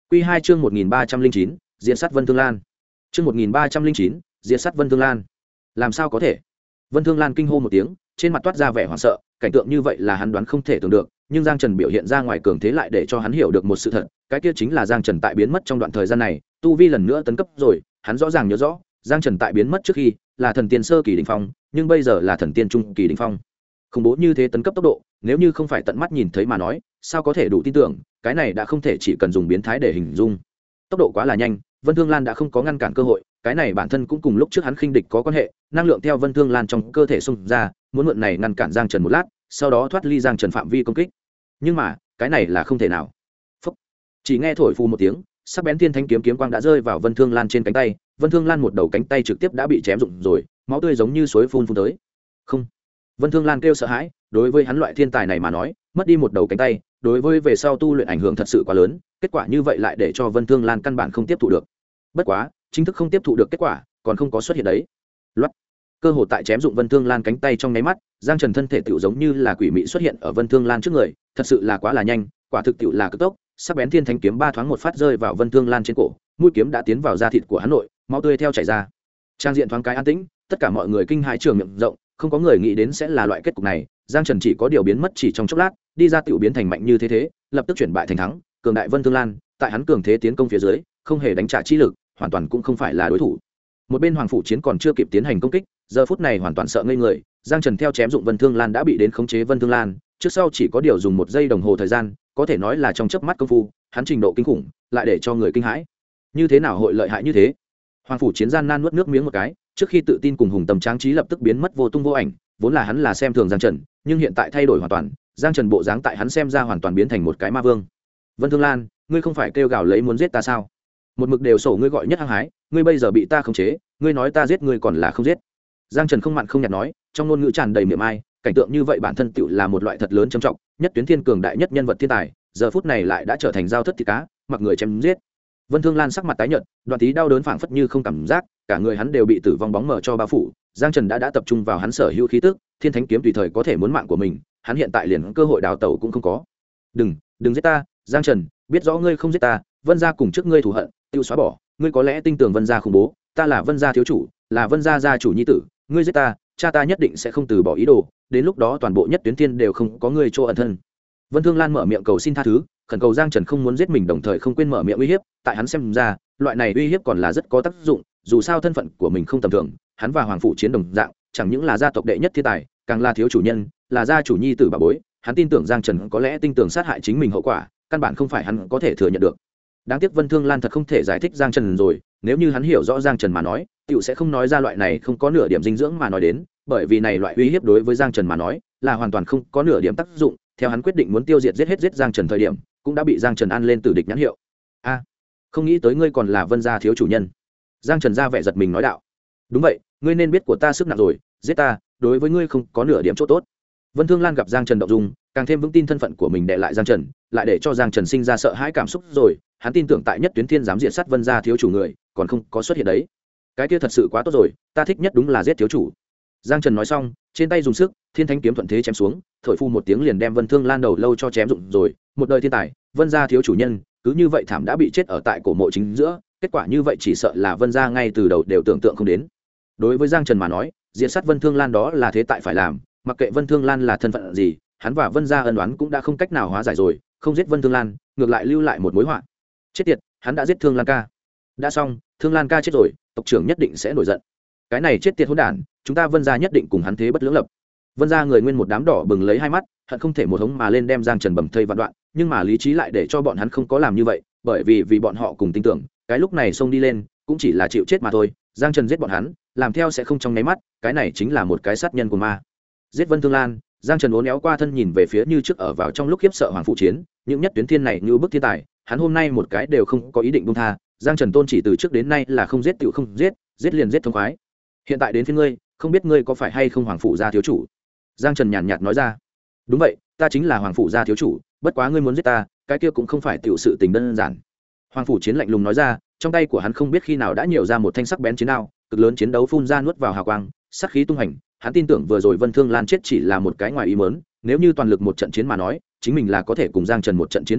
Quy 2 chương 1309, Diện sát Vân Thương Lan. Chương 1309, Diện sát Vân Thương Lan. Làm sao có thể? Vân Thương Lan kinh hô một tiếng, trên mặt toát ra vẻ hoảng sợ, cảnh tượng như vậy là hắn đoán không thể tưởng được, nhưng Giang Trần biểu hiện ra ngoài cường thế lại để cho hắn hiểu được một sự thật, cái kia chính là Giang Trần tại biến mất trong đoạn thời gian này, tu vi lần nữa tấn cấp rồi, hắn rõ ràng nhớ rõ, Giang Trần tại biến mất trước khi là thần tiên sơ kỳ đỉnh phong, nhưng bây giờ là thần tiên trung kỳ đỉnh phong. Khủng bố như thế tấn cấp tốc độ, nếu như không phải tận mắt nhìn thấy mà nói, sao có thể đủ tin tưởng, cái này đã không thể chỉ cần dùng biến thái để hình dung. Tốc độ quá là nhanh, Vân Thương Lan đã không có ngăn cản cơ hội, cái này bản thân cũng cùng lúc trước hắn khinh địch có quan hệ, năng lượng theo Vân Thương Lan trong cơ thể xung ra, muốn mượn này ngăn cản Giang Trần một lát, sau đó thoát ly Giang Trần phạm vi công kích. Nhưng mà, cái này là không thể nào. Phốc. Chỉ nghe thổi phù một tiếng, sắc bén thiên thanh kiếm kiếm quang đã rơi vào Vân Thương Lan trên cánh tay, Vân Thương Lan một đầu cánh tay trực tiếp đã bị chém rụng rồi, máu tươi giống như suối phun tới. Không. Vân Thương Lan kêu sợ hãi, đối với hắn loại thiên tài này mà nói, mất đi một đầu cánh tay, đối với về sau tu luyện ảnh hưởng thật sự quá lớn, kết quả như vậy lại để cho Vân Thương Lan căn bản không tiếp thụ được. Bất quá, chính thức không tiếp thụ được kết quả, còn không có xuất hiện đấy. Loát. Cơ hội tại chém dụng Vân Thương Lan cánh tay trong nháy mắt, Giang Trần thân thể tựu giống như là quỷ mị xuất hiện ở Vân Thương Lan trước người, thật sự là quá là nhanh, quả thực tựu là cực tốc, sắc bén thiên thánh kiếm ba thoáng một phát rơi vào Vân Thương Lan trên cổ, mũi kiếm đã tiến vào da thịt của hắn nội, máu tươi theo chảy ra. Trang diện thoáng cái an tĩnh, tất cả mọi người kinh hãi trường miệng rộng, không có người nghĩ đến sẽ là loại kết cục này. Giang Trần chỉ có điều biến mất chỉ trong chốc lát, đi ra tiểu biến thành mạnh như thế, lập tức chuyển bại thành thắng, cường đại Vân Thương Lan, tại hắn cường thế tiến công phía dưới, không hề đánh trả chi lực, hoàn toàn cũng không phải là đối thủ. Một bên Hoàng phủ Chiến còn chưa kịp tiến hành công kích, giờ phút này hoàn toàn sợ ngây người, Giang Trần theo chém dụng Vân Thương Lan đã bị đến khống chế Vân Thương Lan, trước sau chỉ có điều dùng 1 giây đồng hồ thời gian, có thể nói là trong chớp mắt công phu, hắn trình độ kinh khủng, lại để cho người kinh hãi. Như thế nào hội lợi hại như thế? Hoàng phủ Chiến gian nan nuốt nước miếng một cái, trước khi tự tin cùng hùng tầm tráng trí lập tức biến mất vô tung vô ảnh, vốn là hắn là xem thường Giang Trần, nhưng hiện tại thay đổi hoàn toàn, Giang Trần bộ dáng tại hắn xem ra hoàn toàn biến thành một cái ma vương. Vân Thương Lan, ngươi không phải kêu gào lấy muốn giết ta sao? Một mực đều sổ ngươi gọi nhất hăng hái, ngươi bây giờ bị ta khống chế, ngươi nói ta giết ngươi còn là không giết? Giang Trần không mặn không nhạt nói, trong ngôn ngữ tràn đầy miệng ai, cảnh tượng như vậy bản thân tựu là một loại thật lớn trầm trọng, nhất tuyến thiên cường đại nhất nhân vật thiên tài, giờ phút này lại đã trở thành dao thất thịt cá, mặc người chém giết. Vân Thương Lan sắc mặt tái nhợt, đoạn tí đau đớn phảng phất như không cảm giác, cả người hắn đều bị tử vong bóng mờ cho bao phủ. Giang Trần đã tập trung vào hắn sở hữu khí tức, thiên thánh kiếm tùy thời có thể muốn mạng của mình, hắn hiện tại liền cơ hội đào tẩu cũng không có. Đừng giết ta, Giang Trần, biết rõ ngươi không giết ta, Vân gia cùng trước ngươi thù hận, tiêu xóa bỏ, ngươi có lẽ tin tưởng Vân gia khủng bố, ta là Vân gia thiếu chủ, là Vân gia gia chủ nhi tử, ngươi giết ta, cha ta nhất định sẽ không từ bỏ ý đồ, đến lúc đó toàn bộ nhất tuyến thiên đều không có ngươi chỗ ẩn thân. Vân Thương Lan mở miệng cầu xin tha thứ, khẩn cầu Giang Trần không muốn giết mình, đồng thời không quên mở miệng uy hiếp, tại hắn xem ra, loại này uy hiếp còn là rất có tác dụng, dù sao thân phận của mình không tầm thường, hắn và Hoàng phủ Chiến đồng dạng, chẳng những là gia tộc đệ nhất thiên tài, càng là thiếu chủ nhân, là gia chủ nhi tử bà bối, hắn tin tưởng Giang Trần có lẽ tin tưởng sát hại chính mình hậu quả, căn bản không phải hắn có thể thừa nhận được. Đáng tiếc Vân Thương Lan thật không thể giải thích Giang Trần rồi, nếu như hắn hiểu rõ Giang Trần mà nói, tiểu sẽ không nói ra loại này không có nửa điểm dinh dưỡng mà nói đến, bởi vì này loại uy hiếp đối với Giang Trần mà nói, là hoàn toàn không có nửa điểm tác dụng, theo hắn quyết định muốn tiêu diệt giết Giang Trần thời điểm, cũng đã bị Giang Trần ăn lên tử địch nhãn hiệu. A, không nghĩ tới ngươi còn là Vân gia thiếu chủ nhân. Giang Trần ra vẻ giật mình nói đạo. Đúng vậy, ngươi nên biết của ta sức nặng rồi, giết ta, đối với ngươi không có nửa điểm chỗ tốt. Vân Thương Lan gặp Giang Trần động dung, càng thêm vững tin thân phận của mình đè lại Giang Trần, lại để cho Giang Trần sinh ra sợ hãi cảm xúc rồi, hắn tin tưởng tại nhất tuyến thiên dám diện sát Vân gia thiếu chủ người, còn không có xuất hiện đấy. Cái kia thật sự quá tốt rồi, ta thích nhất đúng là giết thiếu chủ. Giang Trần nói xong, trên tay dùng sức, thiên thánh kiếm thuận thế chém xuống, thổi phu một tiếng liền đem Vân Thương Lan đầu lâu cho chém rụng rồi, một đời thiên tài, Vân gia thiếu chủ nhân, cứ như vậy thảm đã bị chết ở tại cổ mộ chính giữa, kết quả như vậy chỉ sợ là Vân gia ngay từ đầu đều tưởng tượng không đến. Đối với Giang Trần mà nói, diệt sát Vân Thương Lan đó là thế tại phải làm, mặc kệ Vân Thương Lan là thân phận gì, hắn và Vân gia ân oán cũng đã không cách nào hóa giải rồi, không giết Vân Thương Lan, ngược lại lưu lại một mối họa. Chết tiệt, hắn đã giết Thương Lan ca. Đã xong, Thương Lan ca chết rồi, tộc trưởng nhất định sẽ nổi giận. Cái này chết tiệt hỗn đản, chúng ta Vân gia nhất định cùng hắn thế bất lưỡng lập. Vân gia người nguyên một đám đỏ bừng lấy hai mắt, hận không thể một hống mà lên đem Giang Trần bầm thây vạn đoạn, nhưng mà lý trí lại để cho bọn hắn không có làm như vậy, bởi vì bọn họ cùng tin tưởng, cái lúc này xông đi lên, cũng chỉ là chịu chết mà thôi. Giang Trần giết bọn hắn, làm theo sẽ không trong nháy mắt, cái này chính là một cái sát nhân của ma. Giết Vân Thương Lan, Giang Trần uốn éo qua thân nhìn về phía như trước ở vào trong lúc khiếp sợ Hoàng phụ Chiến, những nhất tuyến thiên này như bức thiên tài, hắn hôm nay một cái đều không có ý định buông tha. Giang Trần tôn chỉ từ trước đến nay là không giết tiểu không giết, giết liền giết thông khoái. Hiện tại đến phía ngươi, không biết ngươi có phải hay không Hoàng phụ gia thiếu chủ? Giang Trần nhàn nhạt nói ra. Đúng vậy, ta chính là Hoàng phụ gia thiếu chủ, bất quá ngươi muốn giết ta, cái kia cũng không phải tiểu sự tình đơn giản. Hoàng phủ Chiến lạnh lùng nói ra, trong tay của hắn không biết khi nào đã nhiều ra một thanh sắc bén chiến đao, cực lớn chiến đấu phun ra nuốt vào hào quang, sát khí tung hành. Hắn tin tưởng vừa rồi Vân Thương Lan chết chỉ là một cái ngoài ý muốn, nếu như toàn lực một trận chiến mà nói, chính mình là có thể cùng Giang Trần một trận chiến mà nói,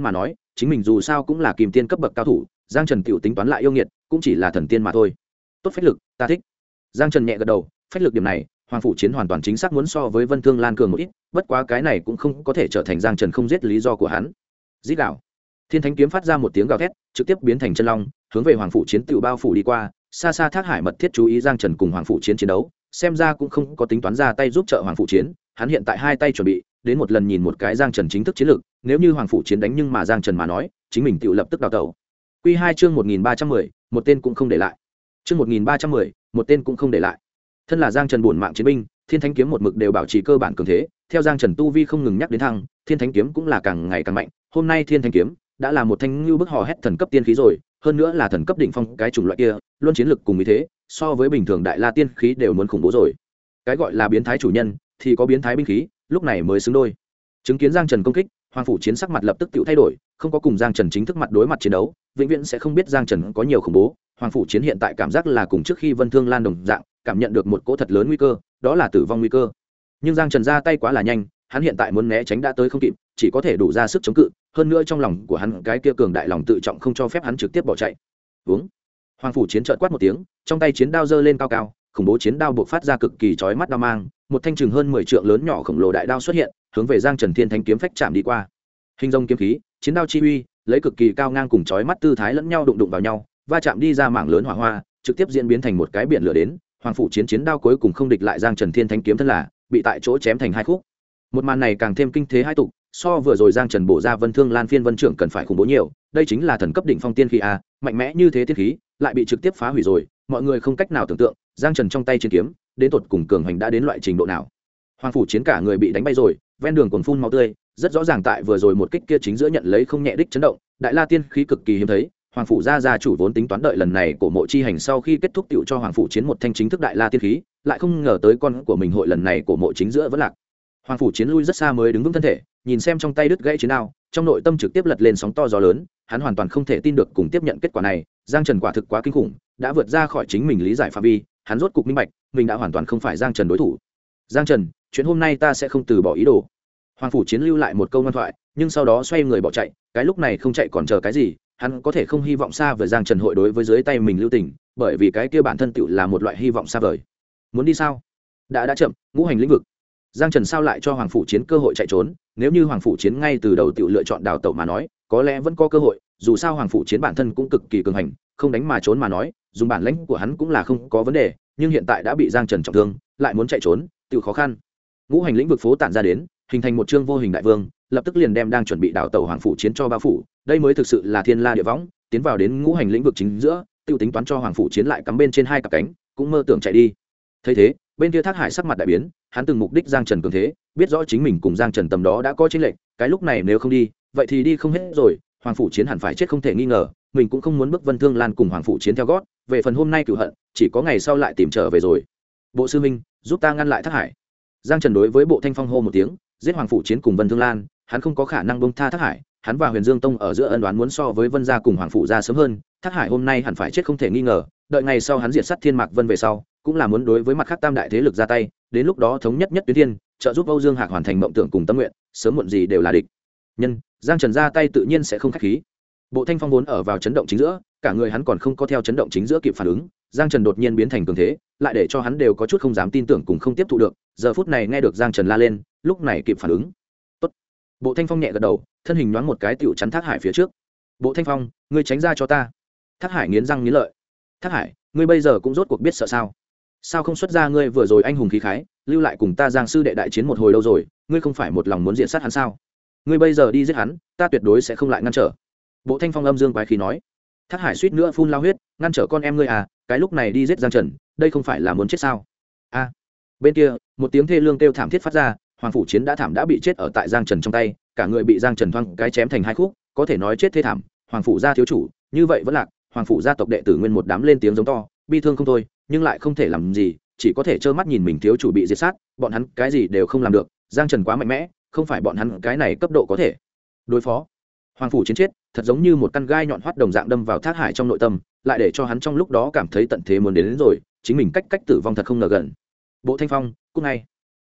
chính mình dù sao cũng là kim tiên cấp bậc cao thủ, Giang Trần tiểu tính toán lại yêu nghiệt cũng chỉ là thần tiên mà thôi. Tốt phách lực, ta thích. Giang Trần nhẹ gật đầu, phách lực điểm này Hoàng Phủ Chiến hoàn toàn chính xác muốn so với Vân Thương Lan cường một ít, bất quá cái này cũng không có thể trở thành Giang Trần không giết lý do của hắn. Rít gào, Thiên Thánh kiếm phát ra một tiếng gào thét, trực tiếp biến thành chân long, hướng về Hoàng Phủ Chiến tiểu bao phủ đi qua. Xa xa Thác Hải mật thiết chú ý Giang Trần cùng Hoàng Phủ Chiến chiến đấu, xem ra cũng không có tính toán ra tay giúp trợ Hoàng Phủ Chiến, hắn hiện tại hai tay chuẩn bị đến một lần nhìn một cái Giang Trần chính thức chiến lược, nếu như Hoàng Phủ Chiến đánh nhưng mà Giang Trần mà nói, chính mình tiểu lập tức đào tẩu. Quy 2 chương 1310, một tên cũng không để lại. Chương 1310, một tên cũng không để lại. Thân là Giang Trần buồn mạng chiến binh, Thiên Thánh kiếm một mực đều bảo trì cơ bản cường thế, theo Giang Trần tu vi không ngừng nhắc đến thăng, Thiên Thánh kiếm cũng là càng ngày càng mạnh, hôm nay Thiên Thánh kiếm đã là một thanh lưu bức hò hét thần cấp tiên khí rồi, hơn nữa là thần cấp đỉnh phong cái chủng loại kia, luôn chiến lực cùng ý thế, so với bình thường đại la tiên khí đều muốn khủng bố rồi. Cái gọi là biến thái chủ nhân thì có biến thái binh khí, lúc này mới xứng đôi. Chứng kiến Giang Trần công kích, Hoàng Phủ Chiến sắc mặt lập tức tự thay đổi, không có cùng Giang Trần chính thức mặt đối mặt chiến đấu, vĩnh viễn sẽ không biết Giang Trần có nhiều khủng bố. Hoàng Phủ Chiến hiện tại cảm giác là cùng trước khi Vân Thương Lan đồng dạng, cảm nhận được một cỗ thật lớn nguy cơ, đó là tử vong nguy cơ. Nhưng Giang Trần ra tay quá là nhanh, hắn hiện tại muốn né tránh đã tới không kịp, chỉ có thể đủ ra sức chống cự, hơn nữa trong lòng của hắn cái kia cường đại lòng tự trọng không cho phép hắn trực tiếp bỏ chạy. Uống. Hoàng Phủ Chiến chợt quát một tiếng, trong tay chiến đao giơ lên cao cao, khủng bố chiến đao bộc phát ra cực kỳ chói mắt đao mang, một thanh chừng hơn 10 trượng lớn nhỏ khổng lồ đại đao xuất hiện, hướng về Giang Trần Thiên Thánh kiếm phách chạm đi qua. Hình rồng kiếm khí, chiến đao chi uy, lấy cực kỳ cao ngang cùng chói mắt tư thái lẫn nhau đụng vào nhau, va chạm đi ra mảng lớn hỏa hoa, trực tiếp diễn biến thành một cái biển lửa đến. Hoàng Phủ Chiến chiến đao cuối cùng không địch lại Giang Trần Thiên Thánh kiếm thân là bị tại chỗ chém thành hai khúc. Một màn này càng thêm kinh thế hai tục, so vừa rồi Giang Trần bổ ra Vân Thương Lan phiên vân trưởng cần phải khủng bố nhiều, đây chính là thần cấp đỉnh phong tiên khí a, mạnh mẽ như thế tiên khí, lại bị trực tiếp phá hủy rồi, mọi người không cách nào tưởng tượng, Giang Trần trong tay chiến kiếm, đến tột cùng cường hành đã đến loại trình độ nào. Hoàng Phủ Chiến cả người bị đánh bay rồi, ven đường còn phun máu tươi, rất rõ ràng tại vừa rồi một kích kia chính giữa nhận lấy không nhẹ đích chấn động, đại la tiên khí cực kỳ hiếm thấy. Hoàng phủ gia chủ vốn tính toán đợi lần này cổ mộ chi hành sau khi kết thúc tiểu cho Hoàng phủ Chiến một thanh chính thức đại la tiên khí, lại không ngờ tới con của mình hội lần này cổ mộ chính giữa vẫn lạc. Hoàng phủ Chiến lui rất xa mới đứng vững thân thể, nhìn xem trong tay đứt gãy chiến đao, trong nội tâm trực tiếp lật lên sóng to gió lớn, hắn hoàn toàn không thể tin được cùng tiếp nhận kết quả này, Giang Trần quả thực quá kinh khủng, đã vượt ra khỏi chính mình lý giải phạm vi, hắn rốt cục minh bạch, mình đã hoàn toàn không phải Giang Trần đối thủ. Giang Trần, chuyện hôm nay ta sẽ không từ bỏ ý đồ. Hoàng phủ Chiến lưu lại một câu ngoan thoại, nhưng sau đó xoay người bỏ chạy, cái lúc này không chạy còn chờ cái gì, hắn có thể không hy vọng xa vời Giang Trần hội đối với dưới tay mình lưu tình, bởi vì cái kia bản thân tựu là một loại hy vọng xa vời. Muốn đi sao? Đã chậm, ngũ hành lĩnh vực. Giang Trần sao lại cho Hoàng phủ Chiến cơ hội chạy trốn, nếu như Hoàng phủ Chiến ngay từ đầu tựu lựa chọn đào tẩu mà nói, có lẽ vẫn có cơ hội, dù sao Hoàng phủ Chiến bản thân cũng cực kỳ cường hành, không đánh mà trốn mà nói, dùng bản lĩnh của hắn cũng là không có vấn đề, nhưng hiện tại đã bị Giang Trần trọng thương, lại muốn chạy trốn, tựu khó khăn. Ngũ hành lĩnh vực phố tản ra đến, hình thành một chương vô hình đại vương, lập tức liền đem đang chuẩn bị đào tẩu Hoàng phủ Chiến cho bao phủ, đây mới thực sự là thiên la địa võng, tiến vào đến ngũ hành lĩnh vực chính giữa, tiêu tính toán cho Hoàng phủ Chiến lại cắm bên trên hai cặp cánh, cũng mơ tưởng chạy đi. Thấy thế, bên kia Thác Hải sắc mặt đại biến, hắn từng mục đích Giang Trần cường thế, biết rõ chính mình cùng Giang Trần tầm đó đã có chênh lệch, cái lúc này nếu không đi, vậy thì đi không hết rồi, Hoàng phủ Chiến hẳn phải chết không thể nghi ngờ, mình cũng không muốn bước Vân Thương Lan cùng Hoàng phủ Chiến theo gót, về phần hôm nay cửu hận, chỉ có ngày sau lại tìm trở về rồi. Bộ sư minh, giúp ta ngăn lại Thác Hải. Giang Trần đối với Bộ Thanh Phong hô một tiếng, giết Hoàng phủ Chiến cùng Vân Thương Lan, hắn không có khả năng buông tha Thác Hải, hắn và Huyền Dương Tông ở giữa ân oán muốn so với Vân gia cùng Hoàng phủ gia sớm hơn, Thác Hải hôm nay hẳn phải chết không thể nghi ngờ, đợi ngày sau hắn diệt sát Thiên Mạc Vân về sau, cũng là muốn đối với mặt khác tam đại thế lực ra tay, đến lúc đó thống nhất tuyến thiên, trợ giúp Âu Dương Hạc hoàn thành mộng tưởng cùng tâm nguyện, sớm muộn gì đều là địch nhân, Giang Trần ra tay tự nhiên sẽ không khách khí. Bộ Thanh Phong vốn ở vào chấn động chính giữa, cả người hắn còn không có theo chấn động chính giữa kịp phản ứng, Giang Trần đột nhiên biến thành cường thế, lại để cho hắn đều có chút không dám tin tưởng cùng không tiếp thụ được, giờ phút này nghe được Giang Trần la lên, lúc này kịp phản ứng. Tốt. Bộ Thanh Phong nhẹ gật đầu, thân hình nhoáng một cái tựu chắn Thác Hải phía trước. Bộ Thanh Phong, ngươi tránh ra cho ta. Thác Hải nghiến răng nghiến lợi. Thác Hải, ngươi bây giờ cũng rốt cuộc biết sợ sao? Sao không xuất ra ngươi vừa rồi anh hùng khí khái, lưu lại cùng ta Giang sư đệ đại chiến một hồi lâu rồi, ngươi không phải một lòng muốn diện sát hắn sao? Ngươi bây giờ đi giết hắn, ta tuyệt đối sẽ không lại ngăn trở. Bộ Thanh Phong âm dương quái khí nói. Thác Hải suýt nữa phun lao huyết, ngăn trở con em ngươi à, cái lúc này đi giết Giang Trần, đây không phải là muốn chết sao? A. Bên kia, một tiếng thê lương kêu thảm thiết phát ra, Hoàng phủ Chiến đã thảm đã bị chết ở tại Giang Trần trong tay, cả người bị Giang Trần thoang cái chém thành hai khúc, có thể nói chết thê thảm. Hoàng phủ gia thiếu chủ, như vậy vẫn lạc, Hoàng phủ gia tộc đệ tử nguyên một đám lên tiếng giống to, bi thương không thôi, nhưng lại không thể làm gì, chỉ có thể trơ mắt nhìn mình thiếu chủ bị diệt sát, bọn hắn cái gì đều không làm được, Giang Trần quá mạnh mẽ, không phải bọn hắn cái này cấp độ có thể đối phó. Hoàng phủ Chiến chết, thật giống như một căn gai nhọn hoắt đồng dạng đâm vào Thác Hải trong nội tâm, lại để cho hắn trong lúc đó cảm thấy tận thế muốn đến rồi, chính mình cách tử vong thật không ngờ gần. Bộ Thanh Phong, cút ngay.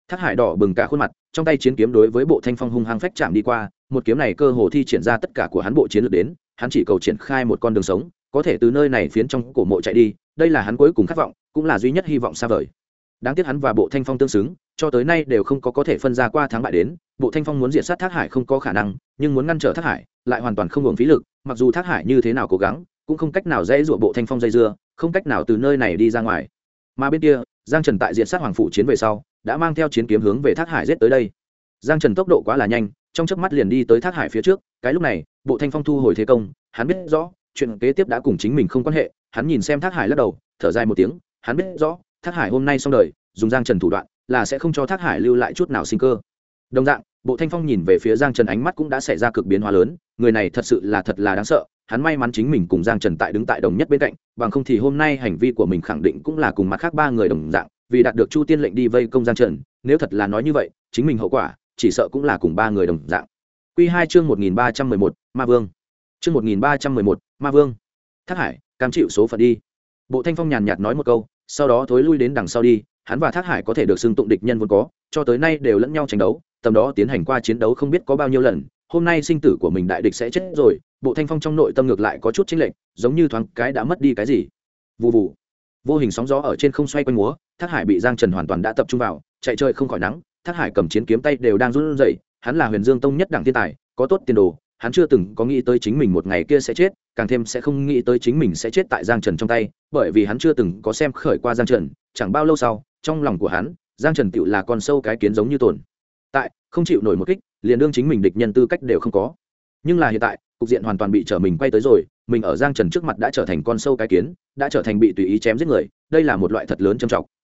Thác Hải đỏ bừng cả khuôn mặt, trong tay chiến kiếm đối với Bộ Thanh Phong hung hăng phách chạm đi qua, một kiếm này cơ hồ thi triển ra tất cả của hắn bộ chiến lược đến, hắn chỉ cầu triển khai một con đường sống, có thể từ nơi này phiến trong cổ mộ chạy đi, đây là hắn cuối cùng khát vọng, cũng là duy nhất hy vọng xa vời. Đáng tiếc hắn và Bộ Thanh Phong tương xứng, cho tới nay đều không có thể phân ra qua thắng bại đến. Bộ Thanh Phong muốn diệt sát Thác Hải không có khả năng, nhưng muốn ngăn trở Thác Hải lại hoàn toàn không hưởng phí lực, mặc dù Thác Hải như thế nào cố gắng, cũng không cách nào dễ dụa Bộ Thanh Phong dây dưa, không cách nào từ nơi này đi ra ngoài. Mà bên kia, Giang Trần tại diệt sát Hoàng phủ chiến về sau, đã mang theo chiến kiếm hướng về Thác Hải giết tới đây. Giang Trần tốc độ quá là nhanh, trong chớp mắt liền đi tới Thác Hải phía trước, cái lúc này, Bộ Thanh Phong thu hồi thế công, hắn biết rõ, chuyện kế tiếp đã cùng chính mình không quan hệ, hắn nhìn xem Thác Hải lắc đầu, thở dài một tiếng, hắn biết rõ, Thác Hải hôm nay xong đời, dùng Giang Trần thủ đoạn, là sẽ không cho Thác Hải lưu lại chút nào sinh cơ. Đồng dạng, Bộ Thanh Phong nhìn về phía Giang Trần ánh mắt cũng đã xảy ra cực biến hóa lớn, người này thật sự là thật là đáng sợ, hắn may mắn chính mình cùng Giang Trần tại đứng tại đồng nhất bên cạnh, bằng không thì hôm nay hành vi của mình khẳng định cũng là cùng mặt khác ba người đồng dạng, vì đạt được Chu Tiên lệnh đi vây công Giang Trần, nếu thật là nói như vậy, chính mình hậu quả chỉ sợ cũng là cùng ba người đồng dạng. Quy 2 chương 1311, Ma Vương. Chương 1311, Ma Vương. Thác Hải, cam chịu số phận đi. Bộ Thanh Phong nhàn nhạt nói một câu, sau đó thối lui đến đằng sau đi, hắn và Thác Hải có thể được xưng tụng địch nhân vốn có, cho tới nay đều lẫn nhau tranh đấu, tầm đó tiến hành qua chiến đấu không biết có bao nhiêu lần, hôm nay sinh tử của mình đại địch sẽ chết rồi, Bộ Thanh Phong trong nội tâm ngược lại có chút chênh lệch, giống như thoáng cái đã mất đi cái gì. Vù vù. Vô hình sóng gió ở trên không xoay quanh múa, Thác Hải bị Giang Trần hoàn toàn đã tập trung vào, chạy chơi không khỏi nắng, Thác Hải cầm chiến kiếm tay đều đang run rẩy, hắn là Huyền Dương Tông nhất đẳng thiên tài, có tốt tiền đồ, hắn chưa từng có nghĩ tới chính mình một ngày kia sẽ chết, càng thêm sẽ không nghĩ tới chính mình sẽ chết tại Giang Trần trong tay, bởi vì hắn chưa từng có xem khởi qua Giang Trần, chẳng bao lâu sau, trong lòng của hắn, Giang Trần tựu là con sâu cái kiến giống như tồn tại, không chịu nổi một kích, liền đương chính mình địch nhân tư cách đều không có. Nhưng là hiện tại, cục diện hoàn toàn bị trở mình quay tới rồi, mình ở Giang Trần trước mặt đã trở thành con sâu cái kiến, đã trở thành bị tùy ý chém giết người, đây là một loại thật lớn trầm trọng.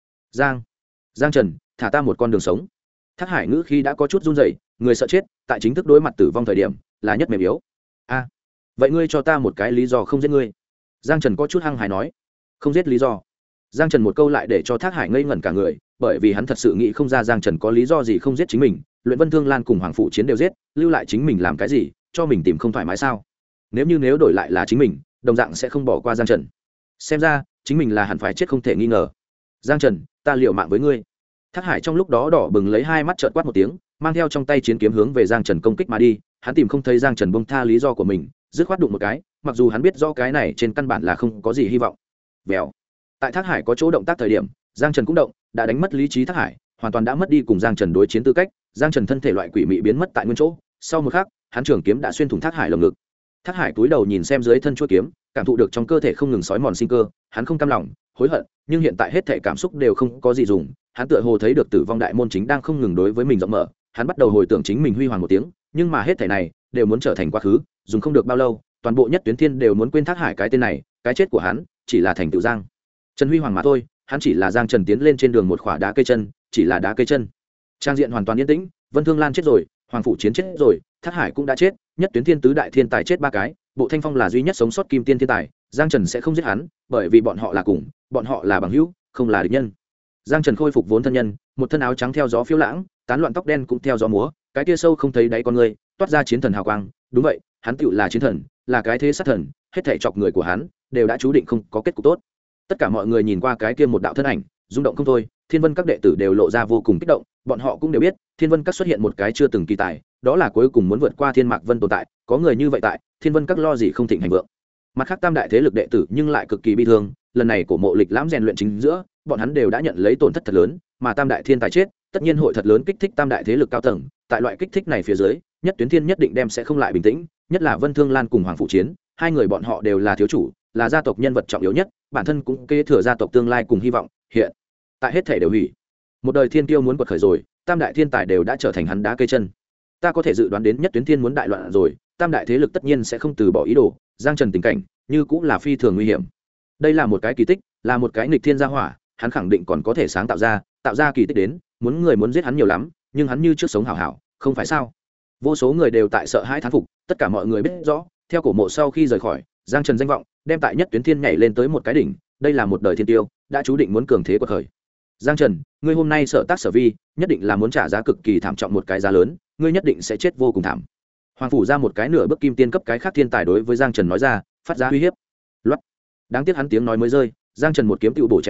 Giang Trần, thả ta một con đường sống. Thác Hải ngữ khi đã có chút run rẩy, người sợ chết, tại chính thức đối mặt tử vong thời điểm, là nhất mềm yếu. A, vậy ngươi cho ta một cái lý do không giết ngươi. Giang Trần có chút hăng hái nói. Không giết lý do. Giang Trần một câu lại để cho Thác Hải ngây ngẩn cả người, bởi vì hắn thật sự nghĩ không ra Giang Trần có lý do gì không giết chính mình, Luyện Vân Thương Lan cùng Hoàng Phủ Chiến đều giết, lưu lại chính mình làm cái gì, cho mình tìm không thoải mái sao? Nếu đổi lại là chính mình, đồng dạng sẽ không bỏ qua Giang Trần. Xem ra, chính mình là hẳn phải chết không thể nghi ngờ. Giang Trần, ta liều mạng với ngươi. Thác Hải trong lúc đó đỏ bừng lấy hai mắt trợn quát một tiếng, mang theo trong tay chiến kiếm hướng về Giang Trần công kích mà đi, hắn tìm không thấy Giang Trần buông tha lý do của mình, dứt khoát đụng một cái, mặc dù hắn biết rõ cái này trên căn bản là không có gì hy vọng. Vèo. Tại Thác Hải có chỗ động tác thời điểm, Giang Trần cũng động, đã đánh mất lý trí Thác Hải, hoàn toàn đã mất đi cùng Giang Trần đối chiến tư cách, Giang Trần thân thể loại quỷ mị biến mất tại nguyên chỗ, sau một khắc, hắn trường kiếm đã xuyên thủng Thác Hải lồng ngực. Thác Hải cúi đầu nhìn xem dưới thân chuôi kiếm, cảm thụ được trong cơ thể không ngừng sói mòn sinh cơ, hắn không cam lòng, hối hận, nhưng hiện tại hết thảy cảm xúc đều không có gì dùng, hắn tựa hồ thấy được tử vong đại môn chính đang không ngừng đối với mình rộng mở, hắn bắt đầu hồi tưởng chính mình huy hoàng một tiếng, nhưng mà hết thảy này đều muốn trở thành quá khứ, dùng không được bao lâu, toàn bộ Nhất Tuyến Thiên đều muốn quên Thác Hải cái tên này, cái chết của hắn chỉ là thành tựu Giang Trần huy hoàng mà thôi, hắn chỉ là Giang Trần tiến lên trên đường một khỏa đá cây chân, chỉ là đá cây chân. Trang diện hoàn toàn yên tĩnh, Vân Thương Lan chết rồi, Hoàng Phủ Chiến chết rồi, Thác Hải cũng đã chết, Nhất Tuyến Thiên tứ đại thiên tài chết ba cái, Bộ Thanh Phong là duy nhất sống sót kim tiên thiên tài, Giang Trần sẽ không giết hắn, bởi vì bọn họ là cùng, bọn họ là bằng hữu, không là địch nhân. Giang Trần khôi phục vốn thân nhân, một thân áo trắng theo gió phiêu lãng, tán loạn tóc đen cũng theo gió múa, cái kia sâu không thấy đáy con người, toát ra chiến thần hào quang, đúng vậy, hắn tựu là chiến thần, là cái thế sát thần, hết thảy chọc người của hắn đều đã chú định không có kết cục tốt. Tất cả mọi người nhìn qua cái kia một đạo thân ảnh, rung động không thôi, Thiên Vân các đệ tử đều lộ ra vô cùng kích động, bọn họ cũng đều biết, Thiên Vân các xuất hiện một cái chưa từng kỳ tài, đó là cuối cùng muốn vượt qua Thiên Mạc Vân tồn tại, có người như vậy tại, Thiên Vân các lo gì không thịnh hành vượng. Mặt khác tam đại thế lực đệ tử nhưng lại cực kỳ bi thương, lần này của mộ lịch lãm rèn luyện chính giữa, bọn hắn đều đã nhận lấy tổn thất thật lớn, mà tam đại thiên tài chết, tất nhiên hội thật lớn kích thích tam đại thế lực cao tầng, tại loại kích thích này phía dưới, Nhất Tuyến Thiên nhất định đem sẽ không lại bình tĩnh, nhất là Vân Thương Lan cùng Hoàng Phủ Chiến, hai người bọn họ đều là thiếu chủ, là gia tộc nhân vật trọng yếu nhất, bản thân cũng kế thừa gia tộc tương lai cùng hy vọng, hiện tại hết thể đều hủy. Một đời thiên tiêu muốn quật khởi rồi, tam đại thiên tài đều đã trở thành hắn đá cây chân. Ta có thể dự đoán đến Nhất Tuyến Thiên muốn đại loạn rồi, tam đại thế lực tất nhiên sẽ không từ bỏ ý đồ, Giang Trần tình cảnh như cũng là phi thường nguy hiểm. Đây là một cái kỳ tích, là một cái nghịch thiên gia hỏa, hắn khẳng định còn có thể sáng tạo ra kỳ tích đến, muốn giết hắn nhiều lắm, nhưng hắn như trước sống hảo hảo, không phải sao? Vô số người đều tại sợ hãi thán phục, tất cả mọi người biết rõ, theo cổ mộ sau khi rời khỏi, Giang Trần danh vọng đem tại Nhất Tuyến Thiên nhảy lên tới một cái đỉnh, đây là một đời thiên tiêu, đã chú định muốn cường thế quật khởi. Giang Trần, ngươi hôm nay sở tác sở vi, nhất định là muốn trả giá cực kỳ thảm trọng một cái giá lớn, ngươi nhất định sẽ chết vô cùng thảm. Hoàng phủ ra một cái nửa bước kim tiên cấp cái khác thiên tài đối với Giang Trần nói ra, phát ra uy hiếp. Loát. Đáng tiếc hắn tiếng nói mới rơi, Giang Trần một kiếm tựu bổ chém tới,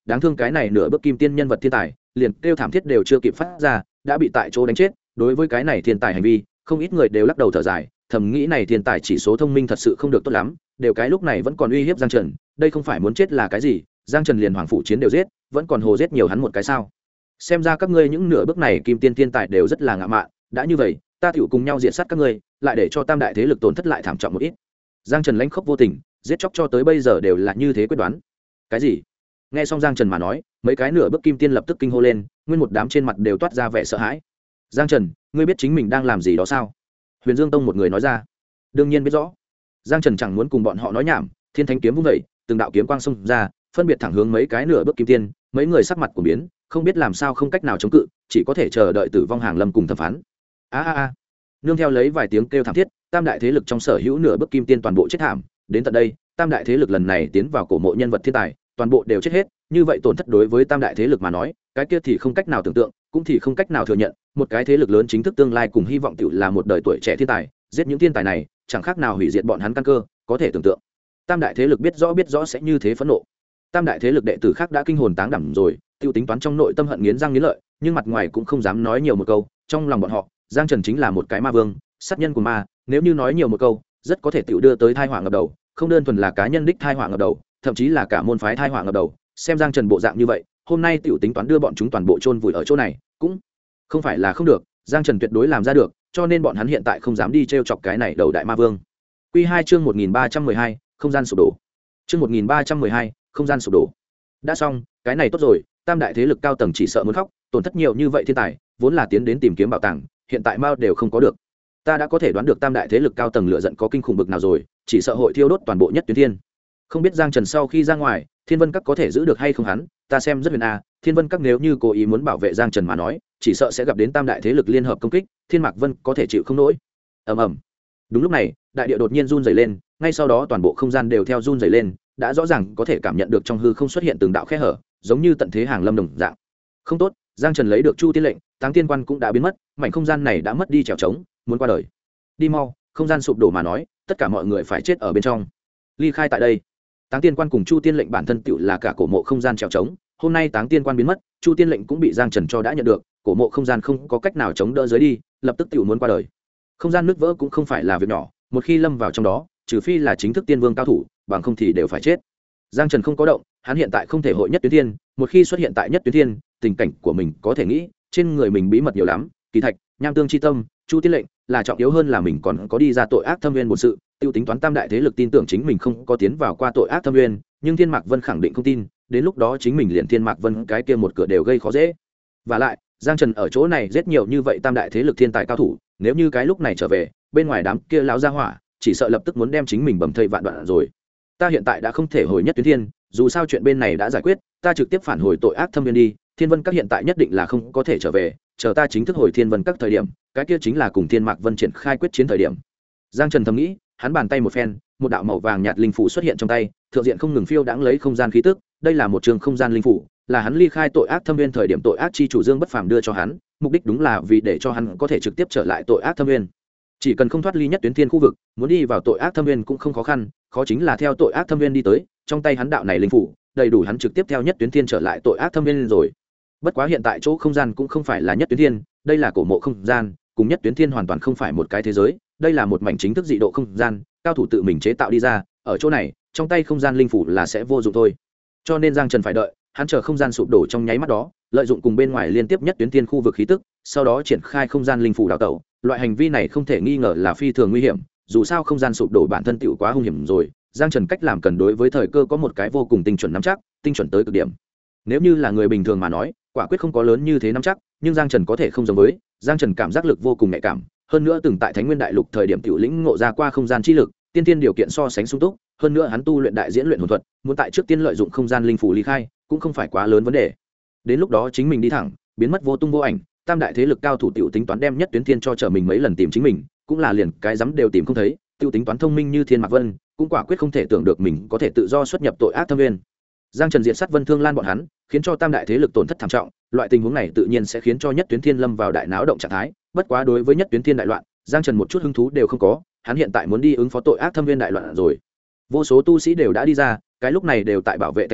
đáng thương cái này nửa bước kim tiên nhân vật thiên tài liền kêu thảm thiết đều chưa kịp phát ra đã bị tại chỗ đánh chết. Đối với cái này thiên tài hành vi không ít người đều lắc đầu thở dài, thầm nghĩ này thiên tài chỉ số thông minh thật sự không được tốt lắm, đều cái lúc này vẫn còn uy hiếp Giang Trần, đây không phải muốn chết là cái gì? Giang Trần liền hoàng phủ chiến đều giết, vẫn còn hồ giết nhiều hắn một cái sao? Xem ra các ngươi những nửa bước này kim tiên thiên tài đều rất là ngạo mạn, đã như vậy ta tiểu cùng nhau diệt sát các ngươi, lại để cho tam đại thế lực tổn thất lại thảm trọng một ít. Giang Trần lãnh khốc vô tình, giết chóc cho tới bây giờ đều là như thế quyết đoán. Cái gì? Nghe xong Giang Trần mà nói, mấy cái nửa bước kim tiên lập tức kinh hô lên, nguyên một đám trên mặt đều toát ra vẻ sợ hãi. Giang Trần, ngươi biết chính mình đang làm gì đó sao? Huyền Dương Tông một người nói ra. Đương nhiên biết rõ. Giang Trần chẳng muốn cùng bọn họ nói nhảm, thiên thanh kiếm vung dậy, từng đạo kiếm quang xông ra, phân biệt thẳng hướng mấy cái nửa bước kim tiên, mấy người sắc mặt của biến, không biết làm sao không cách nào chống cự, chỉ có thể chờ đợi tử vong hàng lâm cùng thẩm phán. A. Nương theo lấy vài tiếng kêu thảm thiết, tam đại thế lực trong sở hữu nửa bước kim tiên toàn bộ chết thảm, đến tận đây, tam đại thế lực lần này tiến vào cổ mộ nhân vật thiên tài, toàn bộ đều chết hết, như vậy tổn thất đối với tam đại thế lực mà nói, cái kia thì không cách nào tưởng tượng, cũng thì không cách nào thừa nhận, một cái thế lực lớn chính thức tương lai cùng hy vọng tiểu là một đời tuổi trẻ thiên tài, giết những thiên tài này, chẳng khác nào hủy diệt bọn hắn căn cơ, có thể tưởng tượng. Tam đại thế lực biết rõ sẽ như thế phẫn nộ. Tam đại thế lực đệ tử khác đã kinh hồn táng đảm rồi, tiêu tính toán trong nội tâm hận nghiến răng nghiến lợi, nhưng mặt ngoài cũng không dám nói nhiều một câu, trong lòng bọn họ, Giang Trần chính là một cái ma vương, sát nhân của ma, nếu như nói nhiều một câu, rất có thể tiểu đưa tới tai họa ngập đầu, không đơn thuần là cá nhân đích tai họa ngập đầu, thậm chí là cả môn phái tai họa ngập đầu. Xem Giang Trần bộ dạng như vậy, hôm nay tiểu tính toán đưa bọn chúng toàn bộ chôn vùi ở chỗ này, cũng không phải là không được, Giang Trần tuyệt đối làm ra được, cho nên bọn hắn hiện tại không dám đi trêu chọc cái này đầu đại ma vương. Quy 2 chương 1312, không gian sụp đổ. Chương 1312, không gian sụp đổ. Đã xong, cái này tốt rồi, tam đại thế lực cao tầng chỉ sợ muốn khóc, tổn thất nhiều như vậy thiên tài, vốn là tiến đến tìm kiếm bảo tàng, hiện tại mao đều không có được. Ta đã có thể đoán được tam đại thế lực cao tầng lửa giận có kinh khủng bực nào rồi, chỉ sợ hội thiêu đốt toàn bộ Nhất Tuyến Thiên. Không biết Giang Trần sau khi ra ngoài, Thiên Vân Các có thể giữ được hay không hắn, ta xem rất huyền a, Thiên Vân Các nếu như cố ý muốn bảo vệ Giang Trần mà nói, chỉ sợ sẽ gặp đến tam đại thế lực liên hợp công kích, Thiên Mạc Vân có thể chịu không nổi. Ầm ầm. Đúng lúc này, đại địa đột nhiên run rẩy lên, ngay sau đó toàn bộ không gian đều theo run rẩy lên, đã rõ ràng có thể cảm nhận được trong hư không xuất hiện từng đạo khe hở, giống như tận thế hàng lâm đồng dạng. Không tốt, Giang Trần lấy được Chu Tiên lệnh, Táng Tiên Quan cũng đã biến mất, mảnh không gian này đã mất đi trèo trống, muốn qua đời. Đi mau, không gian sụp đổ mà nói, tất cả mọi người phải chết ở bên trong. Ly khai tại đây. Táng Tiên Quan cùng Chu Tiên lệnh bản thân tựu là cả cổ mộ không gian trèo trống, hôm nay Táng Tiên Quan biến mất, Chu Tiên lệnh cũng bị Giang Trần cho đã nhận được, cổ mộ không gian không có cách nào chống đỡ dưới đi, lập tức tựu muốn qua đời. Không gian nứt vỡ cũng không phải là việc nhỏ, một khi lâm vào trong đó, trừ phi là chính thức tiên vương cao thủ, bằng không thì đều phải chết. Giang Trần không có động, hắn hiện tại không thể hội Nhất Tuyến Thiên, một khi xuất hiện tại Nhất Tuyến Thiên, tình cảnh của mình có thể nghĩ, trên người mình bí mật nhiều lắm, kỳ thạch, nham tương chi tâm, Chu Tiên lệnh, là trọng yếu hơn là mình còn có đi ra tội ác thâm nguyên một sự, tiêu tính toán tam đại thế lực tin tưởng chính mình không có tiến vào qua tội ác thâm nguyên, nhưng Thiên Mạc Vân khẳng định không tin, đến lúc đó chính mình liền Thiên Mạc Vân cái kia một cửa đều gây khó dễ. Và lại, Giang Trần ở chỗ này rất nhiều như vậy tam đại thế lực thiên tài cao thủ, nếu như cái lúc này trở về, bên ngoài đám kia láo ra hỏa, chỉ sợ lập tức muốn đem chính mình bầm thây vạn đoạn rồi. Ta hiện tại đã không thể hồi Nhất Tuyến Thiên, dù sao chuyện bên này đã giải quyết, ta trực tiếp phản hồi tội ác thâm viên đi, Thiên Vân Các hiện tại nhất định là không có thể trở về, chờ ta chính thức hồi Thiên Vân Các thời điểm, cái kia chính là cùng Thiên Mạc Vân triển khai quyết chiến thời điểm. Giang Trần thầm nghĩ, hắn bàn tay một phen, một đạo màu vàng nhạt linh phủ xuất hiện trong tay, thượng diện không ngừng phiêu đãng lấy không gian khí tức, đây là một trường không gian linh phủ, là hắn ly khai tội ác thâm viên thời điểm tội ác chi chủ Dương Bất Phàm đưa cho hắn, mục đích đúng là vì để cho hắn có thể trực tiếp trở lại tội ác thâm viên. Chỉ cần không thoát ly Nhất Tuyến Thiên khu vực, muốn đi vào tội ác thâm viên cũng không khó khăn, khó chính là theo tội ác thâm viên đi tới, trong tay hắn đạo này linh phủ, đầy đủ hắn trực tiếp theo Nhất Tuyến Thiên trở lại tội ác thâm viên rồi. Bất quá hiện tại chỗ không gian cũng không phải là Nhất Tuyến Thiên, đây là cổ mộ không gian, cùng Nhất Tuyến Thiên hoàn toàn không phải một cái thế giới, đây là một mảnh chính thức dị độ không gian, cao thủ tự mình chế tạo đi ra, ở chỗ này, trong tay không gian linh phủ là sẽ vô dụng thôi. Cho nên Giang Trần phải đợi, hắn chờ không gian sụp đổ trong nháy mắt đó, lợi dụng cùng bên ngoài liên tiếp Nhất Tuyến Thiên khu vực khí tức, sau đó triển khai không gian linh phủ đào tẩu. Loại hành vi này không thể nghi ngờ là phi thường nguy hiểm, dù sao không gian sụp đổ bản thân tựu quá hung hiểm rồi. Giang Trần cách làm cần đối với thời cơ có một cái vô cùng tinh chuẩn nắm chắc, tinh chuẩn tới cực điểm. Nếu như là người bình thường mà nói, quả quyết không có lớn như thế nắm chắc, nhưng Giang Trần có thể không giống với. Giang Trần cảm giác lực vô cùng nhạy cảm, hơn nữa từng tại Thánh Nguyên Đại Lục thời điểm tiểu lĩnh ngộ ra qua không gian chi lực, tiên tiên điều kiện so sánh sung túc, hơn nữa hắn tu luyện đại diễn luyện hồn thuật, muốn tại trước tiên lợi dụng không gian linh phủ ly khai, cũng không phải quá lớn vấn đề. Đến lúc đó chính mình đi thẳng, biến mất vô tung vô ảnh, tam đại thế lực cao thủ tiểu tính toán đem Nhất Tuyến Thiên cho trở mình mấy lần tìm chính mình, cũng là liền cái dám đều tìm không thấy, tiểu tính toán thông minh như Thiên Mạc Vân, cũng quả quyết không thể tưởng được mình có thể tự do xuất nhập tội ác thâm viên. Giang Trần diệt sát Vân Thương Lan bọn hắn, khiến cho tam đại thế lực tổn thất thảm trọng, loại tình huống này tự nhiên sẽ khiến cho Nhất Tuyến Thiên lâm vào đại náo động trạng thái, bất quá đối với Nhất Tuyến Thiên đại loạn, Giang Trần một chút hứng thú đều không có, hắn hiện tại muốn đi ứng phó tội ác thâm viên đại loạn rồi. Vô số tu sĩ đều đã đi ra, cái lúc này đều tại bảo vệ tính mạng,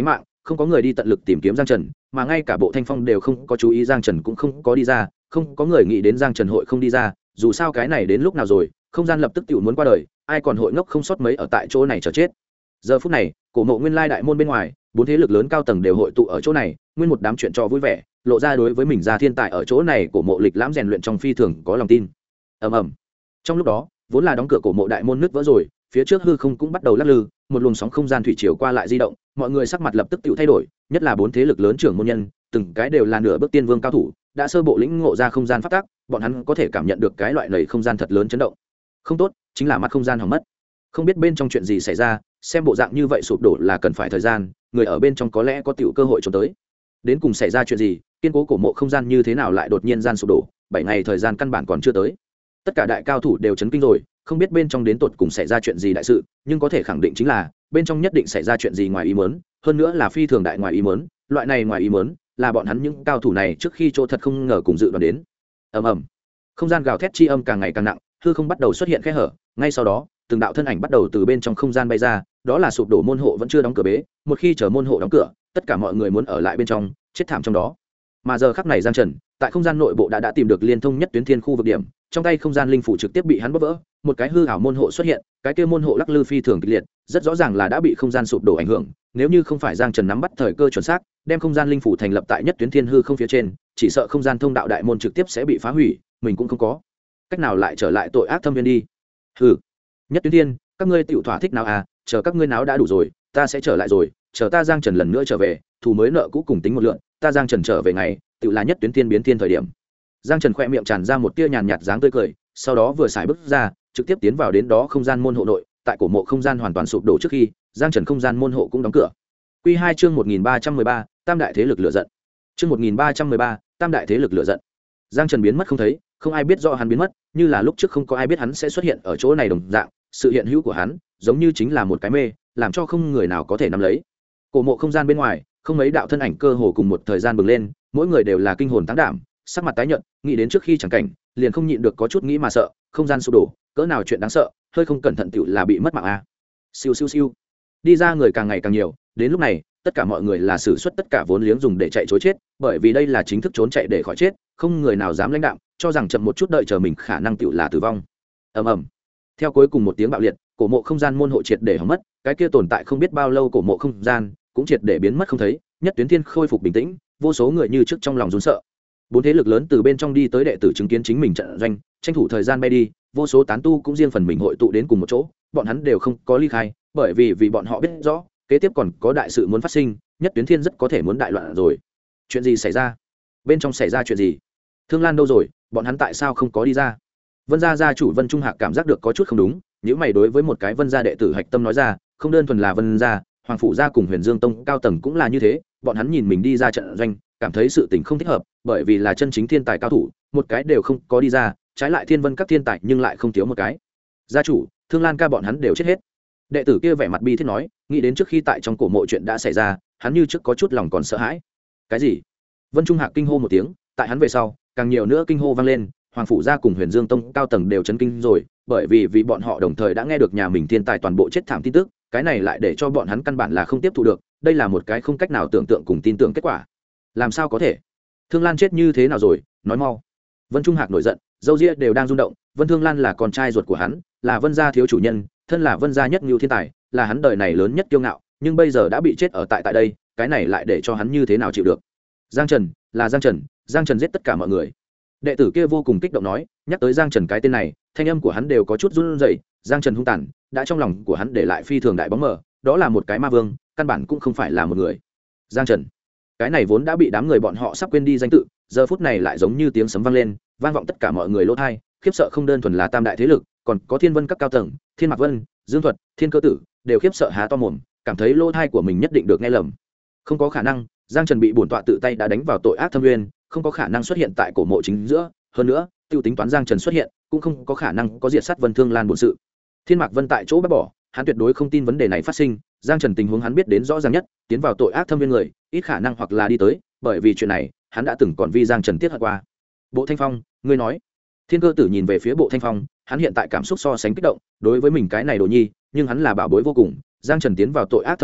không có người đi tận lực tìm kiếm Giang Trần, mà ngay cả Bộ Thanh Phong đều không có chú ý Giang Trần cũng không có đi ra, không có người nghĩ đến Giang Trần hội không đi ra, dù sao cái này đến lúc nào rồi, không gian lập tức tiểu muốn qua đời, ai còn hội ngốc không sót mấy ở tại chỗ này chờ chết. Giờ phút này, cổ mộ nguyên lai đại môn bên ngoài, bốn thế lực lớn cao tầng đều hội tụ ở chỗ này, nguyên một đám chuyện trò vui vẻ, lộ ra đối với mình ra thiên tài ở chỗ này cổ mộ lịch lãm rèn luyện trong phi thường có lòng tin. Ầm ầm. Trong lúc đó, vốn là đóng cửa cổ mộ đại môn nứt vỡ rồi, phía trước hư không cũng bắt đầu lắc lư, một luồng sóng không gian thủy triều qua lại di động, mọi người sắc mặt lập tức tự thay đổi, nhất là bốn thế lực lớn trưởng môn nhân, từng cái đều là nửa bước tiên vương cao thủ, đã sơ bộ lĩnh ngộ ra không gian pháp tắc, bọn hắn có thể cảm nhận được cái loại lầy không gian thật lớn chấn động. Không tốt, chính là mặt không gian hỏng mất. Không biết bên trong chuyện gì xảy ra, xem bộ dạng như vậy sụp đổ là cần phải thời gian, người ở bên trong có lẽ có tiểu cơ hội trốn tới. Đến cùng xảy ra chuyện gì, kiên cố cổ mộ không gian như thế nào lại đột nhiên gian sụp đổ, 7 ngày thời gian căn bản còn chưa tới. Tất cả đại cao thủ đều chấn kinh rồi, không biết bên trong đến tột cùng xảy ra chuyện gì đại sự, nhưng có thể khẳng định chính là bên trong nhất định xảy ra chuyện gì ngoài ý muốn, hơn nữa là phi thường đại ngoài ý muốn, loại này ngoài ý muốn là bọn hắn những cao thủ này trước khi chỗ thật không ngờ cùng dự đoán đến. Ầm ầm. Không gian gào thét chi âm càng ngày càng nặng, hư không bắt đầu xuất hiện khe hở, ngay sau đó, từng đạo thân ảnh bắt đầu từ bên trong không gian bay ra, đó là sụp đổ môn hộ vẫn chưa đóng cửa bế, một khi chờ môn hộ đóng cửa, tất cả mọi người muốn ở lại bên trong, chết thảm trong đó. Mà giờ khắc này Giang Trần, tại không gian nội bộ đã tìm được liên thông nhất tuyến thiên khu vực điểm, trong tay không gian linh phủ trực tiếp bị hắn bóp vỡ, một cái hư ảo môn hộ xuất hiện, cái kia môn hộ lắc lư phi thường kịch liệt, rất rõ ràng là đã bị không gian sụp đổ ảnh hưởng, nếu như không phải Giang Trần nắm bắt thời cơ chuẩn xác, đem không gian linh phủ thành lập tại nhất tuyến thiên hư không phía trên, chỉ sợ không gian thông đạo đại môn trực tiếp sẽ bị phá hủy, mình cũng không có cách nào lại trở lại tội ác thâm viên đi. Hừ, nhất tuyến thiên, các ngươi tiểu thỏa thích nào à, chờ các ngươi náo đã đủ rồi, ta sẽ trở lại rồi, chờ ta Giang Trần lần nữa trở về, thù mới nợ cũ cùng tính một lượt, ta Giang Trần trở về ngày, tiểu là nhất tuyến thiên biến thiên thời điểm. Giang Trần khẽ miệng tràn ra một tia nhàn nhạt dáng tươi cười, sau đó vừa xài bước ra, trực tiếp tiến vào đến đó không gian môn hộ nội, tại cổ mộ không gian hoàn toàn sụp đổ trước khi, Giang Trần không gian môn hộ cũng đóng cửa. Quy 2 chương 1313, Tam đại thế lực lửa giận. Chương 1313, Tam đại thế lực lửa giận. Giang Trần biến mất không thấy, không ai biết rõ hắn biến mất, như là lúc trước không có ai biết hắn sẽ xuất hiện ở chỗ này đồng dạng, sự hiện hữu của hắn, giống như chính là một cái mê, làm cho không người nào có thể nắm lấy. Cổ mộ không gian bên ngoài, không mấy đạo thân ảnh cơ hồ cùng một thời gian bừng lên, mỗi người đều là kinh hồn táng đảm, sắc mặt tái nhợt, nghĩ đến trước khi chẳng cảnh, liền không nhịn được có chút nghĩ mà sợ, không gian sụp đổ, cỡ nào chuyện đáng sợ, hơi không cẩn thận tiểu là bị mất mạng a. Siêu siêu siêu. Đi ra người càng ngày càng nhiều, đến lúc này, tất cả mọi người là sử xuất tất cả vốn liếng dùng để chạy trối chết, bởi vì đây là chính thức trốn chạy để khỏi chết, không người nào dám lãnh đạm, cho rằng chậm một chút đợi chờ mình khả năng tiểu là tử vong. Ầm ầm. Theo cuối cùng một tiếng bạo liệt, cổ mộ không gian môn hộ triệt để hỏng mất, cái kia tồn tại không biết bao lâu cổ mộ không gian cũng triệt để biến mất không thấy, nhất tuyến thiên khôi phục bình tĩnh, vô số người như trước trong lòng run sợ. Bốn thế lực lớn từ bên trong đi tới đệ tử chứng kiến chính mình trận doanh, tranh thủ thời gian bay đi, vô số tán tu cũng riêng phần mình hội tụ đến cùng một chỗ, bọn hắn đều không có ly khai, bởi vì bọn họ biết rõ, kế tiếp còn có đại sự muốn phát sinh, nhất tuyến thiên rất có thể muốn đại loạn rồi. Chuyện gì xảy ra? Bên trong xảy ra chuyện gì? Thương Lan đâu rồi? Bọn hắn tại sao không có đi ra? Vân gia gia chủ Vân Trung Hạc cảm giác được có chút không đúng, nếu mày đối với một cái Vân gia đệ tử hạch tâm nói ra, không đơn thuần là Vân gia, Hoàng phủ gia cùng Huyền Dương Tông cao tầng cũng là như thế, bọn hắn nhìn mình đi ra trận doanh, cảm thấy sự tình không thích hợp, bởi vì là chân chính thiên tài cao thủ, một cái đều không có đi ra, trái lại Thiên Vân các thiên tài nhưng lại không thiếu một cái. Gia chủ, Thương Lan ca bọn hắn đều chết hết. Đệ tử kia vẻ mặt bi thiết nói, nghĩ đến trước khi tại trong cổ mộ chuyện đã xảy ra, hắn như trước có chút lòng còn sợ hãi. Cái gì? Vân Trung Hạc kinh hô một tiếng, tại hắn về sau, càng nhiều nữa kinh hô vang lên, Hoàng phủ gia cùng Huyền Dương Tông cao tầng đều chấn kinh rồi, bởi vì bọn họ đồng thời đã nghe được nhà mình thiên tài toàn bộ chết thảm tin tức, cái này lại để cho bọn hắn căn bản là không tiếp thu được, đây là một cái không cách nào tưởng tượng cùng tin tưởng kết quả. Làm sao có thể? Thương Lan chết như thế nào rồi, nói mau. Vân Trung Hạc nổi giận, râu ria đều đang rung động, Vân Thương Lan là con trai ruột của hắn, là Vân gia thiếu chủ nhân, thân là Vân gia nhất nhu thiên tài, là hắn đời này lớn nhất kiêu ngạo, nhưng bây giờ đã bị chết ở tại đây, cái này lại để cho hắn như thế nào chịu được. Giang Trần, là Giang Trần, Giang Trần giết tất cả mọi người. Đệ tử kia vô cùng kích động nói, nhắc tới Giang Trần cái tên này, thanh âm của hắn đều có chút run rẩy, Giang Trần hung tàn, đã trong lòng của hắn để lại phi thường đại bóng mờ, đó là một cái ma vương, căn bản cũng không phải là một người. Giang Trần, cái này vốn đã bị đám người bọn họ sắp quên đi danh tự, giờ phút này lại giống như tiếng sấm vang lên, vang vọng tất cả mọi người lỗ tai, khiếp sợ không đơn thuần là tam đại thế lực, còn có Thiên Vân các cao tầng, Thiên Mạc Vân, Dương Thuật, Thiên Cơ Tử, đều khiếp sợ há to mồm, cảm thấy lỗ tai của mình nhất định được nghe lầm. Không có khả năng, Giang Trần bị bổn tọa tự tay đã đánh vào tội ác thâm nguyên, không có khả năng xuất hiện tại cổ mộ chính giữa, hơn nữa, tiêu tính toán Giang Trần xuất hiện, cũng không có khả năng có diệt sát Vân Thương Lan bổn sự. Thiên Mạc Vân tại chỗ bác bỏ, hắn tuyệt đối không tin vấn đề này phát sinh, Giang Trần tình huống hắn biết đến rõ ràng nhất, tiến vào tội ác thâm viên người, ít khả năng hoặc là đi tới, bởi vì chuyện này, hắn đã từng còn vi Giang Trần tiết hận qua. Bộ Thanh Phong, ngươi nói? Thiên Cơ Tử nhìn về phía Bộ Thanh Phong, hắn hiện tại cảm xúc so sánh kích động, đối với mình cái này đồ nhi, nhưng hắn là bảo bối vô cùng, Giang Trần tiến vào tội ác thâm viên,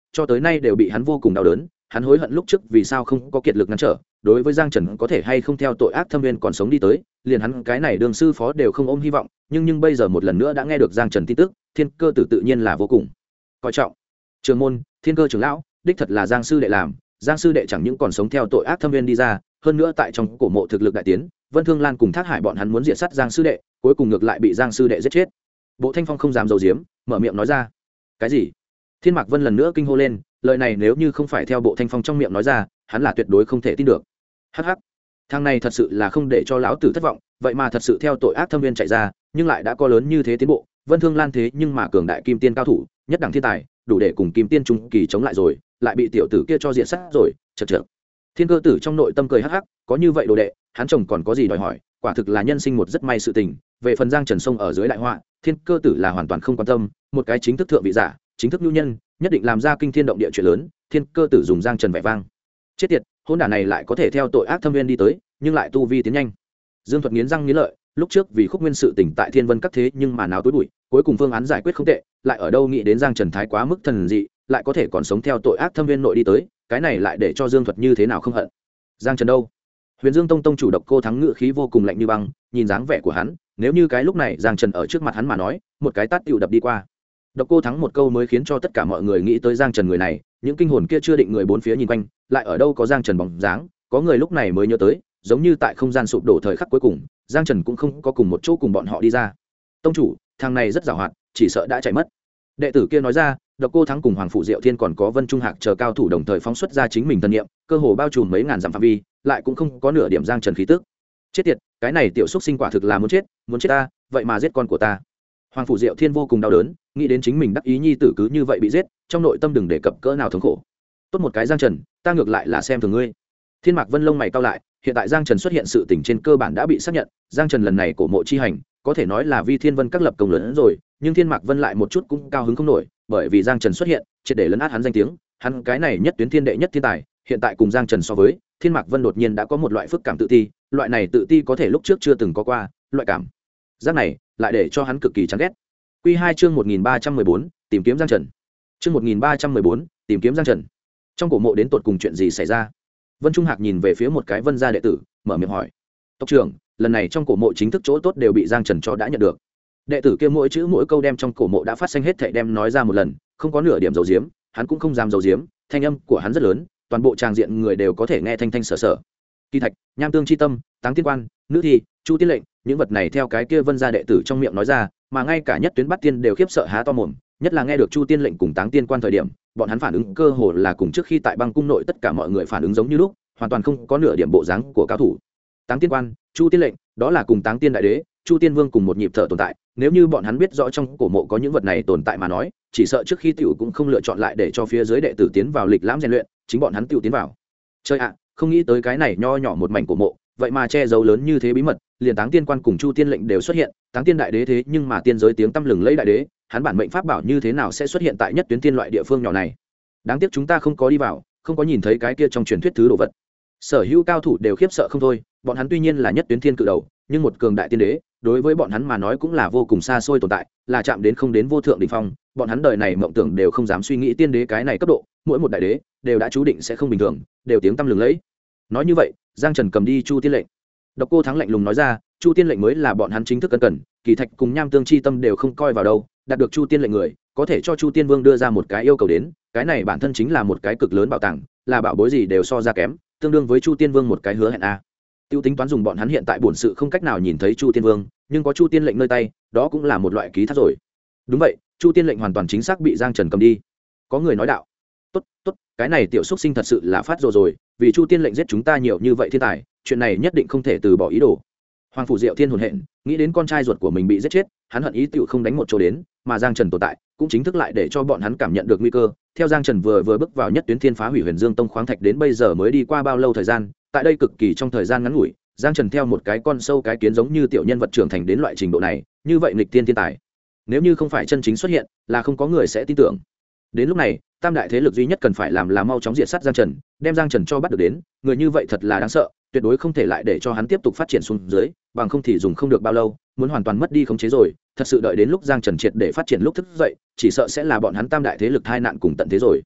cho tới nay đều bị hắn vô cùng đau đớn. Hắn hối hận lúc trước vì sao không có kiệt lực ngăn trở, đối với Giang Trần có thể hay không theo tội ác thâm viên còn sống đi tới, liền hắn cái này đường sư phó đều không ôm hy vọng, nhưng bây giờ một lần nữa đã nghe được Giang Trần tin tức, Thiên Cơ Tử tự nhiên là vô cùng coi trọng. Trường môn, Thiên Cơ trưởng lão, đích thật là Giang sư đệ làm, Giang sư đệ chẳng những còn sống theo tội ác thâm viên đi ra, hơn nữa tại trong cổ mộ thực lực đại tiến, Vân Thương Lan cùng Thác Hải bọn hắn muốn diệt sát Giang sư đệ, cuối cùng ngược lại bị Giang sư đệ giết chết. Bộ Thanh Phong không dám giấu giếm, mở miệng nói ra. Cái gì? Thiên Mạc Vân lần nữa kinh hô lên, lời này nếu như không phải theo Bộ Thanh Phong trong miệng nói ra, hắn là tuyệt đối không thể tin được. Hắc hắc, thằng này thật sự là không để cho lão tử thất vọng, vậy mà thật sự theo tội ác thâm viên chạy ra, nhưng lại đã có lớn như thế tiến bộ. Vân Thương Lan thế nhưng mà cường đại kim tiên cao thủ, nhất đẳng thiên tài, đủ để cùng kim tiên trung kỳ chống lại rồi, lại bị tiểu tử kia cho diện sát rồi, chật chật. Thiên Cơ Tử trong nội tâm cười hắc hắc, có như vậy đồ đệ, hắn chồng còn có gì đòi hỏi, quả thực là nhân sinh một rất may sự tình. Về phần Giang Trần sông ở dưới đại họa, Thiên Cơ Tử là hoàn toàn không quan tâm, một cái chính thức thượng vị giả, chính thức nhu nhân, nhất định làm ra kinh thiên động địa chuyện lớn. Thiên Cơ Tử dùng Giang Trần vẻ vang, chết tiệt, hôn đản này lại có thể theo tội ác thâm viên đi tới, nhưng lại tu vi tiến nhanh. Dương Thuật nghiến răng nghiến lợi, lúc trước vì Khúc Nguyên sự tỉnh tại Thiên Vân các thế nhưng mà náo tối bụi, cuối cùng phương án giải quyết không tệ, lại ở đâu nghĩ đến Giang Trần thái quá mức thần dị, lại có thể còn sống theo tội ác thâm viên nội đi tới, cái này lại để cho Dương Thuật như thế nào không hận. Giang Trần đâu? Huyền Dương Tông tông chủ Độc Cô Thắng ngự khí vô cùng lạnh như băng, nhìn dáng vẻ của hắn, nếu như cái lúc này Giang Trần ở trước mặt hắn mà nói, một cái tát tựu đập đi qua. Độc Cô Thắng một câu mới khiến cho tất cả mọi người nghĩ tới Giang Trần người này, những kinh hồn kia chưa định người bốn phía nhìn quanh, lại ở đâu có Giang Trần bóng dáng, có người lúc này mới nhớ tới, giống như tại không gian sụp đổ thời khắc cuối cùng, Giang Trần cũng không có cùng một chỗ cùng bọn họ đi ra. Tông chủ, thằng này rất giàu hoạt, chỉ sợ đã chạy mất. Đệ tử kia nói ra. Độc Cô Thắng cùng Hoàng Phủ Diệu Thiên còn có Vân Trung Hạc chờ cao thủ đồng thời phóng xuất ra chính mình thân niệm, cơ hồ bao trùm mấy ngàn dặm phạm vi, lại cũng không có nửa điểm Giang Trần khí tức. Chết tiệt, cái này tiểu xúc sinh quả thực là muốn chết ta, vậy mà giết con của ta. Hoàng Phủ Diệu Thiên vô cùng đau đớn, nghĩ đến chính mình đắc ý nhi tử cứ như vậy bị giết, trong nội tâm đừng đề cập cỡ nào thống khổ. Tốt một cái Giang Trần, ta ngược lại là xem thường ngươi. Thiên Mạc Vân lông mày cau lại, hiện tại Giang Trần xuất hiện sự tình trên cơ bản đã bị xác nhận, Giang Trần lần này cổ mộ chi hành, có thể nói là vi Thiên Vân các lập công lớn hơn rồi, nhưng Thiên Mạc Vân lại một chút cũng cao hứng không nổi, bởi vì Giang Trần xuất hiện, triệt để lấn át hắn danh tiếng, hắn cái này nhất tuyến thiên đệ nhất thiên tài, hiện tại cùng Giang Trần so với, Thiên Mạc Vân đột nhiên đã có một loại phức cảm tự ti, loại này tự ti có thể lúc trước chưa từng có qua, loại cảm giác này lại để cho hắn cực kỳ chán ghét. Quy 2 chương 1314, tìm kiếm Giang Trần. Chương 1314, tìm kiếm Giang Trần. Trong cổ mộ đến tột cùng chuyện gì xảy ra? Vân Trung Hạc nhìn về phía một cái Vân gia đệ tử, mở miệng hỏi. Tộc trưởng, lần này trong cổ mộ chính thức chỗ tốt đều bị Giang Trần cho đã nhận được. Đệ tử kia mỗi chữ mỗi câu đem trong cổ mộ đã phát sinh hết thảy đem nói ra một lần, không có nửa điểm giấu giếm, hắn cũng không dám giấu giếm, thanh âm của hắn rất lớn, toàn bộ tràng diện người đều có thể nghe thanh thanh sở sở. Kỳ thạch, nham tương chi tâm, táng tiên quan, nữ thi, chu tiên lệnh, những vật này theo cái kia Vân gia đệ tử trong miệng nói ra, mà ngay cả nhất tuyến bắt tiên đều khiếp sợ há to mồm, nhất là nghe được chu tiên lệnh cùng táng tiên quan thời điểm, bọn hắn phản ứng cơ hồ là cùng trước khi tại băng cung nội tất cả mọi người phản ứng giống như lúc, hoàn toàn không có nửa điểm bộ dáng của cao thủ. Táng tiên quan, chu tiên lệnh, đó là cùng táng tiên đại đế, chu tiên vương cùng một nhịp thở tồn tại, nếu như bọn hắn biết rõ trong cổ mộ có những vật này tồn tại mà nói, chỉ sợ trước khi tiểu cũng không lựa chọn lại để cho phía dưới đệ tử tiến vào lịch lãm rèn luyện, chính bọn hắn tiểu tiến vào. Chơi ạ, không nghĩ tới cái này nho nhỏ một mảnh cổ mộ, vậy mà che giấu lớn như thế bí mật, liền táng tiên quan cùng chu tiên lệnh đều xuất hiện, táng tiên đại đế thế nhưng mà tiên giới tiếng tăm lừng lẫy đại đế, hắn bản mệnh pháp bảo như thế nào sẽ xuất hiện tại nhất tuyến tiên loại địa phương nhỏ này? Đáng tiếc chúng ta không có đi vào, không có nhìn thấy cái kia trong truyền thuyết thứ đồ vật. Sở hữu cao thủ đều khiếp sợ không thôi, bọn hắn tuy nhiên là nhất tuyến thiên cự đầu, nhưng một cường đại tiên đế, đối với bọn hắn mà nói cũng là vô cùng xa xôi tồn tại, là chạm đến không đến vô thượng đỉnh phong, bọn hắn đời này mộng tưởng đều không dám suy nghĩ tiên đế cái này cấp độ, mỗi một đại đế đều đã chú định sẽ không bình thường, đều tiếng tăm lừng lẫy. Nói như vậy, Giang Trần cầm đi chu tiên lệnh. Độc Cô Thắng lạnh lùng nói ra, chu tiên lệnh mới là bọn hắn chính thức cân cần, kỳ thạch cùng nham tương chi tâm đều không coi vào đâu, đạt được chu tiên lệnh người, có thể cho chu tiên vương đưa ra một cái yêu cầu đến, cái này bản thân chính là một cái cực lớn bảo tàng, là bảo bối gì đều so ra kém, tương đương với chu tiên vương một cái hứa hẹn a. Tiêu tính toán dùng bọn hắn hiện tại bổn sự không cách nào nhìn thấy chu tiên vương, nhưng có chu tiên lệnh nơi tay, đó cũng là một loại ký thác rồi. Đúng vậy, chu tiên lệnh hoàn toàn chính xác bị Giang Trần cầm đi. Có người nói đạo, tốt tốt, cái này tiểu xúc sinh thật sự là phát rồi, vì chu tiên lệnh giết chúng ta nhiều như vậy thiên tài, chuyện này nhất định không thể từ bỏ ý đồ. Hoàng Phủ Diệu Thiên hồn hện, nghĩ đến con trai ruột của mình bị giết chết, hắn hận ý tiểu không đánh một chỗ đến, mà Giang Trần tồn tại, cũng chính thức lại để cho bọn hắn cảm nhận được nguy cơ. Theo Giang Trần vừa bước vào nhất tuyến thiên phá hủy Huyền Dương Tông khoáng thạch đến bây giờ mới đi qua bao lâu thời gian, tại đây cực kỳ trong thời gian ngắn ngủi, Giang Trần theo một cái con sâu cái kiến giống như tiểu nhân vật trưởng thành đến loại trình độ này, như vậy nghịch thiên thiên tài, nếu như không phải chân chính xuất hiện, là không có người sẽ tin tưởng. Đến lúc này, tam đại thế lực duy nhất cần phải làm là mau chóng diệt sát Giang Trần, đem Giang Trần cho bắt được đến, người như vậy thật là đáng sợ, tuyệt đối không thể lại để cho hắn tiếp tục phát triển xuống dưới, bằng không thì dùng không được bao lâu, muốn hoàn toàn mất đi khống chế rồi, thật sự đợi đến lúc Giang Trần triệt để phát triển lúc thức dậy, chỉ sợ sẽ là bọn hắn tam đại thế lực tai nạn cùng tận thế rồi.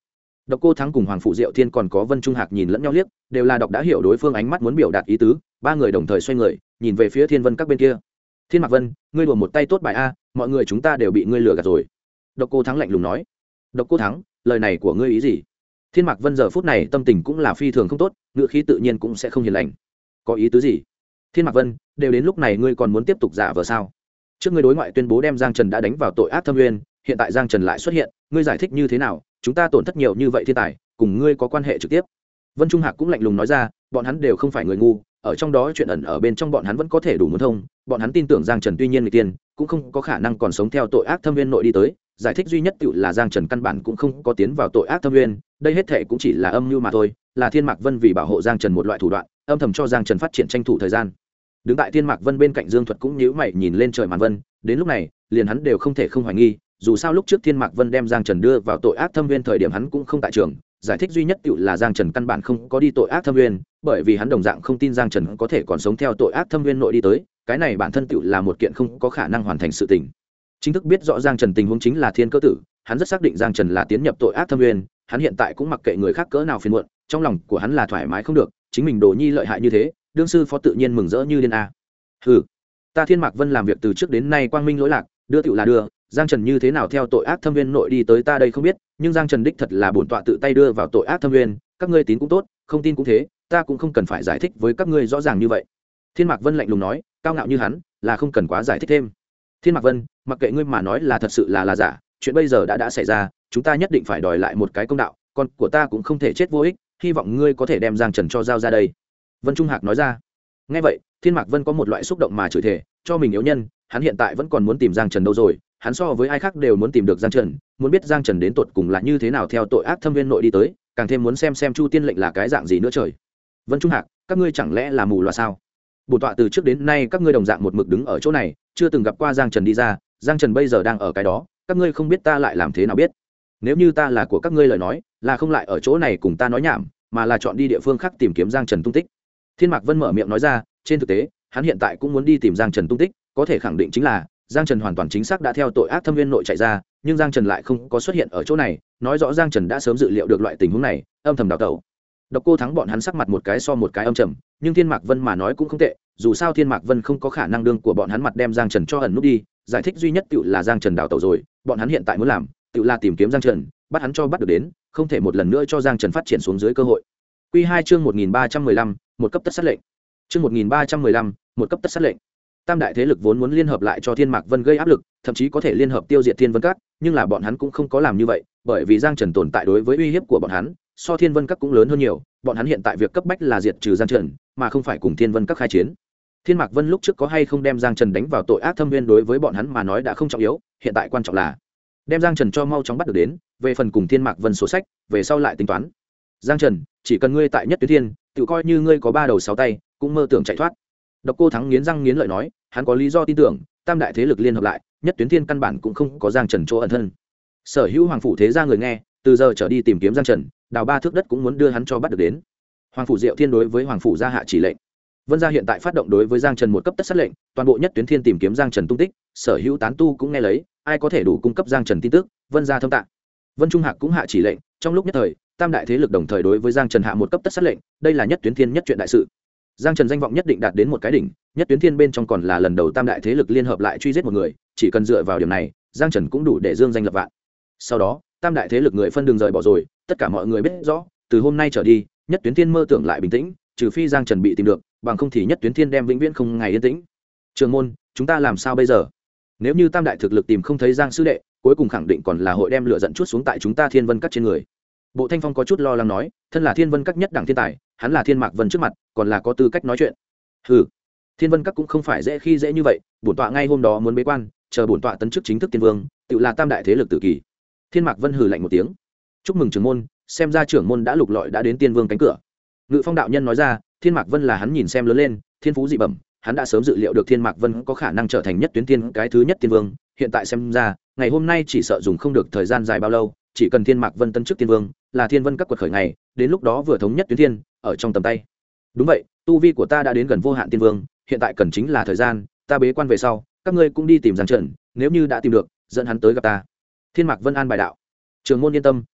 Độc Cô Thắng cùng Hoàng Phủ Diệu Thiên còn có Vân Trung Hạc nhìn lẫn nhau liếc, đều là đọc đã hiểu đối phương ánh mắt muốn biểu đạt ý tứ, ba người đồng thời xoay người, nhìn về phía Thiên Vân Các bên kia. Thiên Mạc Vân, ngươi đùa một tay tốt bài a, mọi người chúng ta đều bị ngươi lừa gạt rồi. Độc Cô Thắng lạnh lùng nói. Độc Cô Thắng, lời này của ngươi ý gì? Thiên Mạc Vân giờ phút này tâm tình cũng là phi thường không tốt, ngữ khí tự nhiên cũng sẽ không hiền lành. Có ý tứ gì? Thiên Mạc Vân, đều đến lúc này ngươi còn muốn tiếp tục giả vờ sao? Trước ngươi đối ngoại tuyên bố đem Giang Trần đã đánh vào tội ác thâm uyên, hiện tại Giang Trần lại xuất hiện, ngươi giải thích như thế nào? Chúng ta tổn thất nhiều như vậy thiên tài, cùng ngươi có quan hệ trực tiếp. Vân Trung Hạc cũng lạnh lùng nói ra, bọn hắn đều không phải người ngu, ở trong đó chuyện ẩn ở bên trong bọn hắn vẫn có thể đủ muốn thông, bọn hắn tin tưởng Giang Trần tuy nhiên người tiên, cũng không có khả năng còn sống theo tội ác thâm uyên nội đi tới, giải thích duy nhất tựu là Giang Trần căn bản cũng không có tiến vào tội ác thâm uyên, đây hết thệ cũng chỉ là âm mưu mà thôi, là Thiên Mạc Vân vì bảo hộ Giang Trần một loại thủ đoạn, âm thầm cho Giang Trần phát triển tranh thủ thời gian. Đứng tại Thiên Mạc Vân bên cạnh Dương Thuật cũng nhíu mày nhìn lên trời màn vân, đến lúc này, liền hắn đều không thể không hoài nghi, dù sao lúc trước Thiên Mạc Vân đem Giang Trần đưa vào tội ác thâm uyên thời điểm hắn cũng không tại trường, giải thích duy nhất tựu là Giang Trần căn bản không có đi tội ác thâm uyên, bởi vì hắn đồng dạng không tin Giang Trần có thể còn sống theo tội ác thâm uyên nội đi tới, cái này bản thân tựu là một kiện không có khả năng hoàn thành sự tình. Chính thức biết rõ Giang Trần tình huống chính là thiên cơ tử, hắn rất xác định Giang Trần là tiến nhập tội ác thâm uyên, hắn hiện tại cũng mặc kệ người khác cỡ nào phiền muộn, trong lòng của hắn là thoải mái không được, chính mình đồ nhi lợi hại như thế, đương sư phó tự nhiên mừng rỡ như điên a. Hừ, ta Thiên Mạc Vân làm việc từ trước đến nay quang minh lỗi lạc, đưa tựu là đưa, Giang Trần như thế nào theo tội ác thâm uyên nội đi tới ta đây không biết, nhưng Giang Trần đích thật là bổn tọa tự tay đưa vào tội ác thâm uyên, các ngươi tín cũng tốt, không tin cũng thế, ta cũng không cần phải giải thích với các ngươi rõ ràng như vậy. Thiên Mạc Vân lạnh lùng nói, cao ngạo như hắn, là không cần quá giải thích thêm. Thiên Mạc Vân, mặc kệ ngươi mà nói là thật sự là giả, chuyện bây giờ đã xảy ra, chúng ta nhất định phải đòi lại một cái công đạo, con của ta cũng không thể chết vô ích, hy vọng ngươi có thể đem Giang Trần cho giao ra đây. Vân Trung Hạc nói ra. Nghe vậy, Thiên Mạc Vân có một loại xúc động mà chửi thề, cho mình yếu nhân, hắn hiện tại vẫn còn muốn tìm Giang Trần đâu rồi, hắn so với ai khác đều muốn tìm được Giang Trần, muốn biết Giang Trần đến tột cùng là như thế nào theo tội ác thâm viên nội đi tới, càng thêm muốn xem Chu Tiên lệnh là cái dạng gì nữa trời. Vân Trung Hạc, các ngươi chẳng lẽ là mù loà sao? Bổn tọa từ trước đến nay các ngươi đồng dạng một mực đứng ở chỗ này, chưa từng gặp qua Giang Trần đi ra, Giang Trần bây giờ đang ở cái đó, các ngươi không biết ta lại làm thế nào biết? Nếu như ta là của các ngươi lời nói, là không lại ở chỗ này cùng ta nói nhảm, mà là chọn đi địa phương khác tìm kiếm Giang Trần tung tích. Thiên Mạc Vân mở miệng nói ra, trên thực tế, hắn hiện tại cũng muốn đi tìm Giang Trần tung tích, có thể khẳng định chính là Giang Trần hoàn toàn chính xác đã theo tội ác thâm viên nội chạy ra, nhưng Giang Trần lại không có xuất hiện ở chỗ này, nói rõ Giang Trần đã sớm dự liệu được loại tình huống này, âm thầm đào tẩu. Độc Cô Thắng bọn hắn sắc mặt một cái so một cái âm trầm, nhưng Thiên Mạc Vân mà nói cũng không tệ, dù sao Thiên Mạc Vân không có khả năng đương của bọn hắn mặt đem Giang Trần cho ẩn nút đi, giải thích duy nhất tựu là Giang Trần đào tẩu rồi, bọn hắn hiện tại muốn làm, tựu là tìm kiếm Giang Trần, bắt hắn cho bắt được đến, không thể một lần nữa cho Giang Trần phát triển xuống dưới cơ hội. Quy 2 chương 1315, một cấp tất sát lệnh. Chương 1315, một cấp tất sát lệnh. Tam đại thế lực vốn muốn liên hợp lại cho Thiên Mạc Vân gây áp lực, thậm chí có thể liên hợp tiêu diệt Thiên Vân Các, nhưng là bọn hắn cũng không có làm như vậy, bởi vì Giang Trần tồn tại đối với uy hiếp của bọn hắn, so Thiên Vân Các cũng lớn hơn nhiều, bọn hắn hiện tại việc cấp bách là diệt trừ Giang Trần, mà không phải cùng Thiên Vân Các khai chiến. Thiên Mạc Vân lúc trước có hay không đem Giang Trần đánh vào tội ác thâm viên đối với bọn hắn mà nói đã không trọng yếu, hiện tại quan trọng là đem Giang Trần cho mau chóng bắt được đến, về phần cùng Thiên Mạc Vân sổ sách, về sau lại tính toán. Giang Trần, chỉ cần ngươi tại Nhất Tuyến Thiên, tự coi như ngươi có ba đầu sáu tay, cũng mơ tưởng chạy thoát. Độc Cô Thắng nghiến răng nghiến lợi nói, hắn có lý do tin tưởng, tam đại thế lực liên hợp lại, Nhất Tuyến Thiên căn bản cũng không có Giang Trần chỗ ẩn thân. Sở hữu hoàng phủ thế gia người nghe, từ giờ trở đi tìm kiếm Giang Trần, đào ba thước đất cũng muốn đưa hắn cho bắt được đến. Hoàng phủ Diệu Thiên đối với hoàng phủ gia hạ chỉ lệnh. Vân gia hiện tại phát động đối với Giang Trần một cấp tất sát lệnh, toàn bộ Nhất Tuyến Thiên tìm kiếm Giang Trần tung tích, sở hữu tán tu cũng nghe lấy, ai có thể đủ cung cấp Giang Trần tin tức, Vân gia thâm tạ. Vân Trung Hạc cũng hạ chỉ lệnh, trong lúc nhất thời, tam đại thế lực đồng thời đối với Giang Trần hạ một cấp tất sát lệnh, đây là Nhất Tuyến Thiên nhất chuyện đại sự. Giang Trần danh vọng nhất định đạt đến một cái đỉnh, Nhất Tuyến Thiên bên trong còn là lần đầu tam đại thế lực liên hợp lại truy giết một người, chỉ cần dựa vào điểm này, Giang Trần cũng đủ để dương danh lập vạn. Sau đó, tam đại thế lực người phân đường rời bỏ rồi, tất cả mọi người biết rõ, từ hôm nay trở đi, Nhất Tuyến Thiên mơ tưởng lại bình tĩnh, trừ phi Giang Trần bị tìm được, bằng không thì Nhất Tuyến Thiên đem vĩnh viễn không ngày yên tĩnh. Trường môn, chúng ta làm sao bây giờ? Nếu như tam đại thực lực tìm không thấy Giang sư đệ, cuối cùng khẳng định còn là hội đem lửa giận chút xuống tại chúng ta Thiên Vân Các trên người. Bộ Thanh Phong có chút lo lắng nói, thân là Thiên Vân Các nhất đẳng thiên tài, hắn là Thiên Mạc Vân trước mặt, còn là có tư cách nói chuyện. Hừ, Thiên Vân Các cũng không phải dễ khi dễ như vậy, bổn tọa ngay hôm đó muốn bế quan, chờ bổn tọa tấn chức chính thức tiên vương, tự là tam đại thế lực tự kỳ. Thiên Mạc Vân hừ lạnh một tiếng, chúc mừng trưởng môn, xem ra trưởng môn đã lục lọi đã đến tiên vương cánh cửa. Ngự Phong đạo nhân nói ra, Thiên Mạc Vân là hắn nhìn xem lớn lên, thiên phú dị bẩm, hắn đã sớm dự liệu được Thiên Mạc Vân có khả năng trở thành Nhất Tuyến Thiên cái thứ nhất tiên vương, hiện tại xem ra, ngày hôm nay chỉ sợ dùng không được thời gian dài bao lâu, chỉ cần Thiên Mạc Vân tấn chức tiên vương, là Thiên Vân Các quật khởi ngày, đến lúc đó vừa thống nhất Tuyến Thiên, ở trong tầm tay. Đúng vậy, tu vi của ta đã đến gần vô hạn tiên vương, hiện tại cần chính là thời gian, ta bế quan về sau, các ngươi cũng đi tìm Giang Trần, nếu như đã tìm được, dẫn hắn tới gặp ta. Thiên Mạc Vân an bài đạo. Trường môn yên tâm,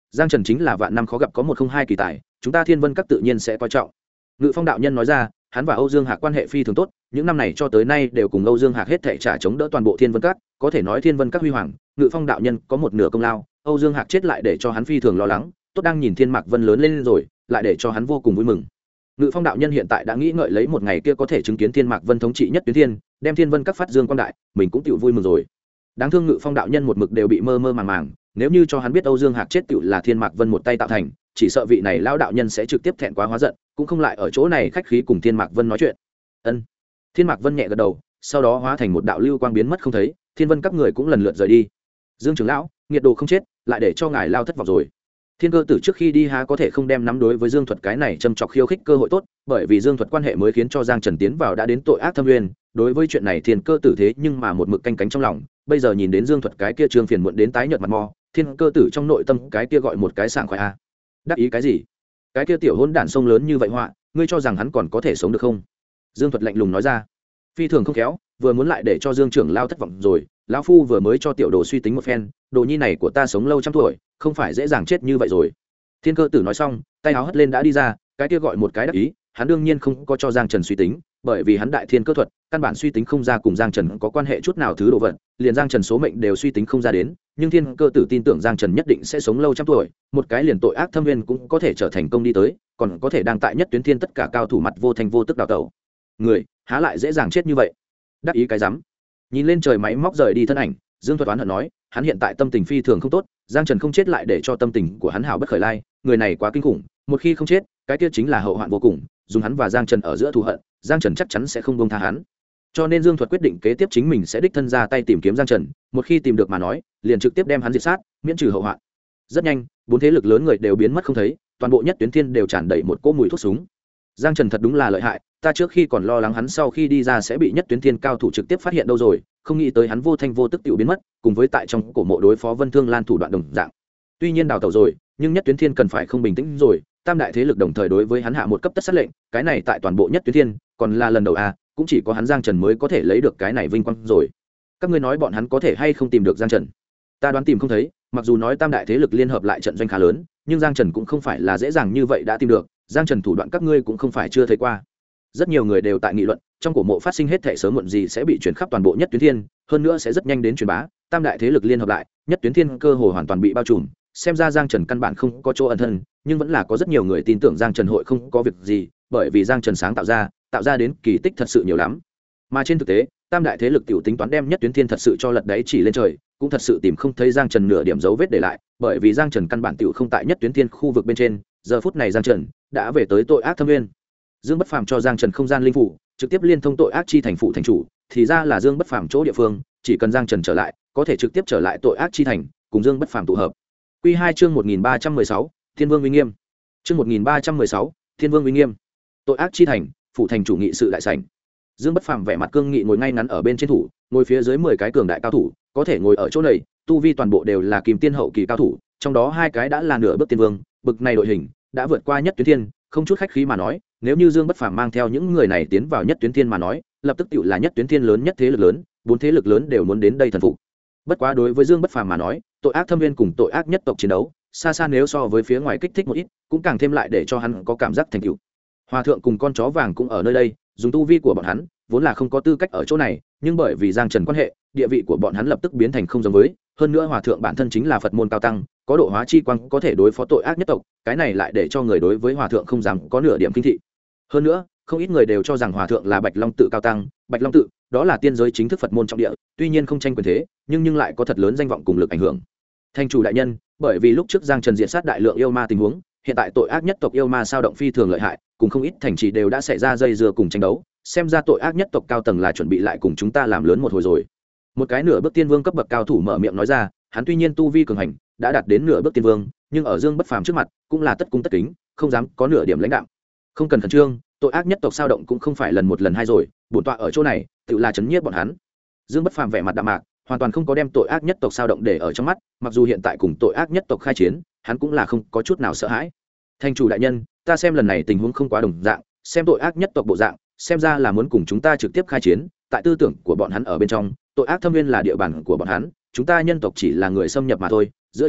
Giang Trần chính là vạn năm khó gặp có một không hai kỳ tài, chúng ta Thiên Vân Các tự nhiên sẽ coi trọng. Ngự Phong đạo nhân nói ra, hắn và Âu Dương Hạc quan hệ phi thường tốt, những năm này cho tới nay đều cùng Âu Dương Hạc hết thảy trả chống đỡ toàn bộ Thiên Vân Các, có thể nói Thiên Vân Các huy hoàng, Ngự Phong đạo nhân có một nửa công lao, Âu Dương Hạc chết lại để cho hắn phi thường lo lắng, tốt đang nhìn Thiên Mạc Vân lớn lên rồi, lại để cho hắn vô cùng vui mừng. Ngự Phong đạo nhân hiện tại đã nghĩ ngợi lấy một ngày kia có thể chứng kiến Thiên Mạc Vân thống trị nhất tuyến thiên, đem Thiên Vân Các phát dương quang đại, mình cũng tiểu vui mừng rồi. Đáng thương Ngự Phong đạo nhân một mực đều bị mơ mơ màng màng, nếu như cho hắn biết Âu Dương Hạc chết tiểu là Thiên Mạc Vân một tay tạo thành, chỉ sợ vị này lão đạo nhân sẽ trực tiếp thẹn quá hóa giận, cũng không lại ở chỗ này khách khí cùng Thiên Mạc Vân nói chuyện. Ân. Thiên Mạc Vân nhẹ gật đầu, sau đó hóa thành một đạo lưu quang biến mất không thấy, Thiên Vân Các người cũng lần lượt rời đi. Dương trưởng lão, nghiệt đồ không chết, lại để cho ngài lao thất vọng rồi. Thiên Cơ Tử trước khi đi há có thể không đem nắm đối với Dương Thuật cái này châm chọc khiêu khích cơ hội tốt, bởi vì Dương Thuật quan hệ mới khiến cho Giang Trần tiến vào đã đến tội ác thâm uyên, đối với chuyện này Thiên Cơ Tử thế nhưng mà một mực canh cánh trong lòng, bây giờ nhìn đến Dương Thuật cái kia trương phiền muộn đến tái nhợt mặt mò, Thiên Cơ Tử trong nội tâm cái kia gọi một cái sảng khoái a. Đắc ý cái gì? Cái kia tiểu hỗn đản sông lớn như vậy họa, ngươi cho rằng hắn còn có thể sống được không? Dương Thuật lạnh lùng nói ra. Phi thường không khéo, vừa muốn lại để cho Dương trưởng lao thất vọng rồi, lão phu vừa mới cho tiểu đồ suy tính một phen, đồ nhi này của ta sống lâu trăm tuổi, không phải dễ dàng chết như vậy rồi. Thiên Cơ Tử nói xong, tay áo hất lên đã đi ra, cái kia gọi một cái đắc ý, hắn đương nhiên không có cho Giang Trần suy tính, bởi vì hắn đại thiên cơ thuật, căn bản suy tính không ra cùng Giang Trần có quan hệ chút nào thứ đồ vật, liền Giang Trần số mệnh đều suy tính không ra đến, nhưng Thiên Cơ Tử tin tưởng Giang Trần nhất định sẽ sống lâu trăm tuổi, một cái liền tội ác thâm viên cũng có thể trở thành công đi tới, còn có thể đang tại nhất tuyến thiên tất cả cao thủ mặt vô thành vô tức đào tẩu. Người, há lại dễ dàng chết như vậy? Đắc ý cái rắm. Nhìn lên trời máy móc rời đi thân ảnh, Dương Thuật oán hận nói, hắn hiện tại tâm tình phi thường không tốt, Giang Trần không chết lại để cho tâm tình của hắn hảo bất khởi lai, người này quá kinh khủng, một khi không chết, cái kia chính là hậu hoạn vô cùng, dùng hắn và Giang Trần ở giữa thù hận, Giang Trần chắc chắn sẽ không buông tha hắn. Cho nên Dương Thuật quyết định kế tiếp chính mình sẽ đích thân ra tay tìm kiếm Giang Trần, một khi tìm được mà nói, liền trực tiếp đem hắn diệt sát, miễn trừ hậu hoạn. Rất nhanh, bốn thế lực lớn người đều biến mất không thấy, toàn bộ nhất tuyến thiên đều tràn đầy một cỗ mùi thuốc súng. Giang Trần thật đúng là lợi hại, ta trước khi còn lo lắng hắn sau khi đi ra sẽ bị nhất tuyến thiên cao thủ trực tiếp phát hiện đâu rồi, không nghĩ tới hắn vô thanh vô tức tiểu biến mất, cùng với tại trong cổ mộ đối phó Vân Thương Lan thủ đoạn đồng dạng. Tuy nhiên đào tẩu rồi, nhưng nhất tuyến thiên cần phải không bình tĩnh rồi, tam đại thế lực đồng thời đối với hắn hạ một cấp tất sát lệnh, cái này tại toàn bộ nhất tuyến thiên, còn là lần đầu cũng chỉ có hắn Giang Trần mới có thể lấy được cái này vinh quang rồi. Các ngươi nói bọn hắn có thể hay không tìm được Giang Trần? Ta đoán tìm không thấy, mặc dù nói tam đại thế lực liên hợp lại trận doanh khá lớn, nhưng Giang Trần cũng không phải là dễ dàng như vậy đã tìm được, Giang Trần thủ đoạn các ngươi cũng không phải chưa thấy qua. Rất nhiều người đều tại nghị luận, trong cổ mộ phát sinh hết thảy sớm muộn gì sẽ bị truyền khắp toàn bộ nhất tuyến thiên, hơn nữa sẽ rất nhanh đến truyền bá, tam đại thế lực liên hợp lại, nhất tuyến thiên cơ hồ hoàn toàn bị bao trùm, xem ra Giang Trần căn bản không có chỗ ẩn thân, nhưng vẫn là có rất nhiều người tin tưởng Giang Trần hội không có việc gì, bởi vì Giang Trần sáng tạo ra đến kỳ tích thật sự nhiều lắm. Mà trên thực tế, tam đại thế lực tiểu tính toán đem nhất tuyến thiên thật sự cho lật đáy chỉ lên trời, cũng thật sự tìm không thấy Giang Trần nửa điểm dấu vết để lại, bởi vì Giang Trần căn bản tiểu không tại nhất tuyến thiên khu vực bên trên, giờ phút này Giang Trần đã về tới tội ác thâm nguyên. Dương Bất Phàm cho Giang Trần không gian linh phủ, trực tiếp liên thông tội ác chi thành phụ thành chủ, thì ra là Dương Bất Phàm chỗ địa phương, chỉ cần Giang Trần trở lại, có thể trực tiếp trở lại tội ác chi thành, cùng Dương Bất Phàm tụ hợp. Quy 2 chương 1316, Thiên Vương uy nghiêm. Chương 1316, Thiên Vương uy nghiêm. Tội ác chi thành, phụ thành chủ nghị sự đại sảnh. Dương Bất Phàm vẻ mặt cương nghị ngồi ngay ngắn ở bên trên thủ, ngồi phía dưới 10 cái cường đại cao thủ, có thể ngồi ở chỗ này, tu vi toàn bộ đều là Kim Tiên hậu kỳ cao thủ, trong đó 2 cái đã là nửa bước tiên vương, bực này đội hình đã vượt qua nhất tuyến thiên, không chút khách khí mà nói, nếu như Dương Bất Phàm mang theo những người này tiến vào nhất tuyến thiên mà nói, lập tức tựu là nhất tuyến thiên lớn nhất thế lực lớn, 4 thế lực lớn đều muốn đến đây thần phục. Bất quá đối với Dương Bất Phàm mà nói, tội ác thâm viên cùng tội ác nhất tộc chiến đấu, xa xa nếu so với phía ngoài kích thích một ít, cũng càng thêm lại để cho hắn có cảm giác thành tựu. Hòa thượng cùng con chó vàng cũng ở nơi đây, dùng tu vi của bọn hắn, vốn là không có tư cách ở chỗ này, nhưng bởi vì Giang Trần quan hệ, địa vị của bọn hắn lập tức biến thành không giống với, hơn nữa hòa thượng bản thân chính là Phật môn cao tăng, có độ hóa chi quang có thể đối phó tội ác nhất tộc, cái này lại để cho người đối với hòa thượng không dám có nửa điểm kinh thị. Hơn nữa, không ít người đều cho rằng hòa thượng là Bạch Long tự cao tăng, Bạch Long tự, đó là tiên giới chính thức Phật môn trọng địa, tuy nhiên không tranh quyền thế, nhưng lại có thật lớn danh vọng cùng lực ảnh hưởng. Thành chủ đại nhân, bởi vì lúc trước Giang Trần diệt sát đại lượng yêu ma tình huống, hiện tại tội ác nhất tộc yêu ma sao động phi thường lợi hại, cùng không ít thành trì đều đã xảy ra dây dưa cùng tranh đấu, xem ra tội ác nhất tộc cao tầng là chuẩn bị lại cùng chúng ta làm lớn một hồi rồi. Một cái nửa bước tiên vương cấp bậc cao thủ mở miệng nói ra, hắn tuy nhiên tu vi cường hành, đã đạt đến nửa bước tiên vương, nhưng ở Dương Bất Phàm trước mặt, cũng là tất cung tất kính, không dám có nửa điểm lãnh đạm. Không cần khẩn trương, tội ác nhất tộc sao động cũng không phải lần một lần hai rồi, bổn tọa ở chỗ này, tự là chấn nhiếp bọn hắn. Dương Bất Phàm vẻ mặt đạm mạc, hoàn toàn không có đem tội ác nhất tộc sao động để ở trong mắt, mặc dù hiện tại cùng tội ác nhất tộc khai chiến, hắn cũng là không có chút nào sợ hãi. Thành chủ đại nhân, ta xem lần này tình huống không quá đồng dạng, xem tội ác nhất tộc bộ dạng, xem ra là muốn cùng chúng ta trực tiếp khai chiến, tại tư tưởng của bọn hắn ở bên trong, tội ác thâm viên là địa bàn của bọn hắn, chúng ta nhân tộc chỉ là người xâm nhập mà thôi, giữa chúng ta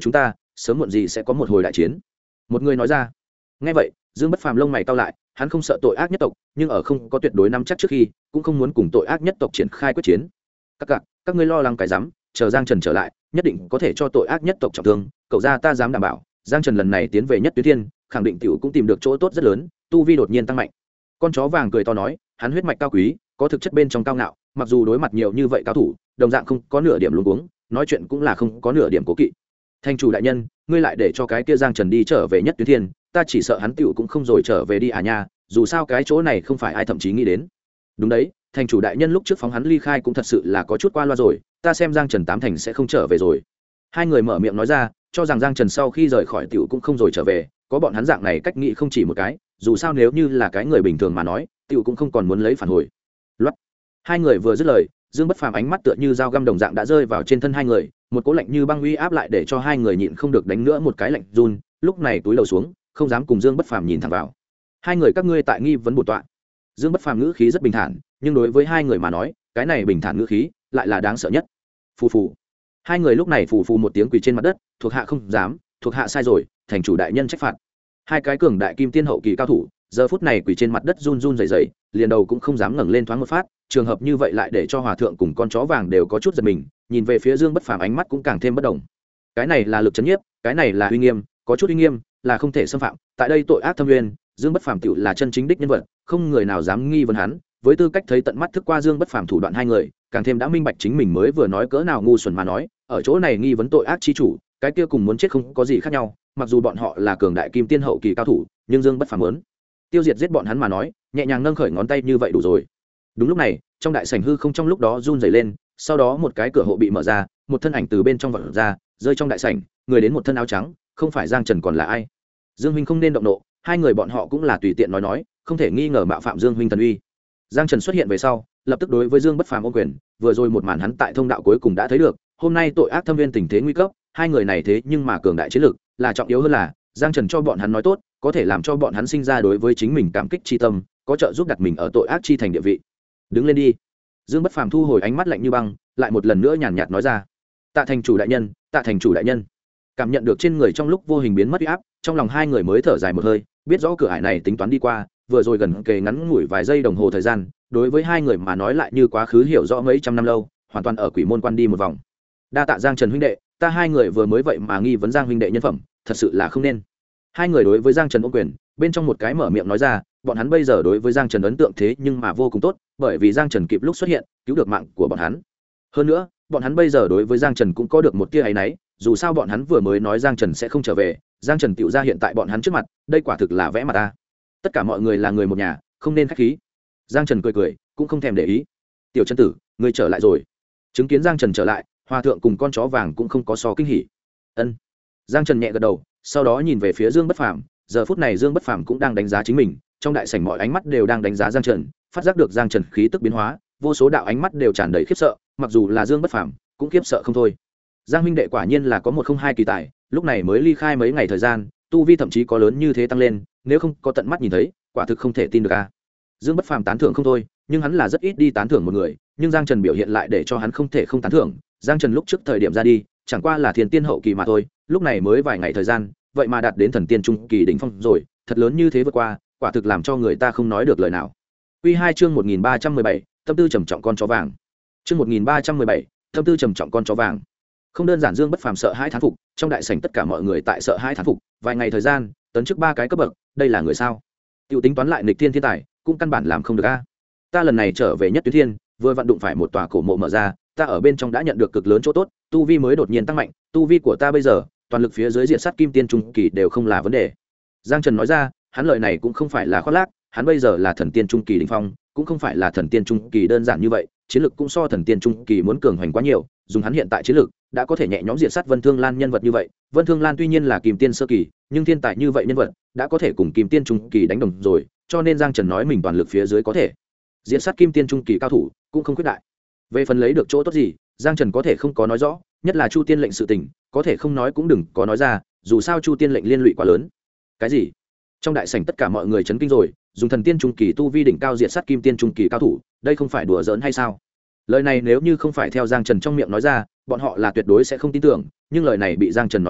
sớm muộn gì sẽ có một hồi đại chiến. Một người nói ra. Nghe vậy, Dương Bất Phàm lông mày cau lại, hắn không sợ tội ác nhất tộc, nhưng ở không có tuyệt đối nắm chắc trước khi, cũng không muốn cùng tội ác nhất tộc triển khai quyết chiến. Các ngươi lo lắng cái rắm, chờ Giang Trần trở lại, nhất định có thể cho tội ác nhất tộc trọng thương, cậu ra ta dám đảm bảo, Giang Trần lần này tiến về Nhất Tuyến Thiên, khẳng định tiểu cũng tìm được chỗ tốt rất lớn, tu vi đột nhiên tăng mạnh. Con chó vàng cười to nói, hắn huyết mạch cao quý, có thực chất bên trong cao ngạo, mặc dù đối mặt nhiều như vậy cao thủ, đồng dạng không có nửa điểm luống cuống, nói chuyện cũng là không có nửa điểm cố kỵ. Thành chủ đại nhân, ngươi lại để cho cái kia Giang Trần đi trở về Nhất Tuyến Thiên, ta chỉ sợ hắn tiểu cũng không rồi trở về đi à nha, dù sao cái chỗ này không phải ai thậm chí nghĩ đến. Đúng đấy, thành chủ đại nhân lúc trước phóng hắn ly khai cũng thật sự là có chút qua loa rồi, ta xem Giang Trần tám thành sẽ không trở về rồi. Hai người mở miệng nói ra, cho rằng Giang Trần sau khi rời khỏi tiểu cũng không rồi trở về, có bọn hắn dạng này cách nghĩ không chỉ một cái, dù sao nếu như là cái người bình thường mà nói, tiểu cũng không còn muốn lấy phản hồi. Loát. Hai người vừa dứt lời, Dương Bất Phàm ánh mắt tựa như dao găm đồng dạng đã rơi vào trên thân hai người, một cỗ lạnh như băng uy áp lại để cho hai người nhịn không được đánh nữa một cái lạnh run, lúc này túi lầu xuống, không dám cùng Dương Bất Phàm nhìn thẳng vào. Hai người các ngươi tại nghi vấn bổn tọa. Dương Bất Phàm ngữ khí rất bình thản, nhưng đối với hai người mà nói, cái này bình thản ngữ khí lại là đáng sợ nhất. Phù phù. Hai người lúc này phù phù một tiếng quỳ trên mặt đất, thuộc hạ không dám, thuộc hạ sai rồi, thành chủ đại nhân trách phạt. Hai cái cường đại kim tiên hậu kỳ cao thủ, giờ phút này quỳ trên mặt đất run run rẩy rẩy, liền đầu cũng không dám ngẩng lên thoáng một phát, trường hợp như vậy lại để cho hòa thượng cùng con chó vàng đều có chút giật mình, nhìn về phía Dương Bất Phàm ánh mắt cũng càng thêm bất động. Cái này là lực chấn nhiếp, cái này là uy nghiêm, có chút uy nghiêm, là không thể xâm phạm, tại đây tội ác thâm uyên, Dương Bất Phàm tiểu là chân chính đích nhân vật, không người nào dám nghi vấn hắn, với tư cách thấy tận mắt thức qua Dương Bất Phàm thủ đoạn hai người, càng thêm đã minh bạch chính mình mới vừa nói cỡ nào ngu xuẩn mà nói, ở chỗ này nghi vấn tội ác chi chủ, cái kia cùng muốn chết không có gì khác nhau, mặc dù bọn họ là cường đại kim tiên hậu kỳ cao thủ, nhưng Dương Bất Phàm muốn tiêu diệt giết bọn hắn mà nói, nhẹ nhàng nâng khởi ngón tay như vậy đủ rồi. Đúng lúc này, trong đại sảnh hư không trong lúc đó run rẩy lên, sau đó một cái cửa hộ bị mở ra, một thân ảnh từ bên trong vọt ra, rơi trong đại sảnh, người đến một thân áo trắng, không phải Giang Trần còn là ai? Dương huynh không nên động nộ, hai người bọn họ cũng là tùy tiện nói, không thể nghi ngờ mạo phạm Dương huynh thần uy. Giang Trần xuất hiện về sau, lập tức đối với Dương Bất Phàm ôm quyền, vừa rồi một màn hắn tại thông đạo cuối cùng đã thấy được, hôm nay tội ác thâm viên tình thế nguy cấp, hai người này thế nhưng mà cường đại chiến lực, là trọng yếu hơn là Giang Trần cho bọn hắn nói tốt, có thể làm cho bọn hắn sinh ra đối với chính mình cảm kích chi tâm, có trợ giúp đặt mình ở tội ác chi thành địa vị. Đứng lên đi. Dương Bất Phàm thu hồi ánh mắt lạnh như băng, lại một lần nữa nhàn nhạt nói ra: "Tạ thành chủ đại nhân, tạ thành chủ đại nhân." Cảm nhận được trên người trong lúc vô hình biến mất uy áp, trong lòng hai người mới thở dài một hơi, biết rõ cửa ải này tính toán đi qua, vừa rồi gần kề ngắn ngủi vài giây đồng hồ thời gian, đối với hai người mà nói lại như quá khứ hiểu rõ mấy trăm năm lâu, hoàn toàn ở quỷ môn quan đi một vòng. Đa tạ Giang Trần huynh đệ, ta hai người vừa mới vậy mà nghi vấn Giang huynh đệ nhân phẩm, thật sự là không nên. Hai người đối với Giang Trần ôm quyền, bên trong một cái mở miệng nói ra, bọn hắn bây giờ đối với Giang Trần ấn tượng thế nhưng mà vô cùng tốt, bởi vì Giang Trần kịp lúc xuất hiện, cứu được mạng của bọn hắn. Hơn nữa, bọn hắn bây giờ đối với Giang Trần cũng có được một tia áy náy, dù sao bọn hắn vừa mới nói Giang Trần sẽ không trở về, Giang Trần tiểu ra hiện tại bọn hắn trước mặt, đây quả thực là vẽ mặt ta. Tất cả mọi người là người một nhà, không nên khách khí. Giang Trần cười cười, cũng không thèm để ý. Tiểu Trần tử, ngươi trở lại rồi. Chứng kiến Giang Trần trở lại, hòa thượng cùng con chó vàng cũng không có so kinh hỉ. Ân. Giang Trần nhẹ gật đầu, sau đó nhìn về phía Dương Bất Phàm, giờ phút này Dương Bất Phàm cũng đang đánh giá chính mình, trong đại sảnh mọi ánh mắt đều đang đánh giá Giang Trần, phát giác được Giang Trần khí tức biến hóa, vô số đạo ánh mắt đều tràn đầy khiếp sợ, mặc dù là Dương Bất Phàm cũng khiếp sợ không thôi. Giang huynh đệ quả nhiên là có một không hai kỳ tài, lúc này mới ly khai mấy ngày thời gian, tu vi thậm chí có lớn như thế tăng lên, nếu không có tận mắt nhìn thấy, quả thực không thể tin được a. Dương Bất Phàm tán thưởng không thôi, nhưng hắn là rất ít đi tán thưởng một người, nhưng Giang Trần biểu hiện lại để cho hắn không thể không tán thưởng. Giang Trần lúc trước thời điểm ra đi, chẳng qua là thiên tiên hậu kỳ mà thôi, lúc này mới vài ngày thời gian, vậy mà đạt đến thần tiên trung kỳ đỉnh phong rồi, thật lớn như thế vượt qua, quả thực làm cho người ta không nói được lời nào. Quy 2 chương 1317, tâm tư trầm trọng con chó vàng. Chương 1317, tâm tư trầm trọng con chó vàng. Không đơn giản Dương Bất Phàm sợ hãi thán phục, trong đại sảnh tất cả mọi người tại sợ hãi thán phục, vài ngày thời gian, tấn chức 3 cái cấp bậc, đây là người sao? Tiêu tính toán lại nghịch thiên thiên tài, cũng căn bản làm không được a. Ta lần này trở về Nhất Tuyến Thiên, vừa vận đụng phải một tòa cổ mộ mở ra, ta ở bên trong đã nhận được cực lớn chỗ tốt, tu vi mới đột nhiên tăng mạnh, tu vi của ta bây giờ, toàn lực phía dưới diện sát kim tiên trung kỳ đều không là vấn đề. Giang Trần nói ra, hắn lời này cũng không phải là khoác lác, hắn bây giờ là thần tiên trung kỳ đỉnh phong, cũng không phải là thần tiên trung kỳ đơn giản như vậy, chiến lực cũng so thần tiên trung kỳ muốn cường hoành quá nhiều, dùng hắn hiện tại chiến lực, đã có thể nhẹ nhõm diệt sát Vân Thương Lan nhân vật như vậy. Vân Thương Lan tuy nhiên là kim tiên sơ kỳ, nhưng thiên tài như vậy nhân vật, đã có thể cùng kim tiên trung kỳ đánh đồng rồi, cho nên Giang Trần nói mình toàn lực phía dưới có thể diệt sát kim tiên trung kỳ cao thủ, cũng không khuyết đại. Về phần lấy được chỗ tốt gì, Giang Trần có thể không có nói rõ, nhất là Chu Tiên lệnh sự tình, có thể không nói cũng đừng có nói ra, dù sao Chu Tiên lệnh liên lụy quá lớn. Cái gì? Trong đại sảnh tất cả mọi người chấn kinh rồi, dùng thần tiên trung kỳ tu vi đỉnh cao diệt sát kim tiên trung kỳ cao thủ, đây không phải đùa giỡn hay sao? Lời này nếu như không phải theo Giang Trần trong miệng nói ra, bọn họ là tuyệt đối sẽ không tin tưởng, nhưng lời này bị Giang Trần nói ra,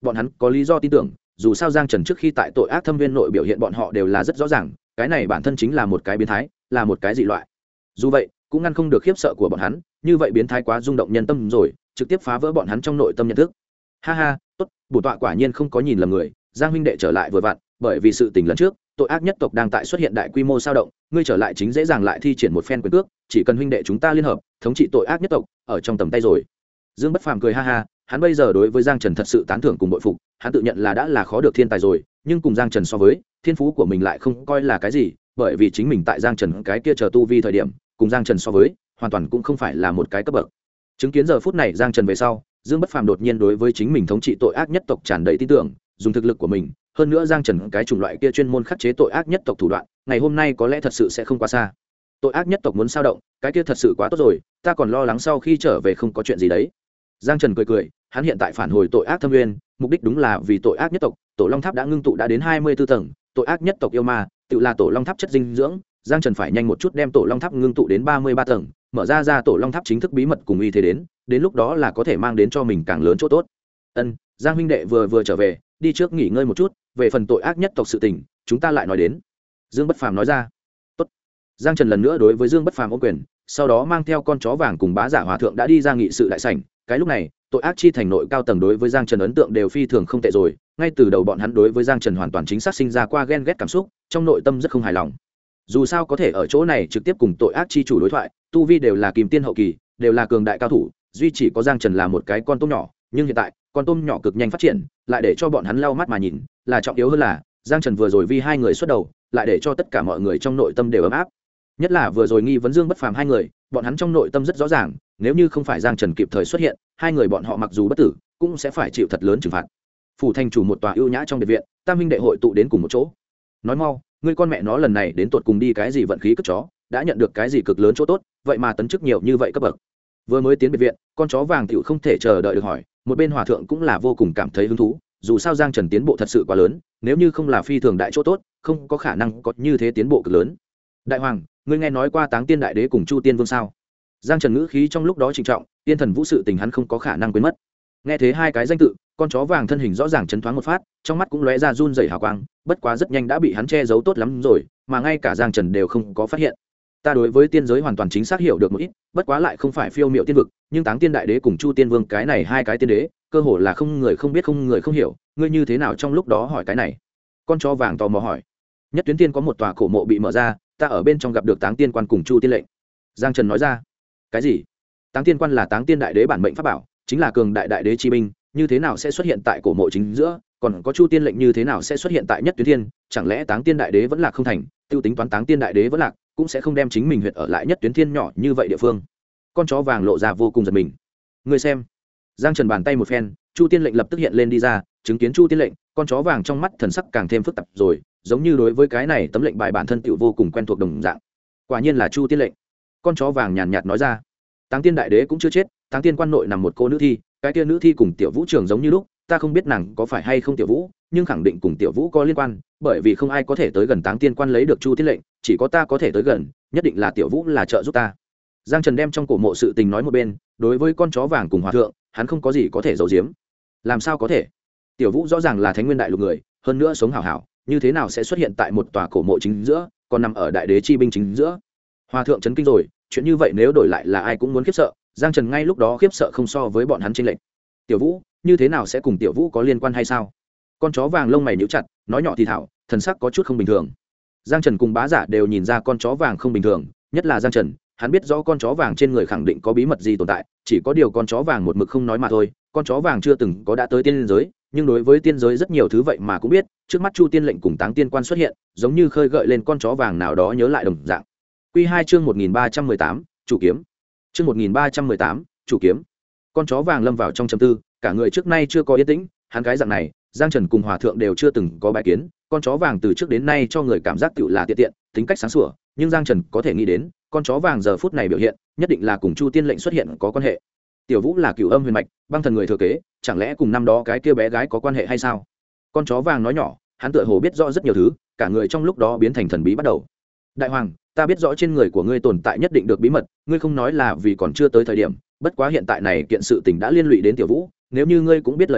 bọn hắn có lý do tin tưởng, dù sao Giang Trần trước khi tại tội ác thâm viên nội biểu hiện bọn họ đều là rất rõ ràng, cái này bản thân chính là một cái biến thái, là một cái dị loại. Dù vậy cũng ngăn không được khiếp sợ của bọn hắn, như vậy biến thái quá rung động nhân tâm rồi, trực tiếp phá vỡ bọn hắn trong nội tâm nhận thức. Ha ha, tốt, bổn tọa quả nhiên không có nhìn lầm người, Giang huynh đệ trở lại vừa vặn, bởi vì sự tình lần trước tội ác nhất tộc đang tại xuất hiện đại quy mô sao động, ngươi trở lại chính dễ dàng lại thi triển một phen quyền cước, chỉ cần huynh đệ chúng ta liên hợp thống trị tội ác nhất tộc ở trong tầm tay rồi. Dương Bất Phàm cười ha ha, hắn bây giờ đối với Giang Trần thật sự tán thưởng cùng bội phục, hắn tự nhận là đã là khó được thiên tài rồi, nhưng cùng Giang Trần so với, thiên phú của mình lại không coi là cái gì, bởi vì chính mình tại Giang Trần cái kia chờ tu vi thời điểm, cùng Giang Trần so với, hoàn toàn cũng không phải là một cái cấp bậc. Chứng kiến giờ phút này Giang Trần về sau, Dương Bất Phàm đột nhiên đối với chính mình thống trị tội ác nhất tộc tràn đầy tin tưởng, dùng thực lực của mình, hơn nữa Giang Trần cái chủng loại kia chuyên môn khắc chế tội ác nhất tộc thủ đoạn, ngày hôm nay có lẽ thật sự sẽ không quá xa. Tội ác nhất tộc muốn sao động, cái kia thật sự quá tốt rồi, ta còn lo lắng sau khi trở về không có chuyện gì đấy. Giang Trần cười cười, hắn hiện tại phản hồi tội ác thâm nguyên, mục đích đúng là vì tội ác nhất tộc, Tổ Long Tháp đã ngưng tụ đã đến 24 tầng, tội ác nhất tộc yêu ma, tự là Tổ Long Tháp chất dinh dưỡng, Giang Trần phải nhanh một chút đem Tổ Long Tháp ngưng tụ đến 33 tầng, mở ra Tổ Long Tháp chính thức bí mật cùng uy thế đến lúc đó là có thể mang đến cho mình càng lớn chỗ tốt. Ân, Giang huynh đệ vừa trở về, đi trước nghỉ ngơi một chút, về phần tội ác nhất tộc sự tình, chúng ta lại nói đến. Dương Bất Phàm nói ra. Tốt. Giang Trần lần nữa đối với Dương Bất Phàm ôm quyền, sau đó mang theo con chó vàng cùng bá giả hòa thượng đã đi ra nghị sự đại sảnh. Cái lúc này, tội ác chi thành nội cao tầng đối với Giang Trần ấn tượng đều phi thường không tệ rồi, ngay từ đầu bọn hắn đối với Giang Trần hoàn toàn chính xác sinh ra qua ghen ghét cảm xúc, trong nội tâm rất không hài lòng. Dù sao có thể ở chỗ này trực tiếp cùng tội ác chi chủ đối thoại, tu vi đều là kim tiên hậu kỳ, đều là cường đại cao thủ, duy chỉ có Giang Trần là một cái con tôm nhỏ, nhưng hiện tại, con tôm nhỏ cực nhanh phát triển, lại để cho bọn hắn lau mắt mà nhìn, là trọng yếu hơn là, Giang Trần vừa rồi vì hai người xuất đầu, lại để cho tất cả mọi người trong nội tâm đều ấm áp. Nhất là vừa rồi nghi vấn Dương Bất Phàm hai người, bọn hắn trong nội tâm rất rõ ràng, nếu như không phải Giang Trần kịp thời xuất hiện, hai người bọn họ mặc dù bất tử, cũng sẽ phải chịu thật lớn trừng phạt. Phủ thành chủ một tòa ưu nhã trong biệt viện, tam huynh đệ hội tụ đến cùng một chỗ. Nói mau, ngươi con mẹ nó lần này đến tụt cùng đi cái gì vận khí cất chó, đã nhận được cái gì cực lớn chỗ tốt, vậy mà tấn chức nhiều như vậy cấp bậc. Vừa mới tiến biệt viện, con chó vàng tiểu không thể chờ đợi được hỏi, một bên hòa thượng cũng là vô cùng cảm thấy hứng thú, dù sao Giang Trần tiến bộ thật sự quá lớn, nếu như không là phi thường đại chỗ tốt, không có khả năng có như thế tiến bộ cực lớn. Đại hoàng, ngươi nghe nói qua Táng Tiên Đại Đế cùng Chu Tiên Vương sao? Giang Trần ngữ khí trong lúc đó trịnh trọng, Tiên Thần Vũ sự tình hắn không có khả năng quên mất. Nghe thế hai cái danh tự, con chó vàng thân hình rõ ràng chấn thoáng một phát, trong mắt cũng lóe ra run rẩy hào quang, bất quá rất nhanh đã bị hắn che giấu tốt lắm rồi, mà ngay cả Giang Trần đều không có phát hiện. Ta đối với tiên giới hoàn toàn chính xác hiểu được một ít, bất quá lại không phải phiêu miệu tiên vực, nhưng Táng Tiên Đại Đế cùng Chu Tiên Vương cái này hai cái tiên đế, cơ hồ là không người không biết không người không hiểu, ngươi như thế nào trong lúc đó hỏi cái này? Con chó vàng tò mò hỏi. Nhất Tuyến Tiên có một tòa cổ mộ bị mở ra, ta ở bên trong gặp được Táng Tiên Quan cùng Chu Tiên lệnh. Giang Trần nói ra. Cái gì? Táng Tiên Quan là Táng Tiên Đại Đế bản mệnh pháp bảo, chính là cường đại đại đế chi binh, như thế nào sẽ xuất hiện tại cổ mộ chính giữa, còn có Chu Tiên lệnh như thế nào sẽ xuất hiện tại Nhất Tuyến Thiên, chẳng lẽ Táng Tiên Đại Đế vẫn là không thành, tiêu tính toán Táng Tiên Đại Đế vẫn lạc, cũng sẽ không đem chính mình huyệt ở lại Nhất Tuyến Thiên nhỏ như vậy địa phương. Con chó vàng lộ ra vô cùng giật mình. Ngươi xem. Giang Trần bàn tay một phen, Chu Tiên lệnh lập tức hiện lên đi ra, chứng kiến Chu Tiên lệnh, con chó vàng trong mắt thần sắc càng thêm phức tạp rồi, giống như đối với cái này tấm lệnh bài bản thân tựu vô cùng quen thuộc đồng dạng. Quả nhiên là Chu Tiên lệnh. Con chó vàng nhàn nhạt nói ra. Táng Tiên Đại Đế cũng chưa chết, Táng Tiên Quan nội nằm một cô nữ thi, cái kia nữ thi cùng Tiểu Vũ Trường giống như lúc, ta không biết nàng có phải hay không Tiểu Vũ, nhưng khẳng định cùng Tiểu Vũ có liên quan, bởi vì không ai có thể tới gần Táng Tiên Quan lấy được Chu Tiên lệnh, chỉ có ta có thể tới gần, nhất định là Tiểu Vũ là trợ giúp ta. Giang Trần đem trong cổ mộ sự tình nói một bên, đối với con chó vàng cùng hòa thượng, hắn không có gì có thể giấu giếm. Làm sao có thể? Tiểu Vũ rõ ràng là Thánh Nguyên Đại Lục người, hơn nữa sống hảo hảo, như thế nào sẽ xuất hiện tại một tòa cổ mộ chính giữa, còn nằm ở Đại Đế chi binh chính giữa? Hòa thượng chấn kinh rồi, chuyện như vậy nếu đổi lại là ai cũng muốn khiếp sợ, Giang Trần ngay lúc đó khiếp sợ không so với bọn hắn chênh lệch. Tiểu Vũ, như thế nào sẽ cùng Tiểu Vũ có liên quan hay sao? Con chó vàng lông mày nhíu chặt, nói nhỏ thì thảo, thần sắc có chút không bình thường. Giang Trần cùng bá giả đều nhìn ra con chó vàng không bình thường, nhất là Giang Trần, hắn biết rõ con chó vàng trên người khẳng định có bí mật gì tồn tại, chỉ có điều con chó vàng một mực không nói mà thôi. Con chó vàng chưa từng có đã tới tiên giới, nhưng đối với tiên giới rất nhiều thứ vậy mà cũng biết, trước mắt Chu Tiên lệnh cùng Táng Tiên Quan xuất hiện, giống như khơi gợi lên con chó vàng nào đó nhớ lại đồng dạng. Quy 2 chương 1318, chủ kiếm. Chương 1318, chủ kiếm. Con chó vàng lâm vào trong trầm tư, cả người trước nay chưa có yên tĩnh, hắn cái dạng này, Giang Trần cùng hòa thượng đều chưa từng có bài kiến, con chó vàng từ trước đến nay cho người cảm giác tựu là tiện tiện, tính cách sáng sủa, nhưng Giang Trần có thể nghĩ đến, con chó vàng giờ phút này biểu hiện, nhất định là cùng Chu Tiên lệnh xuất hiện có quan hệ. Tiểu Vũ là Cửu Âm huyền mạch, băng thần người thừa kế, chẳng lẽ cùng năm đó cái kia bé gái có quan hệ hay sao? Con chó vàng nói nhỏ, hắn tựa hồ biết rõ rất nhiều thứ, cả người trong lúc đó biến thành thần bí bắt đầu. Đại hoàng, ta biết rõ trên người của ngươi tồn tại nhất định được bí mật, ngươi không nói là vì còn chưa tới thời điểm, bất quá hiện tại này kiện sự tình đã liên lụy đến Tiểu Vũ, nếu như ngươi cũng biết lời nói,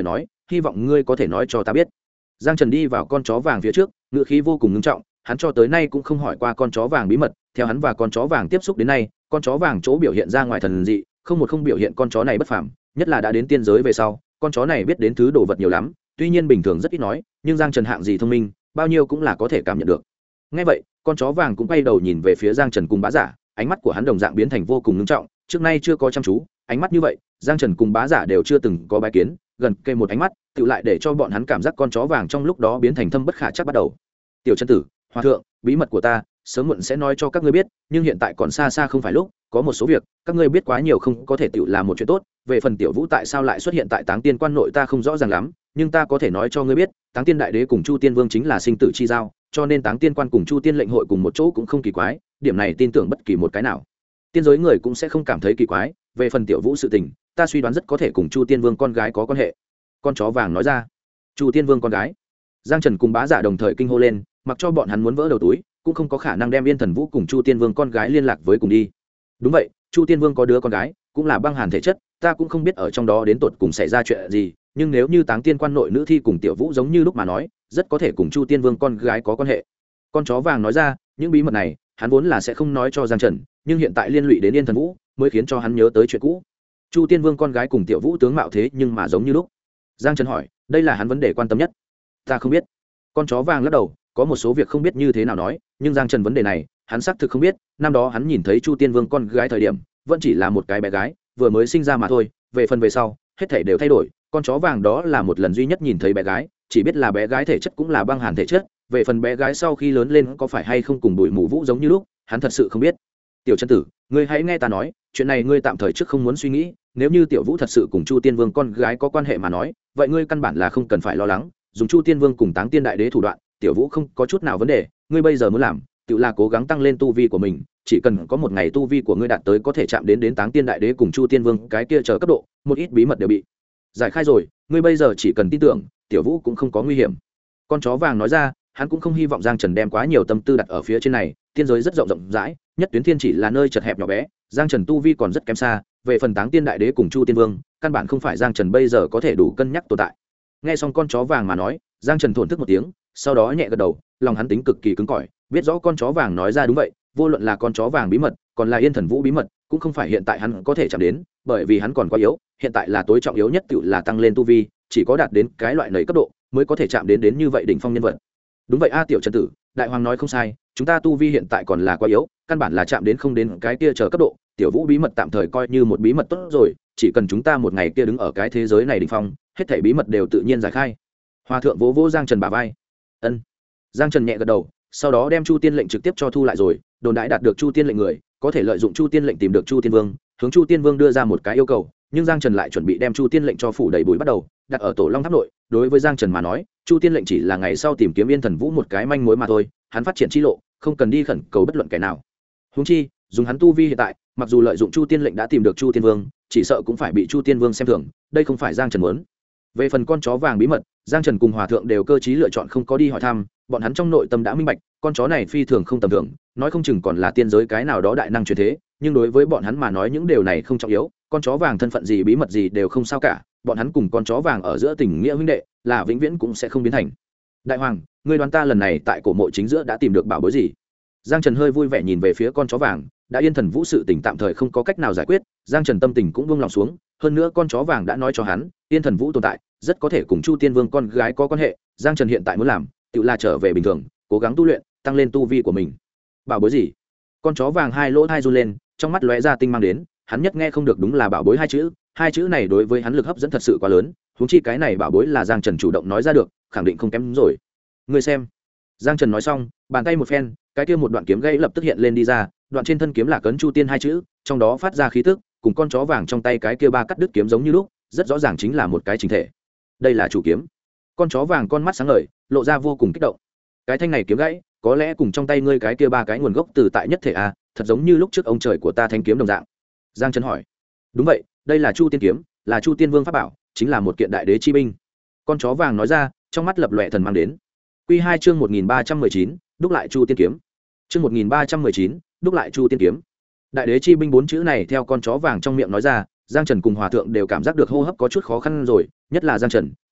hy vọng ngươi có thể nói cho ta biết. Giang Trần đi vào con chó vàng phía trước, ngữ khí vô cùng nghiêm trọng, hắn cho tới nay cũng không hỏi qua con chó vàng bí mật, theo hắn và con chó vàng tiếp xúc đến nay, con chó vàng chỗ biểu hiện ra ngoài thần dị, không biểu hiện con chó này bất phàm, nhất là đã đến tiên giới về sau, con chó này biết đến thứ đồ vật nhiều lắm, tuy nhiên bình thường rất ít nói, nhưng Giang Trần hạng gì thông minh, bao nhiêu cũng là có thể cảm nhận được. Nghe vậy, con chó vàng cũng quay đầu nhìn về phía Giang Trần cùng Bá Giả, ánh mắt của hắn đồng dạng biến thành vô cùng nghiêm trọng, trước nay chưa có chăm chú, ánh mắt như vậy, Giang Trần cùng Bá Giả đều chưa từng có bái kiến, gần kề một ánh mắt, tự lại để cho bọn hắn cảm giác con chó vàng trong lúc đó biến thành thâm bất khả chắc bắt đầu. Tiểu chân tử, Hòa thượng, bí mật của ta, sớm muộn sẽ nói cho các ngươi biết, nhưng hiện tại còn xa xa không phải lúc, có một số việc, các ngươi biết quá nhiều không có thể tự là một chuyện tốt, về phần Tiểu Vũ tại sao lại xuất hiện tại Táng Tiên Quan nội ta không rõ ràng lắm, nhưng ta có thể nói cho ngươi biết, Táng Tiên Đại Đế cùng Chu Tiên Vương chính là sinh tử chi giao, cho nên Táng Tiên Quan cùng Chu Tiên lệnh hội cùng một chỗ cũng không kỳ quái, điểm này tin tưởng bất kỳ một cái nào tiên giới người cũng sẽ không cảm thấy kỳ quái. Về phần Tiểu Vũ sự tình, ta suy đoán rất có thể cùng Chu Tiên Vương con gái có quan hệ. Con chó vàng nói ra. Chu Tiên Vương con gái? Giang Trần cùng Bá Giả đồng thời kinh hô lên, mặc cho bọn hắn muốn vỡ đầu túi cũng không có khả năng đem Yên Thần Vũ cùng Chu Tiên Vương con gái liên lạc với cùng đi. Đúng vậy, Chu Tiên Vương có đứa con gái, cũng là băng hàn thể chất, ta cũng không biết ở trong đó đến tột cùng xảy ra chuyện gì, nhưng nếu như Táng Tiên Quan nội nữ thi cùng Tiểu Vũ giống như lúc mà nói, rất có thể cùng Chu Tiên Vương con gái có quan hệ. Con chó vàng nói ra, những bí mật này, hắn vốn là sẽ không nói cho Giang Trần, nhưng hiện tại liên lụy đến Yên Thần Vũ, mới khiến cho hắn nhớ tới chuyện cũ. Chu Tiên Vương con gái cùng Tiểu Vũ tướng mạo thế nhưng mà giống như lúc. Giang Trần hỏi, đây là hắn vấn đề quan tâm nhất. Ta không biết. Con chó vàng lắc đầu, có một số việc không biết như thế nào nói, nhưng Giang Trần vấn đề này, hắn xác thực không biết, năm đó hắn nhìn thấy Chu Tiên Vương con gái thời điểm, vẫn chỉ là một cái bé gái, vừa mới sinh ra mà thôi, về phần về sau, hết thảy đều thay đổi, con chó vàng đó là một lần duy nhất nhìn thấy bé gái, chỉ biết là bé gái thể chất cũng là băng hàn thể chất, về phần bé gái sau khi lớn lên có phải hay không cùng Bùi Mù Vũ giống như lúc, hắn thật sự không biết. Tiểu chân tử, ngươi hãy nghe ta nói, chuyện này ngươi tạm thời trước không muốn suy nghĩ, nếu như Tiểu Vũ thật sự cùng Chu Tiên Vương con gái có quan hệ mà nói, vậy ngươi căn bản là không cần phải lo lắng, dùng Chu Tiên Vương cùng Táng Tiên Đại Đế thủ đoạn, Tiểu Vũ không có chút nào vấn đề, ngươi bây giờ muốn làm, tự là cố gắng tăng lên tu vi của mình, chỉ cần có một ngày tu vi của ngươi đạt tới có thể chạm đến Táng Tiên Đại Đế cùng Chu Tiên Vương cái kia chờ cấp độ, một ít bí mật đều bị giải khai rồi, ngươi bây giờ chỉ cần tin tưởng, Tiểu Vũ cũng không có nguy hiểm. Con chó vàng nói ra, hắn cũng không hy vọng Giang Trần đem quá nhiều tâm tư đặt ở phía trên này, tiên giới rất rộng rãi, nhất tuyến thiên chỉ là nơi chật hẹp nhỏ bé, Giang Trần tu vi còn rất kém xa, về phần Táng Tiên Đại Đế cùng Chu Tiên Vương, căn bản không phải Giang Trần bây giờ có thể đủ cân nhắc tồn tại. Nghe xong con chó vàng mà nói, Giang Trần thổn thức một tiếng, sau đó nhẹ gật đầu, lòng hắn tính cực kỳ cứng cỏi, biết rõ con chó vàng nói ra đúng vậy, vô luận là con chó vàng bí mật, còn là Yên Thần Vũ bí mật, cũng không phải hiện tại hắn có thể chạm đến, bởi vì hắn còn quá yếu, hiện tại là tối trọng yếu nhất tự là tăng lên tu vi, chỉ có đạt đến cái loại nảy cấp độ, mới có thể chạm đến như vậy đỉnh phong nhân vật. Đúng vậy a, Tiểu Trần tử, đại hoàng nói không sai, chúng ta tu vi hiện tại còn là quá yếu, căn bản là chạm đến không đến cái kia chờ cấp độ, Tiểu Vũ bí mật tạm thời coi như một bí mật tốt rồi, chỉ cần chúng ta một ngày kia đứng ở cái thế giới này đỉnh phong, hết thảy bí mật đều tự nhiên giải khai. Hòa thượng vỗ vỗ Giang Trần bả vai. Ân. Giang Trần nhẹ gật đầu, sau đó đem Chu Tiên lệnh trực tiếp cho thu lại rồi, đồn đại đạt được Chu Tiên lệnh người, có thể lợi dụng Chu Tiên lệnh tìm được Chu Tiên Vương, hướng Chu Tiên Vương đưa ra một cái yêu cầu, nhưng Giang Trần lại chuẩn bị đem Chu Tiên lệnh cho phủ đầy bụi bắt đầu, đặt ở Tổ Long Tháp nội, đối với Giang Trần mà nói, Chu Tiên lệnh chỉ là ngày sau tìm kiếm Yên Thần Vũ một cái manh mối mà thôi, hắn phát triển chi lộ, không cần đi khẩn cầu bất luận kẻ nào. Huống chi, dùng hắn tu vi hiện tại, mặc dù lợi dụng Chu Tiên lệnh đã tìm được Chu Tiên Vương, chỉ sợ cũng phải bị Chu Tiên Vương xem thường, đây không phải Giang Trần muốn. Về phần con chó vàng bí mật, Giang Trần cùng Hòa thượng đều cơ trí lựa chọn không có đi hỏi thăm, bọn hắn trong nội tâm đã minh bạch, con chó này phi thường không tầm thường, nói không chừng còn là tiên giới cái nào đó đại năng truyền thế, nhưng đối với bọn hắn mà nói những điều này không trọng yếu, con chó vàng thân phận gì bí mật gì đều không sao cả, bọn hắn cùng con chó vàng ở giữa tình nghĩa huynh đệ, là vĩnh viễn cũng sẽ không biến thành. Đại hoàng, ngươi đoán ta lần này tại cổ mộ chính giữa đã tìm được bảo bối gì? Giang Trần hơi vui vẻ nhìn về phía con chó vàng, đã Yên Thần Vũ sự tình tạm thời không có cách nào giải quyết, Giang Trần tâm tình cũng buông lòng xuống, hơn nữa con chó vàng đã nói cho hắn, Yên Thần Vũ tồn tại, rất có thể cùng Chu Tiên Vương con gái có quan hệ, Giang Trần hiện tại muốn làm, tự là trở về bình thường, cố gắng tu luyện, tăng lên tu vi của mình. Bảo bối gì? Con chó vàng hai lỗ tai run lên, trong mắt lóe ra tinh mang đến, hắn nhất nghe không được đúng là bảo bối hai chữ này đối với hắn lực hấp dẫn thật sự quá lớn, huống chi cái này bảo bối là Giang Trần chủ động nói ra được, khẳng định không kém rồi. Ngươi xem. Giang Trần nói xong, bàn tay một phen, cái kia một đoạn kiếm gãy lập tức hiện lên đi ra, đoạn trên thân kiếm là cấn Chu Tiên hai chữ, trong đó phát ra khí tức, cùng con chó vàng trong tay cái kia ba cắt đứt kiếm giống như lúc, rất rõ ràng chính là một cái chính thể. Đây là chủ kiếm. Con chó vàng con mắt sáng ngời, lộ ra vô cùng kích động. Cái thanh này kiếm gãy, có lẽ cùng trong tay ngươi cái kia ba cái nguồn gốc từ tại nhất thể a, thật giống như lúc trước ông trời của ta thanh kiếm đồng dạng. Giang Trần hỏi. Đúng vậy, đây là Chu Tiên kiếm, là Chu Tiên Vương pháp bảo, chính là một kiện đại đế chi binh. Con chó vàng nói ra, trong mắt lập lòe thần mang đến. Quy 2 chương 1319, đúc lại Chu Tiên kiếm. Chương 1319, đúc lại Chu Tiên kiếm. Đại đế chi binh bốn chữ này theo con chó vàng trong miệng nói ra, Giang Trần cùng Hòa thượng đều cảm giác được hô hấp có chút khó khăn rồi, nhất là Giang Trần,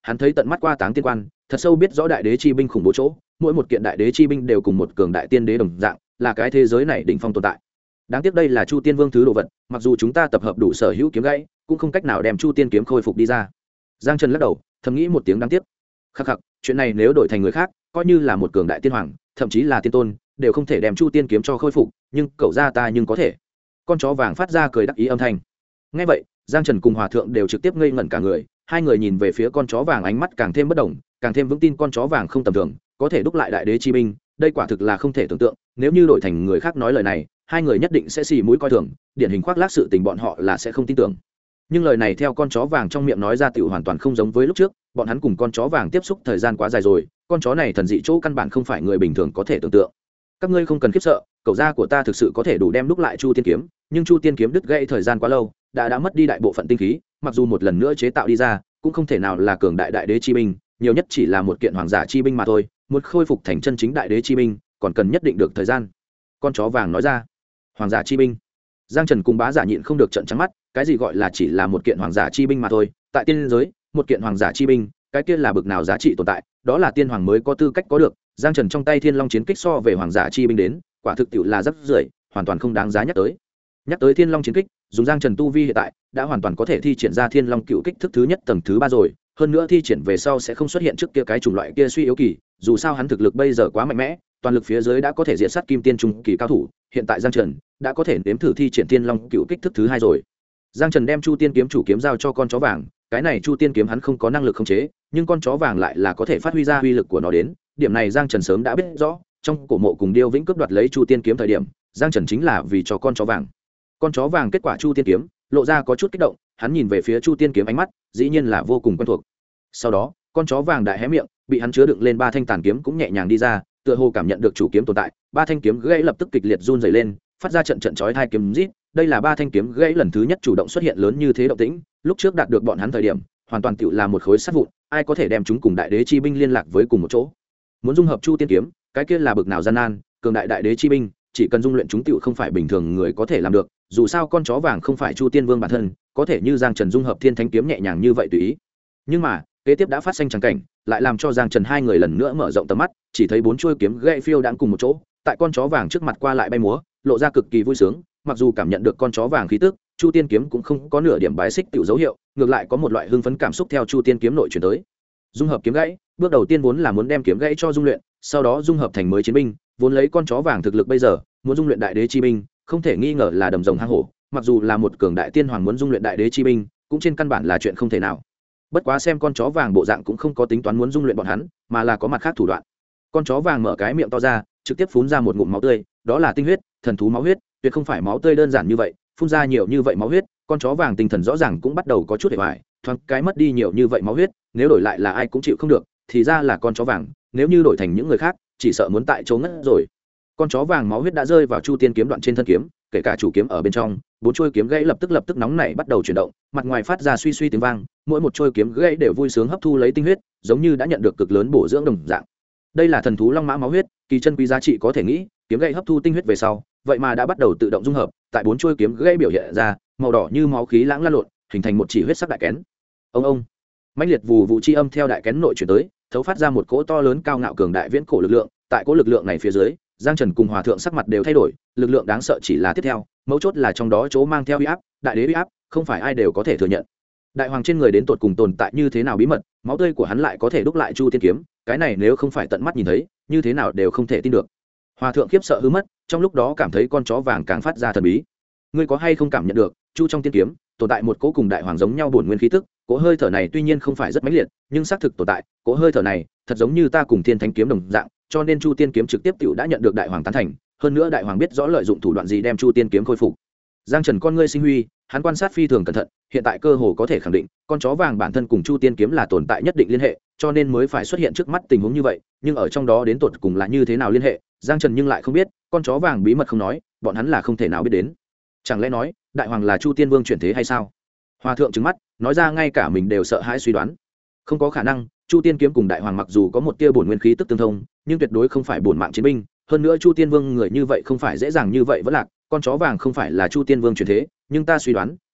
hắn thấy tận mắt qua Táng Tiên Quan, thật sâu biết rõ đại đế chi binh khủng bố chỗ, mỗi một kiện đại đế chi binh đều cùng một cường đại tiên đế đồng dạng, là cái thế giới này đỉnh phong tồn tại. Đáng tiếc đây là Chu Tiên Vương thứ đồ vật, mặc dù chúng ta tập hợp đủ sở hữu kiếm gãy, cũng không cách nào đem Chu Tiên kiếm khôi phục đi ra. Giang Trần lắc đầu, thầm nghĩ một tiếng đáng tiếc. Khắc khắc, chuyện này nếu đổi thành người khác, coi như là một cường đại tiên hoàng, thậm chí là tiên tôn, đều không thể đem Chu Tiên kiếm cho khôi phục, nhưng cậu ra ta nhưng có thể. Con chó vàng phát ra cười đắc ý âm thanh. Nghe vậy, Giang Trần cùng Hòa thượng đều trực tiếp ngây ngẩn cả người, hai người nhìn về phía con chó vàng ánh mắt càng thêm bất động, càng thêm vững tin con chó vàng không tầm thường, có thể đúc lại đại đế chi binh, đây quả thực là không thể tưởng tượng, nếu như đổi thành người khác nói lời này, hai người nhất định sẽ xì mũi coi thường, điển hình khoác lác sự tình bọn họ là sẽ không tin tưởng. Nhưng lời này theo con chó vàng trong miệng nói ra tiểu hoàn toàn không giống với lúc trước, bọn hắn cùng con chó vàng tiếp xúc thời gian quá dài rồi, con chó này thần dị chỗ căn bản không phải người bình thường có thể tưởng tượng. Các ngươi không cần khiếp sợ, cậu gia của ta thực sự có thể đủ đem đúc lại Chu Tiên kiếm, nhưng Chu Tiên kiếm đứt gãy thời gian quá lâu, đã mất đi đại bộ phận tinh khí, mặc dù một lần nữa chế tạo đi ra, cũng không thể nào là cường đại đại đế chi binh, nhiều nhất chỉ là một kiện hoàng giả chi binh mà thôi, muốn khôi phục thành chân chính đại đế chi binh, còn cần nhất định được thời gian. Con chó vàng nói ra. Hoàng giả chi binh. Giang Trần cùng Bá Giả nhịn không được trợn trắng mắt, cái gì gọi là chỉ là một kiện hoàng giả chi binh mà thôi, tại tiên giới, một kiện hoàng giả chi binh, cái kia là bực nào giá trị tồn tại, đó là tiên hoàng mới có tư cách có được. Giang Trần trong tay Thiên Long chiến kích so về hoàng giả chi binh đến, quả thực tiệu là rất rưởi, hoàn toàn không đáng giá nhắc tới. Nhắc tới Thiên Long chiến kích, dùng Giang Trần tu vi hiện tại, đã hoàn toàn có thể thi triển ra Thiên Long cựu kích thức thứ nhất tầng thứ 3 rồi, hơn nữa thi triển về sau sẽ không xuất hiện trước kia cái chủng loại kia suy yếu kỳ, dù sao hắn thực lực bây giờ quá mạnh mẽ, toàn lực phía dưới đã có thể diện sát kim tiên trung kỳ cao thủ, hiện tại Giang Trần đã có thể nếm thử thi triển Thiên Long cựu kích thức thứ 2 rồi. Giang Trần đem Chu Tiên kiếm chủ kiếm giao cho con chó vàng, cái này Chu Tiên kiếm hắn không có năng lực khống chế, nhưng con chó vàng lại là có thể phát huy ra uy lực của nó đến, điểm này Giang Trần sớm đã biết rõ, trong cổ mộ cùng Điêu Vĩnh cướp đoạt lấy Chu Tiên kiếm thời điểm, Giang Trần chính là vì cho con chó vàng. Con chó vàng kết quả Chu Tiên kiếm, lộ ra có chút kích động, hắn nhìn về phía Chu Tiên kiếm ánh mắt, dĩ nhiên là vô cùng quen thuộc. Sau đó, con chó vàng đại hé miệng, bị hắn chứa đựng lên 3 thanh tàn kiếm cũng nhẹ nhàng đi ra, tựa hồ cảm nhận được chủ kiếm tồn tại, 3 thanh kiếm gãy lập tức kịch liệt run rẩy lên, phát ra trận trận chói tai kiếm rít, đây là 3 thanh kiếm gãy lần thứ nhất chủ động xuất hiện lớn như thế động tĩnh, lúc trước đạt được bọn hắn thời điểm, hoàn toàn tựu là một khối sắt vụn, ai có thể đem chúng cùng đại đế chi binh liên lạc với cùng một chỗ. Muốn dung hợp Chu Tiên kiếm, cái kia là bực nào gian nan, cường đại đại đế chi binh, chỉ cần dung luyện chúng tựu không phải bình thường người có thể làm được, dù sao con chó vàng không phải Chu Tiên Vương bản thân, có thể như Giang Trần dung hợp Thiên Thánh kiếm nhẹ nhàng như vậy tùy ý. Nhưng mà, kế tiếp đã phát sinh trắng cảnh, lại làm cho Giang Trần hai người lần nữa mở rộng tầm mắt, chỉ thấy 4 chuôi kiếm gãy phiêu đãng cùng một chỗ, tại con chó vàng trước mặt qua lại bay múa, lộ ra cực kỳ vui sướng, mặc dù cảm nhận được con chó vàng khí tức, Chu Tiên kiếm cũng không có nửa điểm bái xích tiểu dấu hiệu, ngược lại có một loại hưng phấn cảm xúc theo Chu Tiên kiếm nội truyền tới. Dung hợp kiếm gãy, bước đầu tiên vốn là muốn đem kiếm gãy cho dung luyện, sau đó dung hợp thành mới chiến binh, vốn lấy con chó vàng thực lực bây giờ, muốn dung luyện đại đế chi binh, không thể nghi ngờ là đầm rồng hang hổ, mặc dù là một cường đại tiên hoàng muốn dung luyện đại đế chi binh, cũng trên căn bản là chuyện không thể nào. Bất quá xem con chó vàng bộ dạng cũng không có tính toán muốn dung luyện bọn hắn, mà là có mặt khác thủ đoạn. Con chó vàng mở cái miệng to ra, trực tiếp phun ra một ngụm máu tươi, đó là tinh huyết, thần thú máu huyết, tuyệt không phải máu tươi đơn giản như vậy, phun ra nhiều như vậy máu huyết, con chó vàng tinh thần rõ ràng cũng bắt đầu có chút hề hoài, thoáng cái mất đi nhiều như vậy máu huyết, nếu đổi lại là ai cũng chịu không được, thì ra là con chó vàng, nếu như đổi thành những người khác, chỉ sợ muốn tại chỗ ngất rồi. Con chó vàng máu huyết đã rơi vào Chu Tiên kiếm đoạn trên thân kiếm, kể cả chủ kiếm ở bên trong, 4 chuôi kiếm gãy lập tức nóng nảy bắt đầu chuyển động, mặt ngoài phát ra suy suy tiếng vang, mỗi một chuôi kiếm gãy đều vui sướng hấp thu lấy tinh huyết, giống như đã nhận được cực lớn bổ dưỡng đồng dạng. Đây là thần thú long mã máu huyết, kỳ chân quý giá trị có thể nghĩ, kiếm gãy hấp thu tinh huyết về sau, vậy mà đã bắt đầu tự động dung hợp, tại 4 chuôi kiếm gãy biểu hiện ra, màu đỏ như máu khí lãng lan lộn, hình thành một chỉ huyết sắc đại kén. Ông, mãnh liệt vù vụ chi âm theo đại kén nội chuyển tới, thấu phát ra một cỗ to lớn cao ngạo cường đại viễn cổ lực lượng, tại cỗ lực lượng này phía dưới, Giang Trần cùng Hòa thượng sắc mặt đều thay đổi, lực lượng đáng sợ chỉ là tiếp theo, mấu chốt là trong đó chỗ mang theo uy áp, đại đế uy áp, không phải ai đều có thể thừa nhận. Đại hoàng trên người đến tột cùng tồn tại như thế nào bí mật, máu tươi của hắn lại có thể đúc lại Chu Tiên kiếm, cái này nếu không phải tận mắt nhìn thấy, như thế nào đều không thể tin được. Hòa thượng khiếp sợ hư mất, trong lúc đó cảm thấy con chó vàng càng phát ra thần bí. Ngươi có hay không cảm nhận được, Chu trong tiên kiếm tồn tại một cỗ cùng đại hoàng giống nhau bổn nguyên khí tức, cỗ hơi thở này tuy nhiên không phải rất mãnh liệt, nhưng xác thực tồn tại, cỗ hơi thở này thật giống như ta cùng Thiên Thánh kiếm đồng dạng, cho nên Chu Tiên kiếm trực tiếp tiểu đã nhận được đại hoàng tán thành, hơn nữa đại hoàng biết rõ lợi dụng thủ đoạn gì đem Chu Tiên kiếm khôi phục. Giang Trần con ngươi sinh huy, hắn quan sát phi thường cẩn thận, hiện tại cơ hồ có thể khẳng định, con chó vàng bản thân cùng Chu Tiên kiếm là tồn tại nhất định liên hệ, cho nên mới phải xuất hiện trước mắt tình huống như vậy, nhưng ở trong đó đến tột cùng là như thế nào liên hệ, Giang Trần nhưng lại không biết, con chó vàng bí mật không nói, bọn hắn là không thể nào biết đến. Chẳng lẽ nói, đại hoàng là Chu Tiên Vương chuyển thế hay sao? Hòa thượng trừng mắt, nói ra ngay cả mình đều sợ hãi suy đoán. Không có khả năng, Chu Tiên kiếm cùng đại hoàng mặc dù có một tia bổn nguyên khí tức tương thông, nhưng tuyệt đối không phải bổn mạng chiến binh, hơn nữa Chu Tiên Vương người như vậy không phải dễ dàng như vậy vẫn lạc, con chó vàng không phải là Chu Tiên Vương chuyển thế, nhưng ta suy đoán,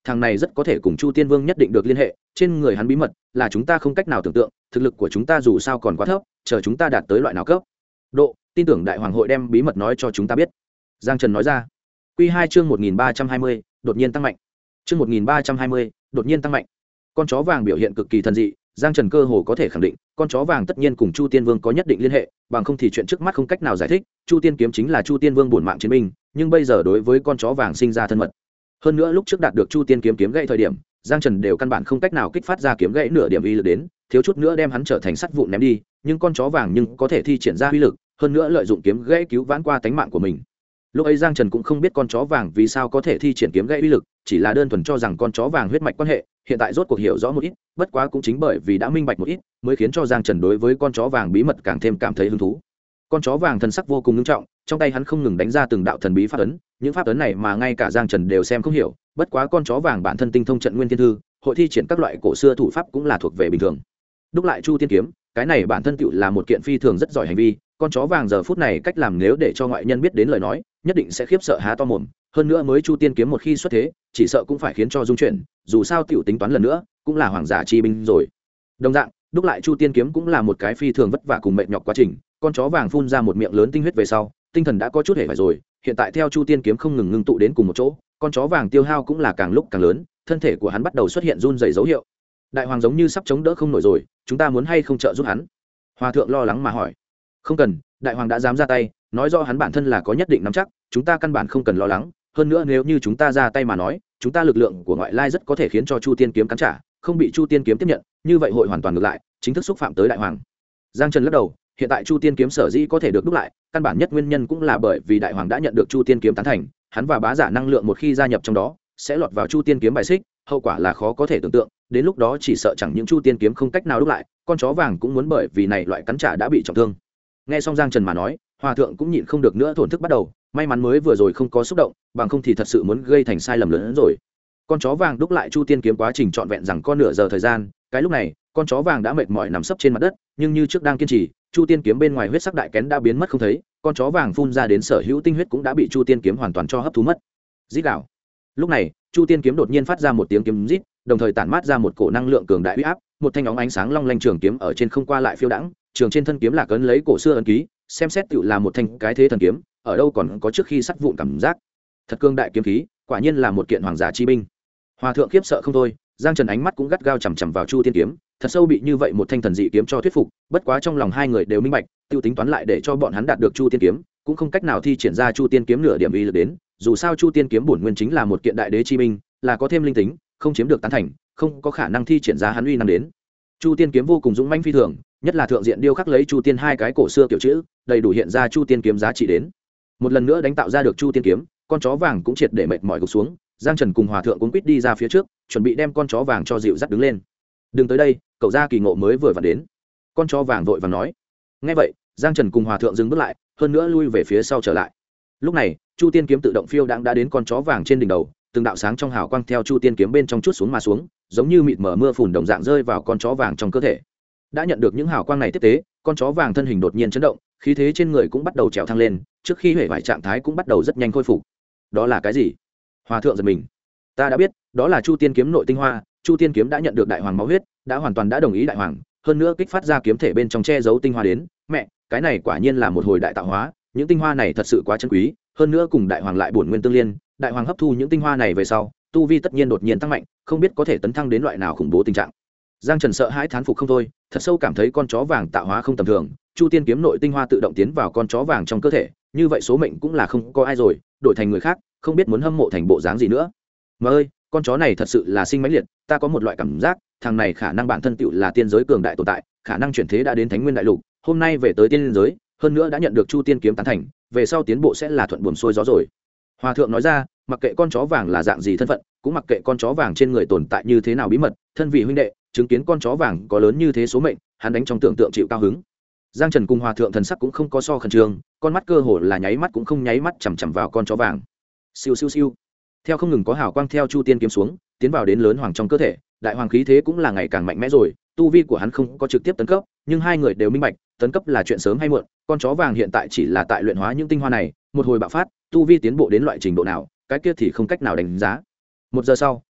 thằng này rất có thể cùng Chu Tiên Vương nhất định được liên hệ, trên người hắn bí mật là chúng ta không cách nào tưởng tượng, thực lực của chúng ta dù sao còn quá thấp, chờ chúng ta đạt tới loại nào cấp độ, tin tưởng đại hoàng hội đem bí mật nói cho chúng ta biết. Giang Trần nói ra. Quy 2 chương 1320, đột nhiên tăng mạnh. Chương 1320, đột nhiên tăng mạnh. Con chó vàng biểu hiện cực kỳ thần dị, Giang Trần cơ hồ có thể khẳng định, con chó vàng tất nhiên cùng Chu Tiên Vương có nhất định liên hệ, bằng không thì chuyện trước mắt không cách nào giải thích, Chu Tiên kiếm chính là Chu Tiên Vương bổn mạng chiến binh, nhưng bây giờ đối với con chó vàng sinh ra thân mật. Hơn nữa lúc trước đạt được Chu Tiên kiếm kiếm gãy thời điểm, Giang Trần đều căn bản không cách nào kích phát ra kiếm gãy nửa điểm uy lực đến, thiếu chút nữa đem hắn trở thành sắt vụn ném đi, nhưng con chó vàng nhưng có thể thi triển ra uy lực, hơn nữa lợi dụng kiếm gãy cứu vãn qua tánh mạng của mình. Lúc ấy Giang Trần cũng không biết con chó vàng vì sao có thể thi triển kiếm gãy uy lực, chỉ là đơn thuần cho rằng con chó vàng huyết mạch quan hệ, hiện tại rốt cuộc hiểu rõ một ít, bất quá cũng chính bởi vì đã minh bạch một ít, mới khiến cho Giang Trần đối với con chó vàng bí mật càng thêm cảm thấy hứng thú. Con chó vàng thần sắc vô cùng nghiêm trọng, trong tay hắn không ngừng đánh ra từng đạo thần bí pháp ấn, những pháp ấn này mà ngay cả Giang Trần đều xem không hiểu, bất quá con chó vàng bản thân tinh thông trận nguyên thiên thư, hội thi triển các loại cổ xưa thủ pháp cũng là thuộc về bình thường. Đúc lại Chu Tiên kiếm, cái này bản thân tựu là một kiện phi thường rất giỏi hành vi, con chó vàng giờ phút này cách làm nếu để cho ngoại nhân biết đến lời nói, nhất định sẽ khiếp sợ há to mồm, hơn nữa mới Chu Tiên kiếm một khi xuất thế, chỉ sợ cũng phải khiến cho dung chuyển, dù sao tiểu tính toán lần nữa, cũng là hoàng giả chi binh rồi. Đồng dạng, đúc lại Chu Tiên kiếm cũng là một cái phi thường vất vả cùng mệt nhọc quá trình, con chó vàng phun ra một miệng lớn tinh huyết về sau, tinh thần đã có chút hề vải rồi, hiện tại theo Chu Tiên kiếm không ngừng ngưng tụ đến cùng một chỗ, con chó vàng tiêu hao cũng là càng lúc càng lớn, thân thể của hắn bắt đầu xuất hiện run rẩy dấu hiệu. Đại hoàng giống như sắp chống đỡ không nổi rồi, chúng ta muốn hay không trợ giúp hắn? Hòa thượng lo lắng mà hỏi. Không cần, đại hoàng đã dám ra tay, nói rõ hắn bản thân là có nhất định nắm chắc, chúng ta căn bản không cần lo lắng, hơn nữa nếu như chúng ta ra tay mà nói, chúng ta lực lượng của ngoại lai rất có thể khiến cho Chu Tiên kiếm cắn trả, không bị Chu Tiên kiếm tiếp nhận, như vậy hội hoàn toàn ngược lại, chính thức xúc phạm tới đại hoàng. Giang Trần lắc đầu, hiện tại Chu Tiên kiếm sở dĩ có thể được đúc lại, căn bản nhất nguyên nhân cũng là bởi vì đại hoàng đã nhận được Chu Tiên kiếm tán thành, hắn và bá giả năng lượng một khi gia nhập trong đó, sẽ lọt vào Chu Tiên kiếm bài xích, hậu quả là khó có thể tưởng tượng, đến lúc đó chỉ sợ chẳng những Chu Tiên kiếm không cách nào đúc lại, con chó vàng cũng muốn bởi vì này loại cắn trả đã bị trọng thương. Nghe xong Giang Trần mà nói, hòa thượng cũng nhịn không được nữa thổn thức bắt đầu, may mắn mới vừa rồi không có xúc động, bằng không thì thật sự muốn gây thành sai lầm lớn hơn rồi. Con chó vàng đúc lại Chu Tiên kiếm quá trình trọn vẹn rằng có nửa giờ thời gian, cái lúc này, con chó vàng đã mệt mỏi nằm sấp trên mặt đất, nhưng như trước đang kiên trì, Chu Tiên kiếm bên ngoài huyết sắc đại kén đã biến mất không thấy, con chó vàng phun ra đến sở hữu tinh huyết cũng đã bị Chu Tiên kiếm hoàn toàn cho hấp thu mất. Rít gào. Lúc này, Chu Tiên kiếm đột nhiên phát ra một tiếng kiếm rít, đồng thời tản mát ra một cổ năng lượng cường đại uy áp, một thanh óng ánh sáng long lanh trường kiếm ở trên không qua lại phiêu đãng, trường trên thân kiếm là ấn lấy cổ xưa ấn ký, xem xét tựu là một thanh cái thế thần kiếm, ở đâu còn có trước khi sắt vụn cảm giác. Thật cương đại kiếm khí, quả nhiên là một kiện hoàng giả chi binh. Hòa thượng khiếp sợ không thôi, Giang Trần ánh mắt cũng gắt gao chằm chằm vào Chu Tiên kiếm, thật sâu bị như vậy một thanh thần dị kiếm cho thuyết phục, bất quá trong lòng hai người đều minh bạch, tiêu tính toán lại để cho bọn hắn đạt được Chu Tiên kiếm, cũng không cách nào thi triển ra Chu Tiên kiếm nửa điểm uy lực đến, dù sao Chu Tiên kiếm bổn nguyên chính là một kiện đại đế chi binh, là có thêm linh tính, không chiếm được tán thành, không có khả năng thi triển ra hắn uy năng đến. Chu Tiên kiếm vô cùng dũng mãnh phi thường, nhất là thượng diện điêu khắc lấy Chu Tiên hai cái cổ xưa kiểu chữ, đầy đủ hiện ra Chu Tiên kiếm giá trị đến. Một lần nữa đánh tạo ra được Chu Tiên kiếm, con chó vàng cũng triệt để mệt mỏi gục xuống, Giang Trần cùng hòa thượng cũng quýt đi ra phía trước, chuẩn bị đem con chó vàng cho dịu dắt đứng lên. Đừng tới đây, cậu gia kỳ ngộ mới vừa vặn đến. Con chó vàng vội vàng nói. Nghe vậy, Giang Trần cùng hòa thượng dừng bước lại, hơn nữa lui về phía sau trở lại. Lúc này, Chu Tiên kiếm tự động phiêu đã đến con chó vàng trên đỉnh đầu, từng đạo sáng trong hào quang theo Chu Tiên kiếm bên trong chút xuống mà xuống, giống như mịt mờ mưa phùn đồng dạng rơi vào con chó vàng trong cơ thể. Đã nhận được những hào quang này tiếp tế, con chó vàng thân hình đột nhiên chấn động, khí thế trên người cũng bắt đầu trèo thăng lên, trước khi huệ vải trạng thái cũng bắt đầu rất nhanh khôi phục. Đó là cái gì? Hòa thượng giật mình. Ta đã biết, đó là Chu Tiên kiếm nội tinh hoa, Chu Tiên kiếm đã nhận được đại hoàng máu huyết, đã hoàn toàn đã đồng ý đại hoàng, hơn nữa kích phát ra kiếm thể bên trong che giấu tinh hoa đến. Mẹ, cái này quả nhiên là một hồi đại tạo hóa, những tinh hoa này thật sự quá chân quý, hơn nữa cùng đại hoàng lại bổn nguyên tương liên, đại hoàng hấp thu những tinh hoa này về sau, tu vi tất nhiên đột nhiên tăng mạnh, không biết có thể tấn thăng đến loại nào khủng bố tình trạng. Giang Trần sợ hãi thán phục không thôi, thật sâu cảm thấy con chó vàng tạo hóa không tầm thường, Chu Tiên kiếm nội tinh hoa tự động tiến vào con chó vàng trong cơ thể, như vậy số mệnh cũng là không có ai rồi, đổi thành người khác, không biết muốn hâm mộ thành bộ dáng gì nữa. Mà ơi, con chó này thật sự là sinh mãnh liệt, ta có một loại cảm giác, thằng này khả năng bản thân tựu là tiên giới cường đại tồn tại, khả năng chuyển thế đã đến Thánh Nguyên đại lục, hôm nay về tới tiên giới, hơn nữa đã nhận được Chu Tiên kiếm tán thành, về sau tiến bộ sẽ là thuận buồm xuôi gió rồi. Hòa thượng nói ra, mặc kệ con chó vàng là dạng gì thân phận, cũng mặc kệ con chó vàng trên người tồn tại như thế nào bí mật, thân vị huynh đệ, chứng kiến con chó vàng có lớn như thế số mệnh, hắn đánh trong tưởng tượng chịu cao hứng. Giang Trần cùng hòa thượng thần sắc cũng không có so khẩn trương, con mắt cơ hồ là nháy mắt cũng không nháy mắt chằm chằm vào con chó vàng. Siêu siêu siêu. Theo không ngừng có hào quang theo Chu Tiên kiếm xuống, tiến vào đến lớn hoàng trong cơ thể, đại hoàng khí thế cũng là ngày càng mạnh mẽ rồi, tu vi của hắn không có trực tiếp tấn cấp, nhưng hai người đều minh bạch, tấn cấp là chuyện sớm hay muộn, con chó vàng hiện tại chỉ là tại luyện hóa những tinh hoa này, một hồi bạo phát, tu vi tiến bộ đến loại trình độ nào, cái kia thì không cách nào đánh giá. Một giờ sau,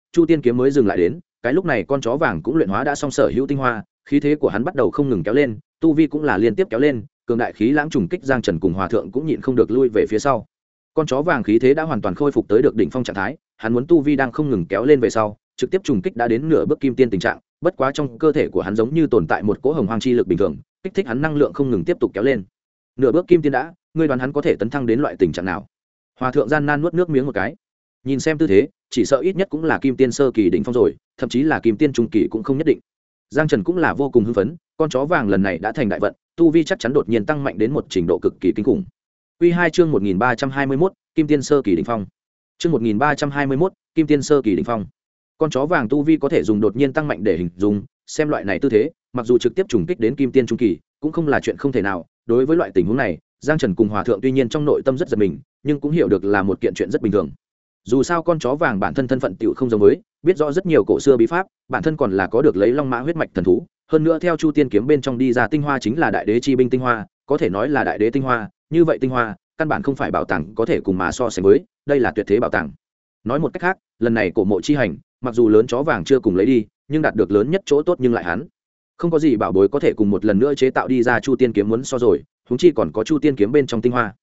chu tiên kiếm mới dừng lại đến. Cái lúc này con chó vàng cũng luyện hóa đã xong sở hữu tinh hoa, khí thế của hắn bắt đầu không ngừng kéo lên, tu vi cũng là liên tiếp kéo lên, cường đại khí lãng trùng kích Giang Trần cùng Hòa Thượng cũng nhịn không được lui về phía sau. Con chó vàng khí thế đã hoàn toàn khôi phục tới được đỉnh phong trạng thái, hắn muốn tu vi đang không ngừng kéo lên về sau, trực tiếp trùng kích đã đến nửa bước kim tiên tình trạng, bất quá trong cơ thể của hắn giống như tồn tại một cỗ hồng hoang chi lực bình thường, kích thích hắn năng lượng không ngừng tiếp tục kéo lên. Nửa bước kim tiên đã, ngươi đoán hắn có thể tấn thăng đến loại tình trạng nào? Hòa Thượng gian nan nuốt nước miếng một cái. Nhìn xem tư thế, chỉ sợ ít nhất cũng là kim tiên sơ kỳ đỉnh phong rồi, thậm chí là kim tiên trung kỳ cũng không nhất định. Giang Trần cũng là vô cùng hưng phấn, con chó vàng lần này đã thành đại vận, tu vi chắc chắn đột nhiên tăng mạnh đến một trình độ cực kỳ kinh khủng. Quy 2 chương 1321, kim tiên sơ kỳ đỉnh phong. Chương 1321, kim tiên sơ kỳ đỉnh phong. Con chó vàng tu vi có thể dùng đột nhiên tăng mạnh để hình dung, xem loại này tư thế, mặc dù trực tiếp trùng kích đến kim tiên trung kỳ, cũng không là chuyện không thể nào. Đối với loại tình huống này, Giang Trần cùng Hòa Thượng tuy nhiên trong nội tâm rất giật mình, nhưng cũng hiểu được là một kiện chuyện rất bình thường. Dù sao con chó vàng bản thân thân phận tiểu không giống với, biết rõ rất nhiều cổ xưa bí pháp, bản thân còn là có được lấy long mã huyết mạch thần thú, hơn nữa theo chu tiên kiếm bên trong đi ra tinh hoa chính là đại đế chi binh tinh hoa, có thể nói là đại đế tinh hoa, như vậy tinh hoa căn bản không phải bảo tàng có thể cùng mà so sánh với, đây là tuyệt thế bảo tàng. Nói một cách khác, lần này cổ mộ chi hành, mặc dù lớn chó vàng chưa cùng lấy đi, nhưng đạt được lớn nhất chỗ tốt nhưng lại hắn. Không có gì bảo bối có thể cùng một lần nữa chế tạo đi ra chu tiên kiếm muốn so rồi, huống chi còn có chu tiên kiếm bên trong tinh hoa.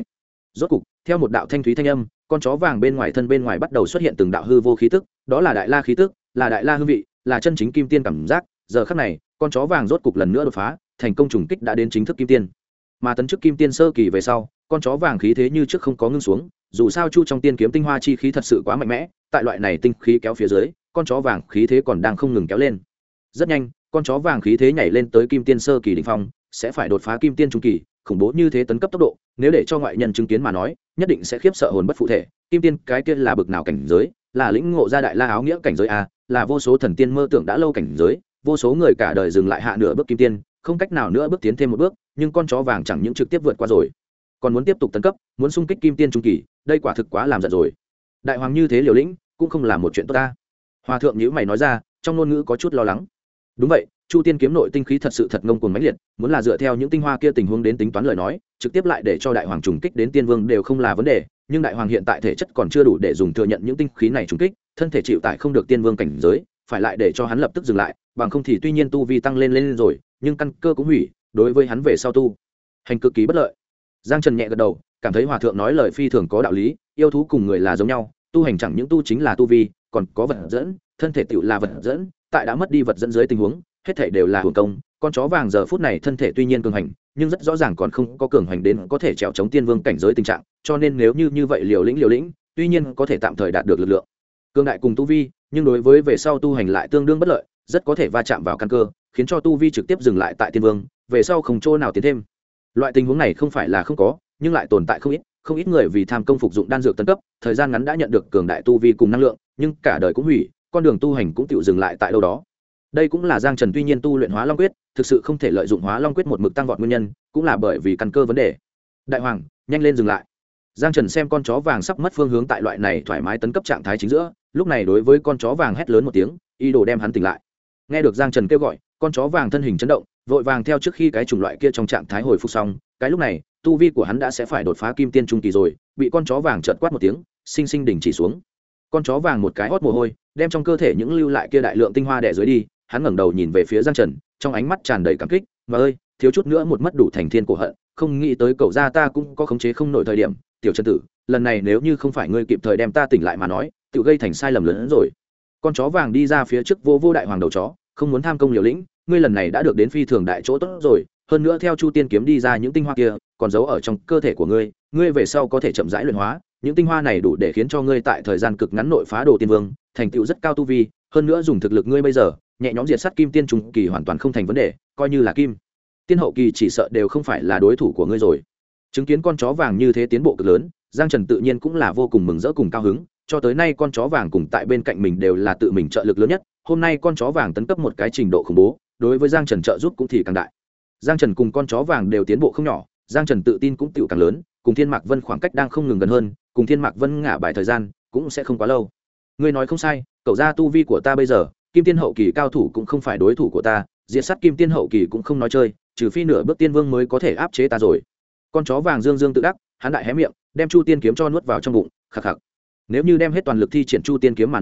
Rốt cục, theo một đạo thanh thúy thanh âm, con chó vàng bên ngoài thân bên ngoài bắt đầu xuất hiện từng đạo hư vô khí tức, đó là đại la khí tức, là đại la hương vị, là chân chính kim tiên cảm giác. Giờ khắc này, con chó vàng rốt cục lần nữa đột phá, thành công trùng kích đã đến chính thức kim tiên. Mà tấn chức kim tiên sơ kỳ về sau, con chó vàng khí thế như trước không có ngưng xuống, dù sao chu trong tiên kiếm tinh hoa chi khí thật sự quá mạnh mẽ, tại loại này tinh khí kéo phía dưới, con chó vàng khí thế còn đang không ngừng kéo lên. Rất nhanh, con chó vàng khí thế nhảy lên tới kim tiên sơ kỳ đỉnh phong, sẽ phải đột phá kim tiên trung kỳ, khủng bố như thế tấn cấp tốc độ, nếu để cho ngoại nhân chứng kiến mà nói, nhất định sẽ khiếp sợ hồn bất phụ thể. Kim tiên cái kia là bực nào cảnh giới, là lĩnh ngộ ra đại la áo nghĩa cảnh giới a, là vô số thần tiên mơ tưởng đã lâu cảnh giới, vô số người cả đời dừng lại hạ nửa bước kim tiên, không cách nào nữa bước tiến thêm một bước, nhưng con chó vàng chẳng những trực tiếp vượt qua rồi, còn muốn tiếp tục tấn cấp, muốn xung kích kim tiên trung kỳ, đây quả thực quá làm giận rồi. Đại hoàng như thế liều lĩnh, cũng không là một chuyện tốt ta. Hòa Thượng nhíu mày nói ra, trong ngôn ngữ có chút lo lắng. Đúng vậy, chu tiên kiếm nội tinh khí thật sự thật ngông cuồng mãnh liệt, muốn là dựa theo những tinh hoa kia tình huống đến tính toán lời nói, trực tiếp lại để cho đại hoàng trùng kích đến tiên vương đều không là vấn đề, nhưng đại hoàng hiện tại thể chất còn chưa đủ để dùng thừa nhận những tinh khí này trùng kích, thân thể chịu tải không được tiên vương cảnh giới, phải lại để cho hắn lập tức dừng lại, bằng không thì tuy nhiên tu vi tăng lên rồi, nhưng căn cơ cũng hủy, đối với hắn về sau tu hành cực kỳ bất lợi. Giang Trần nhẹ gật đầu, cảm thấy Hòa Thượng nói lời phi thường có đạo lý, yêu thú cùng người là giống nhau, tu hành chẳng những tu chính là tu vi, còn có vật dẫn, thân thể tựu là vật dẫn, tại đã mất đi vật dẫn dưới tình huống, hết thảy đều là hưởng công. Con chó vàng giờ phút này thân thể tuy nhiên cường hành, nhưng rất rõ ràng còn không có cường hành đến có thể trèo chống tiên vương cảnh giới tình trạng, cho nên nếu như vậy liều lĩnh, tuy nhiên có thể tạm thời đạt được lực lượng cường đại cùng tu vi, nhưng đối với về sau tu hành lại tương đương bất lợi, rất có thể va chạm vào căn cơ, khiến cho tu vi trực tiếp dừng lại tại tiên vương, về sau không chỗ nào tiến thêm. Loại tình huống này không phải là không có, nhưng lại tồn tại không ít người vì tham công phục dụng đan dược tấn cấp, thời gian ngắn đã nhận được cường đại tu vi cùng năng lượng, nhưng cả đời cũng hủy, con đường tu hành cũng tựu dừng lại tại đâu đó. Đây cũng là Giang Trần tuy nhiên tu luyện Hóa Long Quyết, thực sự không thể lợi dụng Hóa Long Quyết một mực tăng vọt nguyên nhân, cũng là bởi vì căn cơ vấn đề. Đại hoàng, nhanh lên dừng lại. Giang Trần xem con chó vàng sắp mất phương hướng tại loại này thoải mái tấn cấp trạng thái chính giữa, lúc này đối với con chó vàng hét lớn một tiếng, ý đồ đem hắn tỉnh lại. Nghe được Giang Trần kêu gọi, con chó vàng thân hình chấn động, vội vàng theo trước khi cái chủng loại kia trong trạng thái hồi phục xong, cái lúc này, tu vi của hắn đã sẽ phải đột phá kim tiên trung kỳ rồi, bị con chó vàng chợt quát một tiếng, sinh sinh đình chỉ xuống. Con chó vàng một cái hót mồ hôi, đem trong cơ thể những lưu lại kia đại lượng tinh hoa đè dưới đi, hắn ngẩng đầu nhìn về phía Giang Trần, trong ánh mắt tràn đầy cảm kích, "Mà ơi, thiếu chút nữa một mất đủ thành thiên cổ hận, không nghĩ tới cậu gia ta cũng có khống chế không nổi thời điểm, tiểu Trần tử, lần này nếu như không phải ngươi kịp thời đem ta tỉnh lại mà nói, tự gây thành sai lầm lớn hơn rồi." Con chó vàng đi ra phía trước vô đại hoàng đầu chó, không muốn tham công liều lĩnh, ngươi lần này đã được đến phi thường đại chỗ tốt rồi, hơn nữa theo chu tiên kiếm đi ra những tinh hoa kia, còn giấu ở trong cơ thể của ngươi, ngươi về sau có thể chậm rãi luyện hóa, những tinh hoa này đủ để khiến cho ngươi tại thời gian cực ngắn nội phá đồ tiên vương, thành tựu rất cao tu vi, hơn nữa dùng thực lực ngươi bây giờ, nhẹ nhõm diệt sát kim tiên trung kỳ hoàn toàn không thành vấn đề, coi như là kim tiên hậu kỳ chỉ sợ đều không phải là đối thủ của ngươi rồi. Chứng kiến con chó vàng như thế tiến bộ cực lớn, Giang Trần tự nhiên cũng là vô cùng mừng rỡ cùng cao hứng, cho tới nay con chó vàng cùng tại bên cạnh mình đều là tự mình trợ lực lớn nhất, hôm nay con chó vàng tấn cấp một cái trình độ khủng bố, đối với Giang Trần trợ giúp cũng thì càng đại. Giang Trần cùng con chó vàng đều tiến bộ không nhỏ, Giang Trần tự tin cũng tựu càng lớn, cùng Thiên Mạc Vân khoảng cách đang không ngừng gần hơn, cùng Thiên Mạc Vân ngả bài thời gian cũng sẽ không quá lâu. Ngươi nói không sai, cậu gia tu vi của ta bây giờ, kim tiên hậu kỳ cao thủ cũng không phải đối thủ của ta, diệt sát kim tiên hậu kỳ cũng không nói chơi, trừ phi nửa bước tiên vương mới có thể áp chế ta rồi. Con chó vàng dương dương tự đắc, hắn đại hé miệng, đem chu tiên kiếm cho nuốt vào trong bụng, khạc khạc. Nếu như đem hết toàn lực thi triển chu tiên kiếm mà nói,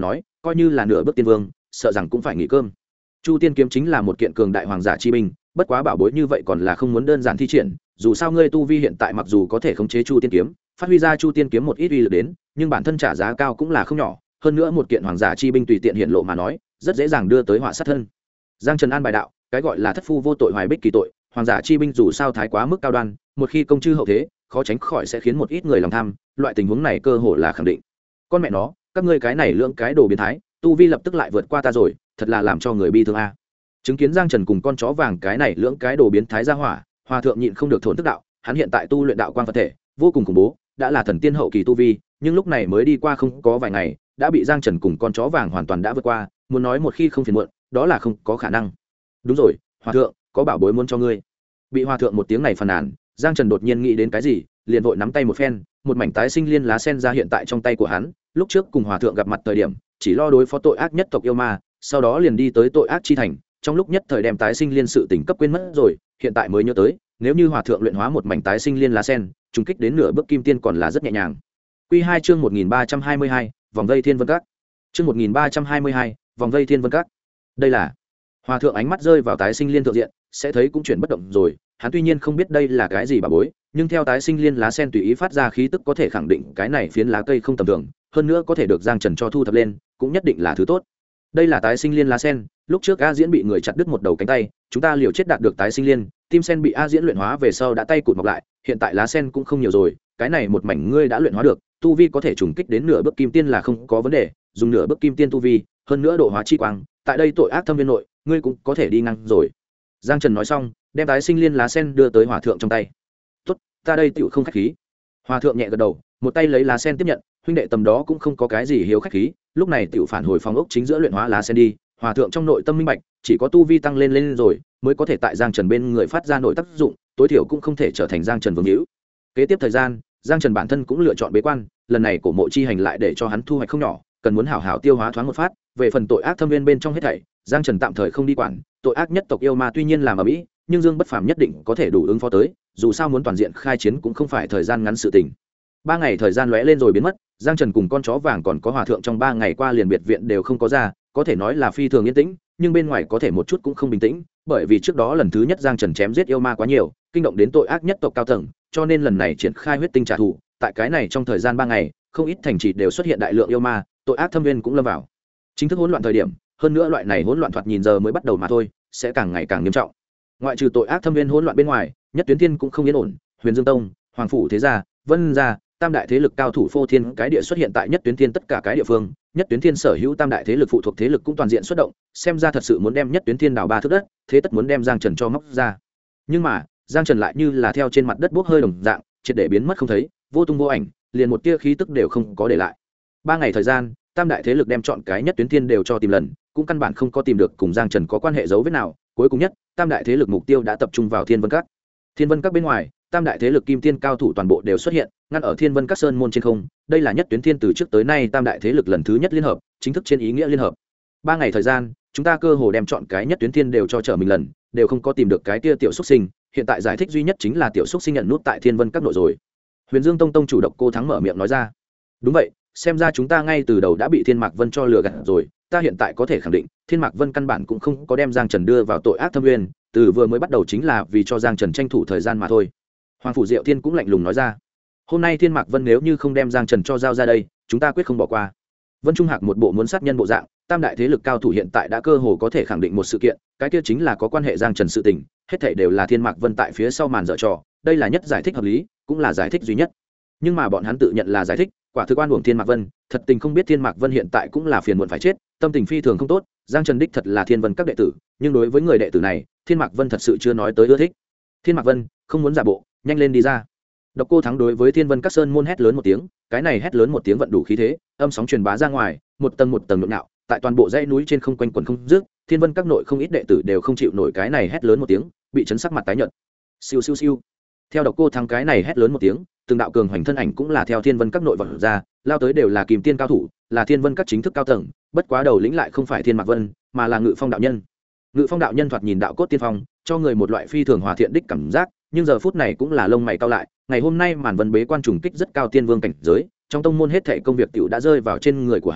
coi như là nửa bước tiên vương sợ rằng cũng phải nghỉ cơm. Chu tiên kiếm chính là một kiện cường đại hoàng giả chi binh, bất quá bảo bối như vậy còn là không muốn đơn giản thi triển, dù sao ngươi tu vi hiện tại mặc dù có thể khống chế chu tiên kiếm, phát huy ra chu tiên kiếm một ít uy lực đến, nhưng bản thân trả giá cao cũng là không nhỏ, hơn nữa một kiện hoàng giả chi binh tùy tiện hiện lộ mà nói, rất dễ dàng đưa tới họa sát thân. Giang Trần an bài đạo, cái gọi là thất phu vô tội hoài bích kỳ tội, hoàng giả chi binh dù sao thái quá mức cao đoan, một khi công chư hậu thế, khó tránh khỏi sẽ khiến một ít người lòng tham, loại tình huống này cơ hội là khẳng định. Con mẹ nó, các ngươi cái này lưỡng cái đồ biến thái, tu vi lập tức lại vượt qua ta rồi, thật là làm cho người bi thương a. Chứng kiến Giang Trần cùng con chó vàng cái này lưỡng cái đồ biến thái ra hỏa, hòa thượng nhịn không được thổn thức đạo, hắn hiện tại tu luyện đạo quang Phật thể, vô cùng khủng bố, đã là thần tiên hậu kỳ tu vi, nhưng lúc này mới đi qua không có vài ngày, đã bị Giang Trần cùng con chó vàng hoàn toàn đã vượt qua, muốn nói một khi không phiền muộn, đó là không có khả năng. Đúng rồi, hòa thượng, có bảo bối muốn cho ngươi. Bị hòa thượng một tiếng này phàn nàn, Giang Trần đột nhiên nghĩ đến cái gì, liền vội nắm tay một phen, một mảnh tái sinh liên lá sen ra hiện tại trong tay của hắn, lúc trước cùng hòa thượng gặp mặt thời điểm, chỉ lo đối phó tội ác nhất tộc yêu ma, sau đó liền đi tới tội ác chi thành, trong lúc nhất thời đem tái sinh liên sự tỉnh cấp quên mất rồi, hiện tại mới nhớ tới, nếu như hòa thượng luyện hóa một mảnh tái sinh liên lá sen, trùng kích đến nửa bước kim tiên còn là rất nhẹ nhàng. Quy 2 chương 1322, vòng vây Thiên Vân Các. Chương 1322, vòng vây Thiên Vân Các. Đây là hòa thượng ánh mắt rơi vào tái sinh liên thượng diện, sẽ thấy cũng chuyển bất động rồi, hắn tuy nhiên không biết đây là cái gì bà bối, nhưng theo tái sinh liên lá sen tùy ý phát ra khí tức có thể khẳng định cái này phiến lá cây không tầm thường, hơn nữa có thể được Giang Trần cho thu thập lên, cũng nhất định là thứ tốt. Đây là tái sinh liên lá sen, lúc trước A Diễn bị người chặt đứt một đầu cánh tay, chúng ta liều chết đạt được tái sinh liên, tim sen bị A Diễn luyện hóa về sau đã tay cụt mọc lại, hiện tại lá sen cũng không nhiều rồi, cái này một mảnh ngươi đã luyện hóa được, tu vi có thể trùng kích đến nửa bước kim tiên là không có vấn đề, dùng nửa bước kim tiên tu vi, hơn nữa độ hóa chi quang, tại đây tội ác thâm viên nội, ngươi cũng có thể đi ngang rồi. Giang Trần nói xong, đem tái sinh liên lá sen đưa tới hòa thượng trong tay. "Tốt, ta đây tựu không khách khí." Hòa thượng nhẹ gật đầu, một tay lấy lá sen tiếp nhận, huynh đệ tầm đó cũng không có cái gì hiếu khách khí, lúc này tựu phản hồi phòng ốc chính giữa luyện hóa lá sen đi. Hòa thượng trong nội tâm minh bạch, chỉ có tu vi tăng lên rồi, mới có thể tại Giang Trần bên người phát ra nội tác dụng, tối thiểu cũng không thể trở thành Giang Trần vương hữu. Kế tiếp thời gian, Giang Trần bản thân cũng lựa chọn bế quan, lần này cổ mộ chi hành lại để cho hắn thu hoạch không nhỏ, cần muốn hảo hảo tiêu hóa thoáng một phát, về phần tội ác thâm viên bên trong hết thảy, Giang Trần tạm thời không đi quản, tội ác nhất tộc yêu ma tuy nhiên làm ở mỹ, nhưng Dương Bất Phàm nhất định có thể đủ ứng phó tới, dù sao muốn toàn diện khai chiến cũng không phải thời gian ngắn sự tình. 3 ngày thời gian lóe lên rồi biến mất, Giang Trần cùng con chó vàng còn có hòa thượng trong 3 ngày qua liền biệt viện đều không có ra, có thể nói là phi thường yên tĩnh, nhưng bên ngoài có thể một chút cũng không bình tĩnh, bởi vì trước đó lần thứ nhất Giang Trần chém giết yêu ma quá nhiều, kinh động đến tội ác nhất tộc cao tầng, cho nên lần này triển khai huyết tinh trả thù, tại cái này trong thời gian 3 ngày, không ít thành trì đều xuất hiện đại lượng yêu ma, tội ác thâm viên cũng lâm vào chính thức hỗn loạn thời điểm, hơn nữa loại này hỗn loạn thoạt nhìn giờ mới bắt đầu mà thôi, sẽ càng ngày càng nghiêm trọng. Ngoại trừ tội ác thâm viên hỗn loạn bên ngoài, Nhất Tuyến Thiên cũng không yên ổn, Huyền Dương Tông, Hoàng phủ thế gia, Vân gia, tam đại thế lực cao thủ phô thiên cái địa xuất hiện tại Nhất Tuyến Thiên tất cả cái địa phương, Nhất Tuyến Thiên sở hữu tam đại thế lực phụ thuộc thế lực cũng toàn diện xuất động, xem ra thật sự muốn đem Nhất Tuyến Thiên đào 3 thước đất, thế tất muốn đem Giang Trần cho móc ra. Nhưng mà, Giang Trần lại như là theo trên mặt đất bốc hơi đồng dạng, triệt để biến mất không thấy, vô tung vô ảnh, liền một tia khí tức đều không có để lại. 3 ngày thời gian, tam đại thế lực đem chọn cái Nhất Tuyến Thiên đều cho tìm lần, cũng căn bản không có tìm được cùng Giang Trần có quan hệ dấu vết nào, cuối cùng nhất, tam đại thế lực mục tiêu đã tập trung vào Thiên Vân Các. Thiên Vân Các bên ngoài, tam đại thế lực kim tiên cao thủ toàn bộ đều xuất hiện, ngăn ở Thiên Vân Các sơn môn trên không, đây là Nhất Tuyến Thiên từ trước tới nay tam đại thế lực lần thứ nhất liên hợp, chính thức trên ý nghĩa liên hợp. 3 ngày thời gian, chúng ta cơ hồ đem chọn cái Nhất Tuyến Thiên đều cho trở mình lần, đều không có tìm được cái tia tiểu xúc sinh, hiện tại giải thích duy nhất chính là tiểu xúc sinh nhận nút tại Thiên Vân Các nội rồi. Huyền Dương Tông tông chủ Độc Cô Thắng mở miệng nói ra. Đúng vậy, xem ra chúng ta ngay từ đầu đã bị Thiên Mạc Vân cho lừa gạt rồi, ta hiện tại có thể khẳng định, Thiên Mạc Vân căn bản cũng không có đem Giang Trần đưa vào tội ác thâm uyên, từ vừa mới bắt đầu chính là vì cho Giang Trần tranh thủ thời gian mà thôi. Hoàng phủ Diệu Thiên cũng lạnh lùng nói ra. Hôm nay Thiên Mạc Vân nếu như không đem Giang Trần cho giao ra đây, chúng ta quyết không bỏ qua. Vân Trung Hạc một bộ muốn sát nhân bộ dạng, tam đại thế lực cao thủ hiện tại đã cơ hồ có thể khẳng định một sự kiện, cái kia chính là có quan hệ Giang Trần sự tình, hết thảy đều là Thiên Mạc Vân tại phía sau màn dở trò, đây là nhất giải thích hợp lý, cũng là giải thích duy nhất. Nhưng mà bọn hắn tự nhận là giải thích, quả thực oan uổng Thiên Mạc Vân, thật tình không biết Thiên Mạc Vân hiện tại cũng là phiền muộn phải chết, tâm tình phi thường không tốt, Giang Trần đích thật là Thiên Vân Các đệ tử, nhưng đối với người đệ tử này, Thiên Mạc Vân thật sự chưa nói tới ưa thích. Thiên Mạc Vân, không muốn giả bộ, nhanh lên đi ra. Độc Cô Thắng đối với Thiên Vân Các sơn môn hét lớn một tiếng, cái này hét lớn một tiếng vận đủ khí thế, âm sóng truyền bá ra ngoài, một tầng nhộn nhạo, tại toàn bộ dãy núi trên không quanh quẩn không dứt, Thiên Vân Các nội không ít đệ tử đều không chịu nổi cái này hét lớn một tiếng, bị chấn sắc mặt tái nhợt. Siêu siêu siêu. Theo Độc Cô Thắng cái này hét lớn một tiếng, từng đạo cường hoành thân ảnh cũng là theo Thiên Vân Các nội vọt ra, lao tới đều là Kìm Tiên cao thủ, là Thiên Vân Các chính thức cao tầng, bất quá đầu lĩnh lại không phải Thiên Mạc Vân, mà là Ngự Phong đạo nhân. Ngự Phong đạo nhân thoạt nhìn đạo cốt tiên phong, cho người một loại phi thường hòa thiện đích cảm giác, nhưng giờ phút này cũng là lông mày cau lại, ngày hôm nay Màn Vân bế quan trùng kích rất cao tiên vương cảnh giới, trong tông môn hết thảy công việc tiểu đã rơi vào trên người của hắn,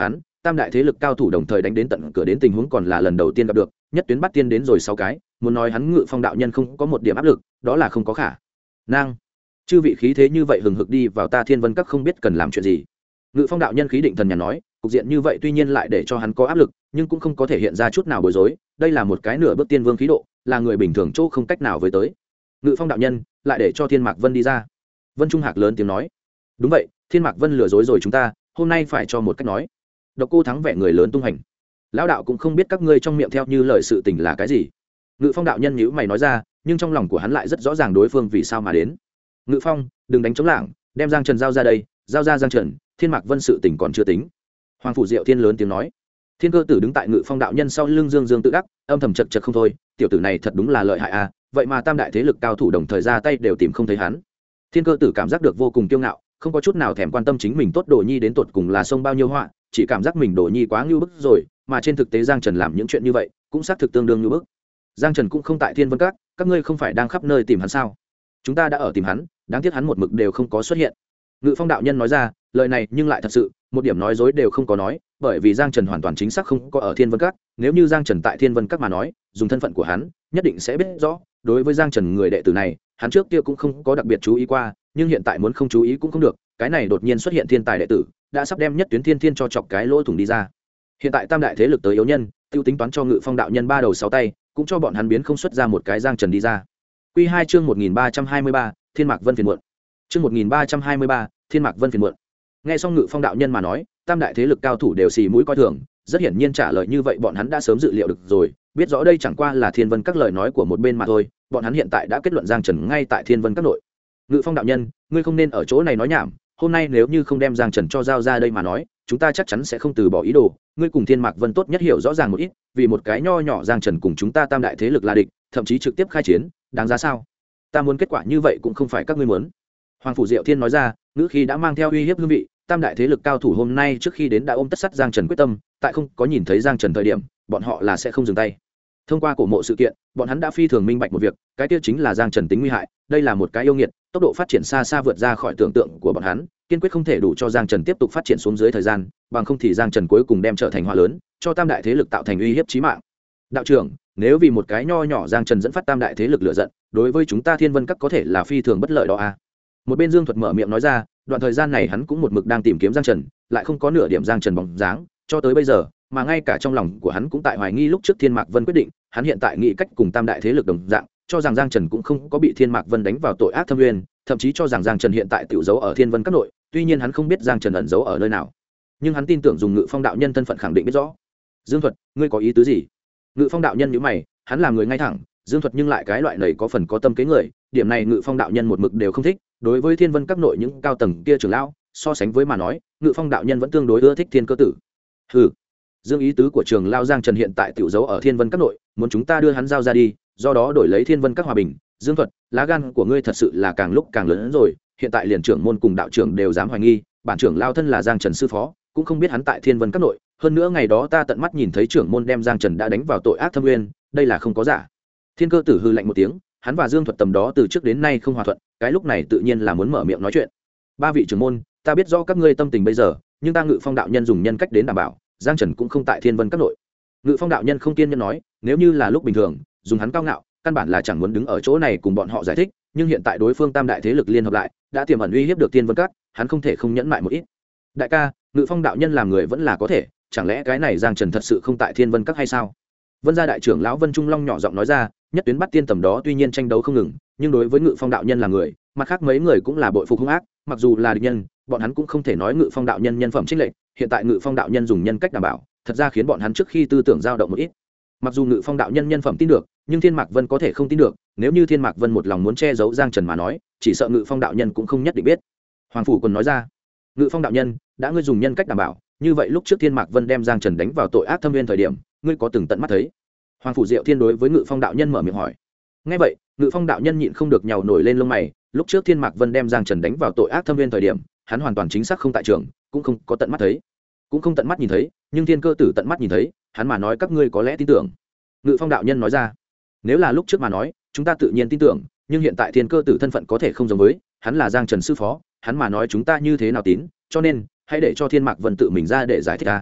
tam đại thế lực cao thủ đồng thời đánh đến tận cửa đến tình huống còn là lần đầu tiên gặp được, nhất tuyến bắt tiên đến rồi 6 cái, muốn nói hắn Ngự Phong đạo nhân không có một điểm áp lực, đó là không có khả năng. Chư vị khí thế như vậy hừng hực đi vào ta Thiên Vân Các không biết cần làm chuyện gì. Ngự Phong đạo nhân khí định thần nhàn nói, cục diện như vậy tuy nhiên lại để cho hắn có áp lực, nhưng cũng không có thể hiện ra chút nào bối rối, đây là một cái nửa bước tiên vương khí độ, là người bình thường chỗ không cách nào với tới. Ngự Phong đạo nhân, lại để cho Thiên Mạc Vân đi ra. Vân Trung Hạc lớn tiếng nói, đúng vậy, Thiên Mạc Vân lừa dối rồi chúng ta, hôm nay phải cho một cách nói. Độc Cô Thắng vẻ người lớn tung hành. Lão đạo cũng không biết các ngươi trong miệng theo như lời sự tình là cái gì. Ngự Phong đạo nhân nhíu mày nói ra, nhưng trong lòng của hắn lại rất rõ ràng đối phương vì sao mà đến. Ngự Phong, đừng đánh chống lảng, đem Giang Trần giao ra đây, giao ra Giang Trần, Thiên Mạc Vân sự tình còn chưa tính. Hoàng phủ Diệu Thiên lớn tiếng nói. Thiên Cơ Tử đứng tại Ngự Phong đạo nhân sau lưng dương dương tự đắc, âm thầm chật chật không thôi, tiểu tử này thật đúng là lợi hại a, vậy mà tam đại thế lực cao thủ đồng thời ra tay đều tìm không thấy hắn. Thiên Cơ Tử cảm giác được vô cùng kiêu ngạo, không có chút nào thèm quan tâm chính mình tốt đồ nhi đến tột cùng là xông bao nhiêu họa, chỉ cảm giác mình đồ nhi quá ngưu bức rồi, mà trên thực tế Giang Trần làm những chuyện như vậy, cũng xác thực tương đương ngưu bức. Giang Trần cũng không tại Thiên Vân Các, các ngươi không phải đang khắp nơi tìm hắn sao? Chúng ta đã ở tìm hắn, đáng tiếc hắn một mực đều không có xuất hiện. Ngự Phong đạo nhân nói ra, lời này nhưng lại thật sự, một điểm nói dối đều không có nói, bởi vì Giang Trần hoàn toàn chính xác không có ở Thiên Vân Các, nếu như Giang Trần tại Thiên Vân Các mà nói, dùng thân phận của hắn, nhất định sẽ biết rõ, đối với Giang Trần người đệ tử này, hắn trước kia cũng không có đặc biệt chú ý qua, nhưng hiện tại muốn không chú ý cũng không được, cái này đột nhiên xuất hiện thiên tài đệ tử, đã sắp đem nhất tuyến thiên thiên cho chọc cái lỗ thủng đi ra. Hiện tại tam đại thế lực tới yếu nhân, tiêu tính toán cho Ngự Phong đạo nhân 3 đầu 6 tay, cũng cho bọn hắn biến không xuất ra một cái Giang Trần đi ra. Quy 2 chương 1323, Thiên Mạc Vân phiền muộn. Chương 1323, Thiên Mạc Vân phiền muộn. Nghe xong Ngự Phong đạo nhân mà nói, tam đại thế lực cao thủ đều xì mũi coi thường, rất hiển nhiên trả lời như vậy bọn hắn đã sớm dự liệu được rồi, biết rõ đây chẳng qua là Thiên Vân Các lời nói của một bên mà thôi, bọn hắn hiện tại đã kết luận Giang Trần ngay tại Thiên Vân Các nội. Ngự Phong đạo nhân, ngươi không nên ở chỗ này nói nhảm, hôm nay nếu như không đem Giang Trần cho giao ra đây mà nói, chúng ta chắc chắn sẽ không từ bỏ ý đồ, ngươi cùng Thiên Mạc Vân tốt nhất hiểu rõ ràng một ít, vì một cái nho nhỏ Giang Trần cùng chúng ta tam đại thế lực là địch, thậm chí trực tiếp khai chiến, đáng giá sao? Ta muốn kết quả như vậy cũng không phải các ngươi muốn. Hoàng phủ Diệu Thiên nói ra, ngữ khí đã mang theo uy hiếp hương vị, tam đại thế lực cao thủ hôm nay trước khi đến đã ôm tất sắt Giang Trần quyết tâm, tại không có nhìn thấy Giang Trần thời điểm, bọn họ là sẽ không dừng tay. Thông qua cổ mộ sự kiện, bọn hắn đã phi thường minh bạch một việc, cái kia chính là Giang Trần tính nguy hại, đây là một cái yêu nghiệt, tốc độ phát triển xa xa vượt ra khỏi tưởng tượng của bọn hắn, kiên quyết không thể đủ cho Giang Trần tiếp tục phát triển xuống dưới thời gian, bằng không thì Giang Trần cuối cùng đem trở thành họa lớn, cho tam đại thế lực tạo thành uy hiếp chí mạng. Đạo trưởng, nếu vì một cái nho nhỏ Giang Trần dẫn phát tam đại thế lực lựa giận, đối với chúng ta Thiên Vân Các có thể là phi thường bất lợi đó a. Một bên Dương Thuật mở miệng nói ra, đoạn thời gian này hắn cũng một mực đang tìm kiếm Giang Trần, lại không có nửa điểm Giang Trần bóng dáng, cho tới bây giờ, mà ngay cả trong lòng của hắn cũng tại hoài nghi lúc trước Thiên Mạc Vân quyết định, hắn hiện tại nghĩ cách cùng tam đại thế lực đồng dạng, cho rằng Giang Trần cũng không có bị Thiên Mạc Vân đánh vào tội ác thâm uyên, thậm chí cho rằng Giang Trần hiện tại tiểu giấu ở Thiên Vân Các nội, tuy nhiên hắn không biết Giang Trần ẩn giấu ở nơi nào, nhưng hắn tin tưởng dùng Ngự Phong đạo nhân thân phận khẳng định biết rõ. Dương Thuật, ngươi có ý tứ gì? Ngự Phong đạo nhân nhíu mày, hắn là người ngay thẳng, Dương Thuật nhưng lại cái loại này có phần có tâm kế người, điểm này Ngự Phong đạo nhân một mực đều không thích, đối với Thiên Vân Các nội những cao tầng kia trưởng lão, so sánh với mà nói, Ngự Phong đạo nhân vẫn tương đối ưa thích Thiên Cơ Tử. Hừ. Dương ý tứ của trường lao Giang Trần hiện tại tiểu giấu ở Thiên Vân Các nội, muốn chúng ta đưa hắn giao ra đi, do đó đổi lấy Thiên Vân Các hòa bình. Dương Thuật, lá gan của ngươi thật sự là càng lúc càng lớn hơn rồi, hiện tại liền trưởng môn cùng đạo trưởng đều dám hoài nghi, bản trưởng lao thân là Giang Trần sư phó, cũng không biết hắn tại Thiên Vân Các nội, hơn nữa ngày đó ta tận mắt nhìn thấy trưởng môn đem Giang Trần đã đánh vào tội ác thâm uyên, đây là không có giả. Thiên Cơ Tử hừ lạnh một tiếng, hắn và Dương Thuật tầm đó từ trước đến nay không hòa thuận, cái lúc này tự nhiên là muốn mở miệng nói chuyện. Ba vị trưởng môn, ta biết rõ các ngươi tâm tình bây giờ, nhưng ta Ngự Phong đạo nhân dùng nhân cách đến đảm bảo, Giang Trần cũng không tại Thiên Vân Các nội. Ngự Phong đạo nhân không kiên nhẫn nói, nếu như là lúc bình thường, dùng hắn cao ngạo, căn bản là chẳng muốn đứng ở chỗ này cùng bọn họ giải thích, nhưng hiện tại đối phương tam đại thế lực liên hợp lại, đã tiềm ẩn uy hiếp được Thiên Vân Các, hắn không thể không nhẫn mại một ít. Đại ca, Ngự Phong đạo nhân làm người vẫn là có thể, chẳng lẽ cái này Giang Trần thật sự không tại Thiên Vân Các hay sao? Vân gia đại trưởng lão Vân Trung Long nhỏ giọng nói ra, nhất tuyến bắt tiên tầm đó tuy nhiên tranh đấu không ngừng, nhưng đối với Ngự Phong đạo nhân là người, mặt khác mấy người cũng là bội phục hung ác, mặc dù là địch nhân, bọn hắn cũng không thể nói Ngự Phong đạo nhân nhân phẩm chênh lệch, hiện tại Ngự Phong đạo nhân dùng nhân cách đảm bảo, thật ra khiến bọn hắn trước khi tư tưởng dao động một ít. Mặc dù Ngự Phong đạo nhân nhân phẩm tin được, nhưng Thiên Mạc Vân có thể không tin được, nếu như Thiên Mạc Vân một lòng muốn che giấu Giang Trần mà nói, chỉ sợ Ngự Phong đạo nhân cũng không nhất định biết. Hoàng phủ còn nói ra, Ngự Phong đạo nhân, đã ngươi dùng nhân cách đảm bảo, như vậy lúc trước Thiên Mạc Vân đem Giang Trần đánh vào tội ác thâm uyên thời điểm, ngươi có từng tận mắt thấy? Hoàng phủ Diệu Thiên đối với Ngự Phong đạo nhân mở miệng hỏi. Nghe vậy, Ngự Phong đạo nhân nhịn không được nhàu nổi lên lông mày, lúc trước Thiên Mạc Vân đem Giang Trần đánh vào tội ác thâm uyên thời điểm, hắn hoàn toàn chính xác không tại trường, cũng không có tận mắt thấy, cũng không tận mắt nhìn thấy, nhưng Thiên Cơ Tử tận mắt nhìn thấy, hắn mà nói các ngươi có lẽ tin tưởng. Ngự Phong đạo nhân nói ra, nếu là lúc trước mà nói, chúng ta tự nhiên tin tưởng, nhưng hiện tại Thiên Cơ Tử thân phận có thể không giống với, hắn là Giang Trần sư phó, hắn mà nói chúng ta như thế nào tín, cho nên hãy để cho Thiên Mạc Vân tự mình ra để giải thích ta.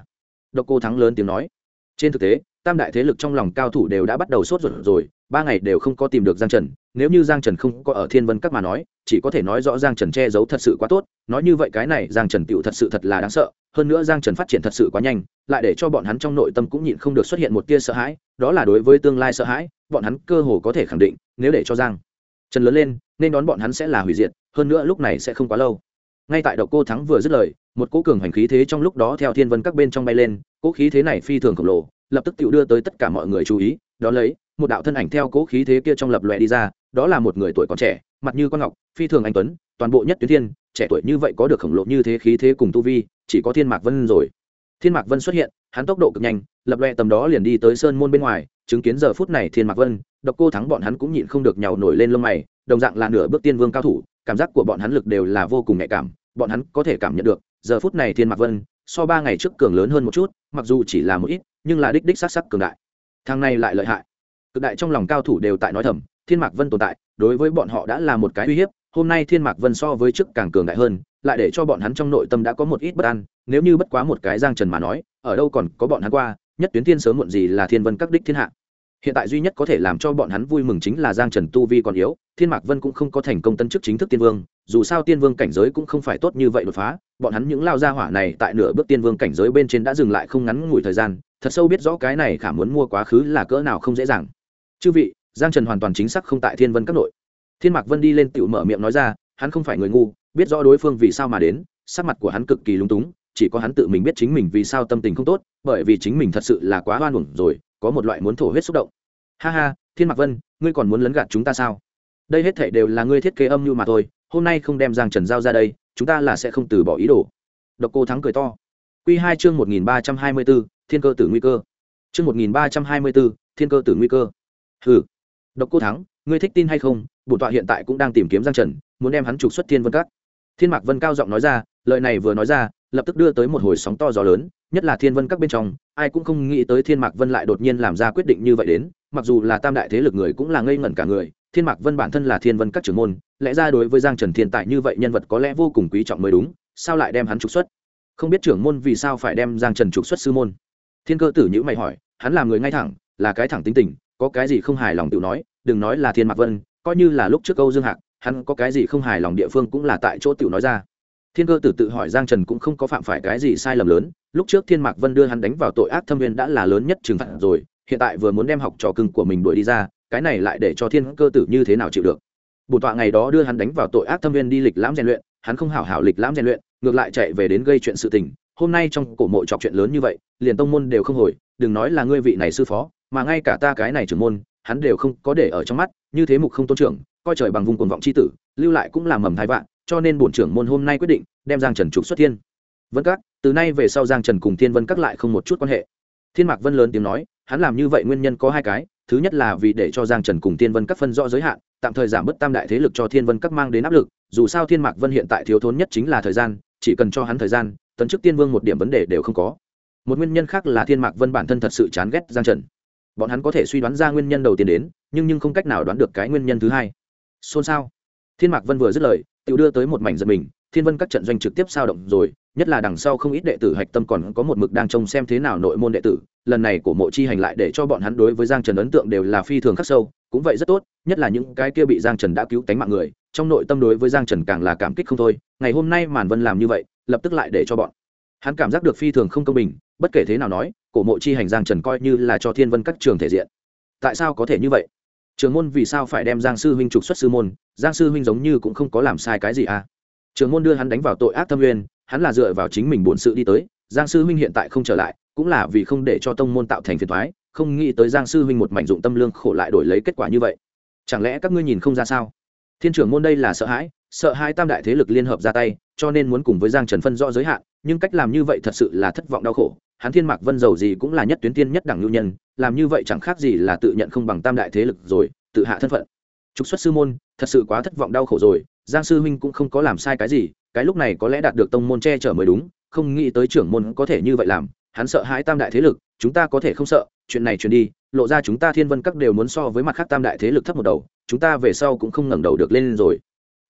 Độc Cô Thắng lớn tiếng nói. Trên thực tế tam đại thế lực trong lòng cao thủ đều đã bắt đầu sốt ruột rồi, 3 ngày đều không có tìm được Giang Trần. Nếu như Giang Trần không có ở Thiên Vân Các mà nói, chỉ có thể nói rõ Giang Trần che giấu thật sự quá tốt. Nói như vậy cái này Giang Trần tựu thật sự thật là đáng sợ. Hơn nữa Giang Trần phát triển thật sự quá nhanh, lại để cho bọn hắn trong nội tâm cũng nhịn không được xuất hiện một tia sợ hãi. Đó là đối với tương lai sợ hãi. Bọn hắn cơ hồ có thể khẳng định, nếu để cho Giang Trần lớn lên, nên đón bọn hắn sẽ là hủy diệt. Hơn nữa lúc này sẽ không quá lâu. Ngay tại Độc Cô Thắng vừa dứt lời, một cỗ cường hành khí thế trong lúc đó theo Thiên Vân Các bên trong bay lên. Cỗ khí thế này phi thường khổng lồ, lập tức tựu đưa tới tất cả mọi người chú ý. Đó lấy một đạo thân ảnh theo cỗ khí thế kia trong lập lòe đi ra, đó là một người tuổi còn trẻ, mặt như con ngọc, phi thường anh tuấn, toàn bộ nhất tuyến thiên, trẻ tuổi như vậy có được khổng lồ như thế khí thế cùng tu vi, chỉ có Thiên Mạc Vân rồi. Thiên Mạc Vân xuất hiện, hắn tốc độ cực nhanh, lập lòe tầm đó liền đi tới sơn môn bên ngoài, chứng kiến giờ phút này Thiên Mạc Vân, Độc Cô Thắng bọn hắn cũng nhịn không được nhào nổi lên lông mày, đồng dạng là nửa bước tiên vương cao thủ, cảm giác của bọn hắn lực đều là vô cùng nhạy cảm, bọn hắn có thể cảm nhận được, giờ phút này Thiên Mạc Vân so 3 ngày trước cường lớn hơn một chút, mặc dù chỉ là một ít, nhưng là đích sắc sắc cường đại. Thằng này lại lợi hại. Cực đại trong lòng cao thủ đều tại nói thầm, Thiên Mạc Vân tồn tại, đối với bọn họ đã là một cái uy hiếp, hôm nay Thiên Mạc Vân so với trước càng cường đại hơn, lại để cho bọn hắn trong nội tâm đã có một ít bất an, nếu như bất quá một cái Giang Trần mà nói, ở đâu còn có bọn hắn qua, nhất tuyến thiên sớm muộn gì là Thiên Vân Các đích thiên hạ. Hiện tại duy nhất có thể làm cho bọn hắn vui mừng chính là Giang Trần tu vi còn yếu, Thiên Mạc Vân cũng không có thành công tân chức chính thức tiên vương, dù sao tiên vương cảnh giới cũng không phải tốt như vậy đột phá, bọn hắn những lao gia hỏa này tại nửa bước tiên vương cảnh giới bên trên đã dừng lại không ngắn ngủi thời gian, thật sâu biết rõ cái này khả muốn mua quá khứ là cỡ nào không dễ dàng. Chư vị, Giang Trần hoàn toàn chính xác không tại Thiên Vân Các nội. Thiên Mạc Vân đi lên tiểu mở miệng nói ra, hắn không phải người ngu, biết rõ đối phương vì sao mà đến, sắc mặt của hắn cực kỳ lúng túng, chỉ có hắn tự mình biết chính mình vì sao tâm tình không tốt, bởi vì chính mình thật sự là quá oan uổng rồi, có một loại muốn thổ huyết xúc động. Ha ha, Thiên Mạc Vân, ngươi còn muốn lấn gạt chúng ta sao? Đây hết thảy đều là ngươi thiết kế âm mưu mà thôi, hôm nay không đem Giang Trần giao ra đây, chúng ta là sẽ không từ bỏ ý đồ. Độc Cô Thắng cười to. Quy 2 chương 1324, Thiên Cơ Tử nguy cơ. Chương 1324, Thiên Cơ Tử nguy cơ. Hừ. Độc Cô Thắng, ngươi thích tin hay không? Bổn tọa hiện tại cũng đang tìm kiếm Giang Trần, muốn đem hắn trục xuất Thiên Vân Các. Thiên Mạc Vân cao giọng nói ra, lời này vừa nói ra, lập tức đưa tới một hồi sóng to gió lớn, nhất là Thiên Vân Các bên trong, ai cũng không nghĩ tới Thiên Mạc Vân lại đột nhiên làm ra quyết định như vậy đến, mặc dù là tam đại thế lực người cũng là ngây ngẩn cả người. Thiên Mạc Vân bản thân là Thiên Vân Các trưởng môn, lẽ ra đối với Giang Trần thiên tài như vậy nhân vật có lẽ vô cùng quý trọng mới đúng, sao lại đem hắn trục xuất? Không biết trưởng môn vì sao phải đem Giang Trần trục xuất sư môn? Thiên Cơ Tử nhíu mày hỏi, hắn là người ngay thẳng, là cái thẳng tính tình, có cái gì không hài lòng tự nói, đừng nói là Thiên Mạc Vân, coi như là lúc trước Âu Dương Hạc, hắn có cái gì không hài lòng địa phương cũng là tại chỗ tự nói ra. Thiên Cơ Tử tự hỏi Giang Trần cũng không có phạm phải cái gì sai lầm lớn, lúc trước Thiên Mạc Vân đưa hắn đánh vào tội ác thâm viên đã là lớn nhất trừng phạt rồi, hiện tại vừa muốn đem học trò cưng của mình đuổi đi ra, cái này lại để cho Thiên Cơ Tử như thế nào chịu được? Bổn tọa ngày đó đưa hắn đánh vào tội ác thâm viên đi lịch lãm rèn luyện, hắn không hảo hảo lịch lãm rèn luyện, ngược lại chạy về đến gây chuyện sự tình, hôm nay trong cổ mộ chọc chuyện lớn như vậy, liền tông môn đều không hồi, đừng nói là ngươi vị này sư phó, mà ngay cả ta cái này trưởng môn, hắn đều không có để ở trong mắt, như thế mục không tôn trưởng, coi trời bằng vùng cuồng vọng chi tử, lưu lại cũng là mầm thai vạn, cho nên bổn trưởng môn hôm nay quyết định đem Giang Trần trục xuất Thiên Vân Các, từ nay về sau Giang Trần cùng Thiên Vân Các lại không một chút quan hệ. Thiên Mạc Vân lớn tiếng nói, hắn làm như vậy nguyên nhân có hai cái, thứ nhất là vì để cho Giang Trần cùng Thiên Vân Các phân rõ giới hạn, tạm thời giảm bớt tam đại thế lực cho Thiên Vân Các mang đến áp lực, dù sao Thiên Mạc Vân hiện tại thiếu thốn nhất chính là thời gian, chỉ cần cho hắn thời gian, tấn chức tiên vương một điểm vấn đề đều không có. Một nguyên nhân khác là Thiên Mạc Vân bản thân thật sự chán ghét Giang Trần. Bọn hắn có thể suy đoán ra nguyên nhân đầu tiên đến, nhưng không cách nào đoán được cái nguyên nhân thứ hai. Xôn xao. Thiên Mạc Vân vừa dứt lời, tự đưa tới một mảnh giật mình, Thiên Vân Các trận doanh trực tiếp sao động rồi, nhất là đằng sau không ít đệ tử hạch tâm còn có một mực đang trông xem thế nào nội môn đệ tử, lần này của mộ chi hành lại để cho bọn hắn đối với Giang Trần ấn tượng đều là phi thường khắc sâu, cũng vậy rất tốt, nhất là những cái kia bị Giang Trần đã cứu tánh mạng người, trong nội tâm đối với Giang Trần càng là cảm kích không thôi, ngày hôm nay Màn Vân làm như vậy, lập tức lại để cho bọn hắn cảm giác được phi thường không công bình, bất kể thế nào nói, cổ mộ chi hành Giang Trần coi như là cho Thiên Vân Các trường thể diện. Tại sao có thể như vậy? Trường môn vì sao phải đem Giang sư huynh trục xuất sư môn? Giang sư huynh giống như cũng không có làm sai cái gì à? Trường môn đưa hắn đánh vào tội ác thâm nguyên, hắn là dựa vào chính mình bổn sự đi tới, Giang sư huynh hiện tại không trở lại, cũng là vì không để cho tông môn tạo thành phiền toái, không nghĩ tới Giang sư huynh một mảnh dụng tâm lương khổ lại đổi lấy kết quả như vậy. Chẳng lẽ các ngươi nhìn không ra sao? Thiên trưởng môn đây là sợ hãi tam đại thế lực liên hợp ra tay, cho nên muốn cùng với Giang Trần phân rõ giới hạn, nhưng cách làm như vậy thật sự là thất vọng đau khổ. Hắn Thiên Mạc Vân dầu gì cũng là nhất tuyến tiên nhất đẳng nhu nhân, làm như vậy chẳng khác gì là tự nhận không bằng tam đại thế lực rồi, tự hạ thân phận. Trục xuất sư môn, thật sự quá thất vọng đau khổ rồi, Giang sư huynh cũng không có làm sai cái gì, cái lúc này có lẽ đạt được tông môn che chở mới đúng, không nghĩ tới trưởng môn có thể như vậy làm, hắn sợ hãi tam đại thế lực, chúng ta có thể không sợ, chuyện này truyền đi, lộ ra chúng ta Thiên Vân Các đều muốn so với mặt khác tam đại thế lực thấp một đầu, chúng ta về sau cũng không ngẩng đầu được lên rồi.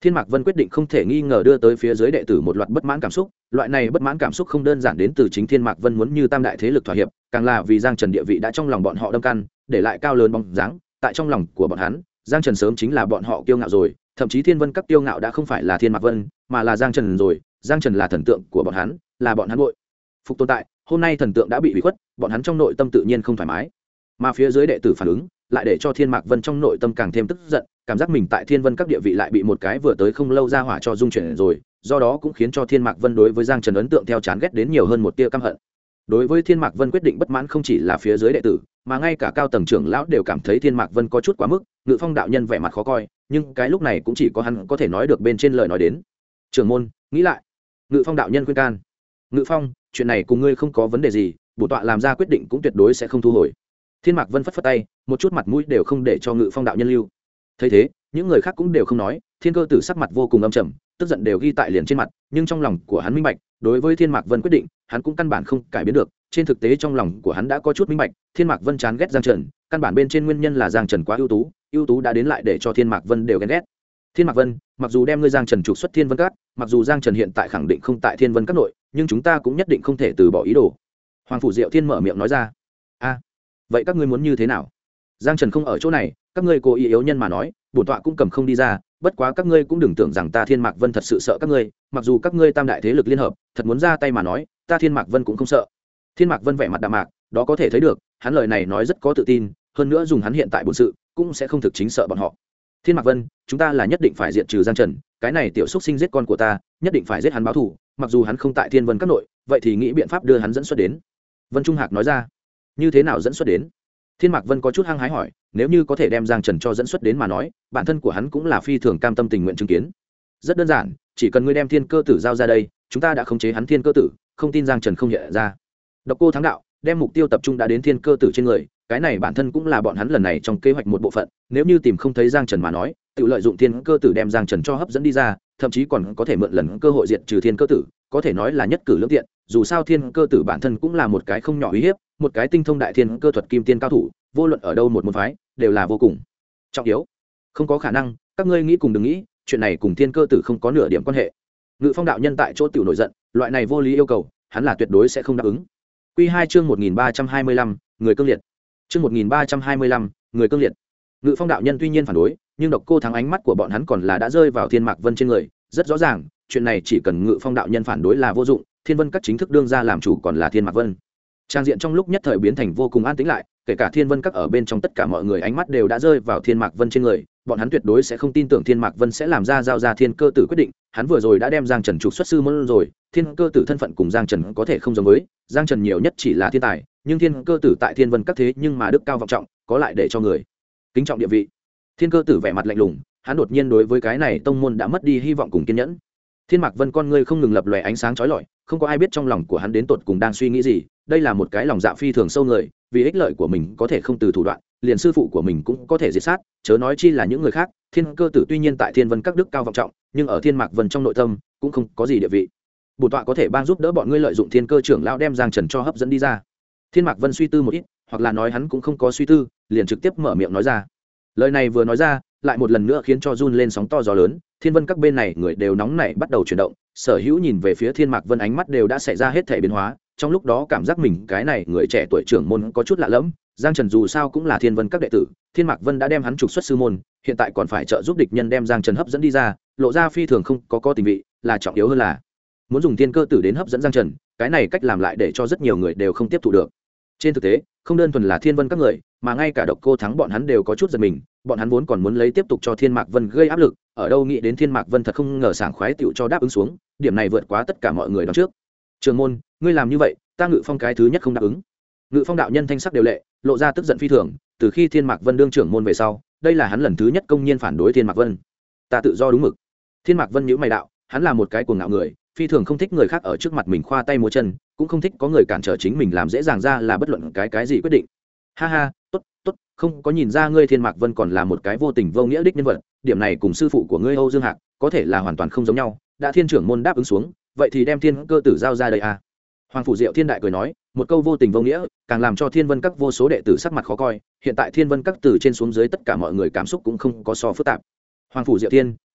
Thiên Mạc Vân quyết định không thể nghi ngờ đưa tới phía dưới đệ tử một loạt bất mãn cảm xúc, loại này bất mãn cảm xúc không đơn giản đến từ chính Thiên Mạc Vân muốn như tam đại thế lực thỏa hiệp, càng là vì Giang Trần địa vị đã trong lòng bọn họ đâm căn, để lại cao lớn bóng dáng, tại trong lòng của bọn hắn, Giang Trần sớm chính là bọn họ kiêu ngạo rồi, thậm chí Thiên Vân các kiêu ngạo đã không phải là Thiên Mạc Vân, mà là Giang Trần rồi, Giang Trần là thần tượng của bọn hắn, là bọn hắn bội phục tồn tại, hôm nay thần tượng đã bị hủy khuất, bọn hắn trong nội tâm tự nhiên không thoải mái. Mà phía dưới đệ tử phản ứng, lại để cho Thiên Mạc Vân trong nội tâm càng thêm tức giận, cảm giác mình tại Thiên Vân các địa vị lại bị một cái vừa tới không lâu ra hỏa cho dung chuyển rồi, do đó cũng khiến cho Thiên Mạc Vân đối với Giang Trần ấn tượng theo chán ghét đến nhiều hơn một tia căm hận. Đối với Thiên Mạc Vân quyết định bất mãn không chỉ là phía dưới đệ tử, mà ngay cả cao tầng trưởng lão đều cảm thấy Thiên Mạc Vân có chút quá mức, Ngự Phong đạo nhân vẻ mặt khó coi, nhưng cái lúc này cũng chỉ có hắn có thể nói được bên trên lời nói đến. Trưởng môn, nghĩ lại. Ngự Phong đạo nhân khuyên can. Ngự Phong, chuyện này cùng ngươi không có vấn đề gì, bổ tọa làm ra quyết định cũng tuyệt đối sẽ không thu hồi. Thiên Mạc Vân phất phất tay, một chút mặt mũi đều không để cho Ngự Phong đạo nhân lưu. Thấy thế, những người khác cũng đều không nói, Thiên Cơ Tử sắc mặt vô cùng âm trầm, tức giận đều ghi tại liền trên mặt, nhưng trong lòng của hắn minh bạch, đối với Thiên Mạc Vân quyết định, hắn cũng căn bản không cải biến được, trên thực tế trong lòng của hắn đã có chút minh bạch, Thiên Mạc Vân chán ghét Giang Trần, căn bản bên trên nguyên nhân là Giang Trần quá ưu tú đã đến lại để cho Thiên Mạc Vân đều ghen ghét. Thiên Mạc Vân, mặc dù đem ngươi Giang Trần trục xuất Thiên Vân Các, mặc dù Giang Trần hiện tại khẳng định không tại Thiên Vân Các nội, nhưng chúng ta cũng nhất định không thể từ bỏ ý đồ. Hoàng phủ Diệu Thiên mở miệng nói ra. A, vậy các ngươi muốn như thế nào? Giang Trần không ở chỗ này, các ngươi cố ý yếu nhân mà nói, bổn tọa cũng cầm không đi ra, bất quá các ngươi cũng đừng tưởng rằng ta Thiên Mạc Vân thật sự sợ các ngươi, mặc dù các ngươi tam đại thế lực liên hợp, thật muốn ra tay mà nói, ta Thiên Mạc Vân cũng không sợ. Thiên Mạc Vân vẻ mặt đạm mạc, đó có thể thấy được, hắn lời này nói rất có tự tin, hơn nữa dùng hắn hiện tại bổn sự, cũng sẽ không thực chính sợ bọn họ. Thiên Mạc Vân, chúng ta là nhất định phải diệt trừ Giang Trần, cái này tiểu xúc sinh giết con của ta, nhất định phải giết hắn báo thù, mặc dù hắn không tại Thiên Vân Các nội, vậy thì nghĩ biện pháp đưa hắn dẫn xuất đến. Vân Trung Hạc nói ra. Như thế nào dẫn xuất đến? Thiên Mạc Vân có chút hăng hái hỏi, nếu như có thể đem Giang Trần cho dẫn xuất đến mà nói, bản thân của hắn cũng là phi thường cam tâm tình nguyện chứng kiến. Rất đơn giản, chỉ cần ngươi đem Thiên Cơ Tử giao ra đây, chúng ta đã khống chế hắn Thiên Cơ Tử, không tin Giang Trần không hiện ra. Độc Cô Thắng Đạo, đem mục tiêu tập trung đã đến Thiên Cơ Tử trên người, cái này bản thân cũng là bọn hắn lần này trong kế hoạch một bộ phận, nếu như tìm không thấy Giang Trần mà nói, tự lợi dụng Thiên Cơ Tử đem Giang Trần cho hấp dẫn đi ra, thậm chí còn có thể mượn lần cơ hội diệt trừ Thiên Cơ Tử, có thể nói là nhất cử lưỡng tiện, dù sao Thiên Cơ Tử bản thân cũng là một cái không nhỏ uy hiếp, một cái tinh thông đại thiên cơ thuật kim tiên cao thủ, vô luận ở đâu một môn phái, đều là vô cùng trọng yếu. Không có khả năng, các ngươi nghĩ cùng đừng nghĩ, chuyện này cùng Thiên Cơ Tử không có nửa điểm quan hệ. Ngự Phong đạo nhân tại chỗ tiểu nổi giận, loại này vô lý yêu cầu, hắn là tuyệt đối sẽ không đáp ứng. Quy 2 chương 1325, người cương liệt. Chương 1325, người cương liệt. Ngự Phong đạo nhân tuy nhiên phản đối, nhưng Độc Cô Thắng ánh mắt của bọn hắn còn là đã rơi vào Thiên Mạc Vân trên người, rất rõ ràng, chuyện này chỉ cần Ngự Phong đạo nhân phản đối là vô dụng, Thiên Vân Các chính thức đương ra làm chủ còn là Thiên Mạc Vân. Trang diện trong lúc nhất thời biến thành vô cùng an tĩnh lại, kể cả Thiên Vân Các ở bên trong tất cả mọi người ánh mắt đều đã rơi vào Thiên Mạc Vân trên người, bọn hắn tuyệt đối sẽ không tin tưởng Thiên Mạc Vân sẽ làm ra giao ra Thiên Cơ Tử quyết định, hắn vừa rồi đã đem Giang Trần trục xuất sư môn rồi, Thiên Cơ Tử thân phận cùng Giang Trần có thể không giống với, Giang Trần nhiều nhất chỉ là thiên tài, nhưng Thiên Cơ Tử tại Thiên Vân Các thế nhưng mà đức cao vọng trọng, có lại để cho người kính trọng địa vị. Thiên Cơ Tử vẻ mặt lạnh lùng, hắn đột nhiên đối với cái này tông môn đã mất đi hy vọng cùng kiên nhẫn. Thiên Mạc Vân con ngươi không ngừng lập lòe ánh sáng chói lọi, không có ai biết trong lòng của hắn đến tột cùng đang suy nghĩ gì, đây là một cái lòng dạ phi thường sâu người, vì ích lợi của mình có thể không từ thủ đoạn, liền sư phụ của mình cũng có thể diệt sát, chớ nói chi là những người khác. Thiên Cơ Tử tuy nhiên tại Thiên Vân Các đức cao vọng trọng, nhưng ở Thiên Mạc Vân trong nội tâm cũng không có gì địa vị. Bổn tọa có thể ban giúp đỡ bọn ngươi lợi dụng Thiên Cơ trưởng lão đem Giang Trần cho hấp dẫn đi ra. Thiên Mạc Vân suy tư một ít, hoặc là nói hắn cũng không có suy tư, liền trực tiếp mở miệng nói ra. Lời này vừa nói ra, lại một lần nữa khiến cho run lên sóng to gió lớn, Thiên Vân Các bên này người đều nóng nảy bắt đầu chuyển động, sở hữu nhìn về phía Thiên Mạc Vân ánh mắt đều đã xảy ra hết thể biến hóa, trong lúc đó cảm giác mình cái này người trẻ tuổi trưởng môn có chút lạ lẫm. Giang Trần dù sao cũng là Thiên Vân Các đệ tử, Thiên Mạc Vân đã đem hắn trục xuất sư môn, hiện tại còn phải trợ giúp địch nhân đem Giang Trần hấp dẫn đi ra, lộ ra phi thường không có tình vị, là trọng yếu hơn là muốn dùng Thiên Cơ Tử đến hấp dẫn Giang Trần, cái này cách làm lại để cho rất nhiều người đều không tiếp thu được. Trên thực tế, không đơn thuần là Thiên Vân Các người, mà ngay cả Độc Cô Thắng bọn hắn đều có chút giật mình, bọn hắn vốn còn muốn lấy tiếp tục cho Thiên Mạc Vân gây áp lực, ở đâu nghĩ đến Thiên Mạc Vân thật không ngờ sảng khoái tựu cho đáp ứng xuống, điểm này vượt quá tất cả mọi người đón trước. Trường môn, ngươi làm như vậy, ta Ngự Phong cái thứ nhất không đáp ứng. Ngự Phong đạo nhân thanh sắc đều lệ, lộ ra tức giận phi thường, từ khi Thiên Mạc Vân đương trưởng môn về sau, đây là hắn lần thứ nhất công nhiên phản đối Thiên Mạc Vân. Ta tự do đúng mực. Thiên Mạc Vân nhíu mày đạo, hắn là một cái cuồng ngạo người, phi thường không thích người khác ở trước mặt mình khoa tay múa chân, cũng không thích có người cản trở chính mình làm dễ dàng ra là bất luận cái gì quyết định. Ha ha, tốt, tốt, không có nhìn ra ngươi Thiên Mạc Vân còn là một cái vô tình vô nghĩa đích nhân vật, điểm này cùng sư phụ của ngươi Âu Dương Hạc có thể là hoàn toàn không giống nhau, đã Thiên trưởng môn đáp ứng xuống, vậy thì đem Thiên Cơ Tử giao ra đây à. Hoàng phủ Diệu Thiên đại cười nói, một câu vô tình vô nghĩa, càng làm cho Thiên Vân Các vô số đệ tử sắc mặt khó coi, hiện tại Thiên Vân Các từ trên xuống dưới tất cả mọi người cảm xúc cũng không có so phức tạp. Hoàng phủ Diệu Thiên,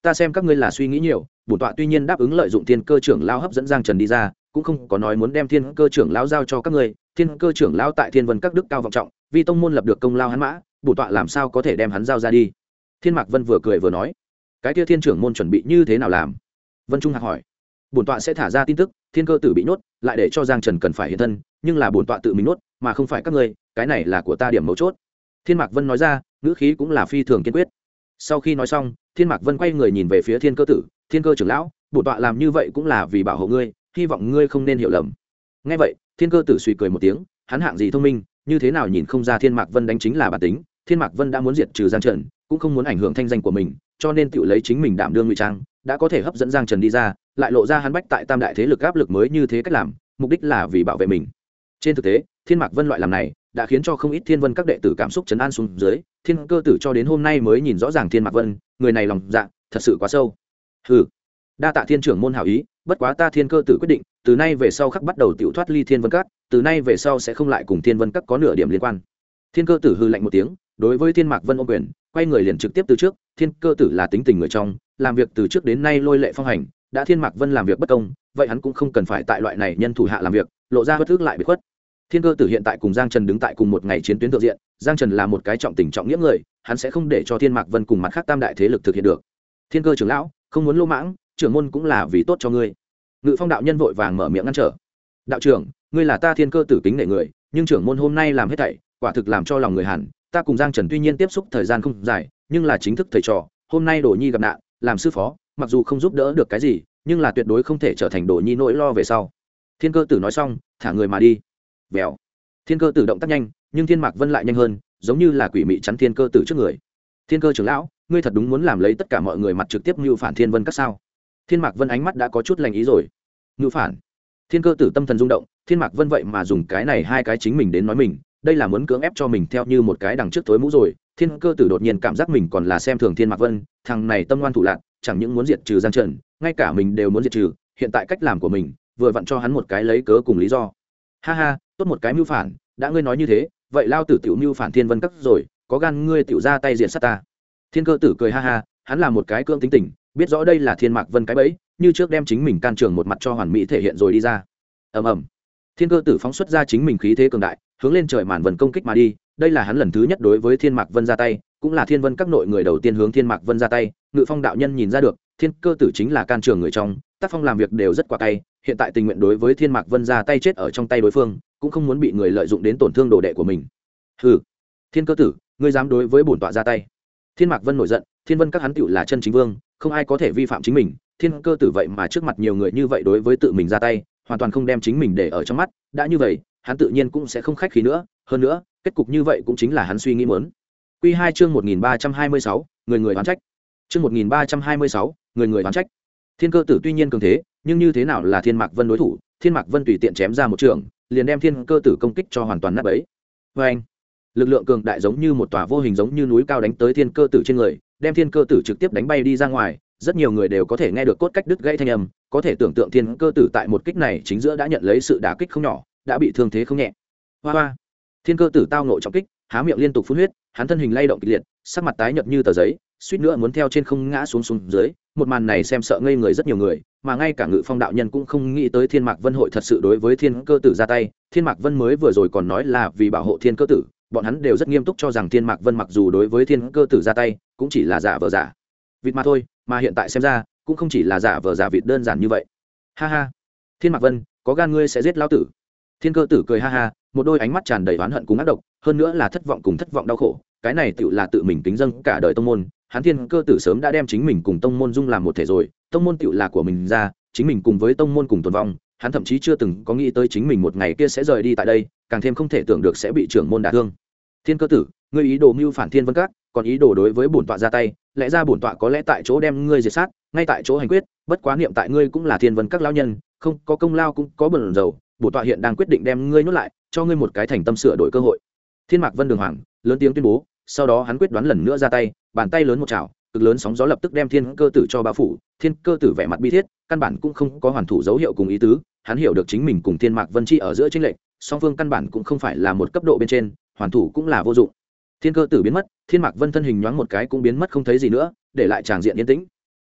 ta xem các ngươi là suy nghĩ nhiều. Bổn tọa tuy nhiên đáp ứng lợi dụng thiên cơ trưởng lão hấp dẫn Giang Trần đi ra, cũng không có nói muốn đem thiên cơ trưởng lão giao cho các ngươi. Thiên cơ trưởng lão tại Thiên Vân các đức cao vọng trọng, vì tông môn lập được công lao hắn mã, bổn tọa làm sao có thể đem hắn giao ra đi. Thiên Mạc Vân vừa cười vừa nói, cái kia thiên trưởng môn chuẩn bị như thế nào làm? Vân Trung Hạc hỏi. Bổn tọa sẽ thả ra tin tức, thiên cơ tử bị nhốt, lại để cho Giang Trần cần phải hiện thân, nhưng là bổn tọa tự mình nhốt, mà không phải các ngươi, cái này là của ta điểm mấu chốt. Thiên Mạc Vân nói ra, ngữ khí cũng là phi thường kiên quyết. Sau khi nói xong, Thiên Mạc Vân quay người nhìn về phía thiên cơ tử, thiên cơ trưởng lão, bổn tọa làm như vậy cũng là vì bảo hộ ngươi, hy vọng ngươi không nên hiểu lầm. Nghe vậy, thiên cơ tử suy cười một tiếng, hắn hạng gì thông minh, như thế nào nhìn không ra Thiên Mạc Vân đánh chính là bản tính. Thiên Mạc Vân đã muốn diệt trừ Giang Trần, cũng không muốn ảnh hưởng thanh danh của mình, cho nên tự lấy chính mình đảm đương ngụy trang, đã có thể hấp dẫn Giang Trần đi ra, lại lộ ra hắn bách tại tam đại thế lực áp lực mới như thế cách làm, mục đích là vì bảo vệ mình. Trên thực tế, Thiên Mạc Vân loại làm này đã khiến cho không ít Thiên Vân các đệ tử cảm xúc trấn an xuống dưới. Thiên cơ tử cho đến hôm nay mới nhìn rõ ràng Thiên Mạc Vân, người này lòng dạ thật sự quá sâu. Hừ, đa tạ thiên trưởng môn hảo ý, bất quá ta thiên cơ tử quyết định, từ nay về sau khắc bắt đầu tiểu thoát ly Thiên Vân các, từ nay về sau sẽ không lại cùng Thiên Vân các có nửa điểm liên quan. Thiên cơ tử hừ lạnh một tiếng, đối với Thiên Mạc Vân ôm quyền, quay người liền trực tiếp từ trước. Thiên cơ tử là tính tình người trong, làm việc từ trước đến nay lôi lệ phong hành, đã Thiên Mạc Vân làm việc bất công, vậy hắn cũng không cần phải tại loại này nhân thủ hạ làm việc, lộ ra bất ức lại bị khuất. Thiên cơ tử hiện tại cùng Giang Trần đứng tại cùng một ngày chiến tuyến thượng diện, Giang Trần là một cái trọng tình trọng nghĩa người, hắn sẽ không để cho Thiên Mạc Vân cùng mặt khác tam đại thế lực thực hiện được. Thiên cơ trưởng lão, không muốn lô mãng, trưởng môn cũng là vì tốt cho ngươi. Ngự Phong đạo nhân vội vàng mở miệng ngăn trở. Đạo trưởng, ngươi là ta thiên cơ tử kính nể người, nhưng trưởng môn hôm nay làm hết thảy, quả thực làm cho lòng người hẳn. Ta cùng Giang Trần tuy nhiên tiếp xúc thời gian không dài, nhưng là chính thức thầy trò, hôm nay Đồ Nhi gặp nạn, làm sư phó, mặc dù không giúp đỡ được cái gì, nhưng là tuyệt đối không thể trở thành Đồ Nhi nỗi lo về sau. Thiên cơ tử nói xong, thả người mà đi. Vèo. Thiên cơ tử động tác nhanh, nhưng Thiên Mạc Vân lại nhanh hơn, giống như là quỷ mị chắn thiên cơ tử trước người. Thiên cơ trưởng lão, ngươi thật đúng muốn làm lấy tất cả mọi người mặt trực tiếp mưu phản Thiên Vân các sao? Thiên Mạc Vân ánh mắt đã có chút lành ý rồi. Mưu phản? Thiên cơ tử tâm thần rung động, Thiên Mạc Vân vậy mà dùng cái này hai cái chính mình đến nói mình, đây là muốn cưỡng ép cho mình theo như một cái đằng trước tối mũ rồi. Thiên cơ tử đột nhiên cảm giác mình còn là xem thường Thiên Mạc Vân, thằng này tâm ngoan thủ lạn, chẳng những muốn diệt trừ Giang Trần, ngay cả mình đều muốn diệt trừ, hiện tại cách làm của mình vừa vặn cho hắn một cái lấy cớ cùng lý do. Ha ha, tốt một cái mưu phản, đã ngươi nói như thế, vậy lao tử tiểu mưu phản Thiên Vân các rồi, có gan ngươi tiểu ra tay diện sát ta. Thiên cơ tử cười ha ha, hắn là một cái cưỡng tính tình, biết rõ đây là Thiên Mạc Vân cái bẫy, như trước đem chính mình can trường một mặt cho hoàn mỹ thể hiện rồi đi ra. Ầm ầm. Thiên cơ tử phóng xuất ra chính mình khí thế cường đại, hướng lên trời màn vân công kích mà đi, đây là hắn lần thứ nhất đối với Thiên Mạc Vân ra tay, cũng là Thiên Vân các nội người đầu tiên hướng Thiên Mạc Vân ra tay. Ngự Phong đạo nhân nhìn ra được, Thiên cơ tử chính là can trường người trong, tác phong làm việc đều rất quả tay, hiện tại tình nguyện đối với Thiên Mạc Vân ra tay chết ở trong tay đối phương, cũng không muốn bị người lợi dụng đến tổn thương đồ đệ của mình. Hừ, Thiên cơ tử, ngươi dám đối với bổn tọa ra tay? Thiên Mạc Vân nổi giận, Thiên Vân các hắn tựu là chân chính vương, không ai có thể vi phạm chính mình. Thiên cơ tử vậy mà trước mặt nhiều người như vậy đối với tự mình ra tay, hoàn toàn không đem chính mình để ở trong mắt, đã như vậy, hắn tự nhiên cũng sẽ không khách khí nữa, hơn nữa, kết cục như vậy cũng chính là hắn suy nghĩ muốn. Quy 2 chương 1326, người người oán trách. Chương 1326, người người oán trách. Thiên cơ tử tuy nhiên cường thế, nhưng như thế nào là Thiên Mạc Vân đối thủ? Thiên Mạc Vân tùy tiện chém ra một trường, liền đem Thiên cơ tử công kích cho hoàn toàn nát bấy. Oeng! Lực lượng cường đại giống như một tòa vô hình giống như núi cao đánh tới Thiên cơ tử trên người, đem Thiên cơ tử trực tiếp đánh bay đi ra ngoài. Rất nhiều người đều có thể nghe được cốt cách đứt gãy thanh âm, có thể tưởng tượng Thiên cơ tử tại một kích này chính giữa đã nhận lấy sự đả kích không nhỏ, đã bị thương thế không nhẹ. Hoa hoa! Thiên cơ tử tao ngộ trọng kích, há miệng liên tục phun huyết, hắn thân hình lay động kịch liệt, sắc mặt tái nhợt như tờ giấy, suýt nữa muốn theo trên không ngã xuống dưới. Một màn này xem sợ ngây người rất nhiều người, mà ngay cả Ngự Phong đạo nhân cũng không nghĩ tới Thiên Mạc Vân hội thật sự đối với Thiên cơ tử ra tay. Thiên Mạc Vân mới vừa rồi còn nói là vì bảo hộ Thiên cơ tử, bọn hắn đều rất nghiêm túc cho rằng Thiên Mạc Vân mặc dù đối với Thiên cơ tử ra tay, cũng chỉ là giả vờ giả vịt mà thôi, mà hiện tại xem ra, cũng không chỉ là giả vờ giả vịt đơn giản như vậy. Ha ha, Thiên Mạc Vân, có gan ngươi sẽ giết lão tử? Thiên cơ tử cười ha ha, một đôi ánh mắt tràn đầy oán hận cùng ác độc, hơn nữa là thất vọng cùng thất vọng đau khổ, cái này tựu là tự mình kính dâng cả đời tông môn. Hắn Thiên cơ tử sớm đã đem chính mình cùng tông môn dung làm một thể rồi, tông môn tựu là của mình ra, chính mình cùng với tông môn cùng tồn vong, hắn thậm chí chưa từng có nghĩ tới chính mình một ngày kia sẽ rời đi tại đây, càng thêm không thể tưởng được sẽ bị trưởng môn đả thương. Thiên cơ tử, ngươi ý đồ mưu phản Thiên Vân các, còn ý đồ đối với bổn tọa ra tay, lẽ ra bổn tọa có lẽ tại chỗ đem ngươi diệt sát, ngay tại chỗ hành quyết, bất quá niệm tại ngươi cũng là Thiên Vân các lão nhân, không có công lao cũng có bẩn dầu, bổn tọa hiện đang quyết định đem ngươi nuốt lại, cho ngươi một cái thành tâm sửa đổi cơ hội. Thiên Mạc Vân đường hoàng lớn tiếng tuyên bố, sau đó hắn quyết đoán lần nữa ra tay, bàn tay lớn một chảo, cực lớn sóng gió lập tức đem Thiên cơ tử cho bao phủ. Thiên cơ tử vẻ mặt bi thiết, căn bản cũng không có hoàn thủ dấu hiệu cùng ý tứ, hắn hiểu được chính mình cùng Thiên Mạc Vân chi ở giữa chênh lệch, song phương căn bản cũng không phải là một cấp độ bên trên, hoàn thủ cũng là vô dụng. Thiên cơ tử biến mất, Thiên Mạc Vân thân hình nhoáng một cái cũng biến mất không thấy gì nữa, để lại tràng diện yên tĩnh.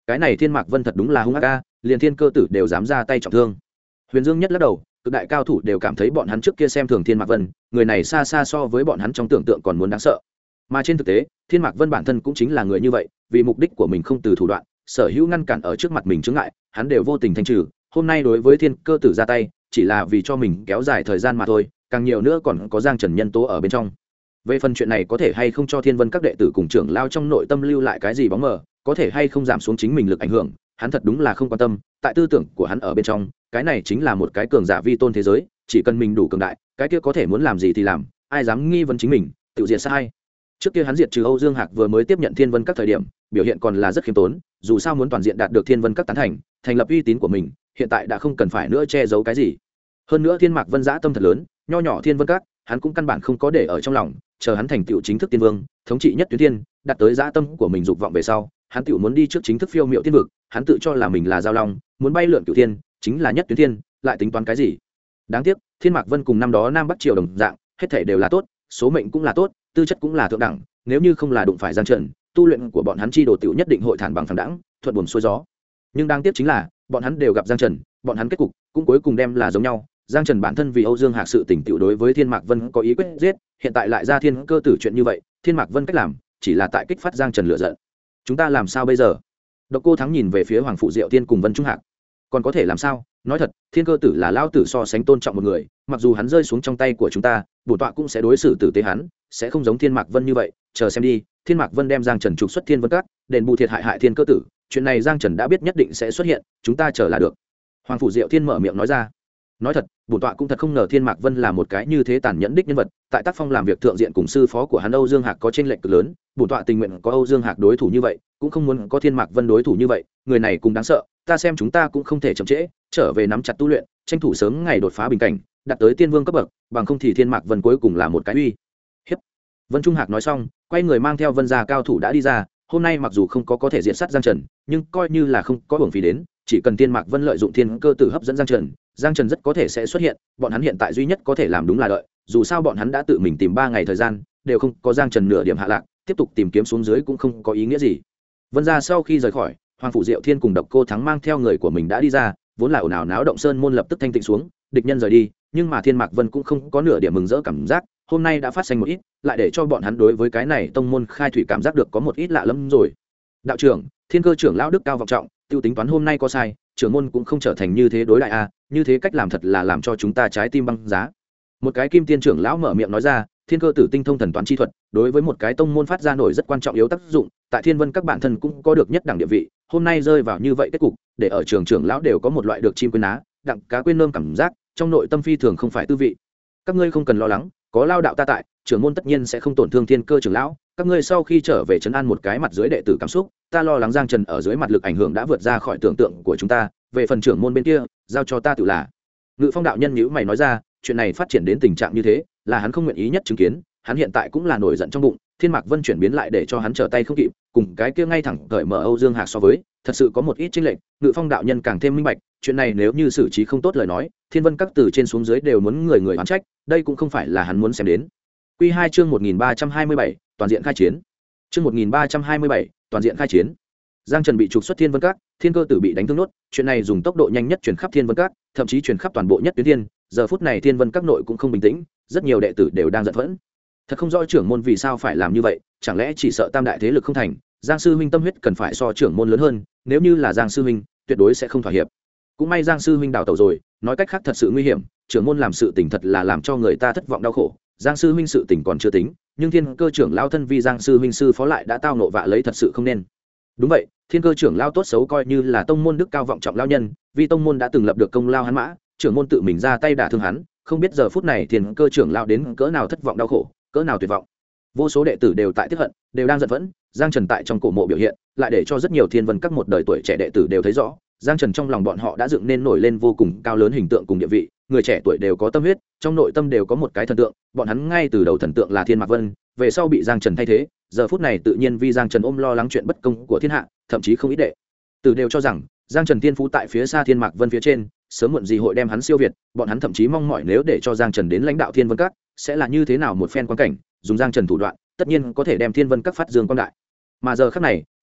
cái này Thiên Mạc Vân thật đúng là hung ác a, liền thiên cơ tử đều dám ra tay trọng thương. Huyền Dương nhất lắc đầu, cực đại cao thủ đều cảm thấy bọn hắn trước kia xem thường Thiên Mạc Vân, người này xa xa so với bọn hắn trong tưởng tượng còn muốn đáng sợ. Mà trên thực tế, Thiên Mạc Vân bản thân cũng chính là người như vậy, vì mục đích của mình không từ thủ đoạn, sở hữu ngăn cản ở trước mặt mình chướng ngại, hắn đều vô tình thanh trừ. Hôm nay đối với thiên cơ tử ra tay, chỉ là vì cho mình kéo dài thời gian mà thôi, càng nhiều nữa còn có Giang Trần nhân tố ở bên trong. Về phần chuyện này có thể hay không cho Thiên Vân các đệ tử cùng trưởng lao trong nội tâm lưu lại cái gì bóng mờ, có thể hay không giảm xuống chính mình lực ảnh hưởng, hắn thật đúng là không quan tâm. Tại tư tưởng của hắn ở bên trong, cái này chính là một cái cường giả vi tôn thế giới, chỉ cần mình đủ cường đại, cái kia có thể muốn làm gì thì làm, ai dám nghi vấn chính mình, tự diệt sai. Trước kia hắn diệt trừ Âu Dương Hạc vừa mới tiếp nhận Thiên Vân các thời điểm, biểu hiện còn là rất khiêm tốn, dù sao muốn toàn diện đạt được Thiên Vân các tán thành, thành lập uy tín của mình, hiện tại đã không cần phải nữa che giấu cái gì. Hơn nữa Thiên Mạc Vân dã tâm thật lớn, nho nhỏ Thiên Vân các, hắn cũng căn bản không có để ở trong lòng, chờ hắn thành tựu chính thức tiên vương, thống trị nhất tuyến thiên, đạt tới dã tâm của mình dục vọng về sau, hắn tựu muốn đi trước chính thức phiêu miệu tiên vực, hắn tự cho là mình là giao long, muốn bay lượn cửu thiên, chính là nhất tuyến thiên, lại tính toán cái gì? Đáng tiếc, Thiên Mạc Vân cùng năm đó Nam Bắc Triều đồng dạng, hết thảy đều là tốt, số mệnh cũng là tốt, tư chất cũng là thượng đẳng, nếu như không là đụng phải Giang Trần, tu luyện của bọn hắn chi đồ tiểu nhất định hội thản bằng phẳng đẳng, thuận buồm xuôi gió. Nhưng đáng tiếc chính là, bọn hắn đều gặp Giang Trần, bọn hắn kết cục cũng cuối cùng đem là giống nhau. Giang Trần bản thân vì Âu Dương Hạc sự tình tiểu đối với Thiên Mạc Vân có ý quyết giết, hiện tại lại ra thiên cơ tử chuyện như vậy, Thiên Mạc Vân cách làm chỉ là tại kích phát Giang Trần lửa giận. Chúng ta làm sao bây giờ? Độc Cô Thắng nhìn về phía Hoàng Phụ Diệu Tiên cùng Vân Trung Hạc. Còn có thể làm sao? Nói thật, thiên cơ tử là lao tử so sánh tôn trọng một người, mặc dù hắn rơi xuống trong tay của chúng ta, bổn tọa cũng sẽ đối xử tử tế hắn, sẽ không giống Thiên Mạc Vân như vậy. Chờ xem đi, Thiên Mạc Vân đem Giang Trần trục xuất Thiên Vân Các, đền bù thiệt hại thiên cơ tử, chuyện này Giang Trần đã biết nhất định sẽ xuất hiện, chúng ta chờ là được. Hoàng Phủ Diệu Thiên mở miệng nói ra. Nói thật, bổn tọa cũng thật không ngờ Thiên Mạc Vân là một cái như thế tàn nhẫn đích nhân vật, tại tác phong làm việc thượng diện cùng sư phó của hắn Âu Dương Hạc có chênh lệch cực lớn, bổn tọa tình nguyện có Âu Dương Hạc đối thủ như vậy, cũng không muốn có Thiên Mạc Vân đối thủ như vậy, người này cũng đáng sợ, ta xem chúng ta cũng không thể chậm trễ, trở về nắm chặt tu luyện, tranh thủ sớm ngày đột phá bình cảnh, đạt tới tiên vương cấp bậc, bằng không thì Thiên Mạc Vân cuối cùng là một cái uy hiếp. Vân Trung Hạc nói xong, quay người mang theo Vân gia cao thủ đã đi ra, hôm nay mặc dù không có thể diện sát Giang Trần, nhưng coi như là không có uổng phí đến, chỉ cần Thiên Mạc Vân lợi dụng thiên cơ tử hấp dẫn Giang Trần rất có thể sẽ xuất hiện, bọn hắn hiện tại duy nhất có thể làm đúng là đợi, dù sao bọn hắn đã tự mình tìm 3 ngày thời gian, đều không có Giang Trần nửa điểm hạ lạc, tiếp tục tìm kiếm xuống dưới cũng không có ý nghĩa gì. Vân gia sau khi rời khỏi, Hoàng Phủ Diệu Thiên cùng Độc Cô Thắng mang theo người của mình đã đi ra, vốn là ồn ào náo động sơn môn lập tức thanh tịnh xuống, địch nhân rời đi, nhưng mà Thiên Mạc Vân cũng không có nửa điểm mừng rỡ cảm giác, hôm nay đã phát sinh một ít, lại để cho bọn hắn đối với cái này tông môn khai thủy cảm giác được có một ít lạ lẫm rồi. Đạo trưởng, Thiên Cơ trưởng lão đức cao vọng trọng, tiêu tính toán hôm nay có sai, trưởng môn cũng không trở thành như thế đối đại a, như thế cách làm thật là làm cho chúng ta trái tim băng giá. Một cái kim tiên trưởng lão mở miệng nói ra, Thiên Cơ tử tinh thông thần toán chi thuật, đối với một cái tông môn phát ra nổi rất quan trọng yếu tác dụng, tại Thiên Vân các bạn thân cũng có được nhất đẳng địa vị, hôm nay rơi vào như vậy kết cục, để ở trường trưởng lão đều có một loại được chim quên á, đặng cá quên nơm cảm giác, trong nội tâm phi thường không phải tư vị. Các ngươi không cần lo lắng, có lao đạo ta tại, trưởng môn tất nhiên sẽ không tổn thương Thiên Cơ trưởng lão, các ngươi sau khi trở về trấn an một cái mặt dưới đệ tử cảm xúc, ta lo lắng Giang Trần ở dưới mặt lực ảnh hưởng đã vượt ra khỏi tưởng tượng của chúng ta, về phần trưởng môn bên kia, giao cho ta tự là. Ngự Phong đạo nhân nhíu mày nói ra, chuyện này phát triển đến tình trạng như thế, là hắn không nguyện ý nhất chứng kiến, hắn hiện tại cũng là nổi giận trong bụng, Thiên Mạc Vân chuyển biến lại để cho hắn trở tay không kịp, cùng cái kia ngay thẳng cởi mở Âu Dương Hạc so với, thật sự có một ít chênh lệch, Ngự Phong đạo nhân càng thêm minh bạch, chuyện này nếu như xử trí không tốt lời nói, Thiên Vân các từ trên xuống dưới đều muốn người oán trách, đây cũng không phải là hắn muốn xem đến. Quy 2 chương 1327, toàn diện khai chiến. Chương 1327, toàn diện khai chiến. Giang Trần bị trục xuất Thiên Vân Các, Thiên Cơ tử bị đánh thương nốt, chuyện này dùng tốc độ nhanh nhất truyền khắp Thiên Vân Các, thậm chí truyền khắp toàn bộ nhất tuyến thiên, giờ phút này Thiên Vân Các nội cũng không bình tĩnh, rất nhiều đệ tử đều đang giận phẫn. Thật không rõ trưởng môn vì sao phải làm như vậy, chẳng lẽ chỉ sợ tam đại thế lực không thành, Giang sư huynh tâm huyết cần phải so trưởng môn lớn hơn, nếu như là Giang sư huynh, tuyệt đối sẽ không thỏa hiệp. Cũng may Giang sư huynh đào tẩu rồi, nói cách khác thật sự nguy hiểm, trưởng môn làm sự tình thật là làm cho người ta thất vọng đau khổ. Giang sư huynh sự tình còn chưa tính, nhưng Thiên Cơ trưởng lão thân vi Giang sư huynh sư phó lại đã tao nộ vạ lấy thật sự không nên. Đúng vậy, Thiên Cơ trưởng lão tốt xấu coi như là tông môn đức cao vọng trọng lão nhân, vì tông môn đã từng lập được công lao hắn mã, trưởng môn tự mình ra tay đả thương hắn, không biết giờ phút này Thiên Cơ trưởng lão đến cỡ nào thất vọng đau khổ, cỡ nào tuyệt vọng. Vô số đệ tử đều tại tiếc hận, đều đang giận vẫn, Giang Trần tại trong cổ mộ biểu hiện, lại để cho rất nhiều Thiên Vân các một đời tuổi trẻ đệ tử đều thấy rõ, Giang Trần trong lòng bọn họ đã dựng nên nổi lên vô cùng cao lớn hình tượng cùng địa vị, người trẻ tuổi đều có tâm huyết, trong nội tâm đều có một cái thần tượng, bọn hắn ngay từ đầu thần tượng là Thiên Mạc Vân, về sau bị Giang Trần thay thế, giờ phút này tự nhiên vì Giang Trần ôm lo lắng chuyện bất công của thiên hạ, thậm chí không ít đệ tử đều cho rằng Giang Trần tiên phú tại phía xa Thiên Mạc Vân phía trên, sớm muộn gì hội đem hắn siêu việt, bọn hắn thậm chí mong mỏi nếu để cho Giang Trần đến lãnh đạo Thiên Vân các, sẽ là như thế nào một phen quan cảnh, dùng Giang Trần thủ đoạn, tất nhiên có thể đem Thiên Vân các phát dương quang đại. Mà giờ khắc này,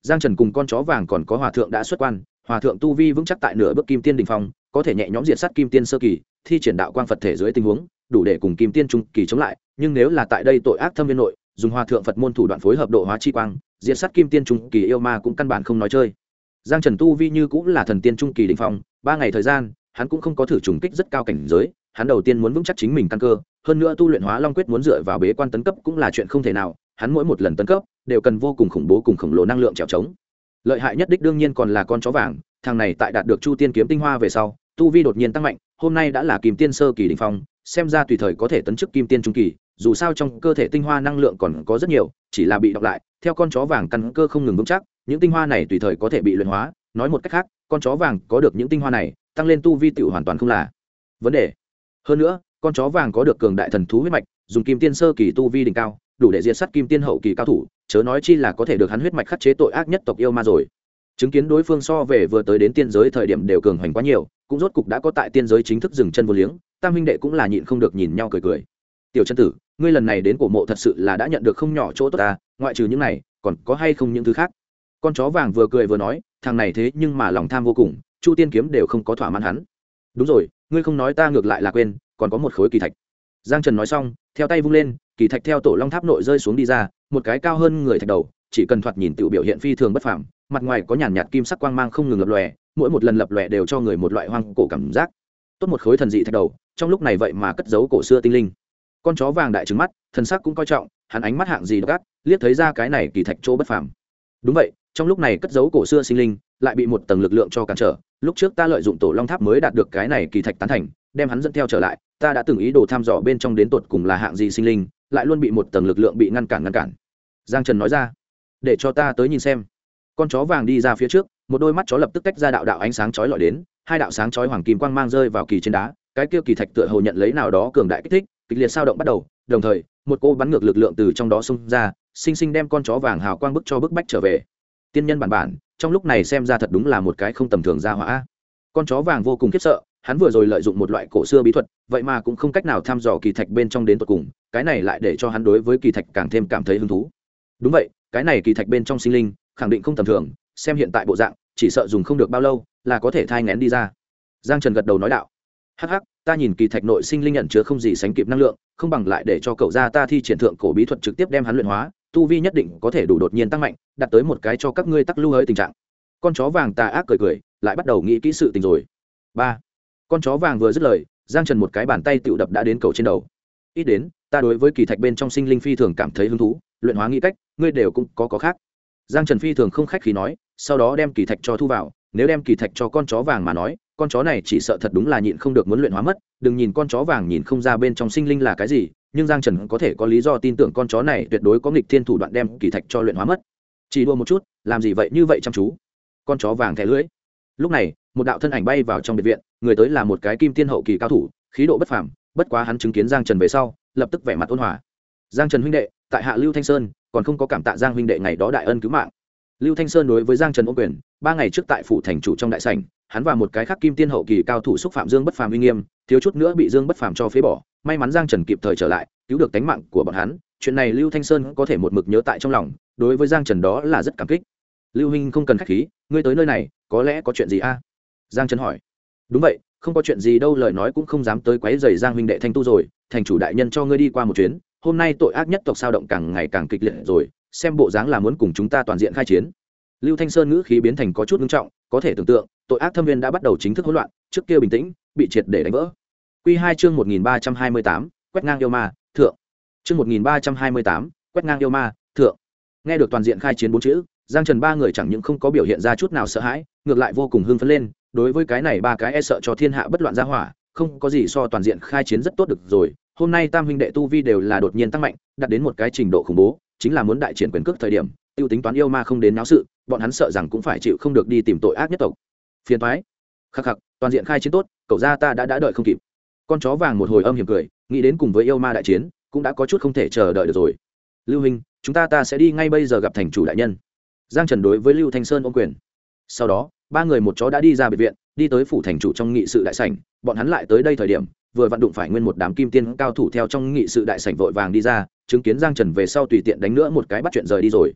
Giang Trần cùng con chó vàng còn có hòa thượng đã xuất quan, hòa thượng tu vi vững chắc tại nửa bước kim tiên đỉnh phong, có thể nhẹ nhõm diệt sát kim tiên sơ kỳ, thi triển đạo quang Phật thể dưới tình huống, đủ để cùng kim tiên trung kỳ chống lại, nhưng nếu là tại đây tội ác thâm viên nội, dùng hòa thượng Phật môn thủ đoạn phối hợp độ hóa chi quang, diệt sát kim tiên trung kỳ yêu ma cũng căn bản không nói chơi. Giang Trần tu vi như cũng là thần tiên trung kỳ đỉnh phong, 3 ngày thời gian, hắn cũng không có thử trùng kích rất cao cảnh giới, hắn đầu tiên muốn vững chắc chính mình căn cơ, hơn nữa tu luyện Hóa Long quyết muốn dựa vào bế quan tấn cấp cũng là chuyện không thể nào, hắn mỗi một lần tấn cấp đều cần vô cùng khủng bố cùng khổng lồ năng lượng trèo trống. Lợi hại nhất đích đương nhiên còn là con chó vàng, thằng này tại đạt được Chu Tiên kiếm tinh hoa về sau, tu vi đột nhiên tăng mạnh, hôm nay đã là kim tiên sơ kỳ đỉnh phong, xem ra tùy thời có thể tấn chức kim tiên trung kỳ, dù sao trong cơ thể tinh hoa năng lượng còn có rất nhiều, chỉ là bị đọc lại, theo con chó vàng căn cơ không ngừng vững chắc, những tinh hoa này tùy thời có thể bị luyện hóa, nói một cách khác, con chó vàng có được những tinh hoa này, tăng lên tu vi tiểu hoàn toàn không là vấn đề. Hơn nữa, con chó vàng có được cường đại thần thú huyết mạch, dùng kim tiên sơ kỳ tu vi đỉnh cao, đủ để diệt sát kim tiên hậu kỳ cao thủ, chớ nói chi là có thể được hắn huyết mạch khắc chế tội ác nhất tộc yêu ma rồi. Chứng kiến đối phương so về vừa tới đến tiên giới thời điểm đều cường hoành quá nhiều, cũng rốt cục đã có tại tiên giới chính thức dừng chân vô liếng, tam huynh đệ cũng là nhịn không được nhìn nhau cười cười. Tiểu chân tử, ngươi lần này đến cổ mộ thật sự là đã nhận được không nhỏ chỗ tốt ta, ngoại trừ những này, còn có hay không những thứ khác? Con chó vàng vừa cười vừa nói, thằng này thế nhưng mà lòng tham vô cùng, Chu Tiên kiếm đều không có thỏa mãn hắn. Đúng rồi, ngươi không nói ta ngược lại là quên, còn có một khối kỳ thạch. Giang Trần nói xong, theo tay vung lên, kỳ thạch theo tổ long tháp nội rơi xuống đi ra, một cái cao hơn người thạch đầu, chỉ cần thoạt nhìn tiểu biểu hiện phi thường bất phàm, mặt ngoài có nhàn nhạt kim sắc quang mang không ngừng lập lòe, mỗi một lần lập lòe đều cho người một loại hoang cổ cảm giác. Tốt một khối thần dị thạch đầu, trong lúc này vậy mà cất giấu cổ xưa tinh linh. Con chó vàng đại trừng mắt, thần sắc cũng coi trọng, hắn ánh mắt hạng gì gắt, liếc thấy ra cái này kỳ thạch chỗ bất phàm. Đúng vậy, trong lúc này cất giấu cổ xưa sinh linh, lại bị một tầng lực lượng cho cản trở. Lúc trước ta lợi dụng tổ long tháp mới đạt được cái này kỳ thạch tán thành, đem hắn dẫn theo trở lại, ta đã từng ý đồ thăm dò bên trong đến tột cùng là hạng gì sinh linh, lại luôn bị một tầng lực lượng bị ngăn cản. Giang Trần nói ra, để cho ta tới nhìn xem. Con chó vàng đi ra phía trước, một đôi mắt chó lập tức tách ra đạo ánh sáng chói lọi đến, hai đạo sáng chói hoàng kim quang mang rơi vào kỳ trên đá, cái kia kỳ thạch tựa hồ nhận lấy nào đó cường đại kích thích, kịch liệt sao động bắt đầu, đồng thời, một cô bắn ngược lực lượng từ trong đó xông ra, sinh sinh đem con chó vàng hào quang bức bách trở về. Tiên nhân bản, trong lúc này xem ra thật đúng là một cái không tầm thường gia hỏa. Con chó vàng vô cùng khiếp sợ, hắn vừa rồi lợi dụng một loại cổ xưa bí thuật, vậy mà cũng không cách nào thăm dò kỳ thạch bên trong đến tận cùng, cái này lại để cho hắn đối với kỳ thạch càng thêm cảm thấy hứng thú. Đúng vậy, cái này kỳ thạch bên trong sinh linh, khẳng định không tầm thường, xem hiện tại bộ dạng, chỉ sợ dùng không được bao lâu, là có thể thai nghén đi ra. Giang Trần gật đầu nói đạo, hắc, ta nhìn kỳ thạch nội sinh linh nhận chứa không gì sánh kịp năng lượng, không bằng lại để cho cậu gia ta thi triển thượng cổ bí thuật trực tiếp đem hắn luyện hóa, tu vi nhất định có thể đủ đột nhiên tăng mạnh, đạt tới một cái cho các ngươi tắc lưu hơi tình trạng. Con chó vàng tà ác cười, lại bắt đầu nghĩ kỹ sự tình rồi. 3. Con chó vàng vừa dứt lời, Giang Trần một cái bàn tay tựu đập đã đến cầu trên đầu. Ít đến, ta đối với kỳ thạch bên trong sinh linh phi thường cảm thấy hứng thú, luyện hóa nghĩ cách, ngươi đều cũng có khác. Giang Trần phi thường không khách khí nói, sau đó đem kỳ thạch cho thu vào, nếu đem kỳ thạch cho con chó vàng mà nói, con chó này chỉ sợ thật đúng là nhịn không được muốn luyện hóa mất. Đừng nhìn con chó vàng nhìn không ra bên trong sinh linh là cái gì, nhưng Giang Trần có thể có lý do tin tưởng con chó này tuyệt đối có nghịch thiên thủ đoạn đem kỳ thạch cho luyện hóa mất. Chỉ đùa một chút, làm gì vậy như vậy chăm chú. Con chó vàng thẻ lưỡi. Lúc này, một đạo thân ảnh bay vào trong biệt viện, người tới là một cái kim tiên hậu kỳ cao thủ, khí độ bất phàm, bất quá hắn chứng kiến Giang Trần về sau, lập tức vẻ mặt ôn hòa. Giang Trần huynh đệ, tại hạ Lưu Thanh Sơn, còn không có cảm tạ Giang huynh đệ ngày đó đại ân cứu mạng. Lưu Thanh Sơn đối với Giang Trần ôm quyền, 3 ngày trước tại phủ thành chủ trong đại sảnh, hắn và một cái khác kim tiên hậu kỳ cao thủ xúc phạm Dương Bất Phàm uy nghiêm, thiếu chút nữa bị Dương Bất Phàm cho phế bỏ, may mắn Giang Trần kịp thời trở lại, cứu được tính mạng của bọn hắn, chuyện này Lưu Thanh Sơn có thể một mực nhớ tại trong lòng, đối với Giang Trần đó là rất cảm kích. Lưu huynh không cần khách khí, ngươi tới nơi này, có lẽ có chuyện gì a? Giang Trần hỏi. Đúng vậy, không có chuyện gì đâu, lời nói cũng không dám tới quấy rầy Giang huynh đệ thanh tu rồi, thành chủ đại nhân cho ngươi đi qua một chuyến, hôm nay tội ác nhất tộc sao động càng ngày càng kịch liệt rồi, xem bộ dáng là muốn cùng chúng ta toàn diện khai chiến. Lưu Thanh Sơn ngữ khí biến thành có chút nghiêm trọng, có thể tưởng tượng, tội ác thâm viên đã bắt đầu chính thức hỗn loạn, trước kia bình tĩnh, bị triệt để đánh vỡ. Quy 2 chương 1328, quét ngang yêu ma, thượng. Chương 1328, quét ngang yêu ma, thượng. Nghe được toàn diện khai chiến 4 chữ, Giang Trần 3 người chẳng những không có biểu hiện ra chút nào sợ hãi, ngược lại vô cùng hưng phấn lên, đối với cái này 3 cái e sợ cho thiên hạ bất loạn ra hỏa, không có gì so toàn diện khai chiến rất tốt được rồi. Hôm nay tam huynh đệ tu vi đều là đột nhiên tăng mạnh, đạt đến một cái trình độ khủng bố, chính là muốn đại triển quyền cước thời điểm, tiêu tính toán yêu ma không đến náo sự, bọn hắn sợ rằng cũng phải chịu không được đi tìm tội ác nhất tộc. Phiền toái. Khắc, toàn diện khai chiến tốt, cậu gia ta đã đợi không kịp. Con chó vàng một hồi âm hiểm cười, nghĩ đến cùng với yêu ma đại chiến, cũng đã có chút không thể chờ đợi được rồi. Lưu huynh, chúng ta sẽ đi ngay bây giờ gặp thành chủ đại nhân. Giang Trần đối với Lưu Thanh Sơn ôm quyền. Sau đó, 3 người một chó đã đi ra biệt viện, đi tới phủ thành chủ trong nghị sự đại sảnh, bọn hắn lại tới đây thời điểm, vừa vặn đụng phải nguyên một đám kim tiên cao thủ theo trong nghị sự đại sảnh vội vàng đi ra, chứng kiến Giang Trần về sau tùy tiện đánh nữa một cái bắt chuyện rời đi rồi.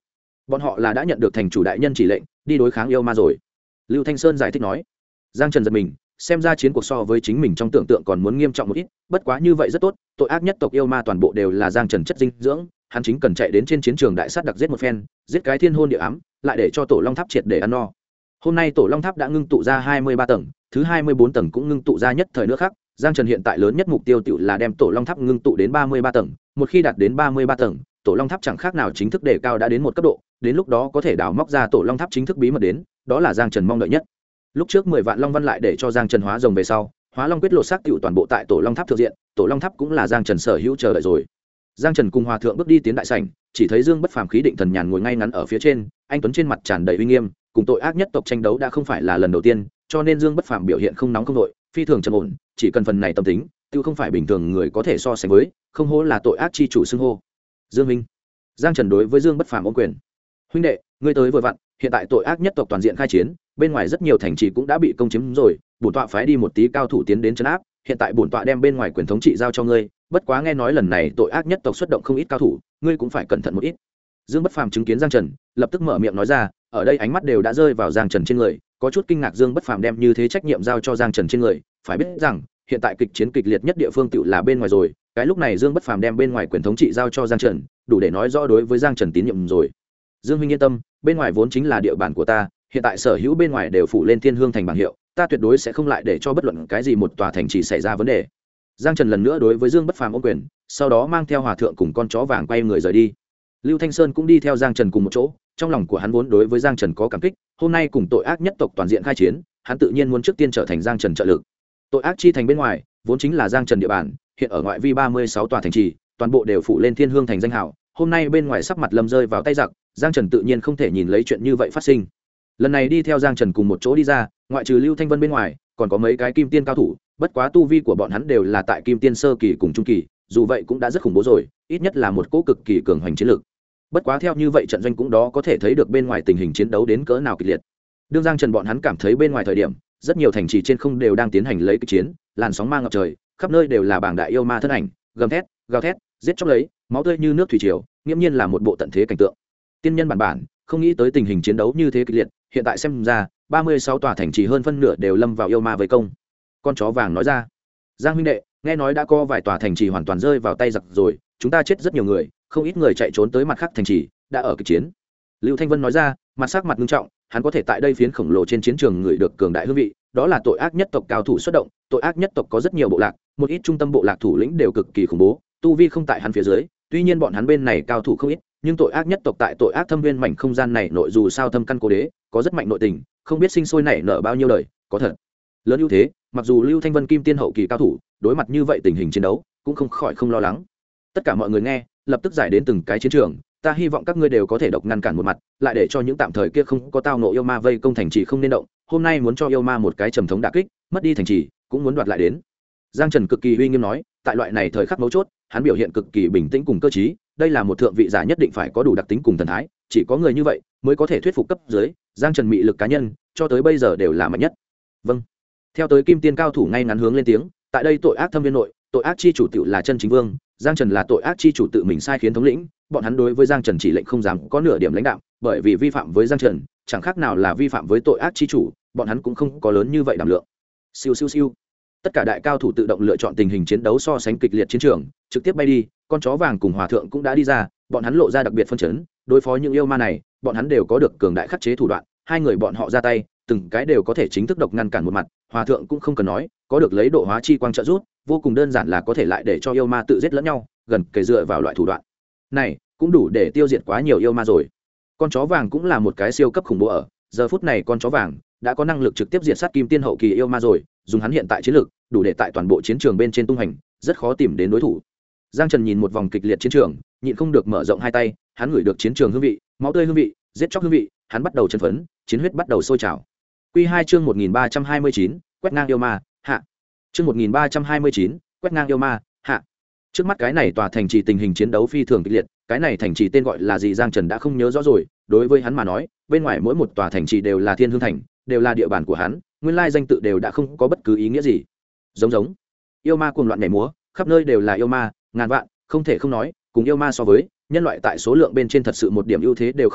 bọn họ là đã nhận được thành chủ đại nhân chỉ lệnh đi đối kháng yêu ma rồi. Lưu Thanh Sơn giải thích nói. Giang Trần giật mình, xem ra chiến cuộc so với chính mình trong tưởng tượng còn muốn nghiêm trọng một ít, bất quá như vậy rất tốt, tội ác nhất tộc yêu ma toàn bộ đều là Giang Trần chất dinh dưỡng, hắn chính cần chạy đến trên chiến trường đại sát đặc giết một phen, giết cái thiên hôn địa ám, lại để cho Tổ Long Tháp triệt để ăn no. Hôm nay Tổ Long Tháp đã ngưng tụ ra 23 tầng, thứ 24 tầng cũng ngưng tụ ra nhất thời nữa khác, Giang Trần hiện tại lớn nhất mục tiêu tiểu là đem Tổ Long Tháp ngưng tụ đến 33 tầng, một khi đạt đến 33 tầng, Tổ Long Tháp chẳng khác nào chính thức đề cao đã đến một cấp độ, đến lúc đó có thể đào móc ra Tổ Long Tháp chính thức bí mật đến, đó là Giang Trần mong đợi nhất. Lúc trước 10 vạn long văn lại để cho Giang Trần hóa rồng về sau, hóa long quyết lột xác tiểu toàn bộ tại Tổ Long Tháp thượng diện, Tổ Long Tháp cũng là Giang Trần sở hữu chờ đợi rồi. Giang Trần cùng hòa thượng bước đi tiến đại sảnh, chỉ thấy Dương Bất Phàm khí định thần nhàn ngồi ngay ngắn ở phía trên, anh tuấn trên mặt tràn đầy uy nghiêm, cùng tội ác nhất tộc tranh đấu đã không phải là lần đầu tiên, cho nên Dương Bất Phàm biểu hiện không nóng không nội, phi thường trầm ổn, chỉ cần phần này tâm tính, tiêu không phải bình thường người có thể so sánh với, không hổ là tội ác chi chủ xưng hô. Dương minh. Giang Trần đối với Dương Bất Phàm ôm quyền. Huynh đệ, ngươi tới vừa vặn, hiện tại tội ác nhất tộc toàn diện khai chiến, bên ngoài rất nhiều thành trì cũng đã bị công chiếm rồi, bổn tọa phái đi một tí cao thủ tiến đến trấn áp, hiện tại bổn tọa đem bên ngoài quyền thống trị giao cho ngươi, bất quá nghe nói lần này tội ác nhất tộc xuất động không ít cao thủ, ngươi cũng phải cẩn thận một ít. Dương Bất Phàm chứng kiến Giang Trần, lập tức mở miệng nói ra, ở đây ánh mắt đều đã rơi vào Giang Trần trên người, có chút kinh ngạc Dương Bất Phàm đem như thế trách nhiệm giao cho Giang Trần trên người, phải biết rằng, hiện tại kịch chiến kịch liệt nhất địa phương tựu là bên ngoài rồi, cái lúc này Dương Bất Phàm đem bên ngoài quyền thống trị giao cho Giang Trần, đủ để nói rõ đối với Giang Trần tín nhiệm rồi. Dương huynh yên tâm, bên ngoài vốn chính là địa bàn của ta, hiện tại sở hữu bên ngoài đều phủ lên Thiên Hương thành bảng hiệu, ta tuyệt đối sẽ không lại để cho bất luận cái gì một tòa thành trì xảy ra vấn đề. Giang Trần lần nữa đối với Dương Bất Phàm ôm quyền, sau đó mang theo hòa thượng cùng con chó vàng quay người rời đi. Lưu Thanh Sơn cũng đi theo Giang Trần cùng một chỗ, trong lòng của hắn vốn đối với Giang Trần có cảm kích, hôm nay cùng tội ác nhất tộc toàn diện khai chiến, hắn tự nhiên muốn trước tiên trở thành Giang Trần trợ lực. Tội ác chi thành bên ngoài, vốn chính là Giang Trần địa bàn, hiện ở ngoại vi 36 tòa thành trì, toàn bộ đều phủ lên Thiên Hương thành danh hào, hôm nay bên ngoài sắp mặt lâm rơi vào tay giặc, Giang Trần tự nhiên không thể nhìn lấy chuyện như vậy phát sinh. Lần này đi theo Giang Trần cùng một chỗ đi ra, ngoại trừ Lưu Thanh Vân bên ngoài, còn có mấy cái kim tiên cao thủ, bất quá tu vi của bọn hắn đều là tại kim tiên sơ kỳ cùng trung kỳ, dù vậy cũng đã rất khủng bố rồi, ít nhất là một cỗ cực kỳ cường hoành chiến lược. Bất quá theo như vậy trận doanh cũng đó có thể thấy được bên ngoài tình hình chiến đấu đến cỡ nào kịch liệt. Đương Giang Trần bọn hắn cảm thấy bên ngoài thời điểm, rất nhiều thành trì trên không đều đang tiến hành lấy kịch chiến, làn sóng mang ngập trời, khắp nơi đều là bảng đại yêu ma thân ảnh, gầm thét, gào thét, giết chóc lấy, máu tươi như nước thủy triều, nghiêm nhiên là một bộ tận thế cảnh tượng. Tiên nhân bản không nghĩ tới tình hình chiến đấu như thế kịch liệt, hiện tại xem ra 36 tòa thành trì hơn phân nửa đều lâm vào yêu ma vây công. Con chó vàng nói ra. Giang huynh đệ, nghe nói đã có vài tòa thành trì hoàn toàn rơi vào tay giặc rồi, chúng ta chết rất nhiều người, không ít người chạy trốn tới mặt khác thành trì, đã ở kịch chiến. Lưu Thanh Vân nói ra, mặt sắc mặt nghiêm trọng, hắn có thể tại đây phiến khổng lồ trên chiến trường người được cường đại hương vị, đó là tội ác nhất tộc cao thủ xuất động, tội ác nhất tộc có rất nhiều bộ lạc, một ít trung tâm bộ lạc thủ lĩnh đều cực kỳ khủng bố, tu vi không tại hắn phía dưới, tuy nhiên bọn hắn bên này cao thủ không ít, nhưng tội ác nhất tộc tại tội ác thâm viên mảnh không gian này nội dù sao thâm căn cố đế, có rất mạnh nội tình, không biết sinh sôi nảy nở bao nhiêu đời, có thật lớn ưu thế. Mặc dù Lưu Thanh Vân kim tiên hậu kỳ cao thủ, đối mặt như vậy tình hình chiến đấu, cũng không khỏi không lo lắng. Tất cả mọi người nghe, lập tức giải đến từng cái chiến trường, ta hy vọng các ngươi đều có thể độc ngăn cản một mặt, lại để cho những tạm thời kia không có tao ngộ yêu ma vây công thành trì không nên động, hôm nay muốn cho yêu ma một cái trầm thống đả kích, mất đi thành trì, cũng muốn đoạt lại đến. Giang Trần cực kỳ uy nghiêm nói, tại loại này thời khắc mấu chốt, hắn biểu hiện cực kỳ bình tĩnh cùng cơ trí, đây là một thượng vị giả nhất định phải có đủ đặc tính cùng thần thái, chỉ có người như vậy mới có thể thuyết phục cấp dưới. Giang Trần mị lực cá nhân cho tới bây giờ đều là mạnh nhất. Vâng. Theo tới kim tiên cao thủ ngay ngắn hướng lên tiếng, tại đây tội ác thâm viên nội, tội ác chi chủ tiểu là chân chính vương, Giang Trần là tội ác chi chủ tự mình sai khiến thống lĩnh, bọn hắn đối với Giang Trần chỉ lệnh không dám có nửa điểm lãnh đạo, bởi vì vi phạm với Giang Trần, chẳng khác nào là vi phạm với tội ác chi chủ, bọn hắn cũng không có lớn như vậy đảm lượng. Siêu siêu siêu. Tất cả đại cao thủ tự động lựa chọn tình hình chiến đấu so sánh kịch liệt chiến trường, trực tiếp bay đi, con chó vàng cùng hòa thượng cũng đã đi ra, bọn hắn lộ ra đặc biệt phân chấn, đối phó những yêu ma này, bọn hắn đều có được cường đại khắc chế thủ đoạn, hai người bọn họ ra tay, từng cái đều có thể chính thức độc ngăn cản một mặt, hòa thượng cũng không cần nói, có được lấy độ hóa chi quang trợ giúp, vô cùng đơn giản là có thể lại để cho yêu ma tự giết lẫn nhau, gần kề dựa vào loại thủ đoạn này, cũng đủ để tiêu diệt quá nhiều yêu ma rồi. Con chó vàng cũng là một cái siêu cấp khủng bố ở, giờ phút này con chó vàng đã có năng lực trực tiếp diệt sát kim tiên hậu kỳ yêu ma rồi, dùng hắn hiện tại chiến lược, đủ để tại toàn bộ chiến trường bên trên tung hành, rất khó tìm đến đối thủ. Giang Trần nhìn một vòng kịch liệt chiến trường, nhịn không được mở rộng hai tay, hắn ngửi được chiến trường hương vị, máu tươi hương vị, giết chóc hương vị, hắn bắt đầu chấn phấn, chiến huyết bắt đầu sôi trào. Quy 2 chương 1329, quét ngang yêu ma, hạ. Chương 1329, quét ngang yêu ma, hạ. Trước mắt cái này tòa thành trì tình hình chiến đấu phi thường kịch liệt, cái này thành trì tên gọi là gì Giang Trần đã không nhớ rõ rồi, đối với hắn mà nói, bên ngoài mỗi một tòa thành trì đều là Thiên Hương thành, đều là địa bàn của hắn, nguyên lai danh tự đều đã không có bất cứ ý nghĩa gì. Giống yêu ma cuồng loạn nhảy múa, khắp nơi đều là yêu ma, ngàn vạn, không thể không nói, cùng yêu ma so với, nhân loại tại số lượng bên trên thật sự một điểm ưu thế đều không chiếm,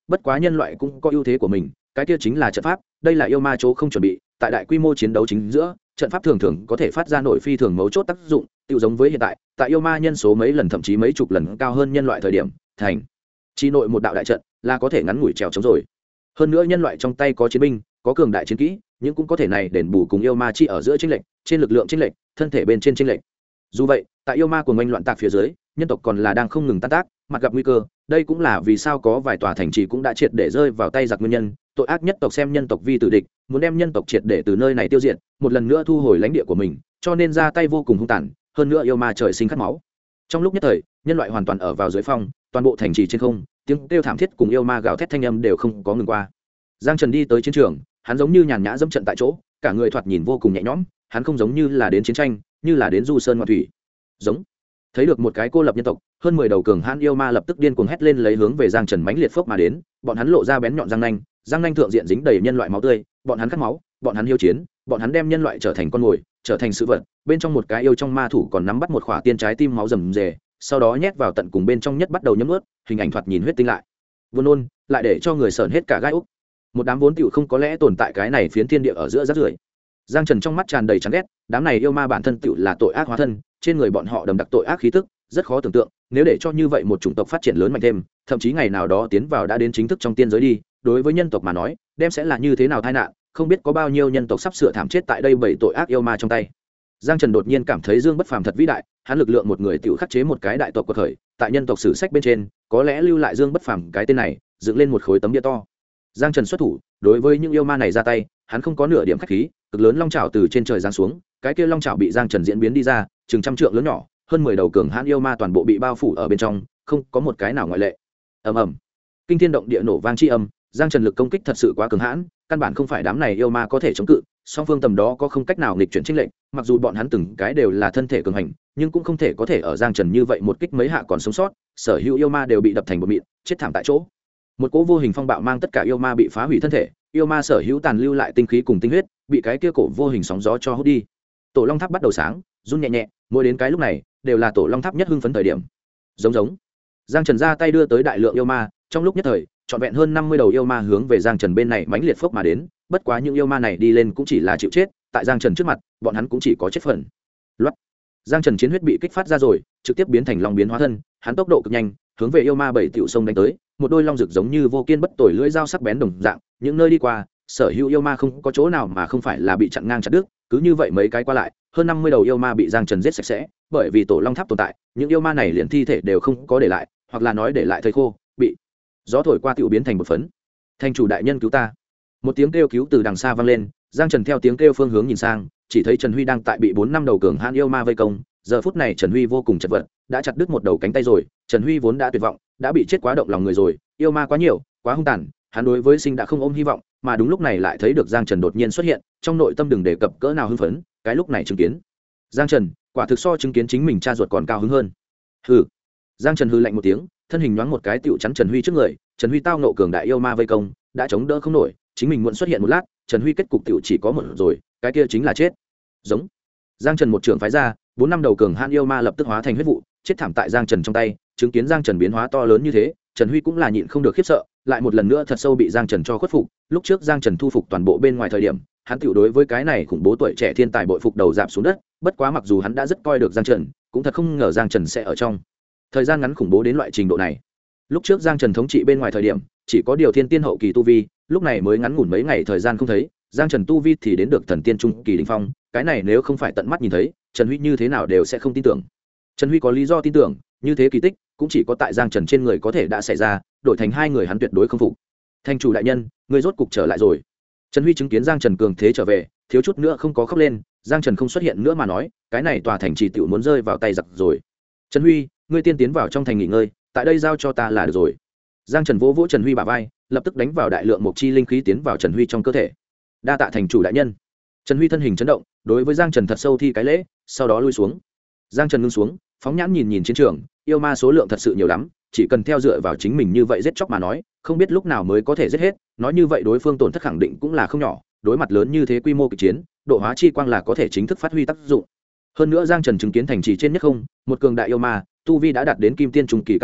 bất quá nhân loại cũng có ưu thế của mình, cái kia chính là trận pháp. Đây là yêu ma chỗ không chuẩn bị, tại đại quy mô chiến đấu chính giữa, trận pháp thường thường có thể phát ra nội phi thường mấu chốt tác dụng, tiêu giống với hiện tại, tại yêu ma nhân số mấy lần thậm chí mấy chục lần cao hơn nhân loại thời điểm, thành chi nội một đạo đại trận là có thể ngắn ngủi trèo chống rồi. Hơn nữa nhân loại trong tay có chiến binh, có cường đại chiến kỹ, nhưng cũng có thể này đền bù cùng yêu ma chi ở giữa chênh lệch, trên lực lượng chênh lệch, thân thể bên trên chênh lệch. Dù vậy, tại yêu ma cuồng oanh loạn tạc phía dưới, nhân tộc còn là đang không ngừng tan tác, mặt gặp nguy cơ. Đây cũng là vì sao có vài tòa thành trì cũng đã triệt để rơi vào tay giặc nguyên nhân. Tội ác nhất tộc xem nhân tộc vi tử địch, muốn đem nhân tộc triệt để từ nơi này tiêu diệt, một lần nữa thu hồi lãnh địa của mình, cho nên ra tay vô cùng hung tàn. Hơn nữa yêu ma trời sinh khát máu. Trong lúc nhất thời, nhân loại hoàn toàn ở vào dưới phong, toàn bộ thành trì trên không, tiếng kêu thảm thiết cùng yêu ma gào thét thanh âm đều không có ngừng qua. Giang Trần đi tới chiến trường, hắn giống như nhàn nhã dẫm trận tại chỗ, cả người thoạt nhìn vô cùng nhẹ nhõm, hắn không giống như là đến chiến tranh, như là đến du sơn ngoạn thủy. Giống. Thấy được một cái cô lập nhân tộc, hơn 10 đầu cường hãn yêu ma lập tức điên cuồng hét lên lấy hướng về Giang Trần mãnh liệt phốc mà đến, bọn hắn lộ ra bén nhọn răng nanh thượng diện dính đầy nhân loại máu tươi, bọn hắn khát máu, bọn hắn hiếu chiến, bọn hắn đem nhân loại trở thành con mồi, trở thành sự vật. Bên trong một cái yêu trong ma thủ còn nắm bắt một khỏa tiên trái tim máu rầm rề, sau đó nhét vào tận cùng bên trong nhất bắt đầu nhấm nuốt, hình ảnh thoạt nhìn huyết tinh lại. Buồn nôn, lại để cho người sởn hết cả gai ốc. Một đám vốn tiểu không có lẽ tồn tại cái này phiến thiên địa ở giữa rác rưởi. Giang Trần trong mắt tràn đầy chán ghét, đám này yêu ma bản thân tiểu là tội ác hóa thân, trên người bọn họ đầm đặc tội ác khí tức, rất khó tưởng tượng, nếu để cho như vậy một chủng tộc phát triển lớn mạnh thêm, thậm chí ngày nào đó tiến vào đã đến chính thức trong tiên giới đi, đối với nhân tộc mà nói, đem sẽ là như thế nào tai nạn, không biết có bao nhiêu nhân tộc sắp sửa thảm chết tại đây bởi tội ác yêu ma trong tay. Giang Trần đột nhiên cảm thấy Dương Bất Phàm thật vĩ đại, hắn lực lượng một người tiểu khắc chế một cái đại tộc quật khởi, tại nhân tộc sử sách bên trên, có lẽ lưu lại Dương Bất Phàm cái tên này, dựng lên một khối tấm bia to. Giang Trần xuất thủ, đối với những yêu ma này ra tay, hắn không có nửa điểm khách khí, cực lớn long chảo từ trên trời giáng xuống, cái kia long chảo bị Giang Trần diễn biến đi ra, chừng trăm trượng lớn nhỏ, hơn 10 đầu cường hãn yêu ma toàn bộ bị bao phủ ở bên trong, không có một cái nào ngoại lệ. Ầm ầm. Kinh thiên động địa nổ vang chi âm, Giang Trần lực công kích thật sự quá cường hãn, căn bản không phải đám này yêu ma có thể chống cự, song phương tầm đó có không cách nào nghịch chuyển chênh lệnh, mặc dù bọn hắn từng cái đều là thân thể cường hành, nhưng cũng không thể có thể ở Giang Trần như vậy một kích mấy hạ còn sống sót, sở hữu yêu ma đều bị đập thành bột mịn, chết thảm tại chỗ. Một cỗ vô hình phong bạo mang tất cả yêu ma bị phá hủy thân thể, yêu ma sở hữu tàn lưu lại tinh khí cùng tinh huyết, bị cái kia cổ vô hình sóng gió cho hút đi. Tổ Long Tháp bắt đầu sáng, run nhẹ nhẹ, mỗi đến cái lúc này, đều là Tổ Long Tháp nhất hưng phấn thời điểm. Giống. Giang Trần ra tay đưa tới đại lượng yêu ma, trong lúc nhất thời, trọn vẹn hơn 50 đầu yêu ma hướng về Giang Trần bên này mãnh liệt phốc mà đến, bất quá những yêu ma này đi lên cũng chỉ là chịu chết, tại Giang Trần trước mặt, bọn hắn cũng chỉ có chết phần. Loát. Giang Trần chiến huyết bị kích phát ra rồi, trực tiếp biến thành long biến hóa thân, hắn tốc độ cực nhanh, hướng về yêu ma bảy tiểu sông đánh tới, một đôi long rực giống như vô kiên bất tồi lưỡi dao sắc bén đồng dạng, những nơi đi qua, sở hữu yêu ma không có chỗ nào mà không phải là bị chặn ngang chặt đứt, cứ như vậy mấy cái qua lại, hơn 50 đầu yêu ma bị Giang Trần giết sạch sẽ, bởi vì Tổ Long Tháp tồn tại, những yêu ma này liền thi thể đều không có để lại, hoặc là nói để lại thây khô, bị gió thổi qua tiểu biến thành một phấn. Thành chủ đại nhân cứu ta! Một tiếng kêu cứu từ đằng xa vang lên, Giang Trần theo tiếng kêu phương hướng nhìn sang, chỉ thấy Trần Huy đang tại bị 4-5 đầu cường hãn yêu ma vây công, giờ phút này Trần Huy vô cùng chật vật, đã chặt đứt một đầu cánh tay rồi, Trần Huy vốn đã tuyệt vọng, đã bị chết quá động lòng người rồi, yêu ma quá nhiều, quá hung tàn, hắn đối với sinh đã không ôm hy vọng, mà đúng lúc này lại thấy được Giang Trần đột nhiên xuất hiện, trong nội tâm đừng đề cập cỡ nào hưng phấn, cái lúc này chứng kiến Giang Trần, quả thực so chứng kiến chính mình cha ruột còn cao hứng hơn. Hừ. Giang Trần hừ lạnh một tiếng, thân hình nhoáng một cái tựu chắn Trần Huy trước người, Trần Huy tao nộ cường đại yêu ma vây công, đã chống đỡ không nổi, chính mình muộn xuất hiện một lát, Trần Huy kết cục tựu chỉ có một rồi, cái kia chính là chết. Giống. Giang Trần một trường phái ra, 4-5 đầu cường hãn yêu ma lập tức hóa thành huyết vụ, chết thảm tại Giang Trần trong tay, chứng kiến Giang Trần biến hóa to lớn như thế, Trần Huy cũng là nhịn không được khiếp sợ, lại một lần nữa thật sâu bị Giang Trần cho khuất phục, lúc trước Giang Trần thu phục toàn bộ bên ngoài thời điểm, hắn tiểu đối với cái này khủng bố tuổi trẻ thiên tài bội phục đầu dạp xuống đất, bất quá mặc dù hắn đã rất coi được Giang Trần, cũng thật không ngờ Giang Trần sẽ ở trong thời gian ngắn khủng bố đến loại trình độ này. Lúc trước Giang Trần thống trị bên ngoài thời điểm, chỉ có điều thiên tiên hậu kỳ tu vi, lúc này mới ngắn ngủn mấy ngày thời gian không thấy, Giang Trần tu vi thì đến được thần tiên trung kỳ đỉnh phong, cái này nếu không phải tận mắt nhìn thấy, Trần Huy như thế nào đều sẽ không tin tưởng. Trần Huy có lý do tin tưởng, như thế kỳ tích cũng chỉ có tại Giang Trần trên người có thể đã xảy ra, đổi thành hai người hắn tuyệt đối không phục. Thành chủ đại nhân, người rốt cục trở lại rồi. Trần Huy chứng kiến Giang Trần cường thế trở về, thiếu chút nữa không có khóc lên, Giang Trần không xuất hiện nữa mà nói, cái này tòa thành trì tiểu muốn rơi vào tay giặc rồi. Trần Huy, ngươi tiên tiến vào trong thành nghỉ ngơi, tại đây giao cho ta là được rồi. Giang Trần vỗ vỗ Trần Huy bả vai, lập tức đánh vào đại lượng mộc chi linh khí tiến vào Trần Huy trong cơ thể. Đa tạ thành chủ đại nhân. Trần Huy thân hình chấn động, đối với Giang Trần thật sâu thi cái lễ, sau đó lui xuống. Giang Trần ngưng xuống, phóng nhãn nhìn chiến trường, yêu ma số lượng thật sự nhiều lắm, chỉ cần theo dựa vào chính mình như vậy giết chóc mà nói, không biết lúc nào mới có thể giết hết, nói như vậy đối phương tổn thất khẳng định cũng là không nhỏ, đối mặt lớn như thế quy mô kịch chiến, độ hóa chi quang là có thể chính thức phát huy tác dụng. Hơn nữa Giang Trần chứng kiến thành trì trên nhất không, một cường đại yêu ma, tu vi đã đạt đến kim tiên trung kỳ cao thủ,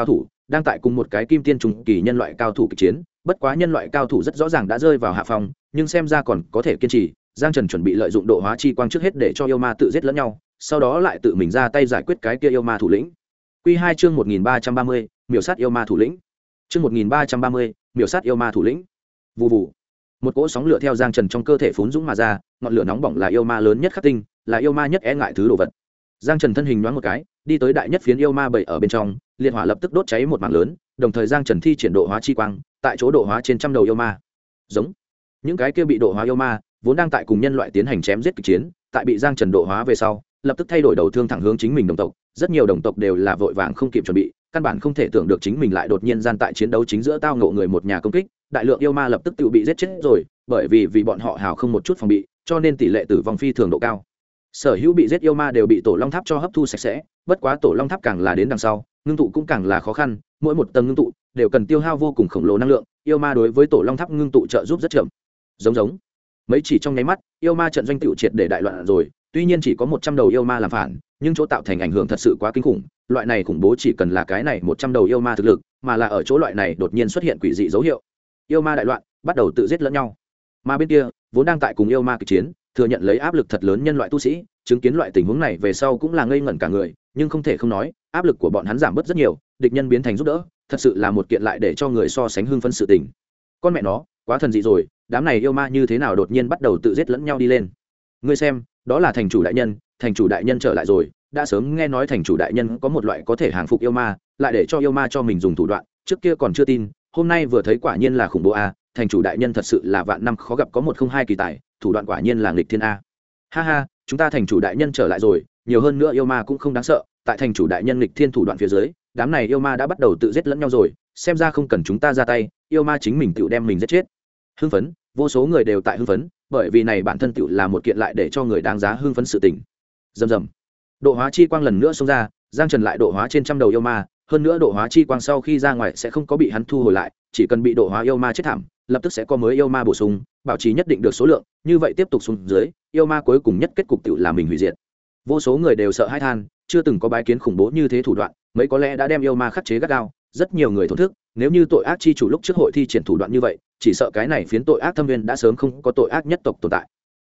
đang tại cùng một cái kim tiên trung kỳ nhân loại cao thủ kịch chiến, bất quá nhân loại cao thủ rất rõ ràng đã rơi vào hạ phong, nhưng xem ra còn có thể kiên trì. Giang Trần chuẩn bị lợi dụng độ hóa chi quang trước hết để cho yêu ma tự giết lẫn nhau, sau đó lại tự mình ra tay giải quyết cái kia yêu ma thủ lĩnh. Quy 2 chương 1330, miểu sát yêu ma thủ lĩnh. Chương 1330, miểu sát yêu ma thủ lĩnh. Vù vù. Một cỗ sóng lửa theo Giang Trần trong cơ thể phún dũng mà ra, ngọn lửa nóng bỏng là yêu ma lớn nhất khắc tinh, là yêu ma nhất e ngại thứ đồ vật. Giang Trần thân hình nhoáng một cái, đi tới đại nhất phiến yêu ma bảy ở bên trong, liệt hỏa lập tức đốt cháy một mảng lớn, đồng thời Giang Trần thi triển độ hóa chi quang, tại chỗ độ hóa trên trăm đầu yêu ma. Giống. Những cái kia bị độ hóa yêu ma, vốn đang tại cùng nhân loại tiến hành chém giết kịch chiến, tại bị Giang Trần độ hóa về sau, lập tức thay đổi đầu thương thẳng hướng chính mình đồng tộc, rất nhiều đồng tộc đều là vội vàng không kịp chuẩn bị, căn bản không thể tưởng được chính mình lại đột nhiên gian tại chiến đấu chính giữa tao ngộ người một nhà công kích, đại lượng yêu ma lập tức tự bị giết chết rồi, bởi vì bọn họ hào không một chút phòng bị, cho nên tỷ lệ tử vong phi thường độ cao. Sở hữu bị giết yêu ma đều bị tổ long tháp cho hấp thu sạch sẽ, bất quá tổ long tháp càng là đến đằng sau, ngưng tụ cũng càng là khó khăn, mỗi một tầng ngưng tụ đều cần tiêu hao vô cùng khổng lồ năng lượng, yêu ma đối với tổ long tháp ngưng tụ trợ giúp rất chậm. Giống mấy chỉ trong nháy mắt, yêu ma trận doanh tựu triệt để đại loạn rồi, tuy nhiên chỉ có 100 đầu yêu ma làm phản, nhưng chỗ tạo thành ảnh hưởng thật sự quá kinh khủng, loại này khủng bố chỉ cần là cái này 100 đầu yêu ma thực lực, mà là ở chỗ loại này đột nhiên xuất hiện quỷ dị dấu hiệu. Yêu ma đại loạn, bắt đầu tự giết lẫn nhau. Mà bên kia, vốn đang tại cùng yêu ma kịch chiến, thừa nhận lấy áp lực thật lớn nhân loại tu sĩ, chứng kiến loại tình huống này về sau cũng là ngây ngẩn cả người, nhưng không thể không nói, áp lực của bọn hắn giảm bớt rất nhiều, địch nhân biến thành giúp đỡ, thật sự là một kiện lại để cho người so sánh hưng phấn sự tình. Con mẹ nó, quá thần dị rồi, đám này yêu ma như thế nào đột nhiên bắt đầu tự giết lẫn nhau đi lên. Ngươi xem, đó là thành chủ đại nhân trở lại rồi, đã sớm nghe nói thành chủ đại nhân có một loại có thể hàng phục yêu ma, lại để cho yêu ma cho mình dùng thủ đoạn, trước kia còn chưa tin, hôm nay vừa thấy quả nhiên là khủng bố a, thành chủ đại nhân thật sự là vạn năm khó gặp có một không hai kỳ tài, thủ đoạn quả nhiên là nghịch thiên a. Ha ha, chúng ta thành chủ đại nhân trở lại rồi, nhiều hơn nữa yêu ma cũng không đáng sợ, tại thành chủ đại nhân nghịch thiên thủ đoạn phía dưới, đám này yêu ma đã bắt đầu tự giết lẫn nhau rồi, xem ra không cần chúng ta ra tay, yêu ma chính mình tự đem mình giết chết. Hưng phấn, vô số người đều tại hưng phấn, bởi vì này bản thân tự là một kiện lại để cho người đáng giá hưng phấn sự tình. Rầm rầm. Độ hóa chi quang lần nữa xông ra, Giang Trần lại độ hóa trên trăm đầu yêu ma, hơn nữa độ hóa chi quang sau khi ra ngoài sẽ không có bị hắn thu hồi lại, chỉ cần bị độ hóa yêu ma chết thảm, lập tức sẽ có mới yêu ma bổ sung, bảo trì nhất định được số lượng, như vậy tiếp tục xuống dưới, yêu ma cuối cùng nhất kết cục tự là mình hủy diệt. Vô số người đều sợ hãi than, chưa từng có bái kiến khủng bố như thế thủ đoạn, mấy có lẽ đã đem yêu ma khắc chế gắt gao, rất nhiều người thổn thức, nếu như tội ác chi chủ lúc trước hội thi triển thủ đoạn như vậy, chỉ sợ cái này phiến tội ác thâm viên đã sớm không có tội ác nhất tộc tồn tại.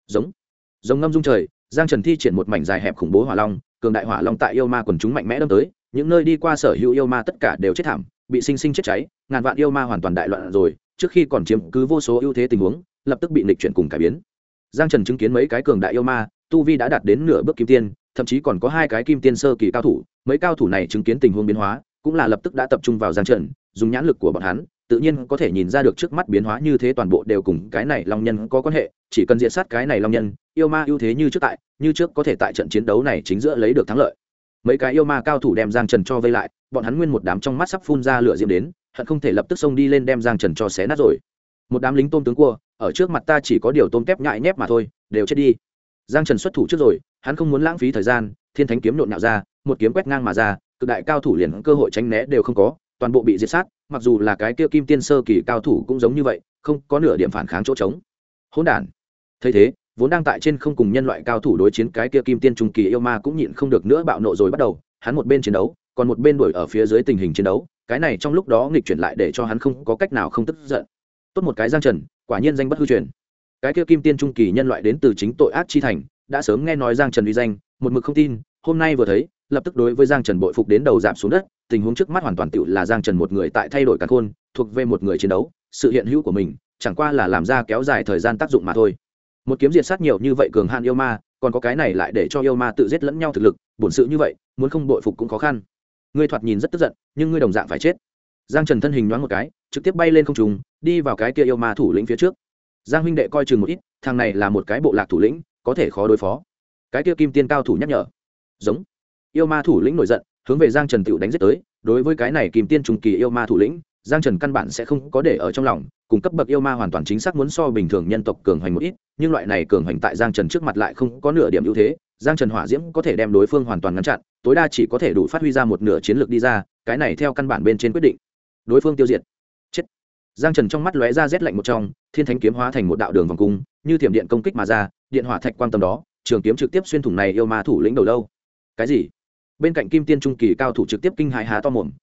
Giống ngâm dung trời, Giang Trần thi triển một mảnh dài hẹp khủng bố hỏa long, cường đại hỏa long tại yêu ma quần chúng mạnh mẽ đâm tới, những nơi đi qua sở hữu yêu ma tất cả đều chết thảm, bị sinh sinh chết cháy, ngàn vạn yêu ma hoàn toàn đại loạn rồi, trước khi còn chiếm cứ vô số ưu thế tình huống, lập tức bị nghịch chuyển cùng cải biến. Giang Trần chứng kiến mấy cái cường đại yêu ma, tu vi đã đạt đến nửa bước kim tiên, thậm chí còn có hai cái kim tiên sơ kỳ cao thủ, mấy cao thủ này chứng kiến tình huống biến hóa, cũng là lập tức đã tập trung vào Giang Trần, dùng nhãn lực của bọn hắn, tự nhiên có thể nhìn ra được trước mắt biến hóa như thế toàn bộ đều cùng cái này long nhân có quan hệ, chỉ cần diệt sát cái này long nhân, yêu ma ưu thế như trước có thể tại trận chiến đấu này chính giữa lấy được thắng lợi. Mấy cái yêu ma cao thủ đem Giang Trần cho vây lại, bọn hắn nguyên một đám trong mắt sắp phun ra lửa diễm đến, hận không thể lập tức xông đi lên đem Giang Trần cho xé nát rồi. Một đám lính tôm tướng cua, ở trước mặt ta chỉ có điều tôm tép nhại nhép mà thôi, đều chết đi. Giang Trần xuất thủ trước rồi, hắn không muốn lãng phí thời gian, thiên thánh kiếm nhộn nhạo ra, một kiếm quét ngang mà ra, cực đại cao thủ liền cơ hội tránh né đều không có, toàn bộ bị diệt sát, mặc dù là cái kia kim tiên sơ kỳ cao thủ cũng giống như vậy, không có nửa điểm phản kháng chỗ trống. Hỗn đản. Thấy thế, vốn đang tại trên không cùng nhân loại cao thủ đối chiến cái kia kim tiên trung kỳ yêu ma cũng nhịn không được nữa bạo nộ rồi bắt đầu, hắn một bên chiến đấu, còn một bên đuổi ở phía dưới tình hình chiến đấu, cái này trong lúc đó nghịch chuyển lại để cho hắn không có cách nào không tức giận. Tốt một cái Giang Trần, quả nhiên danh bất hư truyền. Cái kia kim tiên trung kỳ nhân loại đến từ chính tội ác chi thành, đã sớm nghe nói Giang Trần uy danh, một mực không tin, hôm nay vừa thấy, lập tức đối với Giang Trần bội phục đến đầu giảm xuống đất, tình huống trước mắt hoàn toàn tựu là Giang Trần một người tại thay đổi cả khôn, thuộc về một người chiến đấu, sự hiện hữu của mình, chẳng qua là làm ra kéo dài thời gian tác dụng mà thôi. Một kiếm diệt sát nhiều như vậy cường hạn yêu ma, còn có cái này lại để cho yêu ma tự giết lẫn nhau thực lực, bổn sự như vậy, muốn không bội phục cũng khó khăn. Ngươi thoạt nhìn rất tức giận, nhưng ngươi đồng dạng phải chết. Giang Trần thân hình nhoáng một cái, trực tiếp bay lên không trung, đi vào cái kia yêu ma thủ lĩnh phía trước. Giang huynh đệ coi chừng một ít, thằng này là một cái bộ lạc thủ lĩnh, có thể khó đối phó. Cái kia kim tiên cao thủ nhắc nhở. Giống. Yêu ma thủ lĩnh nổi giận, hướng về Giang Trần tiểu đánh giết tới, đối với cái này kim tiên trung kỳ yêu ma thủ lĩnh, Giang Trần căn bản sẽ không có để ở trong lòng, cùng cấp bậc yêu ma hoàn toàn chính xác muốn so bình thường nhân tộc cường hoành một ít, nhưng loại này cường hoành tại Giang Trần trước mặt lại không có nửa điểm ưu thế, Giang Trần hỏa diễm có thể đem đối phương hoàn toàn ngăn chặn, tối đa chỉ có thể đủ phát huy ra một nửa chiến lược đi ra, cái này theo căn bản bên trên quyết định, đối phương tiêu diệt. Chết. Giang Trần trong mắt lóe ra rét lạnh một trong, thiên thánh kiếm hóa thành một đạo đường vòng cung, như thiểm điện công kích mà ra, điện hỏa thạch quang tầm đó, trường kiếm trực tiếp xuyên thủng này yêu ma thủ lĩnh đầu lâu. Cái gì? Bên cạnh kim tiên trung kỳ cao thủ trực tiếp kinh hãi há to mồm,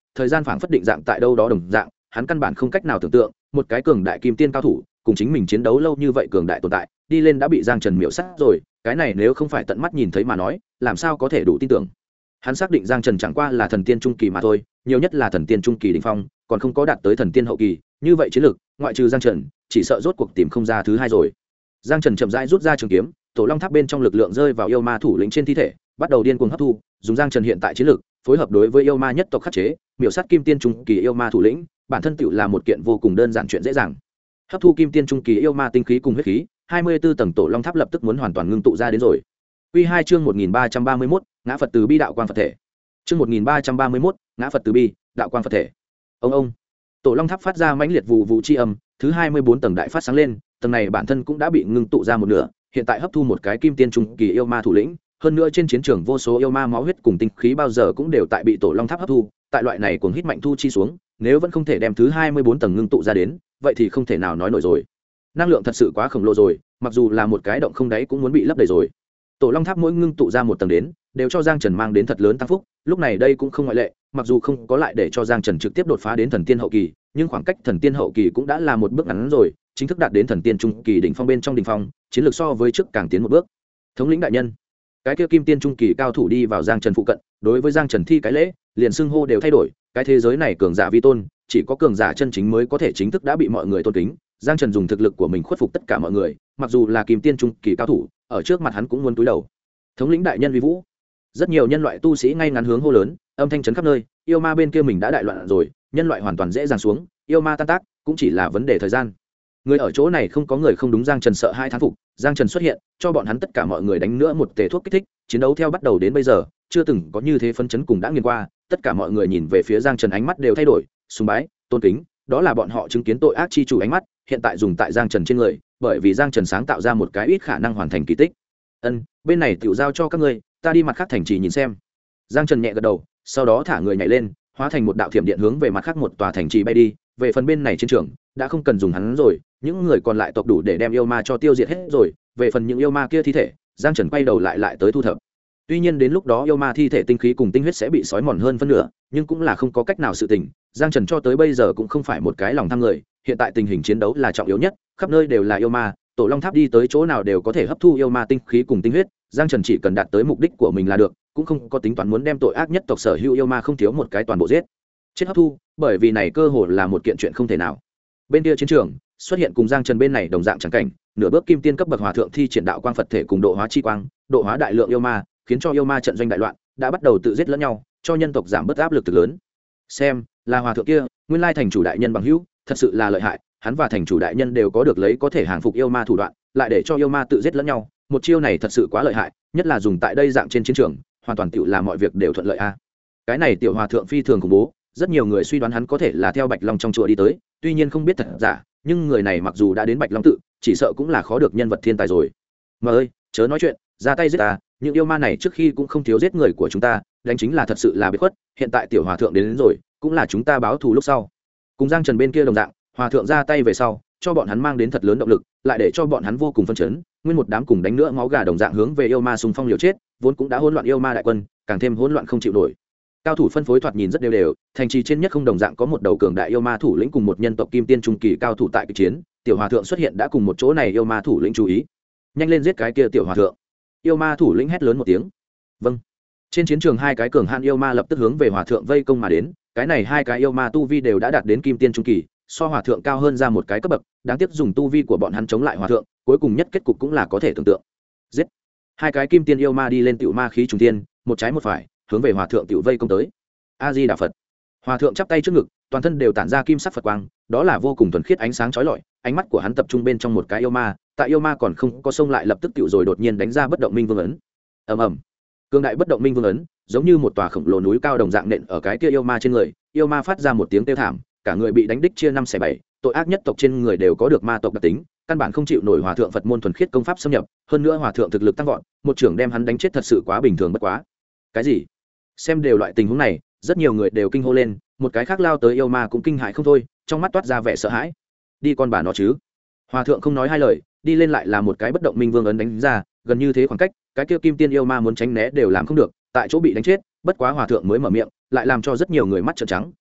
thời gian phảng phất định dạng tại đâu đó đồng dạng, hắn căn bản không cách nào tưởng tượng một cái cường đại kim tiên cao thủ cùng chính mình chiến đấu lâu như vậy cường đại tồn tại đi lên đã bị Giang Trần miểu sát rồi, cái này nếu không phải tận mắt nhìn thấy mà nói làm sao có thể đủ tin tưởng. Hắn xác định Giang Trần chẳng qua là thần tiên trung kỳ mà thôi, nhiều nhất là thần tiên trung kỳ đỉnh phong, còn không có đạt tới thần tiên hậu kỳ, như vậy chiến lược ngoại trừ Giang Trần chỉ sợ rốt cuộc tìm không ra thứ hai rồi. Giang Trần chậm rãi rút ra trường kiếm, tổ long tháp bên trong lực lượng rơi vào yêu ma thủ lĩnh trên thi thể, bắt đầu điên cuồng hấp thu, dùng Giang Trần hiện tại chiến lược phối hợp đối với yêu ma nhất tộc khắc chế, miểu sát kim tiên trung kỳ yêu ma thủ lĩnh, bản thân tựu là một kiện vô cùng đơn giản chuyện dễ dàng. Hấp thu kim tiên trung kỳ yêu ma tinh khí cùng huyết khí, 24 tầng tổ long tháp lập tức muốn hoàn toàn ngưng tụ ra đến rồi. Quy 2 chương 1331, ngã Phật từ bi đạo quang Phật thể. Chương 1331, ngã Phật từ bi, đạo quang Phật thể. Ông tổ long tháp phát ra mãnh liệt vụ vụ chi âm, thứ 24 tầng đại phát sáng lên, tầng này bản thân cũng đã bị ngưng tụ ra một nửa, hiện tại hấp thu một cái kim tiên trung kỳ yêu ma thủ lĩnh, hơn nữa trên chiến trường vô số yêu ma máu huyết cùng tinh khí bao giờ cũng đều tại bị tổ long tháp hấp thu, tại loại này cuồng hít mạnh thu chi xuống, nếu vẫn không thể đem thứ 24 tầng ngưng tụ ra đến, vậy thì không thể nào nói nổi rồi. Năng lượng thật sự quá khổng lồ rồi, mặc dù là một cái động không đáy cũng muốn bị lấp đầy rồi. Tổ long tháp mỗi ngưng tụ ra một tầng đến, đều cho Giang Trần mang đến thật lớn tăng phúc, lúc này đây cũng không ngoại lệ, mặc dù không có lại để cho Giang Trần trực tiếp đột phá đến thần tiên hậu kỳ, nhưng khoảng cách thần tiên hậu kỳ cũng đã là một bước ngắn rồi, chính thức đạt đến thần tiên trung kỳ đỉnh phong bên trong đỉnh phong, chiến lược so với trước càng tiến một bước. Thống lĩnh đại nhân, cái kia kim tiên trung kỳ cao thủ đi vào Giang Trần phụ cận, đối với Giang Trần thi cái lễ, liền xưng hô đều thay đổi, cái thế giới này cường giả vi tôn, chỉ có cường giả chân chính mới có thể chính thức đã bị mọi người tôn kính. Giang Trần dùng thực lực của mình khuất phục tất cả mọi người, mặc dù là kim tiên trung kỳ cao thủ, ở trước mặt hắn cũng muốn cúi đầu. Thống lĩnh đại nhân vi vũ. Rất nhiều nhân loại tu sĩ ngay ngắn hướng hô lớn, âm thanh chấn khắp nơi, yêu ma bên kia mình đã đại loạn rồi, nhân loại hoàn toàn dễ dàng xuống, yêu ma tan tác cũng chỉ là vấn đề thời gian. Người ở chỗ này không có người không đúng, Giang Trần sợ hai thán phục, Giang Trần xuất hiện, cho bọn hắn tất cả mọi người đánh nữa một tề thuốc kích thích, chiến đấu theo bắt đầu đến bây giờ, chưa từng có như thế phấn chấn cùng đã nghiền qua, tất cả mọi người nhìn về phía Giang Trần ánh mắt đều thay đổi, sùng bái, tôn kính, đó là bọn họ chứng kiến tội ác chi chủ ánh mắt, hiện tại dùng tại Giang Trần trên người, bởi vì Giang Trần sáng tạo ra một cái ít khả năng hoàn thành kỳ tích. Bên này tiểu giao cho các ngươi, ta đi mặt khác thành trì nhìn xem. Giang Trần nhẹ gật đầu, sau đó thả người nhảy lên, hóa thành một đạo thiểm điện hướng về mặt khác một tòa thành trì bay đi. Về phần bên này chiến trường đã không cần dùng hắn rồi, những người còn lại tộc đủ để đem yêu ma cho tiêu diệt hết rồi. Về phần những yêu ma kia thi thể, Giang Trần quay đầu lại tới thu thập. Tuy nhiên đến lúc đó yêu ma thi thể tinh khí cùng tinh huyết sẽ bị sói mòn hơn phân nửa, nhưng cũng là không có cách nào sự tình. Giang Trần cho tới bây giờ cũng không phải một cái lòng tham người, hiện tại tình hình chiến đấu là trọng yếu nhất, khắp nơi đều là yêu ma, tổ long tháp đi tới chỗ nào đều có thể hấp thu yêu ma tinh khí cùng tinh huyết. Giang Trần chỉ cần đạt tới mục đích của mình là được, cũng không có tính toán muốn đem tội ác nhất tộc sở hữu yêu ma không thiếu một cái toàn bộ giết chết hấp thu, bởi vì này cơ hội là một kiện chuyện không thể nào. Bên kia chiến trường xuất hiện cùng Giang Trần bên này đồng dạng chẳng cảnh, nửa bước kim tiên cấp bậc hòa thượng thi triển đạo quang Phật thể cùng độ hóa chi quang, độ hóa đại lượng yêu ma, khiến cho yêu ma trận doanh đại loạn, đã bắt đầu tự giết lẫn nhau, cho nhân tộc giảm bớt áp lực thực lớn. Xem, là hòa thượng kia, nguyên lai thành chủ đại nhân bằng hữu, thật sự là lợi hại, hắn và thành chủ đại nhân đều có được lấy có thể hàng phục yêu ma thủ đoạn, lại để cho yêu ma tự giết lẫn nhau, một chiêu này thật sự quá lợi hại, nhất là dùng tại đây dạng trên chiến trường, hoàn toàn tự làm mọi việc đều thuận lợi a. Cái này tiểu hòa thượng phi thường khủng bố, rất nhiều người suy đoán hắn có thể là theo Bạch Long trong chùa đi tới, tuy nhiên không biết thật giả, nhưng người này mặc dù đã đến Bạch Long tự, chỉ sợ cũng là khó được nhân vật thiên tài rồi. Mà ơi, chớ nói chuyện, ra tay giết ta, những yêu ma này trước khi cũng không thiếu giết người của chúng ta, đánh chính là thật sự là biệt khuất, hiện tại tiểu hòa thượng đến rồi, cũng là chúng ta báo thù lúc sau. Cùng Giang Trần bên kia đồng dạng, hòa thượng ra tay về sau, cho bọn hắn mang đến thật lớn động lực, lại để cho bọn hắn vô cùng phấn chấn, nguyên một đám cùng đánh nữa máu gà đồng dạng hướng về yêu ma xung phong liều chết, vốn cũng đã hỗn loạn yêu ma đại quân, càng thêm hỗn loạn không chịu nổi. Cao thủ phân phối thoạt nhìn rất đều, thành trì trên nhất không đồng dạng có một đầu cường đại yêu ma thủ lĩnh cùng một nhân tộc kim tiên trung kỳ cao thủ tại kịch chiến, tiểu hòa thượng xuất hiện đã cùng một chỗ này yêu ma thủ lĩnh chú ý, nhanh lên giết cái kia tiểu hòa thượng. Yêu ma thủ lĩnh hét lớn một tiếng. Vâng. Trên chiến trường hai cái cường hạn yêu ma lập tức hướng về hòa thượng vây công mà đến, cái này hai cái yêu ma tu vi đều đã đạt đến kim tiên trung kỳ, so hòa thượng cao hơn ra một cái cấp bậc, đáng tiếc dùng tu vi của bọn hắn chống lại hòa thượng, cuối cùng nhất kết cục cũng là có thể tưởng tượng. Giết. Hai cái kim tiên yêu ma đi lên tiểu ma khí trùng thiên, một trái một phải, hướng về hòa thượng tiểu vây công tới. A Di Đà Phật. Hòa thượng chắp tay trước ngực, toàn thân đều tản ra kim sắc Phật quang, đó là vô cùng thuần khiết ánh sáng chói lọi, ánh mắt của hắn tập trung bên trong một cái yêu ma, tại yêu ma còn không có xông lại lập tức tiểu rồi đột nhiên đánh ra bất động minh vương ấn. Ầm ầm. Cương đại bất động minh vương ấn, giống như một tòa khổng lồ núi cao đồng dạng nện ở cái kia yêu ma trên người, yêu ma phát ra một tiếng kêu thảm, cả người bị đánh đích chia 5/7, tội ác nhất tộc trên người đều có được ma tộc đặc tính, căn bản không chịu nổi hòa thượng Phật môn thuần khiết công pháp xâm nhập, hơn nữa hòa thượng thực lực tăng vọt, một trưởng đem hắn đánh chết thật sự quá bình thường bất quá. Cái gì? Xem đều loại tình huống này, rất nhiều người đều kinh hô lên, một cái khác lao tới yêu ma cũng kinh hãi không thôi, trong mắt toát ra vẻ sợ hãi. Đi con bà nó chứ. Hòa thượng không nói hai lời, đi lên lại là một cái bất động minh vương ấn đánh ra, gần như thế khoảng cách, cái kia kim tiên yêu ma muốn tránh né đều làm không được, tại chỗ bị đánh chết. Bất quá hòa thượng mới mở miệng, lại làm cho rất nhiều người mắt trợn trắng,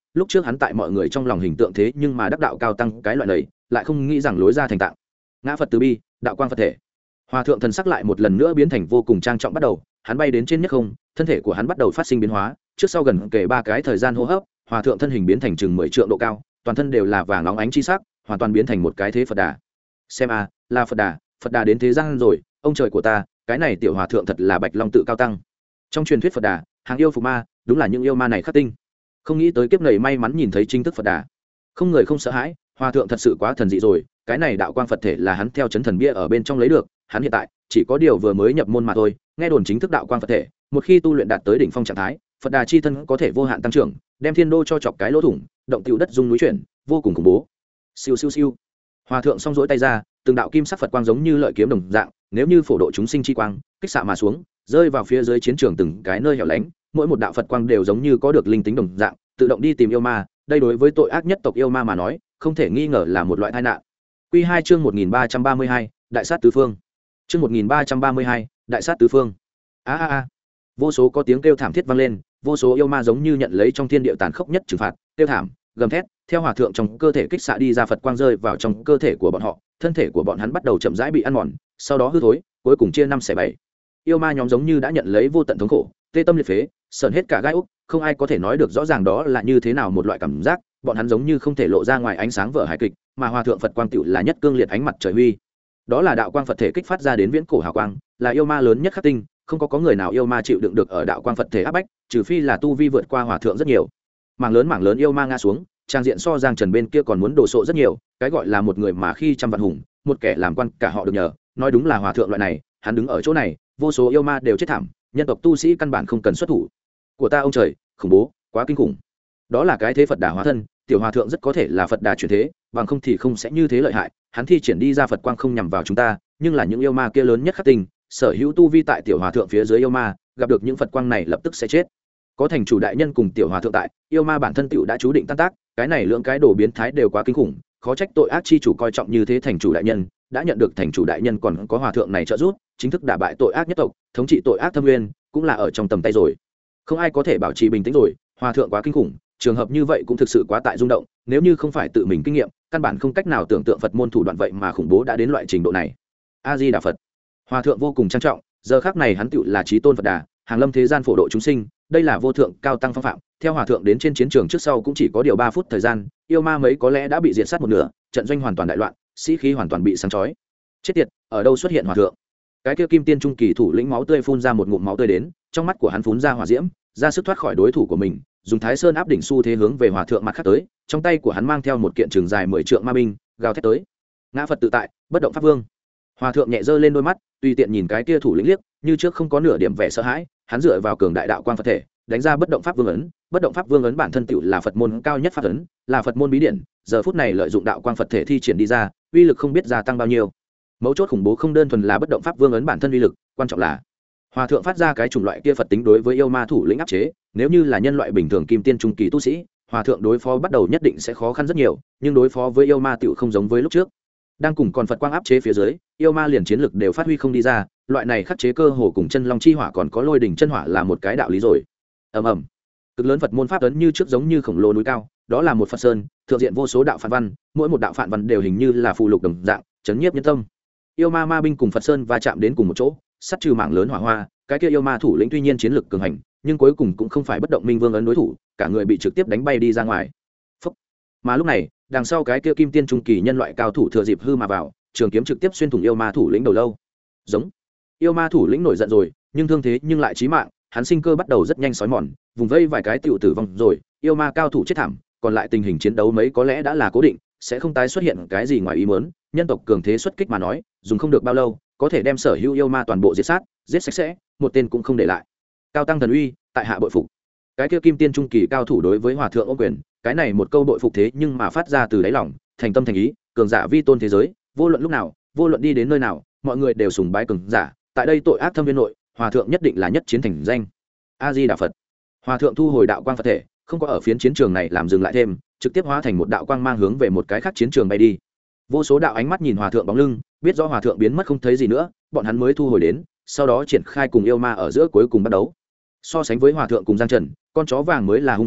lúc trước hắn tại mọi người trong lòng hình tượng thế nhưng mà đắc đạo cao tăng cái loại này lại không nghĩ rằng lối ra thành tạng. Ngã Phật từ bi, đạo quang Phật thể. Hòa thượng thần sắc lại một lần nữa biến thành vô cùng trang trọng bắt đầu, hắn bay đến trên nhất không, thân thể của hắn bắt đầu phát sinh biến hóa, trước sau gần kể 3 cái thời gian hô hấp, hòa thượng thân hình biến thành chừng 10 trượng độ cao, toàn thân đều là vàng óng ánh chi sắc, hoàn toàn biến thành một cái thế Phật Đà. Xem a, là Phật Đà đến thế gian rồi, ông trời của ta, cái này tiểu hòa thượng thật là Bạch Long tự cao tăng. Trong truyền thuyết Phật Đà, hàng yêu phục ma, đúng là những yêu ma này khắc tinh. Không nghĩ tới kiếp này may mắn nhìn thấy chính thức Phật Đà. Không người không sợ hãi, hòa thượng thật sự quá thần dị rồi, cái này đạo quang Phật thể là hắn theo chấn thần bia ở bên trong lấy được, hắn hiện tại chỉ có điều vừa mới nhập môn mà thôi, nghe đồn chính thức đạo quang Phật thể, một khi tu luyện đạt tới đỉnh phong trạng thái, Phật Đà chi thân có thể vô hạn tăng trưởng, đem thiên đô cho chọc cái lỗ thủng, động tiểu đất rung núi chuyển, vô cùng khủng bố. Siêu siêu siêu. Hòa thượng song rỗi tay ra, từng đạo kim sắc Phật quang giống như lợi kiếm đồng dạng, nếu như phổ độ chúng sinh chi quang, kích xạ mà xuống, rơi vào phía dưới chiến trường từng cái nơi hẻo lánh, mỗi một đạo Phật quang đều giống như có được linh tính đồng dạng, tự động đi tìm yêu ma, đây đối với tội ác nhất tộc yêu ma mà nói, không thể nghi ngờ là một loại tai nạn. Quy 2 chương 1332, đại sát tứ phương. Chương 1332, đại sát tứ phương. A. Vô số có tiếng kêu thảm thiết vang lên, vô số yêu ma giống như nhận lấy trong thiên địa tàn khốc nhất trừng phạt, kêu thảm, gầm thét, theo hòa thượng trong cơ thể kích xạ đi ra Phật quang rơi vào trong cơ thể của bọn họ, thân thể của bọn hắn bắt đầu chậm rãi bị ăn mòn, sau đó hư thối, cuối cùng chia 5 xẻ 7. Yêu ma nhóm giống như đã nhận lấy vô tận thống khổ, tê tâm liệt phế, sởn hết cả gai ốc, không ai có thể nói được rõ ràng đó là như thế nào một loại cảm giác, bọn hắn giống như không thể lộ ra ngoài ánh sáng vở hài kịch, mà hòa thượng Phật quang tựu là nhất cương liệt ánh mặt trời huy. Đó là đạo quang Phật thể kích phát ra đến viễn cổ hào quang, là yêu ma lớn nhất khắc tinh, không có người nào yêu ma chịu đựng được ở đạo quang Phật thể áp bách, trừ phi là tu vi vượt qua hòa thượng rất nhiều. Mảng lớn yêu ma ngã xuống, trang diện so Giang Trần bên kia còn muốn đổ sộ rất nhiều, cái gọi là một người mà khi trăm vạn hùng, một kẻ làm quan cả họ được nhờ, nói đúng là hòa thượng loại này, hắn đứng ở chỗ này, vô số yêu ma đều chết thảm, nhân tộc tu sĩ căn bản không cần xuất thủ. Của ta ông trời, khủng bố, quá kinh khủng. Đó là cái thế Phật Đà hóa thân, tiểu hòa thượng rất có thể là Phật Đà chuyển thế, bằng không thì không sẽ như thế lợi hại, hắn thi triển đi ra Phật quang không nhằm vào chúng ta, nhưng là những yêu ma kia lớn nhất khắc tinh, sở hữu tu vi tại tiểu hòa thượng phía dưới yêu ma, gặp được những Phật quang này lập tức sẽ chết. Có thành chủ đại nhân cùng tiểu hòa thượng tại, yêu ma bản thân tiểu đã chú định tan tác, cái này lượng cái đồ biến thái đều quá kinh khủng, khó trách tội ác chi chủ coi trọng như thế thành chủ đại nhân, đã nhận được thành chủ đại nhân còn có hòa thượng này trợ giúp, chính thức đả bại tội ác nhất tộc, thống trị tội ác thâm nguyên, cũng là ở trong tầm tay rồi. Không ai có thể bảo trì bình tĩnh rồi, hòa thượng quá kinh khủng, trường hợp như vậy cũng thực sự quá tại rung động, nếu như không phải tự mình kinh nghiệm, căn bản không cách nào tưởng tượng Phật môn thủ đoạn vậy mà khủng bố đã đến loại trình độ này. A Di Đà Phật. Hòa thượng vô cùng trang trọng, giờ khắc này hắn tựu là chí tôn Phật Đà, hàng lâm thế gian phổ độ chúng sinh, đây là vô thượng cao tăng phong phạm. Theo hòa thượng đến trên chiến trường trước sau cũng chỉ có điều 3 phút thời gian, yêu ma mấy có lẽ đã bị diệt sát một nửa, trận doanh hoàn toàn đại loạn, sĩ khí hoàn toàn bị sáng chói. Chết tiệt, ở đâu xuất hiện hòa thượng? Cái kia kim tiên trung kỳ thủ lĩnh máu tươi phun ra một ngụm máu tươi đến, trong mắt của hắn phun ra hỏa diễm, ra sức thoát khỏi đối thủ của mình, dùng Thái Sơn áp đỉnh xu thế hướng về hòa thượng mặt khác tới, trong tay của hắn mang theo một kiện trường dài 10 trượng ma binh, gào thét tới. Ngã Phật tự tại, bất động pháp vương. Hòa thượng nhẹ giơ lên đôi mắt, tùy tiện nhìn cái kia thủ lĩnh liếc, như trước không có nửa điểm vẻ sợ hãi, hắn dựa vào cường đại đạo quang Phật thể, đánh ra bất động pháp vương ấn, bất động pháp vương ấn bản thân tựu là Phật môn cao nhất pháp ấn, là Phật môn bí điển, giờ phút này lợi dụng đạo quang Phật thể thi triển đi ra, uy lực không biết gia tăng bao nhiêu. Mấu chốt khủng bố không đơn thuần là bất động pháp vương ấn bản thân uy lực, quan trọng là hòa thượng phát ra cái chủng loại kia Phật tính đối với yêu ma thủ lĩnh áp chế, nếu như là nhân loại bình thường kim tiên trung kỳ tu sĩ, hòa thượng đối phó bắt đầu nhất định sẽ khó khăn rất nhiều, nhưng đối phó với yêu ma tựu không giống với lúc trước. Đang cùng còn Phật quang áp chế phía dưới, yêu ma liền chiến lực đều phát huy không đi ra, loại này khắc chế cơ hồ cùng chân long chi hỏa còn có lôi đỉnh chân hỏa là một cái đạo lý rồi. Ầm ầm. Cực lớn Phật môn pháp ấn như trước giống như khổng lồ núi cao, đó là một Phật sơn, thượng diện vô số đạo phản văn, mỗi một đạo phản văn đều hình như là phù lục đồng dạng, chấn nhiếp nhân tâm. Yêu ma ma binh cùng Phật sơn va chạm đến cùng một chỗ, sát trừ mạng lớn hỏa hoa, cái kia yêu ma thủ lĩnh tuy nhiên chiến lực cường hành, nhưng cuối cùng cũng không phải bất động minh vương ấn đối thủ, cả người bị trực tiếp đánh bay đi ra ngoài. Phúc. Mà lúc này, đằng sau cái kia kim tiên trung kỳ nhân loại cao thủ thừa dịp hư mà vào, trường kiếm trực tiếp xuyên thủng yêu ma thủ lĩnh đầu lâu. Giống. Yêu ma thủ lĩnh nổi giận rồi, nhưng thương thế nhưng lại chí mạng, hắn sinh cơ bắt đầu rất nhanh sói mòn, vùng vây vài cái tiểu tử vong rồi, yêu ma cao thủ chết thảm, còn lại tình hình chiến đấu mấy có lẽ đã là cố định, sẽ không tái xuất hiện cái gì ngoài ý muốn, nhân tộc cường thế xuất kích mà nói, dùng không được bao lâu, có thể đem sở hữu yêu ma toàn bộ diệt sát, giết sạch sẽ, một tên cũng không để lại. Cao tăng thần uy, tại hạ bội phục. Cái kia kim tiên trung kỳ cao thủ đối với hòa thượng ô quyền, cái này một câu bội phục thế nhưng mà phát ra từ đáy lòng, thành tâm thành ý, cường giả vi tôn thế giới, vô luận lúc nào, vô luận đi đến nơi nào, mọi người đều sùng bái cường giả, tại đây tội ác thâm viên nội, hòa thượng nhất định là nhất chiến thành danh. A Di Đà Phật. Hòa thượng thu hồi đạo quang Phật thể, không có ở phiến chiến trường này làm dừng lại thêm, trực tiếp hóa thành một đạo quang mang hướng về một cái khác chiến trường bay đi. Vô số đạo ánh mắt nhìn hòa thượng bóng lưng, biết rõ hòa thượng biến mất không thấy gì nữa, bọn hắn mới thu hồi đến, sau đó triển khai cùng yêu ma ở giữa cuối cùng bắt đấu. So sánh với hòa thượng cùng Giang Trần, con chó vàng mới là hung tàn nhất,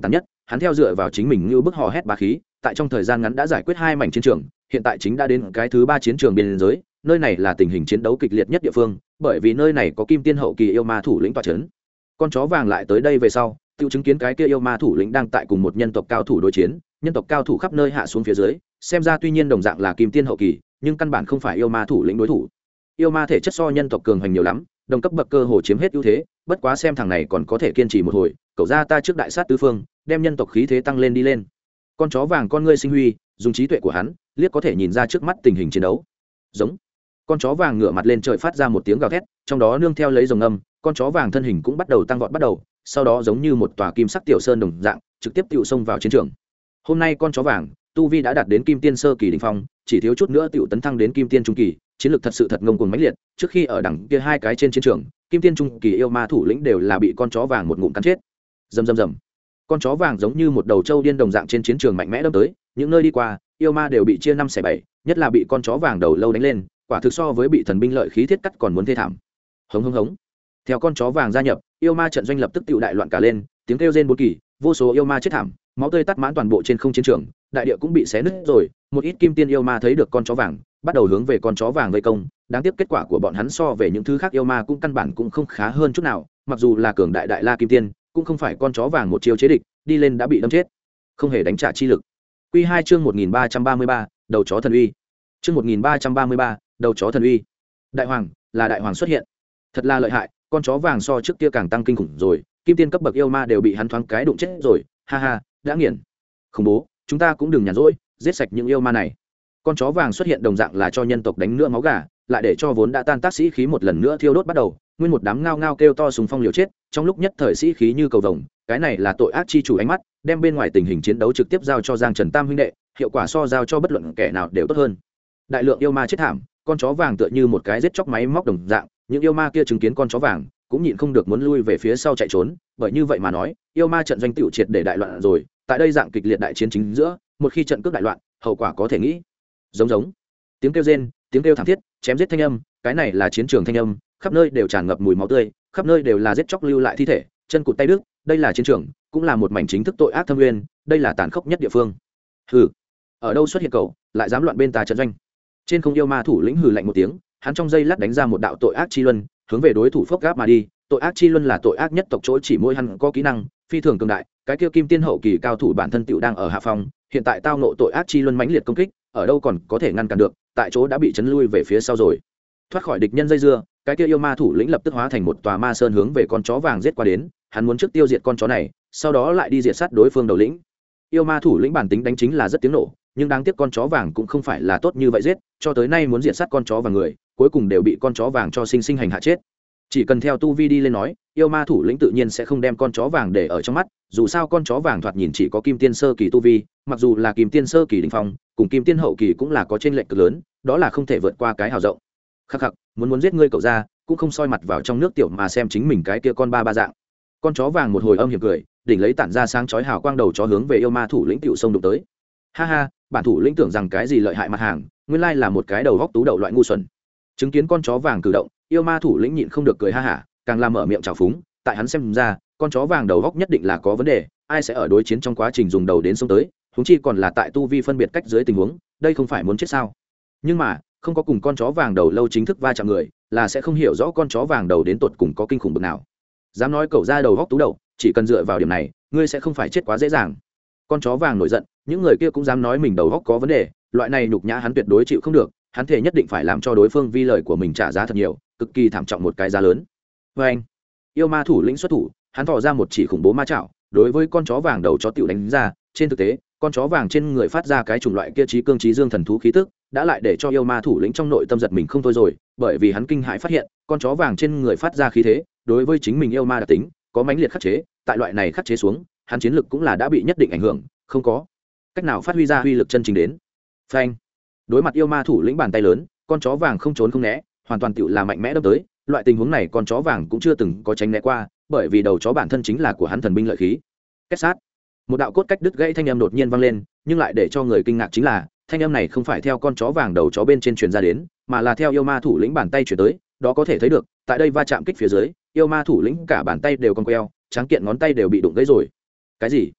hắn theo dựa vào chính mình như bức hò hét bá khí, tại trong thời gian ngắn đã giải quyết 2 mảnh chiến trường, hiện tại chính đã đến cái thứ 3 chiến trường biên giới, nơi này là tình hình chiến đấu kịch liệt nhất địa phương, bởi vì nơi này có Kim Tiên hậu kỳ yêu ma thủ lĩnh tọa trấn. Con chó vàng lại tới đây về sau, tiêu chứng kiến cái kia yêu ma thủ lĩnh đang tại cùng một nhân tộc cao thủ đối chiến, nhân tộc cao thủ khắp nơi hạ xuống phía dưới, xem ra tuy nhiên đồng dạng là Kim Tiên hậu kỳ, nhưng căn bản không phải yêu ma thủ lĩnh đối thủ. Yêu ma thể chất so nhân tộc cường hành nhiều lắm, đồng cấp bậc cơ hồ chiếm hết ưu thế, bất quá xem thằng này còn có thể kiên trì một hồi, cậu ra ta trước đại sát tứ phương, đem nhân tộc khí thế tăng lên đi lên. Con chó vàng con ngươi sinh huy, dùng trí tuệ của hắn, liếc có thể nhìn ra trước mắt tình hình chiến đấu. Giống. Con chó vàng ngửa mặt lên trời phát ra một tiếng gào thét, trong đó nương theo lấy rồng âm, con chó vàng thân hình cũng bắt đầu tăng vọt bắt đầu, sau đó giống như một tòa kim sắc tiểu sơn đồng dạng, trực tiếp tựu xông vào chiến trường. Hôm nay con chó vàng, tu vi đã đạt đến Kim Tiên sơ kỳ đỉnh phong, chỉ thiếu chút nữa tựu tấn thăng đến Kim Tiên trung kỳ, chiến lược thật sự thật ngông cuồng mãnh liệt. Trước khi ở đẳng kia 2 cái trên chiến trường, Kim Tiên trung kỳ yêu ma thủ lĩnh đều là bị con chó vàng một ngụm cắn chết. Rầm rầm rầm. Con chó vàng giống như một đầu trâu điên đồng dạng trên chiến trường mạnh mẽ đâm tới, những nơi đi qua, yêu ma đều bị chia 5 xẻ 7, nhất là bị con chó vàng đầu lâu đánh lên, quả thực so với bị thần binh lợi khí thiết cắt còn muốn thê thảm. Hống hống hống. Theo con chó vàng gia nhập, yêu ma trận doanh lập tức tựu đại loạn cả lên, tiếng kêu rên bốn kỳ, vô số yêu ma chết thảm, máu tươi tắt mãn toàn bộ trên không chiến trường, đại địa cũng bị xé nứt rồi. Một ít kim tiên yêu ma thấy được con chó vàng, bắt đầu hướng về con chó vàng vây công, đáng tiếc kết quả của bọn hắn so về những thứ khác yêu ma cũng căn bản cũng không khá hơn chút nào, mặc dù là cường đại đại la kim tiên, cũng không phải con chó vàng một chiêu chế địch, đi lên đã bị đâm chết, không hề đánh trả chi lực. Quy 2 chương 1333, đầu chó thần uy. Chương 1333, đầu chó thần uy. Đại hoàng, là đại hoàng xuất hiện. Thật là lợi hại, con chó vàng so trước kia càng tăng kinh khủng rồi, kim tiên cấp bậc yêu ma đều bị hắn thoáng cái đụng chết rồi, ha ha, đã nghiền. Khủng bố, chúng ta cũng đừng nhàn rỗi, giết sạch những yêu ma này. Con chó vàng xuất hiện đồng dạng là cho nhân tộc đánh nữa máu gà, lại để cho vốn đã tan tác sĩ khí một lần nữa thiêu đốt bắt đầu, nguyên một đám ngao ngao kêu to súng phong liều chết, trong lúc nhất thời sĩ khí như cầu vồng, cái này là tội ác chi chủ ánh mắt, đem bên ngoài tình hình chiến đấu trực tiếp giao cho Giang Trần Tam huynh đệ, hiệu quả so giao cho bất luận kẻ nào đều tốt hơn. Đại lượng yêu ma chết thảm, con chó vàng tựa như một cái giết chóc máy móc đồng dạng, những yêu ma kia chứng kiến con chó vàng cũng nhịn không được muốn lui về phía sau chạy trốn, bởi như vậy mà nói, yêu ma trận doanh tiểu triệt để đại loạn rồi, tại đây dạng kịch liệt đại chiến chính giữa, một khi trận cướp đại loạn, hậu quả có thể nghĩ. Giống giống, tiếng kêu rên, tiếng kêu thảm thiết, chém giết thanh âm, cái này là chiến trường thanh âm, khắp nơi đều tràn ngập mùi máu tươi, khắp nơi đều là giết chóc lưu lại thi thể, chân cụt tay đứt, đây là chiến trường, cũng là một mảnh chính thức tội ác thâm uyên, đây là tàn khốc nhất địa phương. Hừ, ở đâu xuất hiện cậu, lại dám loạn bên ta trận doanh? Trên không yêu ma thủ lĩnh hừ lạnh một tiếng, hắn trong giây lát đánh ra một đạo tội ác chi luân, hướng về đối thủ phốc gáp mà đi. Tội ác chi luân là tội ác nhất tộc chỗ chỉ mỗi hắn có kỹ năng phi thường cường đại, cái kia kim tiên hậu kỳ cao thủ bản thân tiểu đang ở hạ phong, hiện tại tao nộ tội ác chi luân mãnh liệt công kích, ở đâu còn có thể ngăn cản được, tại chỗ đã bị chấn lui về phía sau rồi. Thoát khỏi địch nhân dây dưa, cái kia yêu ma thủ lĩnh lập tức hóa thành một tòa ma sơn hướng về con chó vàng giết qua đến, hắn muốn trước tiêu diệt con chó này, sau đó lại đi diệt sát đối phương đầu lĩnh. Yêu ma thủ lĩnh bản tính đánh chính là rất tiếng nổ, nhưng đáng tiếc con chó vàng cũng không phải là tốt như vậy giết, cho tới nay muốn diệt sát con chó và người, cuối cùng đều bị con chó vàng cho sinh sinh hành hạ chết. Chỉ cần theo tu vi đi lên nói, yêu ma thủ lĩnh tự nhiên sẽ không đem con chó vàng để ở trong mắt, dù sao con chó vàng thoạt nhìn chỉ có kim tiên sơ kỳ tu vi, mặc dù là kim tiên sơ kỳ đỉnh phong, cùng kim tiên hậu kỳ cũng là có chênh lệch cực lớn, đó là không thể vượt qua cái hào rộng. Khắc khắc, muốn giết ngươi cậu ra, cũng không soi mặt vào trong nước tiểu mà xem chính mình cái kia con ba dạng. Con chó vàng một hồi âm hiểm cười, đỉnh lấy tản ra sáng chói hào quang đầu chó hướng về yêu ma thủ lĩnh tiểu sông đụng tới. Ha ha, bản thủ lĩnh tưởng rằng cái gì lợi hại mặt hàng, nguyên lai là một cái đầu góc tú đậu loại ngu xuẩn. Chứng kiến con chó vàng cử động, yêu ma thủ lĩnh nhịn không được cười ha hả, càng làm mở miệng trào phúng, tại hắn xem ra, con chó vàng đầu góc nhất định là có vấn đề, ai sẽ ở đối chiến trong quá trình dùng đầu đến sông tới, huống chi còn là tại tu vi phân biệt cách dưới tình huống, đây không phải muốn chết sao? Nhưng mà, không có cùng con chó vàng đầu lâu chính thức va chạm người, là sẽ không hiểu rõ con chó vàng đầu đến tột cùng có kinh khủng bực nào. Dám nói cậu ra đầu góc tú đầu, chỉ cần dựa vào điểm này, ngươi sẽ không phải chết quá dễ dàng. Con chó vàng nổi giận, những người kia cũng dám nói mình đầu góc có vấn đề, loại này nhục nhã hắn tuyệt đối chịu không được, hắn thể nhất định phải làm cho đối phương vi lời của mình trả giá thật nhiều, cực kỳ thảm trọng một cái giá lớn. Với anh, yêu ma thủ lĩnh xuất thủ, hắn thò ra một chỉ khủng bố ma chảo, đối với con chó vàng đầu chó tiểu đánh ra. Trên thực tế, con chó vàng trên người phát ra cái chủng loại kia trí cương trí dương thần thú khí tức, đã lại để cho yêu ma thủ lĩnh trong nội tâm giật mình không thôi rồi, bởi vì hắn kinh hãi phát hiện, con chó vàng trên người phát ra khí thế, đối với chính mình yêu ma đặc tính, có mãnh liệt khắc chế, tại loại này khắc chế xuống, hắn chiến lực cũng là đã bị nhất định ảnh hưởng, không có cách nào phát huy ra uy lực chân chính đến. Phanh! Đối mặt yêu ma thủ lĩnh bàn tay lớn, con chó vàng không trốn không né, hoàn toàn tựu là mạnh mẽ đâm tới. Loại tình huống này con chó vàng cũng chưa từng có tránh né qua, bởi vì đầu chó bản thân chính là của hắn thần binh lợi khí. Kết sát! Một đạo cốt cách đứt gãy thanh âm đột nhiên vang lên, nhưng lại để cho người kinh ngạc chính là, thanh âm này không phải theo con chó vàng đầu chó bên trên truyền ra đến, mà là theo yêu ma thủ lĩnh bàn tay truyền tới. Đó có thể thấy được, tại đây va chạm kích phía dưới, yêu ma thủ lĩnh cả bàn tay đều cong queo, tráng kiện ngón tay đều bị đụng gãy rồi. Cái gì?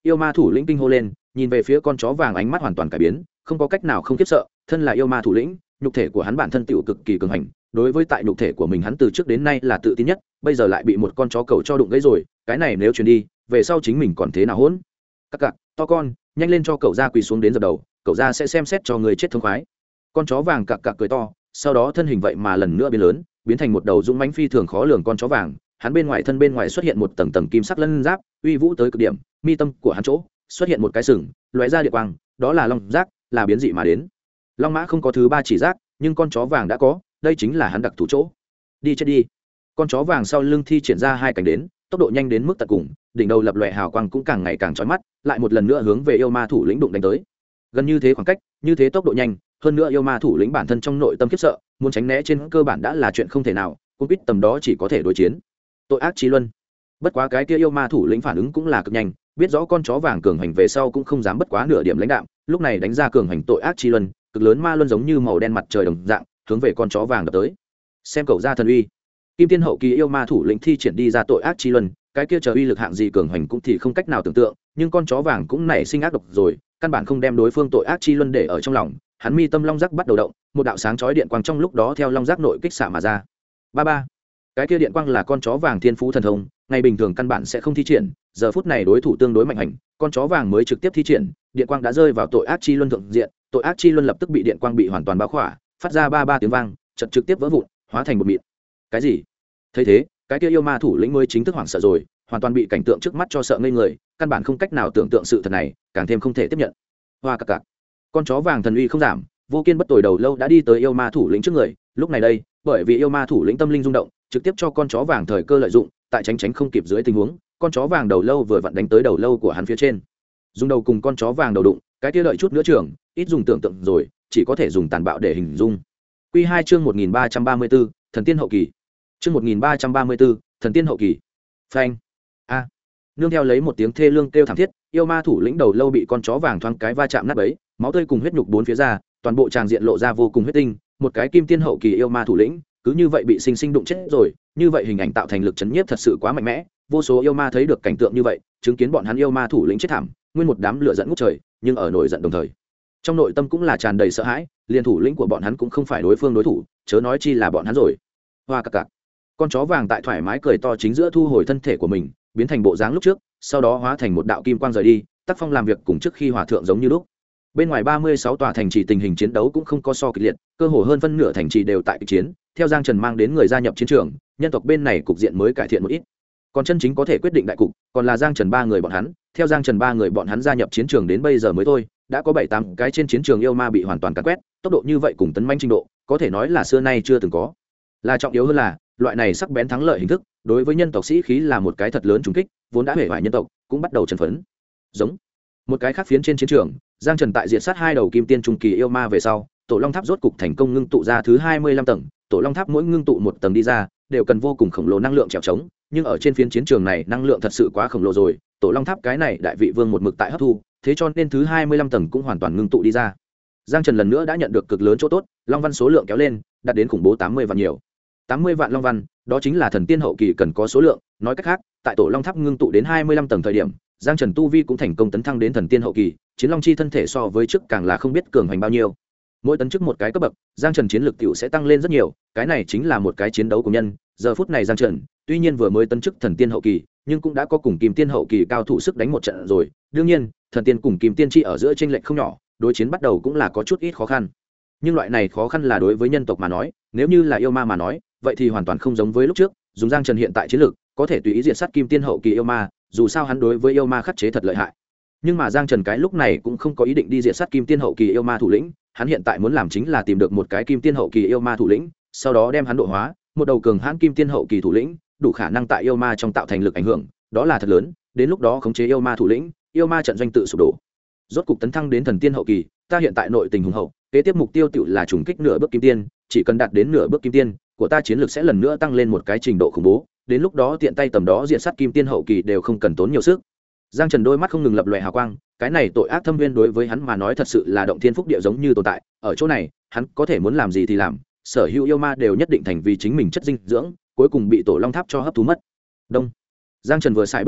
yêu ma thủ lĩnh kinh hô lên, nhìn về phía con chó vàng, ánh mắt hoàn toàn cải biến, không có cách nào không khiếp sợ. Thân là yêu ma thủ lĩnh, nhục thể của hắn bản thân tựu cực kỳ cường hành, đối với tại nhục thể của mình hắn từ trước đến nay là tự tin nhất, bây giờ lại bị một con chó cầu cho đụng gãy rồi, cái này nếu truyền đi, về sau chính mình còn thế nào hỗn. Các cặc, to con, nhanh lên cho cậu ra quỳ xuống đến dập đầu, cậu ra sẽ xem xét cho người chết thống khoái. Con chó vàng cặc cặc cười to, sau đó thân hình vậy mà lần nữa biến lớn, biến thành một đầu dũng mãnh phi thường khó lường con chó vàng. Hắn bên ngoài xuất hiện một tầng tầng kim sắc lân giáp, uy vũ tới cực điểm, mi tâm của hắn chỗ xuất hiện một cái sừng, lóe ra địa quang, đó là long giác, là biến dị mà đến. Long mã không có thứ ba chỉ giác, nhưng con chó vàng đã có, đây chính là hắn đặc thù chỗ. Đi chết đi. Con chó vàng sau lưng thi triển ra hai cánh đến, tốc độ nhanh đến mức tận cùng, đỉnh đầu lập lòe hào quang cũng càng ngày càng chói mắt, lại một lần nữa hướng về yêu ma thủ lĩnh đụng đánh tới. Gần như thế khoảng cách, như thế tốc độ nhanh, hơn nữa yêu ma thủ lĩnh bản thân trong nội tâm khiếp sợ, muốn tránh né trên cơ bản đã là chuyện không thể nào, cũng biết tầm đó chỉ có thể đối chiến. Tội ác chí luân. Bất quá cái kia yêu ma thủ lĩnh phản ứng cũng là cực nhanh, biết rõ con chó vàng cường hành về sau cũng không dám bất quá nửa điểm lãnh đạm, lúc này đánh ra cường hành tội ác chí luân, cực lớn ma luân giống như màu đen mặt trời đồng dạng, hướng về con chó vàng đập tới. Xem cậu ra thần uy. Kim tiên hậu kỳ yêu ma thủ lĩnh thi triển đi ra tội ác chí luân, cái kia chờ uy lực hạng gì cường hành cũng thì không cách nào tưởng tượng, nhưng con chó vàng cũng nảy sinh ác độc rồi, căn bản không đem đối phương tội ác chi luân để ở trong lòng. Hắn mi tâm long giác bắt đầu động, một đạo sáng chói điện quang trong lúc đó theo long giác nội kích xạ mà ra. Ba ba, cái kia điện quang là con chó vàng thiên phú thần thông, ngày bình thường căn bản sẽ không thi triển, giờ phút này đối thủ tương đối mạnh hành, con chó vàng mới trực tiếp thi triển, điện quang đã rơi vào tội ác chi luân thượng diện, tội ác chi luân lập tức bị điện quang bị hoàn toàn bao khỏa, phát ra ba ba tiếng vang, chợt trực tiếp vỡ vụn, hóa thành một mịn. Cái gì? Thấy thế, cái kia yêu ma thủ lĩnh mới chính thức hoảng sợ rồi, hoàn toàn bị cảnh tượng trước mắt cho sợ ngây người, căn bản không cách nào tưởng tượng sự thật này, càng thêm không thể tiếp nhận. Hoa cặc cặc, con chó vàng thần uy không giảm, vô kiên bất tồi đầu lâu đã đi tới yêu ma thủ lĩnh trước người. Lúc này đây, bởi vì yêu ma thủ lĩnh tâm linh rung động, trực tiếp cho con chó vàng thời cơ lợi dụng, tại tránh không kịp dưới tình huống, con chó vàng đầu lâu vừa vặn đánh tới đầu lâu của hắn phía trên, dùng đầu cùng con chó vàng đầu đụng, cái kia đợi chút nữa trưởng, ít dùng tưởng tượng rồi, chỉ có thể dùng tàn bạo để hình dung. Quy 2 chương 1334, thần tiên hậu kỳ. Chương 1334, thần tiên hậu kỳ. Phanh. A. Nương theo lấy một tiếng thê lương kêu thảm thiết, yêu ma thủ lĩnh đầu lâu bị con chó vàng thoáng cái va chạm nát bấy, máu tươi cùng huyết nhục bốn phía ra, toàn bộ tràng diện lộ ra vô cùng huyết tinh, một cái kim tiên hậu kỳ yêu ma thủ lĩnh, cứ như vậy bị sinh sinh đụng chết rồi, như vậy hình ảnh tạo thành lực chấn nhiếp thật sự quá mạnh mẽ, vô số yêu ma thấy được cảnh tượng như vậy, chứng kiến bọn hắn yêu ma thủ lĩnh chết thảm, nguyên một đám lửa giận ngút trời, nhưng ở nổi giận đồng thời, trong nội tâm cũng là tràn đầy sợ hãi, liền thủ lĩnh của bọn hắn cũng không phải đối phương đối thủ, chớ nói chi là bọn hắn rồi. Hoa cặc cặc. Con chó vàng tại thoải mái cười to chính giữa thu hồi thân thể của mình, biến thành bộ dáng lúc trước, sau đó hóa thành một đạo kim quang rời đi, tác phong làm việc cùng trước khi hòa thượng giống như lúc. Bên ngoài 36 tòa thành trì tình hình chiến đấu cũng không có so kịch liệt, cơ hồ hơn phân nửa thành trì đều tại kịch chiến, theo Giang Trần mang đến người gia nhập chiến trường, nhân tộc bên này cục diện mới cải thiện một ít. Còn chân chính có thể quyết định đại cục, còn là Giang Trần ba người bọn hắn, theo Giang Trần ba người bọn hắn gia nhập chiến trường đến bây giờ mới thôi, đã có 7-8 cái trên chiến trường yêu ma bị hoàn toàn càn quét, tốc độ như vậy cùng tấn manh trình độ, có thể nói là xưa nay chưa từng có. Là trọng yếu hơn là, loại này sắc bén thắng lợi hình thức, đối với nhân tộc sĩ khí là một cái thật lớn trùng kích, vốn đã hể vải nhân tộc, cũng bắt đầu chấn phấn. Giống một cái khác phiến trên chiến trường, Giang Trần tại diệt sát hai đầu kim tiên trung kỳ yêu ma về sau, Tổ Long Tháp rốt cục thành công ngưng tụ ra thứ 25 tầng, Tổ Long Tháp mỗi ngưng tụ một tầng đi ra, đều cần vô cùng khổng lồ năng lượng trèo trống, nhưng ở trên phiến chiến trường này năng lượng thật sự quá khổng lồ rồi, Tổ Long Tháp cái này đại vị vương một mực tại hấp thu, thế cho nên thứ 25 tầng cũng hoàn toàn ngưng tụ đi ra. Giang Trần lần nữa đã nhận được cực lớn chỗ tốt, long văn số lượng kéo lên, đạt đến khủng bố 80 vạn nhiều. 80 vạn long văn, đó chính là thần tiên hậu kỳ cần có số lượng, nói cách khác, tại Tổ Long Tháp ngưng tụ đến 25 tầng thời điểm, Giang Trần tu vi cũng thành công tấn thăng đến thần tiên hậu kỳ, chiến long chi thân thể so với trước càng là không biết cường hành bao nhiêu. Mỗi tấn chức một cái cấp bậc, Giang Trần chiến lực tiểu sẽ tăng lên rất nhiều, cái này chính là một cái chiến đấu của nhân. Giờ phút này Giang Trần, tuy nhiên vừa mới tấn chức thần tiên hậu kỳ, nhưng cũng đã có cùng kim tiên hậu kỳ cao thủ sức đánh một trận rồi. Đương nhiên, thần tiên cùng kim tiên chi ở giữa chênh lệch không nhỏ, đối chiến bắt đầu cũng là có chút ít khó khăn. Nhưng loại này khó khăn là đối với nhân tộc mà nói, nếu như là yêu ma mà nói, vậy thì hoàn toàn không giống với lúc trước. Dùng Giang Trần hiện tại chiến lực, có thể tùy ý diệt sát kim tiên hậu kỳ yêu ma, dù sao hắn đối với yêu ma khắc chế thật lợi hại. Nhưng mà Giang Trần cái lúc này cũng không có ý định đi diệt sát kim tiên hậu kỳ yêu ma thủ lĩnh, hắn hiện tại muốn làm chính là tìm được một cái kim tiên hậu kỳ yêu ma thủ lĩnh, sau đó đem hắn độ hóa, một đầu cường hãn kim tiên hậu kỳ thủ lĩnh, đủ khả năng tại yêu ma trong tạo thành lực ảnh hưởng, đó là thật lớn, đến lúc đó khống chế yêu ma thủ lĩnh, yêu ma trận doanh tự sụp đổ. Rốt cục tấn thăng đến thần tiên hậu kỳ, ta hiện tại nội tình hùng hậu, kế tiếp mục tiêu tựu là trùng kích nửa bước kim tiên, chỉ cần đạt đến nửa bước kim tiên, của ta chiến lược sẽ lần nữa tăng lên một cái trình độ khủng bố, đến lúc đó tiện tay tầm đó diện sát kim tiên hậu kỳ đều không cần tốn nhiều sức. Giang Trần đôi mắt không ngừng lập lòe hào quang, cái này tội ác thâm viên đối với hắn mà nói thật sự là động thiên phúc địa giống như tồn tại, ở chỗ này, hắn có thể muốn làm gì thì làm, sở hữu yêu ma đều nhất định thành vì chính mình chất dinh dưỡng, cuối cùng bị Tổ Long Tháp cho hấp thu mất. Đông. Giang Trần vừa xài bước ra,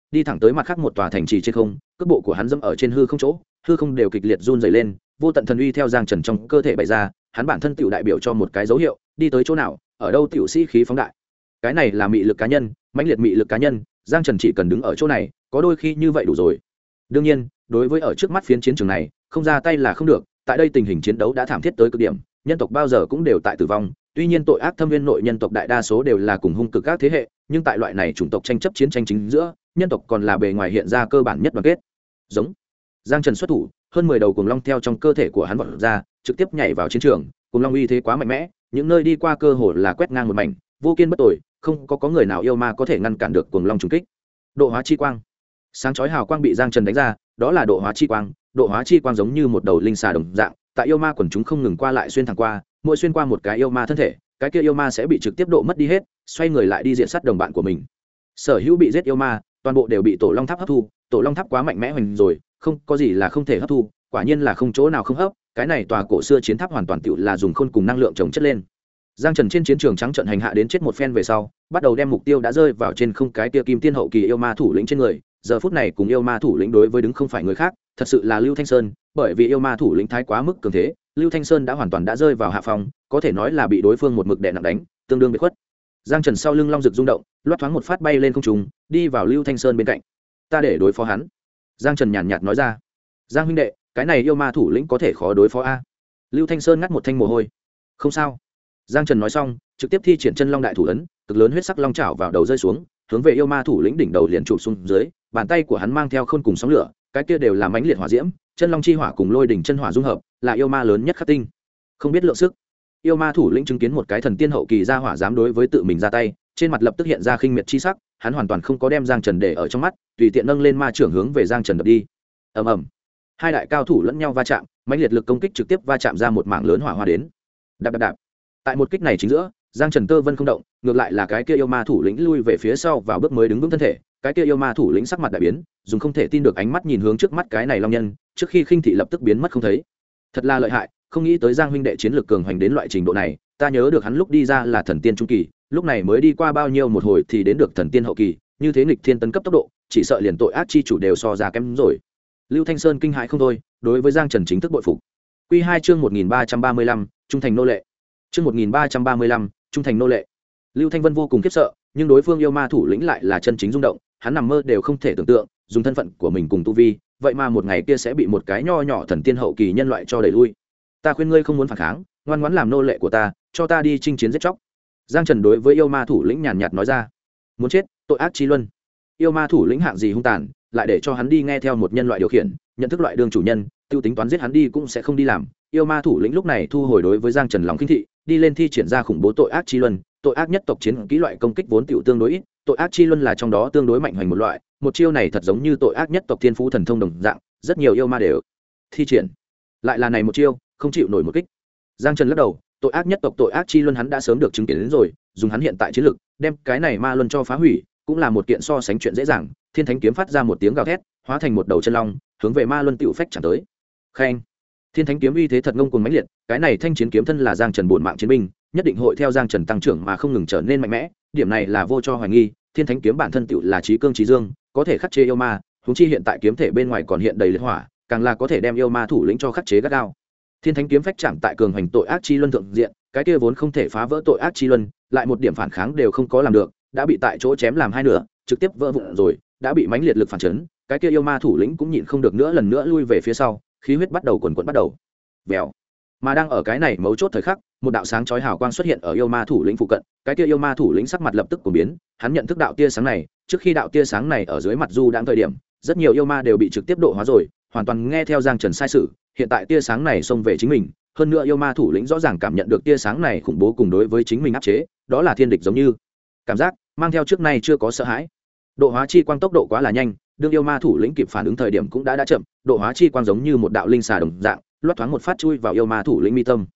đi thẳng tới mặt khác một tòa thành trì trên không, cước bộ của hắn dẫm ở trên hư không chỗ, hư không đều kịch liệt run rẩy lên, vô tận thần uy theo Giang Trần trong cơ thể bày ra, hắn bản thân tiểu đại biểu cho một cái dấu hiệu, đi tới chỗ nào, ở đâu tiểu sĩ khí phóng đại. Cái này là mị lực cá nhân, mãnh liệt mị lực cá nhân, Giang Trần chỉ cần đứng ở chỗ này, có đôi khi như vậy đủ rồi. Đương nhiên, đối với ở trước mắt phiến chiến trường này, không ra tay là không được, tại đây tình hình chiến đấu đã thảm thiết tới cực điểm, nhân tộc bao giờ cũng đều tại tử vong, tuy nhiên tội ác thâm viên nội nhân tộc đại đa số đều là cùng hung cực các thế hệ, nhưng tại loại này chủng tộc tranh chấp chiến tranh chính giữa, nhân tộc còn là bề ngoài hiện ra cơ bản nhất đoàn kết. Giống Giang Trần xuất thủ, hơn 10 đầu cuồng long theo trong cơ thể của hắn vọt ra, trực tiếp nhảy vào chiến trường, cuồng long uy thế quá mạnh mẽ, những nơi đi qua cơ hồ là quét ngang một mảnh, vô kiên bất tồi, không có người nào yêu ma có thể ngăn cản được cuồng long trùng kích. Độ hóa chi quang, sáng chói hào quang bị Giang Trần đánh ra, đó là độ hóa chi quang, độ hóa chi quang giống như một đầu linh xà đồng dạng, tại yêu ma quần chúng không ngừng qua lại xuyên thẳng qua, mỗi xuyên qua một cái yêu ma thân thể, cái kia yêu ma sẽ bị trực tiếp độ mất đi hết, xoay người lại đi diện sát đồng bạn của mình. Sở hữu bị giết yêu ma, toàn bộ đều bị tổ long tháp hấp thu, tổ long tháp quá mạnh mẽ hoành rồi, không có gì là không thể hấp thu, quả nhiên là không chỗ nào không hấp, cái này tòa cổ xưa chiến tháp hoàn toàn tựu là dùng khôn cùng năng lượng chồng chất lên. Giang Trần trên chiến trường trắng trận hành hạ đến chết một phen về sau, bắt đầu đem mục tiêu đã rơi vào trên không cái kia kim tiên hậu kỳ yêu ma thủ lĩnh trên người, giờ phút này cùng yêu ma thủ lĩnh đối với đứng không phải người khác, thật sự là Lưu Thanh Sơn, bởi vì yêu ma thủ lĩnh thái quá mức cường thế, Lưu Thanh Sơn đã hoàn toàn đã rơi vào hạ phong, có thể nói là bị đối phương một mực đè nặng đánh, tương đương bị khuất. Giang Trần sau lưng long rực rung động, loát thoáng một phát bay lên không trung, đi vào Lưu Thanh Sơn bên cạnh. Ta để đối phó hắn. Giang Trần nhàn nhạt nói ra. Giang huynh đệ, cái này yêu ma thủ lĩnh có thể khó đối phó a. Lưu Thanh Sơn ngắt một thanh mồ hôi. Không sao. Giang Trần nói xong, trực tiếp thi triển chân long đại thủ ấn, cực lớn huyết sắc long chảo vào đầu rơi xuống, hướng về yêu ma thủ lĩnh đỉnh đầu liền chụp xuống dưới, bàn tay của hắn mang theo khôn cùng sóng lửa, cái kia đều là mãnh liệt hỏa diễm, chân long chi hỏa cùng lôi đỉnh chân hỏa dung hợp, là yêu ma lớn nhất khắc tinh. Không biết lượng sức. Yêu ma thủ lĩnh chứng kiến một cái thần tiên hậu kỳ ra hỏa dám đối với tự mình ra tay, trên mặt lập tức hiện ra khinh miệt chi sắc, hắn hoàn toàn không có đem Giang Trần để ở trong mắt, tùy tiện nâng lên ma trưởng hướng về Giang Trần đập đi. Ầm ầm. Hai đại cao thủ lẫn nhau va chạm, mãnh liệt lực công kích trực tiếp va chạm ra một mảng lớn hỏa hoa đến. Đạp đạp đạp. Tại một kích này chính giữa, Giang Trần tơ vân không động, ngược lại là cái kia yêu ma thủ lĩnh lui về phía sau vào bước mới đứng vững thân thể, cái kia yêu ma thủ lĩnh sắc mặt đại biến, dùng không thể tin được ánh mắt nhìn hướng trước mắt cái này long nhân, trước khi khinh thị lập tức biến mất không thấy. Thật là lợi hại, không nghĩ tới Giang huynh đệ chiến lược cường hoành đến loại trình độ này, ta nhớ được hắn lúc đi ra là thần tiên trung kỳ, lúc này mới đi qua bao nhiêu một hồi thì đến được thần tiên hậu kỳ, như thế nghịch thiên tấn cấp tốc độ, chỉ sợ liền tội ác chi chủ đều so ra kém rồi. Lưu Thanh Sơn kinh hãi không thôi, đối với Giang Trần chính thức bội phục. Quy 2 chương 1335, trung thành nô lệ. Chương 1335, trung thành nô lệ. Lưu Thanh Vân vô cùng khiếp sợ, nhưng đối phương yêu ma thủ lĩnh lại là chân chính rung động, hắn nằm mơ đều không thể tưởng tượng, dùng thân phận của mình cùng tu vi, vậy mà một ngày kia sẽ bị một cái nho nhỏ thần tiên hậu kỳ nhân loại cho đẩy lui. Ta khuyên ngươi không muốn phản kháng, ngoan ngoãn làm nô lệ của ta, cho ta đi chinh chiến giết chóc. Giang Trần đối với yêu ma thủ lĩnh nhàn nhạt nói ra. Muốn chết, tội ác chi luân. Yêu ma thủ lĩnh hạng gì hung tàn, lại để cho hắn đi nghe theo một nhân loại điều khiển, nhận thức loại đương chủ nhân, tiêu tính toán giết hắn đi cũng sẽ không đi làm. Yêu ma thủ lĩnh lúc này thu hồi đối với Giang Trần lòng khinh thị, đi lên thi triển ra khủng bố tội ác chi luân. Tội ác nhất tộc chiến kỹ loại công kích vốn tiểu tương đối ít, tội ác chi luân là trong đó tương đối mạnh hoành một loại, một chiêu này thật giống như tội ác nhất tộc thiên phú thần thông đồng dạng, rất nhiều yêu ma đều thi triển. Lại là này một chiêu, không chịu nổi một kích. Giang Trần lắc đầu, tội ác nhất tộc tội ác chi luân hắn đã sớm được chứng kiến đến rồi, dùng hắn hiện tại chiến lực, đem cái này ma luân cho phá hủy, cũng là một kiện so sánh chuyện dễ dàng. Thiên Thánh kiếm phát ra một tiếng gào thét, hóa thành một đầu chân long, hướng về ma luân tiểu phách chẳng tới. Khen. Thiên Thánh kiếm uy thế thật ngông cuồng mãnh liệt, cái này thanh chiến kiếm thân là Giang Trần bổn mạng chiến binh, nhất định hội theo Giang Trần tăng trưởng mà không ngừng trở nên mạnh mẽ, điểm này là vô cho hoài nghi. Thiên Thánh kiếm bản thân tiểu là chí cương chí dương, có thể khắc chế yêu ma, huống chi hiện tại kiếm thể bên ngoài còn hiện đầy liệt hỏa, càng là có thể đem yêu ma thủ lĩnh cho khắc chế gắt gao. Thiên Thánh kiếm phách chạm tại cường hành tội ác chi luân thượng diện, cái kia vốn không thể phá vỡ tội ác chi luân, lại một điểm phản kháng đều không có làm được, đã bị tại chỗ chém làm hai nửa, trực tiếp vỡ vụn rồi, đã bị mãnh liệt lực phản chấn, cái kia yêu ma thủ lĩnh cũng nhịn không được nữa, lần nữa lui về phía sau, khí huyết bắt đầu quần quật bắt đầu. Vèo. Mà đang ở cái này mấu chốt thời khắc, một đạo sáng chói hào quang xuất hiện ở yêu ma thủ lĩnh phụ cận, cái kia yêu ma thủ lĩnh sắc mặt lập tức cuồng biến, hắn nhận thức đạo tia sáng này, trước khi đạo tia sáng này ở dưới mặt du đang thời điểm, rất nhiều yêu ma đều bị trực tiếp độ hóa rồi, hoàn toàn nghe theo Giang Trần sai sử, hiện tại tia sáng này xông về chính mình, hơn nữa yêu ma thủ lĩnh rõ ràng cảm nhận được tia sáng này khủng bố cùng đối với chính mình áp chế, đó là thiên địch giống như cảm giác mang theo trước nay chưa có sợ hãi. Độ hóa chi quang tốc độ quá là nhanh, đương yêu ma thủ lĩnh kịp phản ứng thời điểm cũng đã chậm, độ hóa chi quang giống như một đạo linh xà đồng dạng, loát thoáng một phát chui vào yêu ma thủ lĩnh mi tâm.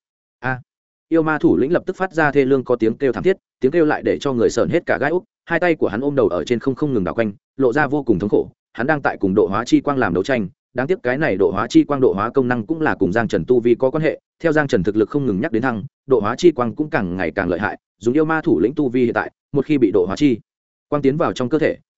Yêu ma thủ lĩnh lập tức phát ra thê lương có tiếng kêu thảm thiết, tiếng kêu lại để cho người sởn hết cả gai úc, hai tay của hắn ôm đầu ở trên không ngừng đảo quanh, lộ ra vô cùng thống khổ, hắn đang tại cùng độ hóa chi quang làm đấu tranh, đáng tiếc cái này độ hóa chi quang độ hóa công năng cũng là cùng Giang Trần tu vi có quan hệ, theo Giang Trần thực lực không ngừng nhắc đến thăng, độ hóa chi quang cũng càng ngày càng lợi hại, dùng yêu ma thủ lĩnh tu vi hiện tại, một khi bị độ hóa chi quang tiến vào trong cơ thể,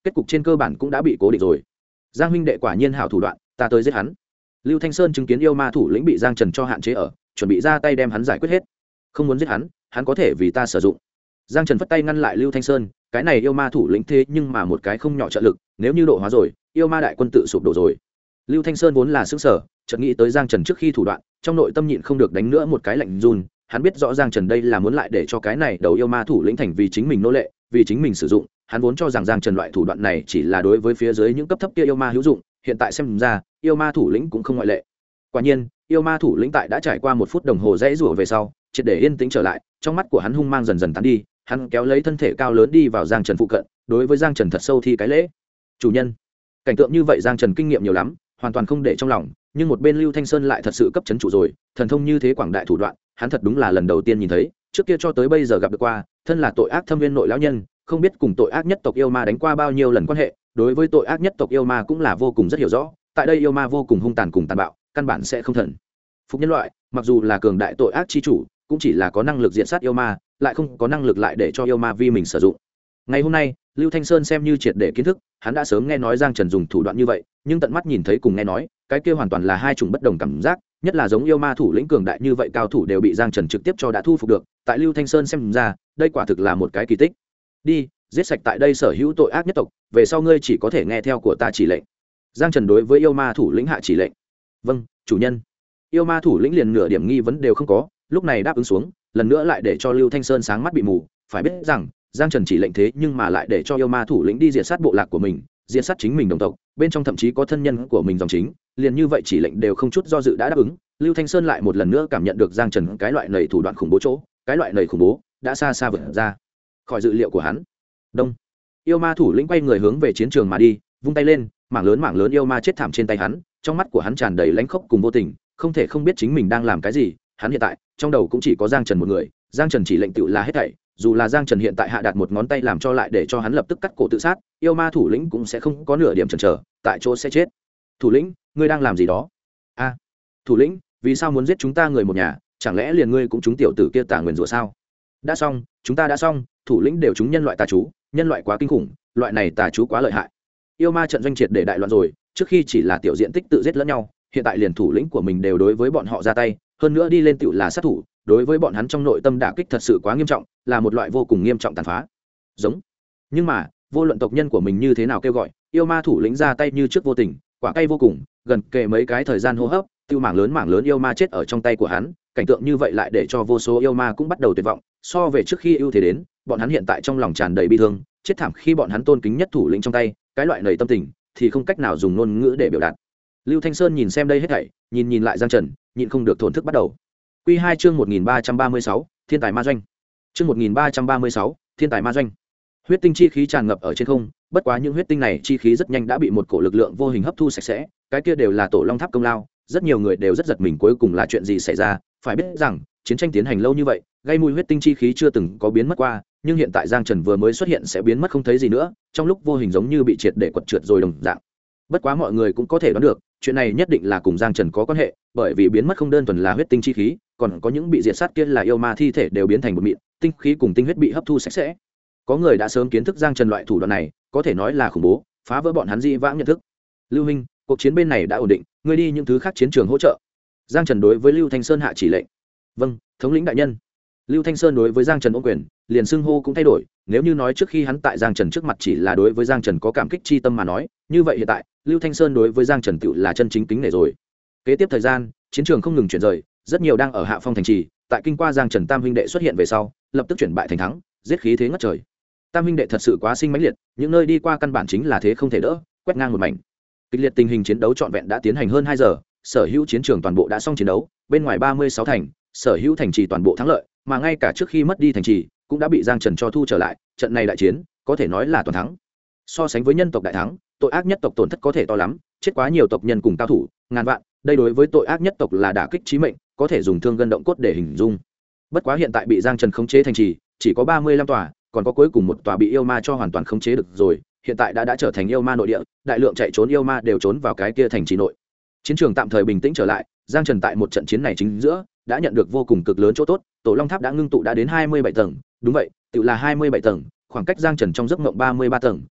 kết cục trên cơ bản cũng đã bị cố định rồi. Giang huynh đệ quả nhiên hảo thủ đoạn, ta tới giết hắn. Lưu Thanh Sơn chứng kiến yêu ma thủ lĩnh bị Giang Trần cho hạn chế ở, chuẩn bị ra tay đem hắn giải quyết hết. Không muốn giết hắn, hắn có thể vì ta sử dụng. Giang Trần phất tay ngăn lại Lưu Thanh Sơn, cái này yêu ma thủ lĩnh thế nhưng mà một cái không nhỏ trợ lực, nếu như độ hóa rồi, yêu ma đại quân tự sụp đổ rồi. Lưu Thanh Sơn vốn là sững sờ, chợt nghĩ tới Giang Trần trước khi thủ đoạn, trong nội tâm nhịn không được đánh nữa một cái lạnh run, hắn biết rõ Giang Trần đây là muốn lại để cho cái này đầu yêu ma thủ lĩnh thành vì chính mình nô lệ, vì chính mình sử dụng, hắn vốn cho rằng Giang Trần loại thủ đoạn này chỉ là đối với phía dưới những cấp thấp kia yêu ma hữu dụng, hiện tại xem ra, yêu ma thủ lĩnh cũng không ngoại lệ. Quả nhiên, yêu ma thủ lĩnh tại đã trải qua 1 phút đồng hồ dãy rủa về sau, triệt để yên tĩnh trở lại, trong mắt của hắn hung mang dần dần tán đi, hắn kéo lấy thân thể cao lớn đi vào Giang Trần phụ cận, đối với Giang Trần thật sâu thi cái lễ. "Chủ nhân." Cảnh tượng như vậy Giang Trần kinh nghiệm nhiều lắm, hoàn toàn không để trong lòng, nhưng một bên Lưu Thanh Sơn lại thật sự cấp chấn chủ rồi, thần thông như thế quảng đại thủ đoạn, hắn thật đúng là lần đầu tiên nhìn thấy, trước kia cho tới bây giờ gặp được qua, thân là tội ác thâm viên nội lão nhân, không biết cùng tội ác nhất tộc yêu ma đánh qua bao nhiêu lần quan hệ, đối với tội ác nhất tộc yêu ma cũng là vô cùng rất hiểu rõ, tại đây yêu ma vô cùng hung tàn cùng tàn bạo, căn bản sẽ không thần phục nhân loại, mặc dù là cường đại tội ác chi chủ, cũng chỉ là có năng lực diện sát yêu ma, lại không có năng lực lại để cho yêu ma vi mình sử dụng. Ngày hôm nay, Lưu Thanh Sơn xem như triệt để kiến thức, hắn đã sớm nghe nói Giang Trần dùng thủ đoạn như vậy, nhưng tận mắt nhìn thấy cùng nghe nói, cái kia hoàn toàn là hai chủng bất đồng cảm giác, nhất là giống yêu ma thủ lĩnh cường đại như vậy cao thủ đều bị Giang Trần trực tiếp cho đã thu phục được, tại Lưu Thanh Sơn xem ra, đây quả thực là một cái kỳ tích. Đi, giết sạch tại đây sở hữu tội ác nhất tộc, về sau ngươi chỉ có thể nghe theo của ta chỉ lệnh. Giang Trần đối với yêu ma thủ lĩnh hạ chỉ lệnh. Vâng, chủ nhân. Yêu ma thủ lĩnh liền nửa điểm nghi vấn đều không có, lúc này đáp ứng xuống, lần nữa lại để cho Lưu Thanh Sơn sáng mắt bị mù, phải biết rằng Giang Trần chỉ lệnh thế nhưng mà lại để cho yêu ma thủ lĩnh đi diệt sát bộ lạc của mình, diệt sát chính mình đồng tộc, bên trong thậm chí có thân nhân của mình dòng chính, liền như vậy chỉ lệnh đều không chút do dự đã đáp ứng. Lưu Thanh Sơn lại một lần nữa cảm nhận được Giang Trần cái loại nảy thủ đoạn khủng bố chỗ, cái loại nảy khủng bố đã xa xa vượt ra khỏi dự liệu của hắn. Đông. Yêu ma thủ lĩnh quay người hướng về chiến trường mà đi, vung tay lên, mảng lớn yêu ma chết thảm trên tay hắn, trong mắt của hắn tràn đầy lãnh khốc cùng vô tình, không thể không biết chính mình đang làm cái gì. Hắn hiện tại trong đầu cũng chỉ có Giang Trần một người, Giang Trần chỉ lệnh tự là hết thảy, dù là Giang Trần hiện tại hạ đạt một ngón tay làm cho lại để cho hắn lập tức cắt cổ tự sát, yêu ma thủ lĩnh cũng sẽ không có nửa điểm chần chờ, tại chỗ sẽ chết. Thủ lĩnh, ngươi đang làm gì đó? A, thủ lĩnh, vì sao muốn giết chúng ta người một nhà? Chẳng lẽ liền ngươi cũng trúng tiểu tử kia tà nguyền rủa sao? Đã xong, chúng ta đã xong, thủ lĩnh đều trúng nhân loại tà chú, nhân loại quá kinh khủng, loại này tà chú quá lợi hại. Yêu ma trận doanh triệt để đại loạn rồi, trước khi chỉ là tiểu diện tích tự giết lẫn nhau, hiện tại liền thủ lĩnh của mình đều đối với bọn họ ra tay, hơn nữa đi lên tựu là sát thủ, đối với bọn hắn trong nội tâm đả kích thật sự quá nghiêm trọng, là một loại vô cùng nghiêm trọng tàn phá. Giống. Nhưng mà, vô luận tộc nhân của mình như thế nào kêu gọi, yêu ma thủ lĩnh ra tay như trước vô tình, quả cay vô cùng, gần kề mấy cái thời gian hô hấp, tiêu mảng lớn yêu ma chết ở trong tay của hắn, cảnh tượng như vậy lại để cho vô số yêu ma cũng bắt đầu tuyệt vọng, so về trước khi ưu thế đến, bọn hắn hiện tại trong lòng tràn đầy bi thương, chết thảm khi bọn hắn tôn kính nhất thủ lĩnh trong tay, cái loại nảy tâm tình thì không cách nào dùng ngôn ngữ để biểu đạt. Lưu Thanh Sơn nhìn xem đây hết thảy, nhìn lại Giang Trần, nhịn không được thổn thức bắt đầu. Quy 2 chương 1336, Thiên tài ma doanh. Chương 1336, Thiên tài ma doanh. Huyết tinh chi khí tràn ngập ở trên không, bất quá những huyết tinh này chi khí rất nhanh đã bị một cổ lực lượng vô hình hấp thu sạch sẽ, cái kia đều là Tổ Long Tháp công lao, rất nhiều người đều rất giật mình cuối cùng là chuyện gì xảy ra, phải biết rằng, chiến tranh tiến hành lâu như vậy, gây mùi huyết tinh chi khí chưa từng có biến mất qua, nhưng hiện tại Giang Trần vừa mới xuất hiện sẽ biến mất không thấy gì nữa, trong lúc vô hình giống như bị triệt để quật trượt rồi đồng dạng. Bất quá mọi người cũng có thể đoán được, chuyện này nhất định là cùng Giang Trần có quan hệ, bởi vì biến mất không đơn thuần là huyết tinh chi khí, còn có những bị diệt sát kia là yêu ma thi thể đều biến thành một mịn, tinh khí cùng tinh huyết bị hấp thu sạch sẽ. Có người đã sớm kiến thức Giang Trần loại thủ đoạn này, có thể nói là khủng bố, phá vỡ bọn hắn dị vãng nhận thức. Lưu Minh, cuộc chiến bên này đã ổn định, ngươi đi những thứ khác chiến trường hỗ trợ. Giang Trần đối với Lưu Thanh Sơn hạ chỉ lệnh. Vâng, thống lĩnh đại nhân. Lưu Thanh Sơn đối với Giang Trần ôm quyền, liền xưng hô cũng thay đổi, nếu như nói trước khi hắn tại Giang Trần trước mặt chỉ là đối với Giang Trần có cảm kích chi tâm mà nói, như vậy hiện tại, Lưu Thanh Sơn đối với Giang Trần tựu là chân chính kính nể rồi. Kế tiếp thời gian, chiến trường không ngừng chuyển rời, rất nhiều đang ở hạ phong thành trì, tại kinh qua Giang Trần tam huynh đệ xuất hiện về sau, lập tức chuyển bại thành thắng, giết khí thế ngất trời. Tam huynh đệ thật sự quá sinh mãnh liệt, những nơi đi qua căn bản chính là thế không thể đỡ, quét ngang một mảnh. Kịch liệt tình hình chiến đấu trọn vẹn đã tiến hành hơn 2 giờ, sở hữu chiến trường toàn bộ đã xong chiến đấu, bên ngoài 36 thành, sở hữu thành trì toàn bộ thắng lợi, mà ngay cả trước khi mất đi thành trì, cũng đã bị Giang Trần cho thu trở lại, trận này đại chiến, có thể nói là toàn thắng. So sánh với nhân tộc đại thắng, tội ác nhất tộc tổn thất có thể to lắm, chết quá nhiều tộc nhân cùng cao thủ, ngàn vạn, đây đối với tội ác nhất tộc là đả kích chí mệnh, có thể dùng thương gân động cốt để hình dung. Bất quá hiện tại bị Giang Trần khống chế thành trì, chỉ có 35 tòa, còn có cuối cùng một tòa bị yêu ma cho hoàn toàn khống chế được rồi, hiện tại đã trở thành yêu ma nội địa, đại lượng chạy trốn yêu ma đều trốn vào cái kia thành trì nội. Chiến trường tạm thời bình tĩnh trở lại, Giang Trần tại một trận chiến này chính giữa, đã nhận được vô cùng cực lớn chỗ tốt, Tổ Long Tháp đã ngưng tụ đã đến 27 tầng, đúng vậy, tự là 27 tầng, khoảng cách Giang Trần trong giấc mộng 33 tầng,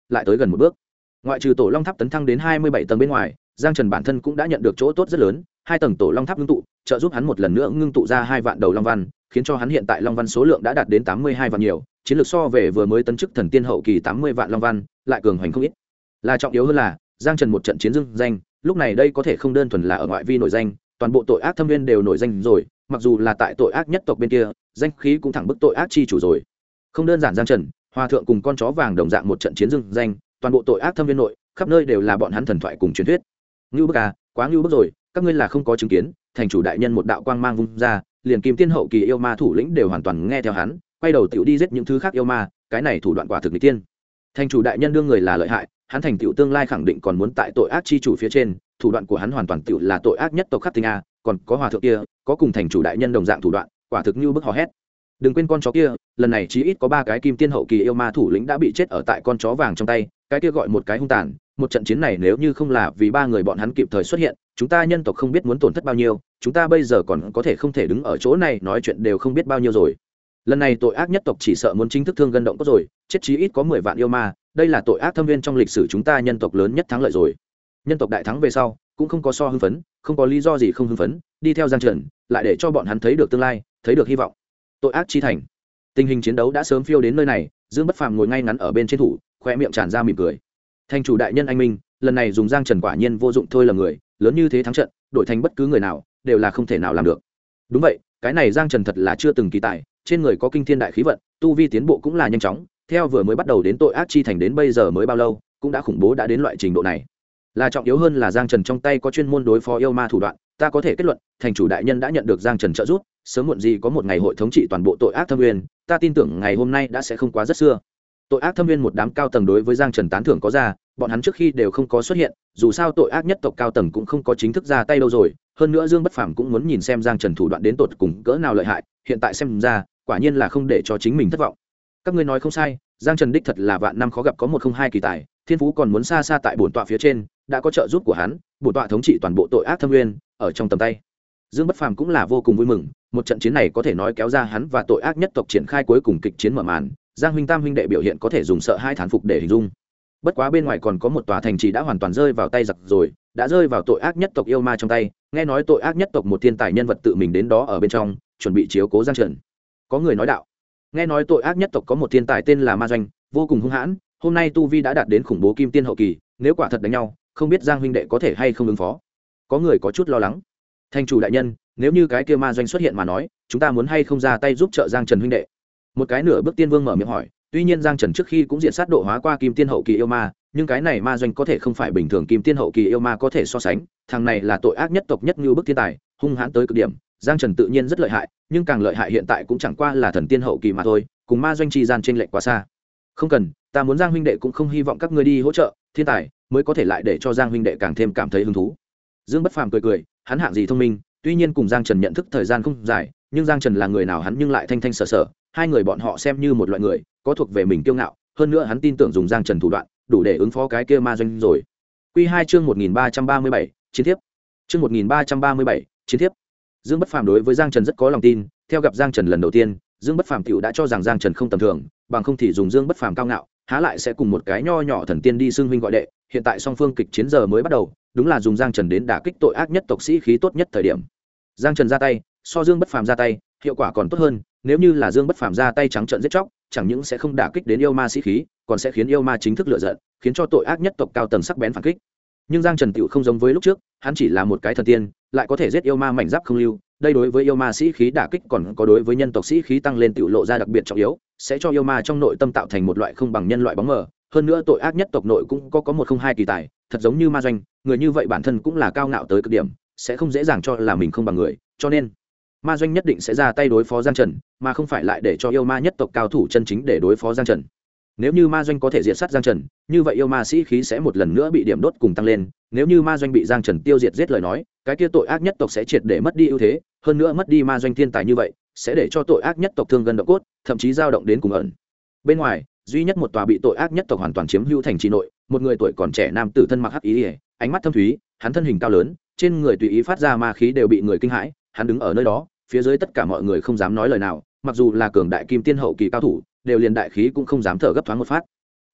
lại tới gần một bước. Ngoại trừ tổ long tháp tấn thăng đến 27 tầng bên ngoài, Giang Trần bản thân cũng đã nhận được chỗ tốt rất lớn, 2 tầng tổ long tháp ngưng tụ trợ giúp hắn một lần nữa ngưng tụ ra 2 vạn đầu long văn, khiến cho hắn hiện tại long văn số lượng đã đạt đến 82 vạn nhiều, chiến lược so về vừa mới tấn chức thần tiên hậu kỳ 80 vạn long văn lại cường hoành không ít. Là trọng yếu hơn là Giang Trần một trận chiến dương danh, lúc này đây có thể không đơn thuần là ở ngoại vi nổi danh, toàn bộ tội ác thâm viên đều nổi danh rồi, mặc dù là tại tội ác nhất tộc bên kia, danh khí cũng thẳng bức tội ác chi chủ rồi. Không đơn giản Giang Trần, Hòa thượng cùng con chó vàng đồng dạng một trận chiến dương danh, toàn bộ tội ác thâm viên nội, khắp nơi đều là bọn hắn thần thoại cùng truyền thuyết. Ngưu bức à, quá ngưu bức rồi, các ngươi là không có chứng kiến, thành chủ đại nhân một đạo quang mang vung ra, liền kim tiên hậu kỳ yêu ma thủ lĩnh đều hoàn toàn nghe theo hắn, quay đầu tiểu đi giết những thứ khác yêu ma, cái này thủ đoạn quả thực nghịch tiên. Thành chủ đại nhân đương người là lợi hại, hắn thành tựu tương lai khẳng định còn muốn tại tội ác chi chủ phía trên, thủ đoạn của hắn hoàn toàn tựu là tội ác nhất tộc khắc tinh a, còn có hòa thượng kia, có cùng thành chủ đại nhân đồng dạng thủ đoạn, quả thực như bức hò hét. Đừng quên con chó kia, lần này chí ít có 3 cái kim tiên hậu kỳ yêu ma thủ lĩnh đã bị chết ở tại con chó vàng trong tay, cái kia gọi một cái hung tàn, một trận chiến này nếu như không là vì 3 người bọn hắn kịp thời xuất hiện, chúng ta nhân tộc không biết muốn tổn thất bao nhiêu, chúng ta bây giờ còn có thể không thể đứng ở chỗ này nói chuyện đều không biết bao nhiêu rồi. Lần này tội ác nhất tộc chỉ sợ muốn chính thức thương gân động cốt rồi, chết chí ít có 10 vạn yêu ma, đây là tội ác thâm viên trong lịch sử chúng ta nhân tộc lớn nhất thắng lợi rồi. Nhân tộc đại thắng về sau, cũng không có so hưng phấn, không có lý do gì không hưng phấn, đi theo Giang Trần, lại để cho bọn hắn thấy được tương lai, thấy được hy vọng. Tội ác chi thành. Tình hình chiến đấu đã sớm phiêu đến nơi này, Dương Bất Phàm ngồi ngay ngắn ở bên trên thủ, khoe miệng tràn ra mỉm cười. Thành chủ đại nhân anh minh, lần này dùng Giang Trần quả nhiên vô dụng thôi là người, lớn như thế thắng trận, đổi thành bất cứ người nào, đều là không thể nào làm được. Đúng vậy, cái này Giang Trần thật là chưa từng kỳ tài, trên người có kinh thiên đại khí vận, tu vi tiến bộ cũng là nhanh chóng, theo vừa mới bắt đầu đến tội ác chi thành đến bây giờ mới bao lâu, cũng đã khủng bố đã đến loại trình độ này. Là trọng yếu hơn là Giang Trần trong tay có chuyên môn đối phó yêu ma thủ đoạn, ta có thể kết luận, thành chủ đại nhân đã nhận được Giang Trần trợ giúp, sớm muộn gì có một ngày hội thống trị toàn bộ tội ác thâm nguyên, ta tin tưởng ngày hôm nay đã sẽ không quá rất xưa. Tội ác thâm nguyên một đám cao tầng đối với Giang Trần tán thưởng có ra, bọn hắn trước khi đều không có xuất hiện, dù sao tội ác nhất tộc cao tầng cũng không có chính thức ra tay đâu rồi, hơn nữa Dương Bất Phàm cũng muốn nhìn xem Giang Trần thủ đoạn đến tột cùng cỡ nào lợi hại, hiện tại xem ra, quả nhiên là không để cho chính mình thất vọng. Các ngươi nói không sai, Giang Trần đích thật là vạn năm khó gặp có một không hai kỳ tài, thiên phú còn muốn xa xa tại bổn tọa phía trên, đã có trợ giúp của hắn, bổn tọa thống trị toàn bộ tội ác thâm nguyên ở trong tầm tay. Dương Bất Phàm cũng là vô cùng vui mừng, một trận chiến này có thể nói kéo ra hắn và tội ác nhất tộc triển khai cuối cùng kịch chiến mở màn, Giang huynh tam huynh đệ biểu hiện có thể dùng sợ hai thán phục để hình dung. Bất quá bên ngoài còn có một tòa thành trì đã hoàn toàn rơi vào tay giặc rồi, đã rơi vào tội ác nhất tộc yêu ma trong tay, nghe nói tội ác nhất tộc một thiên tài nhân vật tự mình đến đó ở bên trong, chuẩn bị chiếu cố Giang Trần. Có người nói đạo, nghe nói tội ác nhất tộc có một thiên tài tên là Ma Doanh, vô cùng hung hãn, hôm nay tu vi đã đạt đến khủng bố kim tiên hậu kỳ, nếu quả thật đánh nhau, không biết Giang huynh đệ có thể hay không ứng phó. Có người có chút lo lắng. Thành chủ đại nhân, nếu như cái kia Ma Doanh xuất hiện mà nói, chúng ta muốn hay không ra tay giúp trợ Giang Trần huynh đệ? Một cái nửa bước tiên vương mở miệng hỏi. Tuy nhiên Giang Trần trước khi cũng diện sát độ hóa qua kim tiên hậu kỳ yêu ma, nhưng cái này Ma Doanh có thể không phải bình thường kim tiên hậu kỳ yêu ma có thể so sánh, thằng này là tội ác nhất tộc nhất như bức thiên tài, hung hãn tới cực điểm. Giang Trần tự nhiên rất lợi hại, nhưng càng lợi hại hiện tại cũng chẳng qua là thần tiên hậu kỳ mà thôi, cùng Ma Doanh chi gian chênh lệch quá xa. Không cần, ta muốn Giang huynh đệ cũng không hy vọng các ngươi đi hỗ trợ, thiên tài mới có thể lại để cho Giang huynh đệ càng thêm cảm thấy hứng thú. Dương Bất Phàm cười cười, hắn hạng gì thông minh, tuy nhiên cùng Giang Trần nhận thức thời gian không dài, nhưng Giang Trần là người nào hắn nhưng lại thanh thanh sở sở, hai người bọn họ xem như một loại người, có thuộc về mình kiêu ngạo, hơn nữa hắn tin tưởng dùng Giang Trần thủ đoạn, đủ để ứng phó cái kia Ma Doanh rồi. Quy 2 chương 1337, chiến thiếp. Chương 1337, chiến thiếp. Dương Bất Phàm đối với Giang Trần rất có lòng tin, theo gặp Giang Trần lần đầu tiên, Dương Bất Phàm tiểu đã cho rằng Giang Trần không tầm thường, bằng không thì dùng Dương Bất Phàm cao ngạo, há lại sẽ cùng một cái nho nhỏ thần tiên đi xưng huynh gọi đệ, hiện tại song phương kịch chiến giờ mới bắt đầu, đúng là dùng Giang Trần đến đả kích tội ác nhất tộc sĩ khí tốt nhất thời điểm. Giang Trần ra tay, so Dương Bất Phàm ra tay, hiệu quả còn tốt hơn, nếu như là Dương Bất Phàm ra tay trắng trợn giết chóc, chẳng những sẽ không đả kích đến yêu ma sĩ khí, còn sẽ khiến yêu ma chính thức lựa giận, khiến cho tội ác nhất tộc cao tầng sắc bén phản kích. Nhưng Giang Trần tiểu không giống với lúc trước, hắn chỉ là một cái thần tiên, lại có thể giết yêu ma mảnh giáp không lưu, đây đối với yêu ma sĩ khí đả kích còn có đối với nhân tộc sĩ khí tăng lên tiểu lộ ra đặc biệt trọng yếu, sẽ cho yêu ma trong nội tâm tạo thành một loại không bằng nhân loại bóng mờ, hơn nữa tội ác nhất tộc nội cũng có một không hai kỳ tài, thật giống như Ma Doanh, người như vậy bản thân cũng là cao ngạo tới cực điểm, sẽ không dễ dàng cho là mình không bằng người, cho nên Ma Doanh nhất định sẽ ra tay đối phó Giang Trần, mà không phải lại để cho yêu ma nhất tộc cao thủ chân chính để đối phó Giang Trần. Nếu như Ma Doanh có thể diệt sát Giang Trần, như vậy yêu ma sĩ khí sẽ một lần nữa bị điểm đốt cùng tăng lên, nếu như Ma Doanh bị Giang Trần tiêu diệt giết lời nói, cái kia tội ác nhất tộc sẽ triệt để mất đi ưu thế, hơn nữa mất đi Ma Doanh thiên tài như vậy, sẽ để cho tội ác nhất tộc thương gần động cốt, thậm chí dao động đến cùng ẩn. Bên ngoài, duy nhất một tòa bị tội ác nhất tộc hoàn toàn chiếm hữu thành trì nội, một người tuổi còn trẻ nam tử thân mặc hắc ý, ánh mắt thâm thúy, hắn thân hình cao lớn, trên người tùy ý phát ra ma khí đều bị người kinh hãi, hắn đứng ở nơi đó, phía dưới tất cả mọi người không dám nói lời nào, mặc dù là cường đại kim tiên hậu kỳ cao thủ, đều liền đại khí cũng không dám thở gấp thoáng một phát.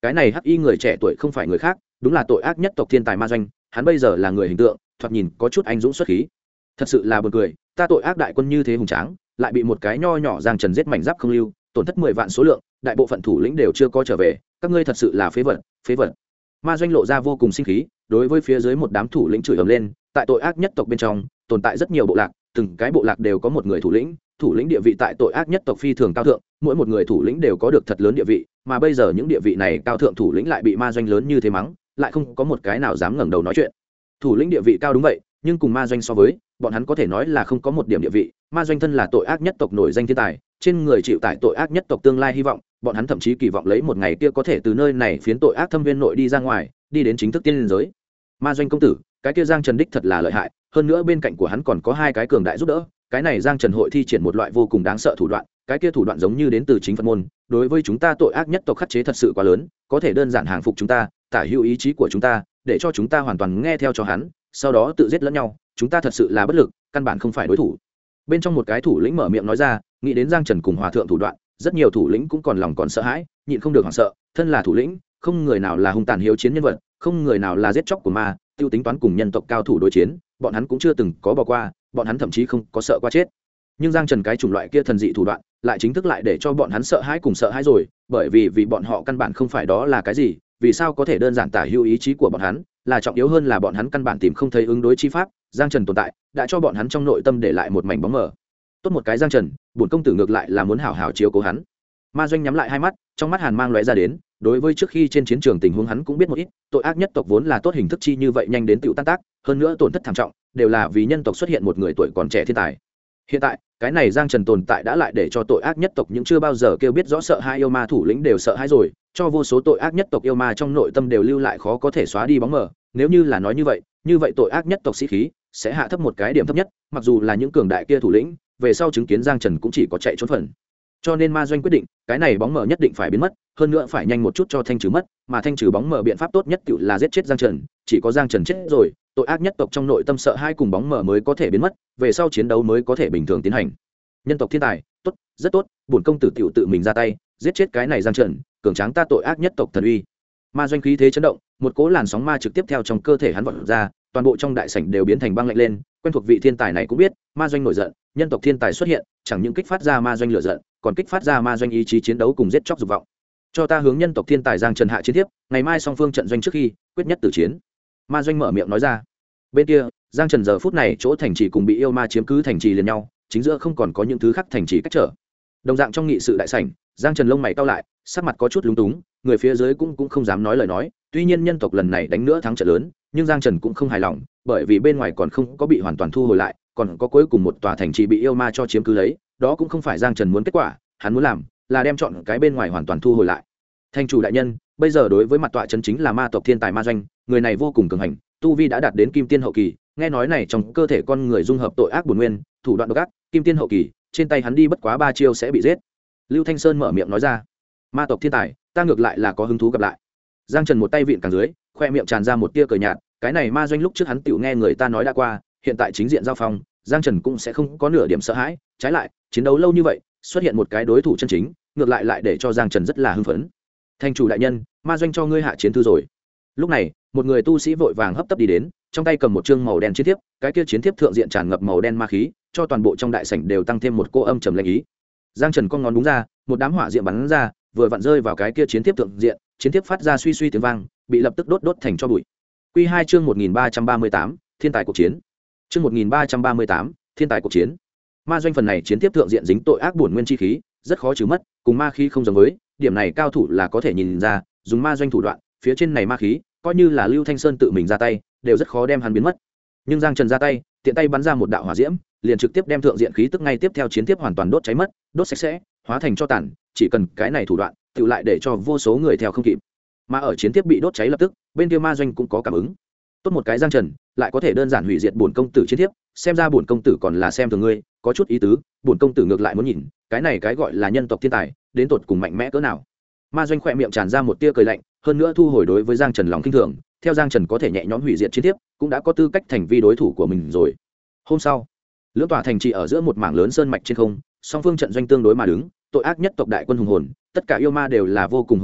cái này hắc y người trẻ tuổi không phải người khác, đúng là tội ác nhất tộc thiên tài Ma Doanh. Hắn bây giờ là người hình tượng, thoạt nhìn có chút anh dũng xuất khí. Thật sự là buồn cười, ta tội ác đại quân như thế hùng tráng, lại bị một cái nho nhỏ Giang Trần giết mảnh giáp không lưu, tổn thất 10 vạn số lượng, đại bộ phận thủ lĩnh đều chưa có trở về, các ngươi thật sự là phế vật, phế vật. Ma Doanh lộ ra vô cùng sinh khí, đối với phía dưới một đám thủ lĩnh chửi ầm lên. Tại tội ác nhất tộc bên trong tồn tại rất nhiều bộ lạc, từng cái bộ lạc đều có một người thủ lĩnh địa vị tại tội ác nhất tộc phi thường cao thượng, mỗi một người thủ lĩnh đều có được thật lớn địa vị, mà bây giờ những địa vị này cao thượng thủ lĩnh lại bị Ma Doanh lớn như thế mắng, lại không có một cái nào dám ngẩng đầu nói chuyện. Thủ lĩnh địa vị cao đúng vậy, nhưng cùng Ma Doanh so với, bọn hắn có thể nói là không có một điểm địa vị. Ma Doanh thân là tội ác nhất tộc nổi danh thiên tài, trên người chịu tải tội ác nhất tộc tương lai hy vọng, bọn hắn thậm chí kỳ vọng lấy một ngày kia có thể từ nơi này phiến tội ác thâm viên nội đi ra ngoài, đi đến chính thức tiên giới. Ma Doanh công tử, cái kia Giang Trần đích thật là lợi hại, hơn nữa bên cạnh của hắn còn có hai cái cường đại giúp đỡ, cái này Giang Trần hội thi triển một loại vô cùng đáng sợ thủ đoạn, cái kia thủ đoạn giống như đến từ chính Phật môn, đối với chúng ta tội ác nhất tộc khắc chế thật sự quá lớn, có thể đơn giản hàng phục chúng ta, tả hữu ý chí của chúng ta, để cho chúng ta hoàn toàn nghe theo cho hắn, sau đó tự giết lẫn nhau, chúng ta thật sự là bất lực, căn bản không phải đối thủ. Bên trong một cái thủ lĩnh mở miệng nói ra, nghĩ đến Giang Trần cùng hòa thượng thủ đoạn, rất nhiều thủ lĩnh cũng còn lòng còn sợ hãi, nhịn không được hoảng sợ, thân là thủ lĩnh, không người nào là hung tàn hiếu chiến nhân vật, không người nào là giết chóc của ma, tiêu tính toán cùng nhân tộc cao thủ đối chiến, bọn hắn cũng chưa từng có bỏ qua, bọn hắn thậm chí không có sợ qua chết. Nhưng Giang Trần cái chủng loại kia thần dị thủ đoạn, lại chính thức lại để cho bọn hắn sợ hãi cùng sợ hãi rồi, bởi vì bọn họ căn bản không phải đó là cái gì, vì sao có thể đơn giản tả hữu ý chí của bọn hắn, là trọng yếu hơn là bọn hắn căn bản tìm không thấy ứng đối chi pháp. Giang Trần tồn tại đã cho bọn hắn trong nội tâm để lại một mảnh bóng mờ. Tốt một cái Giang Trần, bổn công tử ngược lại là muốn hảo hảo chiếu cố hắn. Ma Doanh nhắm lại hai mắt, trong mắt hàn mang lóe ra đến, đối với trước khi trên chiến trường tình huống hắn cũng biết một ít, tội ác nhất tộc vốn là tốt hình thức chi như vậy nhanh đến tiểu tan tác, hơn nữa tổn thất thảm trọng, đều là vì nhân tộc xuất hiện một người tuổi còn trẻ thiên tài. Hiện tại, cái này Giang Trần tồn tại đã lại để cho tội ác nhất tộc những chưa bao giờ kêu biết rõ sợ hai yêu ma thủ lĩnh đều sợ hãi rồi, cho vô số tội ác nhất tộc yêu ma trong nội tâm đều lưu lại khó có thể xóa đi bóng mờ. Nếu như là nói như vậy tội ác nhất tộc sĩ khí sẽ hạ thấp một cái điểm thấp nhất, mặc dù là những cường đại kia thủ lĩnh, về sau chứng kiến Giang Trần cũng chỉ có chạy trốn phần. Cho nên Ma Doanh quyết định, cái này bóng mờ nhất định phải biến mất, hơn nữa phải nhanh một chút cho thanh trừ mất, mà thanh trừ bóng mờ biện pháp tốt nhất tự là giết chết Giang Trần, chỉ có Giang Trần chết rồi, tội ác nhất tộc trong nội tâm sợ hai cùng bóng mờ mới có thể biến mất, về sau chiến đấu mới có thể bình thường tiến hành. Nhân tộc thiên tài, tốt, rất tốt, bổn công tử tiểu tự mình ra tay, giết chết cái này Giang Trần, cường tráng ta tội ác nhất tộc thần uy. Ma Doanh khí thế chấn động, một cỗ làn sóng ma trực tiếp theo trong cơ thể hắn vọt ra, toàn bộ trong đại sảnh đều biến thành băng lạnh lên. Quen thuộc vị thiên tài này cũng biết, Ma Doanh nổi giận, nhân tộc thiên tài xuất hiện, chẳng những kích phát ra Ma Doanh lửa giận, còn kích phát ra Ma Doanh ý chí chiến đấu cùng giết chóc dục vọng. Cho ta hướng nhân tộc thiên tài Giang Trần hạ chiến tiếp, ngày mai song phương trận doanh trước khi quyết nhất tử chiến. Ma Doanh mở miệng nói ra. Bên kia, Giang Trần giờ phút này chỗ thành trì cùng bị yêu ma chiếm cứ thành trì liền nhau, chính giữa không còn có những thứ khác thành trì cách trở. Đồng dạng trong nghị sự đại sảnh, Giang Trần lông mày cau lại, sắc mặt có chút lúng túng, người phía dưới cũng không dám nói lời nói. Tuy nhiên nhân tộc lần này đánh nữa thắng trận lớn, nhưng Giang Trần cũng không hài lòng, bởi vì bên ngoài còn không có bị hoàn toàn thu hồi lại, còn có cuối cùng một tòa thành trì bị yêu ma cho chiếm cứ lấy, đó cũng không phải Giang Trần muốn kết quả, hắn muốn làm là đem chọn cái bên ngoài hoàn toàn thu hồi lại. Thành chủ đại nhân, bây giờ đối với mặt tọa chân chính là ma tộc thiên tài Ma Doanh, người này vô cùng cường hành, tu vi đã đạt đến kim tiên hậu kỳ, nghe nói này trong cơ thể con người dung hợp tội ác bổn nguyên, thủ đoạn độc ác, kim tiên hậu kỳ, trên tay hắn đi bất quá 3 chiêu sẽ bị giết. Lưu Thanh Sơn mở miệng nói ra. Ma tộc thiên tài, ta ngược lại là có hứng thú gặp lại. Giang Trần một tay vịn càng dưới, khoe miệng tràn ra một tia cười nhạt, cái này Ma Doanh lúc trước hắn tiểu nghe người ta nói đã qua, hiện tại chính diện giao phong, Giang Trần cũng sẽ không có nửa điểm sợ hãi, trái lại, chiến đấu lâu như vậy, xuất hiện một cái đối thủ chân chính, ngược lại để cho Giang Trần rất là hưng phấn. Thành chủ đại nhân, Ma Doanh cho ngươi hạ chiến thư rồi. Lúc này, một người tu sĩ vội vàng hấp tấp đi đến, trong tay cầm một chương màu đen chiến thiếp, cái kia chiến thiếp thượng diện tràn ngập màu đen ma khí, cho toàn bộ trong đại sảnh đều tăng thêm một cô âm trầm lạnh ý. Giang Trần con ngón đúng ra, một đám hỏa diệm bắn ra, vừa vặn rơi vào cái kia chiến thiếp thượng diện, chiến thiếp phát ra suy suy tiếng vang, bị lập tức đốt thành tro bụi. Quy 2 chương 1338, thiên tài cuộc chiến. Chương 1338, thiên tài cuộc chiến. Ma Doanh phần này chiến thiếp thượng diện dính tội ác bổn nguyên chi khí, rất khó trừ mất, cùng ma khí không giống với, điểm này cao thủ là có thể nhìn ra, dùng Ma Doanh thủ đoạn, phía trên này ma khí, coi như là Lưu Thanh Sơn tự mình ra tay, đều rất khó đem hắn biến mất. Nhưng Giang Trần ra tay, tiện tay bắn ra một đạo hỏa diễm, liền trực tiếp đem thượng diện khí tức ngay tiếp theo chiến tiếp hoàn toàn đốt cháy mất, đốt sạch sẽ, hóa thành tro tàn, chỉ cần cái này thủ đoạn, tự lại để cho vô số người theo không kịp. Mà ở chiến tiếp bị đốt cháy lập tức, bên kia Ma Doanh cũng có cảm ứng. Tốt một cái Giang Trần, lại có thể đơn giản hủy diệt bổn công tử chiến tiếp, xem ra bổn công tử còn là xem thường ngươi, có chút ý tứ, bổn công tử ngược lại muốn nhìn, cái này cái gọi là nhân tộc thiên tài, đến tột cùng mạnh mẽ cỡ nào. Ma Doanh khỏe miệng tràn ra một tia cười lạnh, hơn nữa thu hồi đối với Giang Trần lòng khinh thường, theo Giang Trần có thể nhẹ nhõm hủy diệt chiến tiếp, cũng đã có tư cách thành vi đối thủ của mình rồi. Hôm sau, lưỡng tòa thành trì ở giữa một mảng lớn sơn mạch trên không, song phương trận doanh tương đối mà đứng, tội ác nhất tộc đại quân hùng hồn, tất cả yêu ma đều là vô cùng hùng tráng,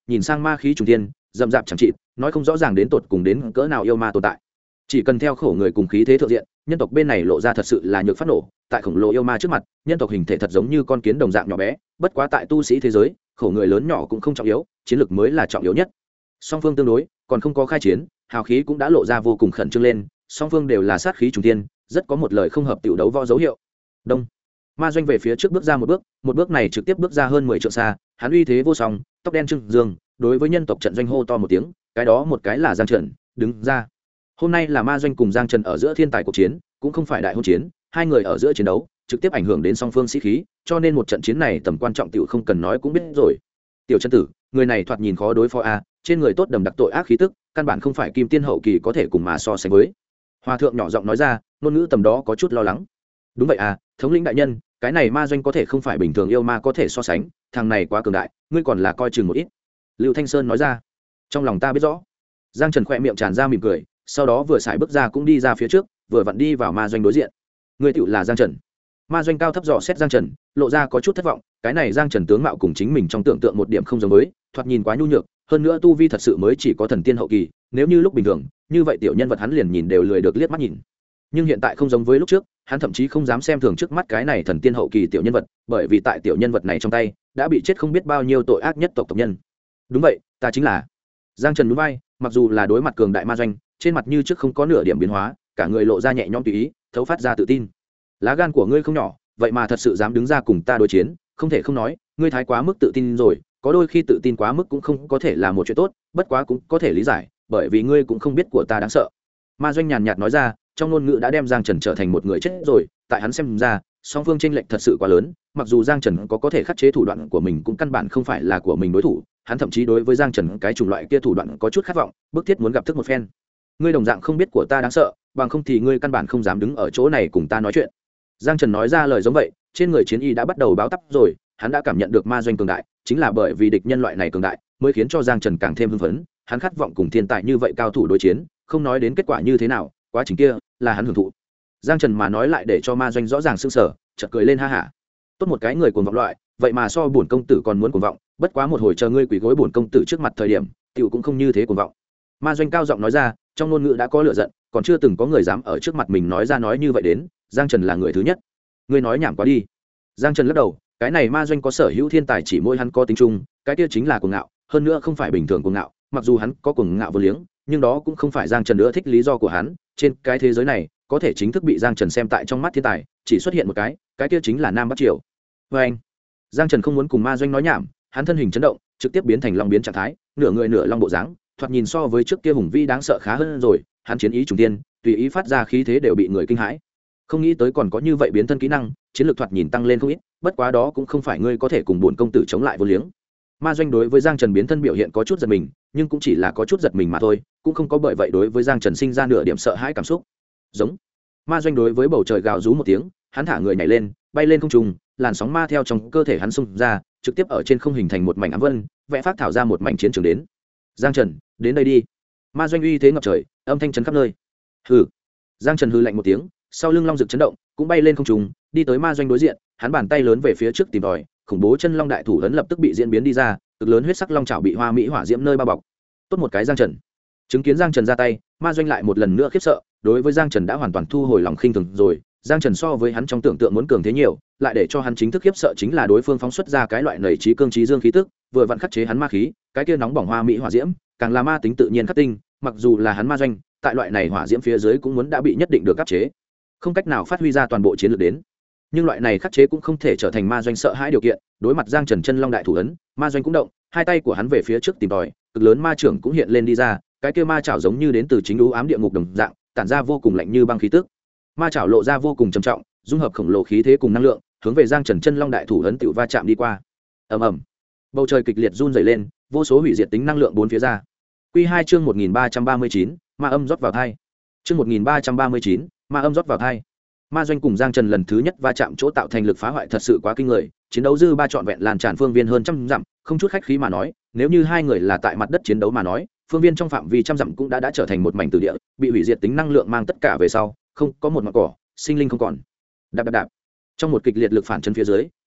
nhìn sang ma khí trùng tiên rậm rạp chẳng trị, nói không rõ ràng đến tột cùng đến cỡ nào yêu ma tồn tại. Chỉ cần theo khổ người cùng khí thế thượng diện, nhân tộc bên này lộ ra thật sự là nhược phát nổ. Tại khổng lồ yêu ma trước mặt, nhân tộc hình thể thật giống như con kiến đồng dạng nhỏ bé. Bất quá tại tu sĩ thế giới, khổ người lớn nhỏ cũng không trọng yếu, chiến lược mới là trọng yếu nhất. Song phương tương đối, còn không có khai chiến, hào khí cũng đã lộ ra vô cùng khẩn trương lên. Song phương đều là sát khí trùng tiên, rất có một lời không hợp tiểu đấu võ dấu hiệu. Đông. Ma Doanh về phía trước bước ra một bước này trực tiếp bước ra hơn 10 trượng xa, hắn uy thế vô song, tóc đen trưng dương, đối với nhân tộc trận doanh hô to một tiếng, cái đó một cái là Giang Trần, đứng ra. Hôm nay là Ma Doanh cùng Giang Trần ở giữa thiên tài cuộc chiến, cũng không phải đại hôn chiến, hai người ở giữa chiến đấu, trực tiếp ảnh hưởng đến song phương sĩ khí, cho nên một trận chiến này tầm quan trọng tiểu không cần nói cũng biết rồi. Tiểu Chân Tử, người này thoạt nhìn khó đối phó a, trên người tốt đầm đặc tội ác khí tức, căn bản không phải kim tiên hậu kỳ có thể cùng mà so sánh với. Hòa thượng nhỏ giọng nói ra, ngôn ngữ tầm đó có chút lo lắng. Đúng vậy à, thống lĩnh đại nhân, cái này Ma Doanh có thể không phải bình thường yêu ma có thể so sánh, thằng này quá cường đại, ngươi còn là coi chừng một ít. Lưu Thanh Sơn nói ra. Trong lòng ta biết rõ. Giang Trần khẽ miệng tràn ra mỉm cười, sau đó vừa xài bước ra cũng đi ra phía trước, vừa vặn đi vào Ma Doanh đối diện. Ngươi tựu là Giang Trần. Ma Doanh cao thấp dò xét Giang Trần, lộ ra có chút thất vọng, cái này Giang Trần tướng mạo cùng chính mình trong tưởng tượng một điểm không giống với, thoạt nhìn quá nhu nhược, hơn nữa tu vi thật sự mới chỉ có thần tiên hậu kỳ, nếu như lúc bình thường, như vậy tiểu nhân vật hắn liền nhìn đều lười được liếc mắt nhìn. Nhưng hiện tại không giống với lúc trước, hắn thậm chí không dám xem thường trước mắt cái này thần tiên hậu kỳ tiểu nhân vật, bởi vì tại tiểu nhân vật này trong tay đã bị chết không biết bao nhiêu tội ác nhất tộc tộc nhân. Đúng vậy, ta chính là. Giang Trần nhún vai, mặc dù là đối mặt cường đại Ma Doanh, trên mặt như trước không có nửa điểm biến hóa, cả người lộ ra nhẹ nhõm tùy ý, thấu phát ra tự tin. Lá gan của ngươi không nhỏ, vậy mà thật sự dám đứng ra cùng ta đối chiến, không thể không nói, ngươi thái quá mức tự tin rồi, có đôi khi tự tin quá mức cũng không có thể là một chuyện tốt, bất quá cũng có thể lý giải, bởi vì ngươi cũng không biết của ta đáng sợ. Ma Doanh nhàn nhạt nói ra, trong ngôn ngữ đã đem Giang Trần trở thành một người chết rồi, tại hắn xem ra, song phương chênh lệch thật sự quá lớn, mặc dù Giang Trần có thể khắc chế thủ đoạn của mình cũng căn bản không phải là của mình đối thủ, hắn thậm chí đối với Giang Trần cái chủng loại kia thủ đoạn có chút khát vọng, bức thiết muốn gặp thức một phen. Ngươi đồng dạng không biết của ta đáng sợ, bằng không thì ngươi căn bản không dám đứng ở chỗ này cùng ta nói chuyện. Giang Trần nói ra lời giống vậy, trên người chiến y đã bắt đầu báo tắp rồi, hắn đã cảm nhận được Ma Doanh cường đại, chính là bởi vì địch nhân loại này cường đại, mới khiến cho Giang Trần càng thêm hưng phấn, hắn khát vọng cùng thiên tài như vậy cao thủ đối chiến, không nói đến kết quả như thế nào, quá trình kia là hắn hưởng thụ. Giang Trần mà nói lại để cho Ma Doanh rõ ràng sững sờ, chợt cười lên ha hả. Tốt một cái người cuồng vọng loại, vậy mà so bổn công tử còn muốn cuồng vọng, bất quá một hồi chờ ngươi quỳ gối bổn công tử trước mặt thời điểm, tiểu cũng không như thế cuồng vọng. Ma Doanh cao giọng nói ra, trong ngôn ngữ đã có lửa giận, còn chưa từng có người dám ở trước mặt mình nói ra nói như vậy đến, Giang Trần là người thứ nhất. Ngươi nói nhảm quá đi. Giang Trần lắc đầu, cái này Ma Doanh có sở hữu thiên tài chỉ mỗi hắn có tính chung, cái kia chính là cuồng ngạo, hơn nữa không phải bình thường cuồng ngạo, mặc dù hắn có cuồng ngạo vô liếng, nhưng đó cũng không phải Giang Trần nữa thích lý do của hắn, trên cái thế giới này, có thể chính thức bị Giang Trần xem tại trong mắt thiên tài, chỉ xuất hiện một cái kia chính là Nam Bắc Triều. Và anh, Giang Trần không muốn cùng Ma Doanh nói nhảm, hắn thân hình chấn động, trực tiếp biến thành long biến trạng thái, nửa người nửa long bộ dáng, thoạt nhìn so với trước kia hùng vĩ đáng sợ khá hơn rồi, hắn chiến ý trùng tiên, tùy ý phát ra khí thế đều bị người kinh hãi. Không nghĩ tới còn có như vậy biến thân kỹ năng, chiến lược thoạt nhìn tăng lên không ít, bất quá đó cũng không phải ngươi có thể cùng bổn công tử chống lại vô liếng. Ma Doanh đối với Giang Trần biến thân biểu hiện có chút giật mình, nhưng cũng chỉ là có chút giật mình mà thôi, cũng không có bởi vậy đối với Giang Trần sinh ra nửa điểm sợ hãi cảm xúc. Giống. Ma Doanh đối với bầu trời gào rú một tiếng, hắn thả người nhảy lên, bay lên không trung, làn sóng ma theo trong cơ thể hắn xung ra, trực tiếp ở trên không hình thành một mảnh ám vân, vẽ phát thảo ra một mảnh chiến trường đến. Giang Trần, đến đây đi. Ma Doanh uy thế ngập trời, âm thanh chấn khắp nơi. Hừ. Giang Trần hừ lạnh một tiếng, sau lưng long rực chấn động, cũng bay lên không trung, đi tới Ma Doanh đối diện, hắn bàn tay lớn về phía trước tìm tòi, khủng bố chân long đại thủ ấn lập tức bị diễn biến đi ra, cực lớn huyết sắc long chảo bị hoa mỹ hỏa diễm nơi bao bọc. Tốt một cái Giang Trần. Chứng kiến Giang Trần ra tay, Ma Doanh lại một lần nữa khiếp sợ, đối với Giang Trần đã hoàn toàn thu hồi lòng khinh thường rồi, Giang Trần so với hắn trong tưởng tượng muốn cường thế nhiều, lại để cho hắn chính thức khiếp sợ chính là đối phương phóng xuất ra cái loại nảy trí cương trí dương khí tức, vừa vặn khắc chế hắn ma khí, cái kia nóng bỏng hoa mỹ hỏa diễm, càng là ma tính tự nhiên khắc tinh, mặc dù là hắn Ma Doanh, tại loại này hỏa diễm phía dưới cũng muốn đã bị nhất định được áp chế, không cách nào phát huy ra toàn bộ chiến lược đến. Nhưng loại này khắc chế cũng không thể trở thành Ma Doanh sợ hãi điều kiện, đối mặt Giang Trần chân long đại thủ ấn, Ma Doanh cũng động, hai tay của hắn về phía trước tìm tòi, cực lớn ma trưởng cũng hiện lên đi ra, cái kia ma chảo giống như đến từ chính u ám địa ngục đồng dạng, tản ra vô cùng lạnh như băng khí tức. Ma chảo lộ ra vô cùng trầm trọng, dung hợp khổng lồ khí thế cùng năng lượng, hướng về Giang Trần chân long đại thủ ấn tiểu va chạm đi qua. Ầm ầm. Bầu trời kịch liệt run rẩy lên, vô số hủy diệt tính năng lượng bốn phía ra. Quy 2 chương 1339, ma âm rót vào thai. Chương 1339, ma âm rót vào thai. Ma Doanh cùng Giang Trần lần thứ nhất va chạm chỗ tạo thành lực phá hoại thật sự quá kinh người, chiến đấu dư ba trọn vẹn lan tràn phương viên hơn trăm dặm, không chút khách khí mà nói, nếu như hai người là tại mặt đất chiến đấu mà nói, phương viên trong phạm vi trăm dặm cũng đã trở thành một mảnh tử địa, bị hủy diệt tính năng lượng mang tất cả về sau, không có một mảng cỏ, sinh linh không còn. Đạp đạp đạp. Trong một kịch liệt lực phản chấn phía dưới,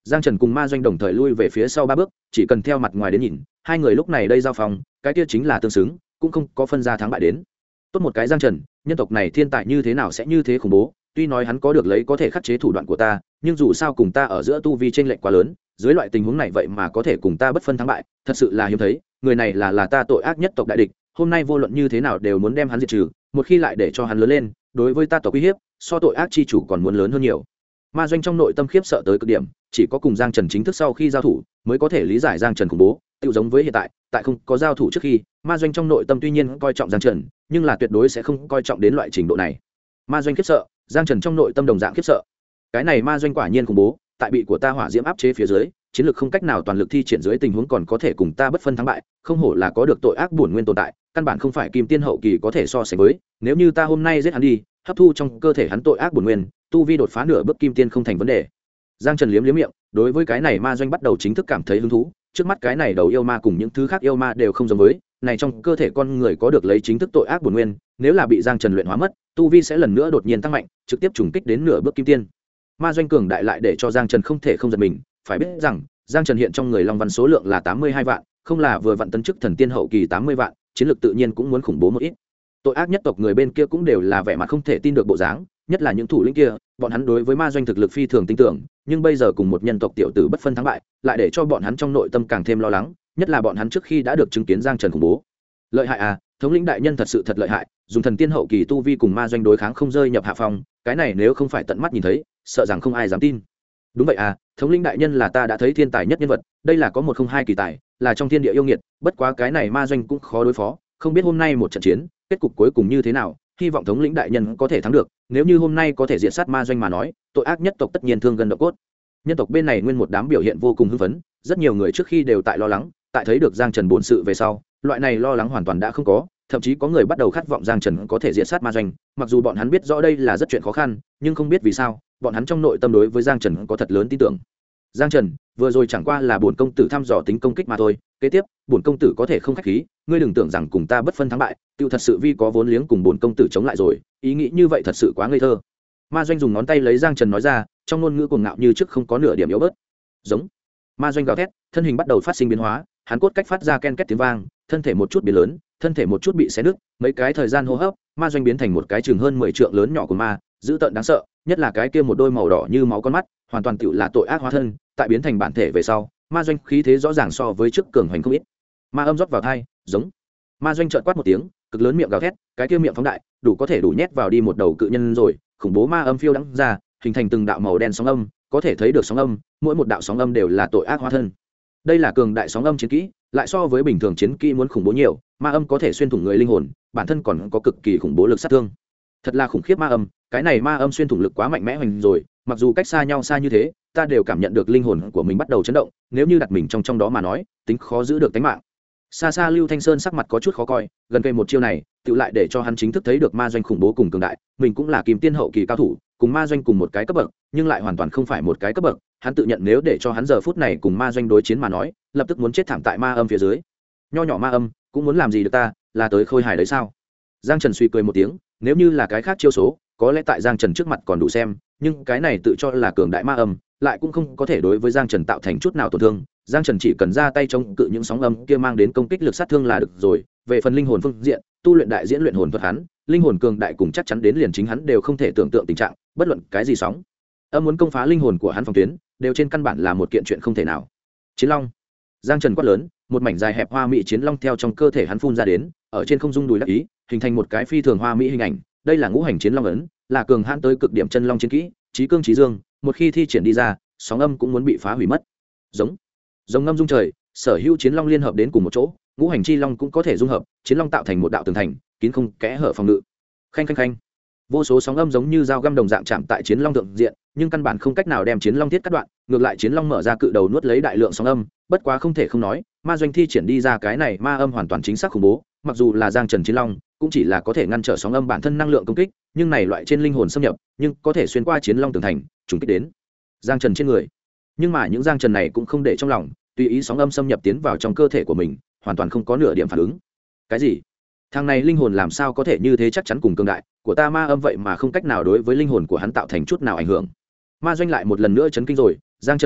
Giang Trần cùng Ma Doanh đồng thời lui về phía sau 3 bước, chỉ cần theo mặt ngoài đến nhìn, hai người lúc này đây giao phòng, cái kia chính là tương xứng, cũng không có phân ra thắng bại đến. Tốt một cái Giang Trần, nhân tộc này thiên tài như thế nào sẽ như thế khủng bố, tuy nói hắn có được lấy có thể khắc chế thủ đoạn của ta, nhưng dù sao cùng ta ở giữa tu vi chênh lệch quá lớn, dưới loại tình huống này vậy mà có thể cùng ta bất phân thắng bại, thật sự là hiếm thấy, người này là ta tội ác nhất tộc đại địch, hôm nay vô luận như thế nào đều muốn đem hắn diệt trừ, một khi lại để cho hắn lớn lên, đối với ta tộc uy hiếp, so tội ác chi chủ còn muốn lớn hơn nhiều. Ma Doanh trong nội tâm khiếp sợ tới cực điểm, chỉ có cùng Giang Trần chính thức sau khi giao thủ mới có thể lý giải Giang Trần khủng bố, tự giống với hiện tại không có giao thủ trước khi, Ma Doanh trong nội tâm tuy nhiên coi trọng Giang Trần, nhưng là tuyệt đối sẽ không coi trọng đến loại trình độ này. Ma Doanh khiếp sợ, Giang Trần trong nội tâm đồng dạng khiếp sợ. Cái này Ma Doanh quả nhiên khủng bố, tại bị của ta hỏa diễm áp chế phía dưới, chiến lược không cách nào toàn lực thi triển dưới tình huống còn có thể cùng ta bất phân thắng bại, không hổ là có được tội ác bổn nguyên tồn tại, căn bản không phải kim tiên hậu kỳ có thể so sánh với, nếu như ta hôm nay giết hắn đi, hấp thu trong cơ thể hắn tội ác bổn nguyên, tu vi đột phá nửa bước kim tiên không thành vấn đề. Giang Trần liếm miệng, đối với cái này Ma Doanh bắt đầu chính thức cảm thấy hứng thú, trước mắt cái này đầu yêu ma cùng những thứ khác yêu ma đều không giống với, này trong cơ thể con người có được lấy chính thức tội ác bổn nguyên, nếu là bị Giang Trần luyện hóa mất, tu vi sẽ lần nữa đột nhiên tăng mạnh, trực tiếp trùng kích đến nửa bước kim tiên. Ma Doanh cường đại lại để cho Giang Trần không thể không giật mình, phải biết rằng Giang Trần hiện trong người Long Văn số lượng là 82 vạn, không là vừa vặn tấn chức thần tiên hậu kỳ 80 vạn, chiến lược tự nhiên cũng muốn khủng bố một ít. Tội ác nhất tộc người bên kia cũng đều là vẻ mặt không thể tin được bộ dáng, nhất là những thủ lĩnh kia, bọn hắn đối với Ma Doanh thực lực phi thường tin tưởng, nhưng bây giờ cùng một nhân tộc tiểu tử bất phân thắng bại, lại để cho bọn hắn trong nội tâm càng thêm lo lắng, nhất là bọn hắn trước khi đã được chứng kiến Giang Trần khủng bố. Lợi hại à, thống lĩnh đại nhân thật sự thật lợi hại, dùng thần tiên hậu kỳ tu vi cùng Ma Doanh đối kháng không rơi nhập hạ phong, cái này nếu không phải tận mắt nhìn thấy, sợ rằng không ai dám tin. Đúng vậy à, thống lĩnh đại nhân là ta đã thấy thiên tài nhất nhân vật, đây là có một không hai kỳ tài, là trong thiên địa yêu nghiệt, bất quá cái này Ma Doanh cũng khó đối phó, không biết hôm nay một trận chiến, kết cục cuối cùng như thế nào, hy vọng thống lĩnh đại nhân có thể thắng được, nếu như hôm nay có thể diệt sát Ma Doanh mà nói, tội ác nhất tộc tất nhiên thương gần độ cốt. Nhân tộc bên này nguyên một đám biểu hiện vô cùng hưng phấn, rất nhiều người trước khi đều tại lo lắng, tại thấy được Giang Trần bổn sự về sau, loại này lo lắng hoàn toàn đã không có, thậm chí có người bắt đầu khát vọng Giang Trần có thể diệt sát Ma Doanh, mặc dù bọn hắn biết rõ đây là rất chuyện khó khăn, nhưng không biết vì sao, bọn hắn trong nội tâm đối với Giang Trần có thật lớn tin tưởng. Giang Trần, vừa rồi chẳng qua là bổn công tử thăm dò tính công kích mà thôi, kế tiếp, bổn công tử có thể không khách khí, ngươi đừng tưởng rằng cùng ta bất phân thắng bại, tiêu thật sự vì có vốn liếng cùng bổn công tử chống lại rồi, ý nghĩ như vậy thật sự quá ngây thơ. Ma Doanh dùng ngón tay lấy Giang Trần nói ra, trong ngôn ngữ cuồng ngạo như trước không có nửa điểm yếu bớt. Giống. Ma Doanh gào thét, thân hình bắt đầu phát sinh biến hóa, hắn cốt cách phát ra ken két tiếng vang, thân thể một chút biến lớn, thân thể một chút bị xé nứt, mấy cái thời gian hô hấp, Ma Doanh biến thành một cái chừng hơn 10 trượng lớn nhỏ của ma, dữ tợn đáng sợ, nhất là cái kia một đôi màu đỏ như máu con mắt, hoàn toàn tựu là tội ác hóa thân, tại biến thành bản thể về sau, Ma Doanh khí thế rõ ràng so với trước cường hoành không ít. Ma âm rót vào tai, giống. Ma Doanh trợn quát một tiếng, cực lớn miệng gào thét, cái kia miệng phóng đại, đủ có thể đủ nhét vào đi một đầu cự nhân rồi, khủng bố ma âm phiêu đãng ra, hình thành từng đạo màu đen sóng âm, có thể thấy được sóng âm, mỗi một đạo sóng âm đều là tội ác hóa thân. Đây là cường đại sóng âm chiến kỹ, lại so với bình thường chiến kỹ muốn khủng bố nhiều, ma âm có thể xuyên thủng người linh hồn, bản thân còn có cực kỳ khủng bố lực sát thương. Thật là khủng khiếp ma âm, cái này ma âm xuyên thủng lực quá mạnh mẽ hoành rồi, mặc dù cách xa nhau xa như thế, ta đều cảm nhận được linh hồn của mình bắt đầu chấn động, nếu như đặt mình trong đó mà nói, tính khó giữ được tính mạng. Xa xa Lưu Thanh Sơn sắc mặt có chút khó coi, gần cây một chiêu này, tự lại để cho hắn chính thức thấy được Ma Doanh khủng bố cùng cường đại, mình cũng là kim tiên hậu kỳ cao thủ, cùng Ma Doanh cùng một cái cấp bậc, nhưng lại hoàn toàn không phải một cái cấp bậc, hắn tự nhận nếu để cho hắn giờ phút này cùng Ma Doanh đối chiến mà nói, lập tức muốn chết thảm tại ma âm phía dưới. Nho nhỏ ma âm, cũng muốn làm gì được ta, là tới khôi hài đấy sao? Giang Trần suy cười một tiếng, nếu như là cái khác chiêu số, có lẽ tại Giang Trần trước mặt còn đủ xem, nhưng cái này tự cho là cường đại ma âm, lại cũng không có thể đối với Giang Trần tạo thành chút nào tổn thương. Giang Trần chỉ cần ra tay chống cự những sóng âm kia mang đến công kích lực sát thương là được rồi, về phần linh hồn phương diện, tu luyện đại diễn luyện hồn thuật hắn, linh hồn cường đại cùng chắc chắn đến liền chính hắn đều không thể tưởng tượng tình trạng, bất luận cái gì sóng âm muốn công phá linh hồn của hắn phòng tuyến, đều trên căn bản là một kiện chuyện không thể nào. Chiến long. Giang Trần quát lớn, một mảnh dài hẹp hoa mỹ chiến long theo trong cơ thể hắn phun ra đến, ở trên không dung đùi đắc ý, hình thành một cái phi thường hoa mỹ hình ảnh, đây là ngũ hành chiến long ấn, là cường hãn tới cực điểm chân long chiến kỹ, chí cương chí dương, một khi thi triển đi ra, sóng âm cũng muốn bị phá hủy mất. Giống. Giống ngâm dung trời, sở hữu chiến long liên hợp đến cùng một chỗ, ngũ hành chi long cũng có thể dung hợp, chiến long tạo thành một đạo tường thành, kín không kẽ hở phòng ngự. Khanh khanh khanh. Vô số sóng âm giống như dao găm đồng dạng chạm tại chiến long thượng diện, nhưng căn bản không cách nào đem chiến long thiết cắt đoạn, ngược lại chiến long mở ra cự đầu nuốt lấy đại lượng sóng âm, bất quá không thể không nói, Ma Doanh thi triển đi ra cái này ma âm hoàn toàn chính xác khủng bố, mặc dù là Giang Trần chiến long, cũng chỉ là có thể ngăn trở sóng âm bản thân năng lượng công kích, nhưng này loại trên linh hồn xâm nhập, nhưng có thể xuyên qua chiến long tường thành, trùng kích đến Giang Trần trên người. Nhưng mà những Giang Trần này cũng không để trong lòng, tùy ý sóng âm xâm nhập tiến vào trong cơ thể của mình, hoàn toàn không có nửa điểm phản ứng. Cái gì? Thằng này linh hồn làm sao có thể như thế chắc chắn cùng cường đại của ta ma âm vậy mà không cách nào đối với linh hồn của hắn tạo thành chút nào ảnh hưởng. Ma Doanh lại một lần nữa chấn kinh rồi, Giang Trần cường đại,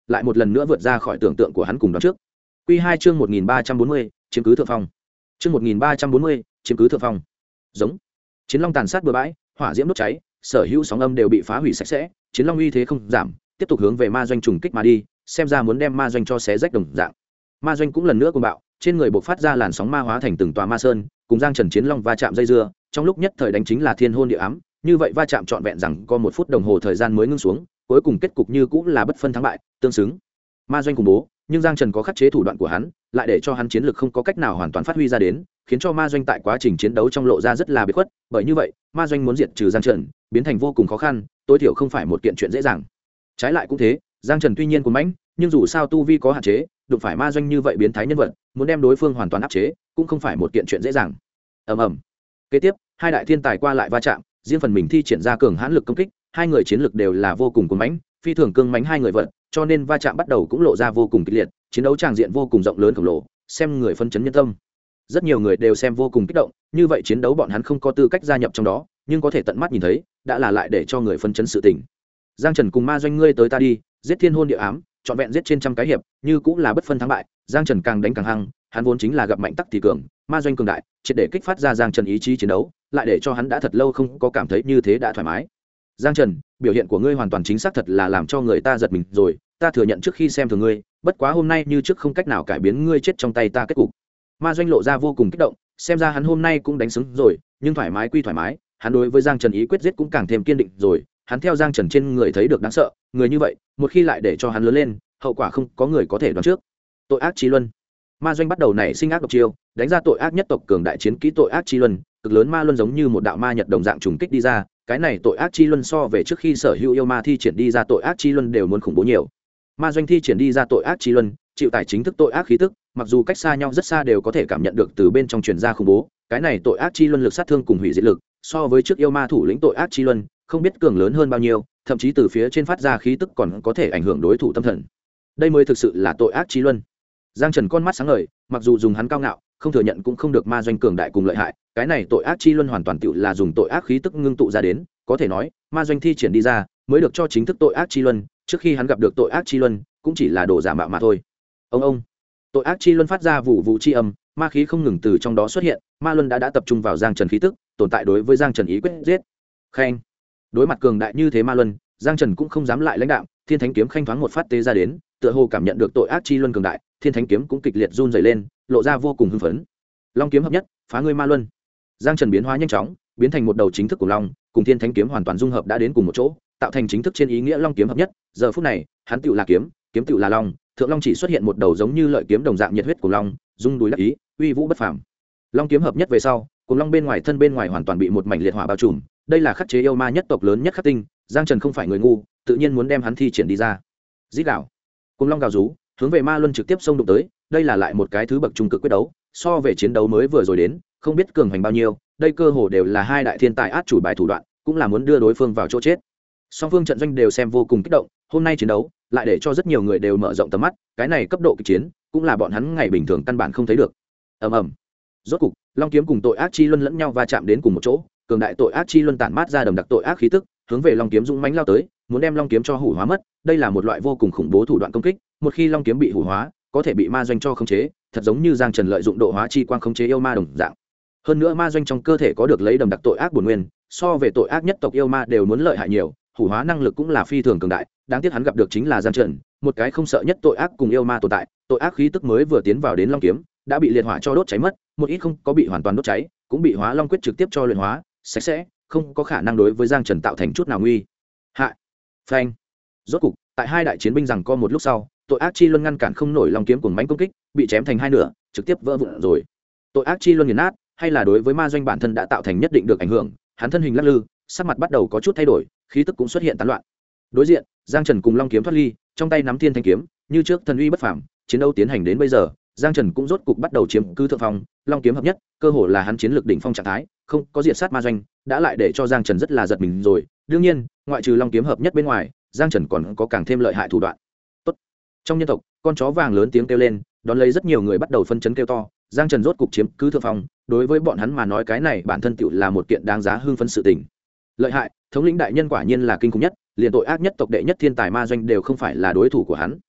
lại một lần nữa vượt ra khỏi tưởng tượng của hắn cùng đoán trước. Quy 2 chương 1340, chiếm cứ thượng phong. Chương 1340, chiếm cứ thượng phong. Giống. Chiến long tàn sát bừa bãi, hỏa diễm đốt cháy, sở hữu sóng âm đều bị phá hủy sạch sẽ, chiến long uy thế không giảm, tiếp tục hướng về ma doanh trùng kích mà đi, xem ra muốn đem ma doanh cho xé rách đồng dạng. Ma doanh cũng lần nữa cuồng bạo, trên người bộc phát ra làn sóng ma hóa thành từng tòa ma sơn, cùng Giang Trần chiến long va chạm dây dưa, trong lúc nhất thời đánh chính là thiên hôn địa ám, như vậy va chạm trọn vẹn rằng có 1 phút đồng hồ thời gian mới ngưng xuống, cuối cùng kết cục như cũng là bất phân thắng bại, tương xứng. Ma doanh khủng bố, nhưng Giang Trần có khắc chế thủ đoạn của hắn, lại để cho hắn chiến lực không có cách nào hoàn toàn phát huy ra đến, khiến cho ma doanh tại quá trình chiến đấu trong lộ ra rất là biệt khuất, bởi như vậy, ma doanh muốn diệt trừ Giang Trần, biến thành vô cùng khó khăn, tối thiểu không phải một kiện chuyện dễ dàng. Trái lại cũng thế, Giang Trần tuy nhiên cuồng mãnh, nhưng dù sao tu vi có hạn chế, đụng phải ma doanh như vậy biến thái nhân vật, muốn đem đối phương hoàn toàn áp chế, cũng không phải một kiện chuyện dễ dàng. Ầm ầm. Kế tiếp, hai đại thiên tài qua lại va chạm, riêng phần mình thi triển ra cường hãn lực công kích, hai người chiến lực đều là vô cùng cuồng mãnh, phi thường cương mãnh hai người vật, cho nên va chạm bắt đầu cũng lộ ra vô cùng kịch liệt, chiến đấu tràng diện vô cùng rộng lớn khổng lồ, xem người phân chấn nhân tâm. Rất nhiều người đều xem vô cùng kích động, như vậy chiến đấu bọn hắn không có tư cách gia nhập trong đó, nhưng có thể tận mắt nhìn thấy, đã là lại để cho người phân chấn sự tình. Giang Trần cùng ma doanh ngươi tới ta đi, giết thiên hôn địa ám, trọn vẹn giết trên trăm cái hiệp, như cũng là bất phân thắng bại. Giang Trần càng đánh càng hăng, hắn vốn chính là gặp mạnh tắc thì cường, ma doanh cường đại, triệt để kích phát ra Giang Trần ý chí chiến đấu, lại để cho hắn đã thật lâu không có cảm thấy như thế đã thoải mái. Giang Trần, biểu hiện của ngươi hoàn toàn chính xác thật là làm cho người ta giật mình rồi, ta thừa nhận trước khi xem thường ngươi, bất quá hôm nay như trước không cách nào cải biến ngươi chết trong tay ta kết cục. Ma doanh lộ ra vô cùng kích động, xem ra hắn hôm nay cũng đánh xứng rồi, nhưng thoải mái quy thoải mái, hắn đối với Giang Trần ý quyết giết cũng càng thêm kiên định rồi, hắn theo Giang Trần trên người thấy được đáng sợ, người như vậy, một khi lại để cho hắn lớn lên, hậu quả không có người có thể đoán trước. Tội ác chi luân. Ma doanh bắt đầu nảy sinh ác độc chiêu, đánh ra tội ác nhất tộc cường đại chiến kỹ tội ác chi luân, cực lớn ma luân giống như một đạo ma nhật đồng dạng trùng kích đi ra, cái này tội ác chi luân so về trước khi sở hữu yêu ma thi triển đi ra tội ác chi luân đều muốn khủng bố nhiều. Ma doanh thi triển đi ra tội ác chi luân, chịu tải chính thức tội ác khí tức, mặc dù cách xa nhau rất xa đều có thể cảm nhận được từ bên trong truyền ra khủng bố, cái này tội ác chi luân lực sát thương cùng hủy diệt lực, so với trước yêu ma thủ lĩnh tội ác chi luân, không biết cường lớn hơn bao nhiêu, thậm chí từ phía trên phát ra khí tức còn có thể ảnh hưởng đối thủ tâm thần. Đây mới thực sự là tội ác chi luân. Giang Trần con mắt sáng ngời, mặc dù dùng hắn cao ngạo, không thừa nhận cũng không được ma doanh cường đại cùng lợi hại, cái này tội ác chi luân hoàn toàn tựu là dùng tội ác khí tức ngưng tụ ra đến, có thể nói, ma doanh thi triển đi ra, mới được cho chính thức tội ác chi luân, trước khi hắn gặp được tội ác chi luân, cũng chỉ là đồ giả mạo mà thôi. Ông tội ác chi luân phát ra vụ vụ chi âm, ma khí không ngừng từ trong đó xuất hiện, ma luân đã tập trung vào Giang Trần khí tức, tồn tại đối với Giang Trần ý quyết giết. Khen. Đối mặt cường đại như thế ma luân, Giang Trần cũng không dám lại lãnh đạo, Thiên Thánh kiếm khanh thoáng một phát tế ra đến, tựa hồ cảm nhận được tội ác chi luân cường đại, Thiên Thánh kiếm cũng kịch liệt run rẩy lên, lộ ra vô cùng hưng phấn. Long kiếm hợp nhất, phá ngươi ma luân. Giang Trần biến hóa nhanh chóng, biến thành một đầu chính thức của long, cùng Thiên Thánh kiếm hoàn toàn dung hợp đã đến cùng một chỗ, tạo thành chính thức trên ý nghĩa long kiếm hợp nhất. Giờ phút này, hắn tựu là kiếm, kiếm tựu là long, thượng long chỉ xuất hiện một đầu giống như lợi kiếm đồng dạng nhiệt huyết của long, rung đùi đắc ý, uy vũ bất phàm. Long kiếm hợp nhất về sau, cùng long bên ngoài thân bên ngoài hoàn toàn bị một mảnh liệt hỏa bao trùm, đây là khắc chế yêu ma nhất tộc lớn nhất khắc tinh, Giang Trần không phải người ngu, tự nhiên muốn đem hắn thi triển đi ra. Rít gào, cùng long gào rú, hướng về ma luân trực tiếp xông đụng tới, đây là lại một cái thứ bậc trung cực quyết đấu, so về chiến đấu mới vừa rồi đến, không biết cường hành bao nhiêu, đây cơ hồ đều là hai đại thiên tài át chủ bài thủ đoạn, cũng là muốn đưa đối phương vào chỗ chết. Song phương trận doanh đều xem vô cùng kích động, hôm nay chiến đấu lại để cho rất nhiều người đều mở rộng tầm mắt, cái này cấp độ kịch chiến, cũng là bọn hắn ngày bình thường căn bản không thấy được. Ầm ầm. Rốt cục, long kiếm cùng tội ác chi luân lẫn nhau va chạm đến cùng một chỗ, cường đại tội ác chi luân tản mát ra đầm đặc tội ác khí tức, hướng về long kiếm dũng mãnh lao tới, muốn đem long kiếm cho hủ hóa mất, đây là một loại vô cùng khủng bố thủ đoạn công kích, một khi long kiếm bị hủ hóa, có thể bị ma doanh cho khống chế, thật giống như Giang Trần lợi dụng độ hóa chi quang khống chế yêu ma đồng dạng. Hơn nữa ma doanh trong cơ thể có được lấy đầm đặc tội ác bổn nguyên, so về tội ác nhất tộc yêu ma đều muốn lợi hại nhiều, hủ hóa năng lực cũng là phi thường cường đại, đáng tiếc hắn gặp được chính là Giang Trần, một cái không sợ nhất tội ác cùng yêu ma tồn tại, tội ác khí tức mới vừa tiến vào đến long kiếm, đã bị liệt hỏa cho đốt cháy mất, một ít không có bị hoàn toàn đốt cháy, cũng bị hóa long quyết trực tiếp cho luyện hóa, sạch sẽ, không có khả năng đối với Giang Trần tạo thành chút nào nguy hại. Phanh. Rốt cục, tại hai đại chiến binh rằng co một lúc sau, tội ác chi luân ngăn cản không nổi long kiếm cuồng mãnh công kích, bị chém thành hai nửa, trực tiếp vỡ vụn rồi. Tội ác chi luân nghiền nát, hay là đối với ma doanh bản thân đã tạo thành nhất định được ảnh hưởng, hắn thân hình lắc lư, sắc mặt bắt đầu có chút thay đổi, khí tức cũng xuất hiện tán loạn. Đối diện, Giang Trần cùng long kiếm thoát ly, trong tay nắm Thiên Thanh kiếm, như trước thần uy bất phàm, chiến đấu tiến hành đến bây giờ, Giang Trần cũng rốt cục bắt đầu chiếm cứ thượng phong, long kiếm hợp nhất, cơ hồ là hắn chiến lược đỉnh phong trạng thái, không có diệt sát ma doanh, đã lại để cho Giang Trần rất là giật mình rồi. Đương nhiên, ngoại trừ long kiếm hợp nhất bên ngoài, Giang Trần còn có càng thêm lợi hại thủ đoạn. Tốt. Trong nhân tộc, con chó vàng lớn tiếng kêu lên, đón lấy rất nhiều người bắt đầu phân chấn kêu to, Giang Trần rốt cục chiếm cứ thượng phong, đối với bọn hắn mà nói cái này bản thân tựu là một kiện đáng giá hưng phấn sự tình. Lợi hại, thống lĩnh đại nhân quả nhiên là kinh khủng nhất, liền tội ác nhất tộc đệ nhất thiên tài ma doanh đều không phải là đối thủ của hắn.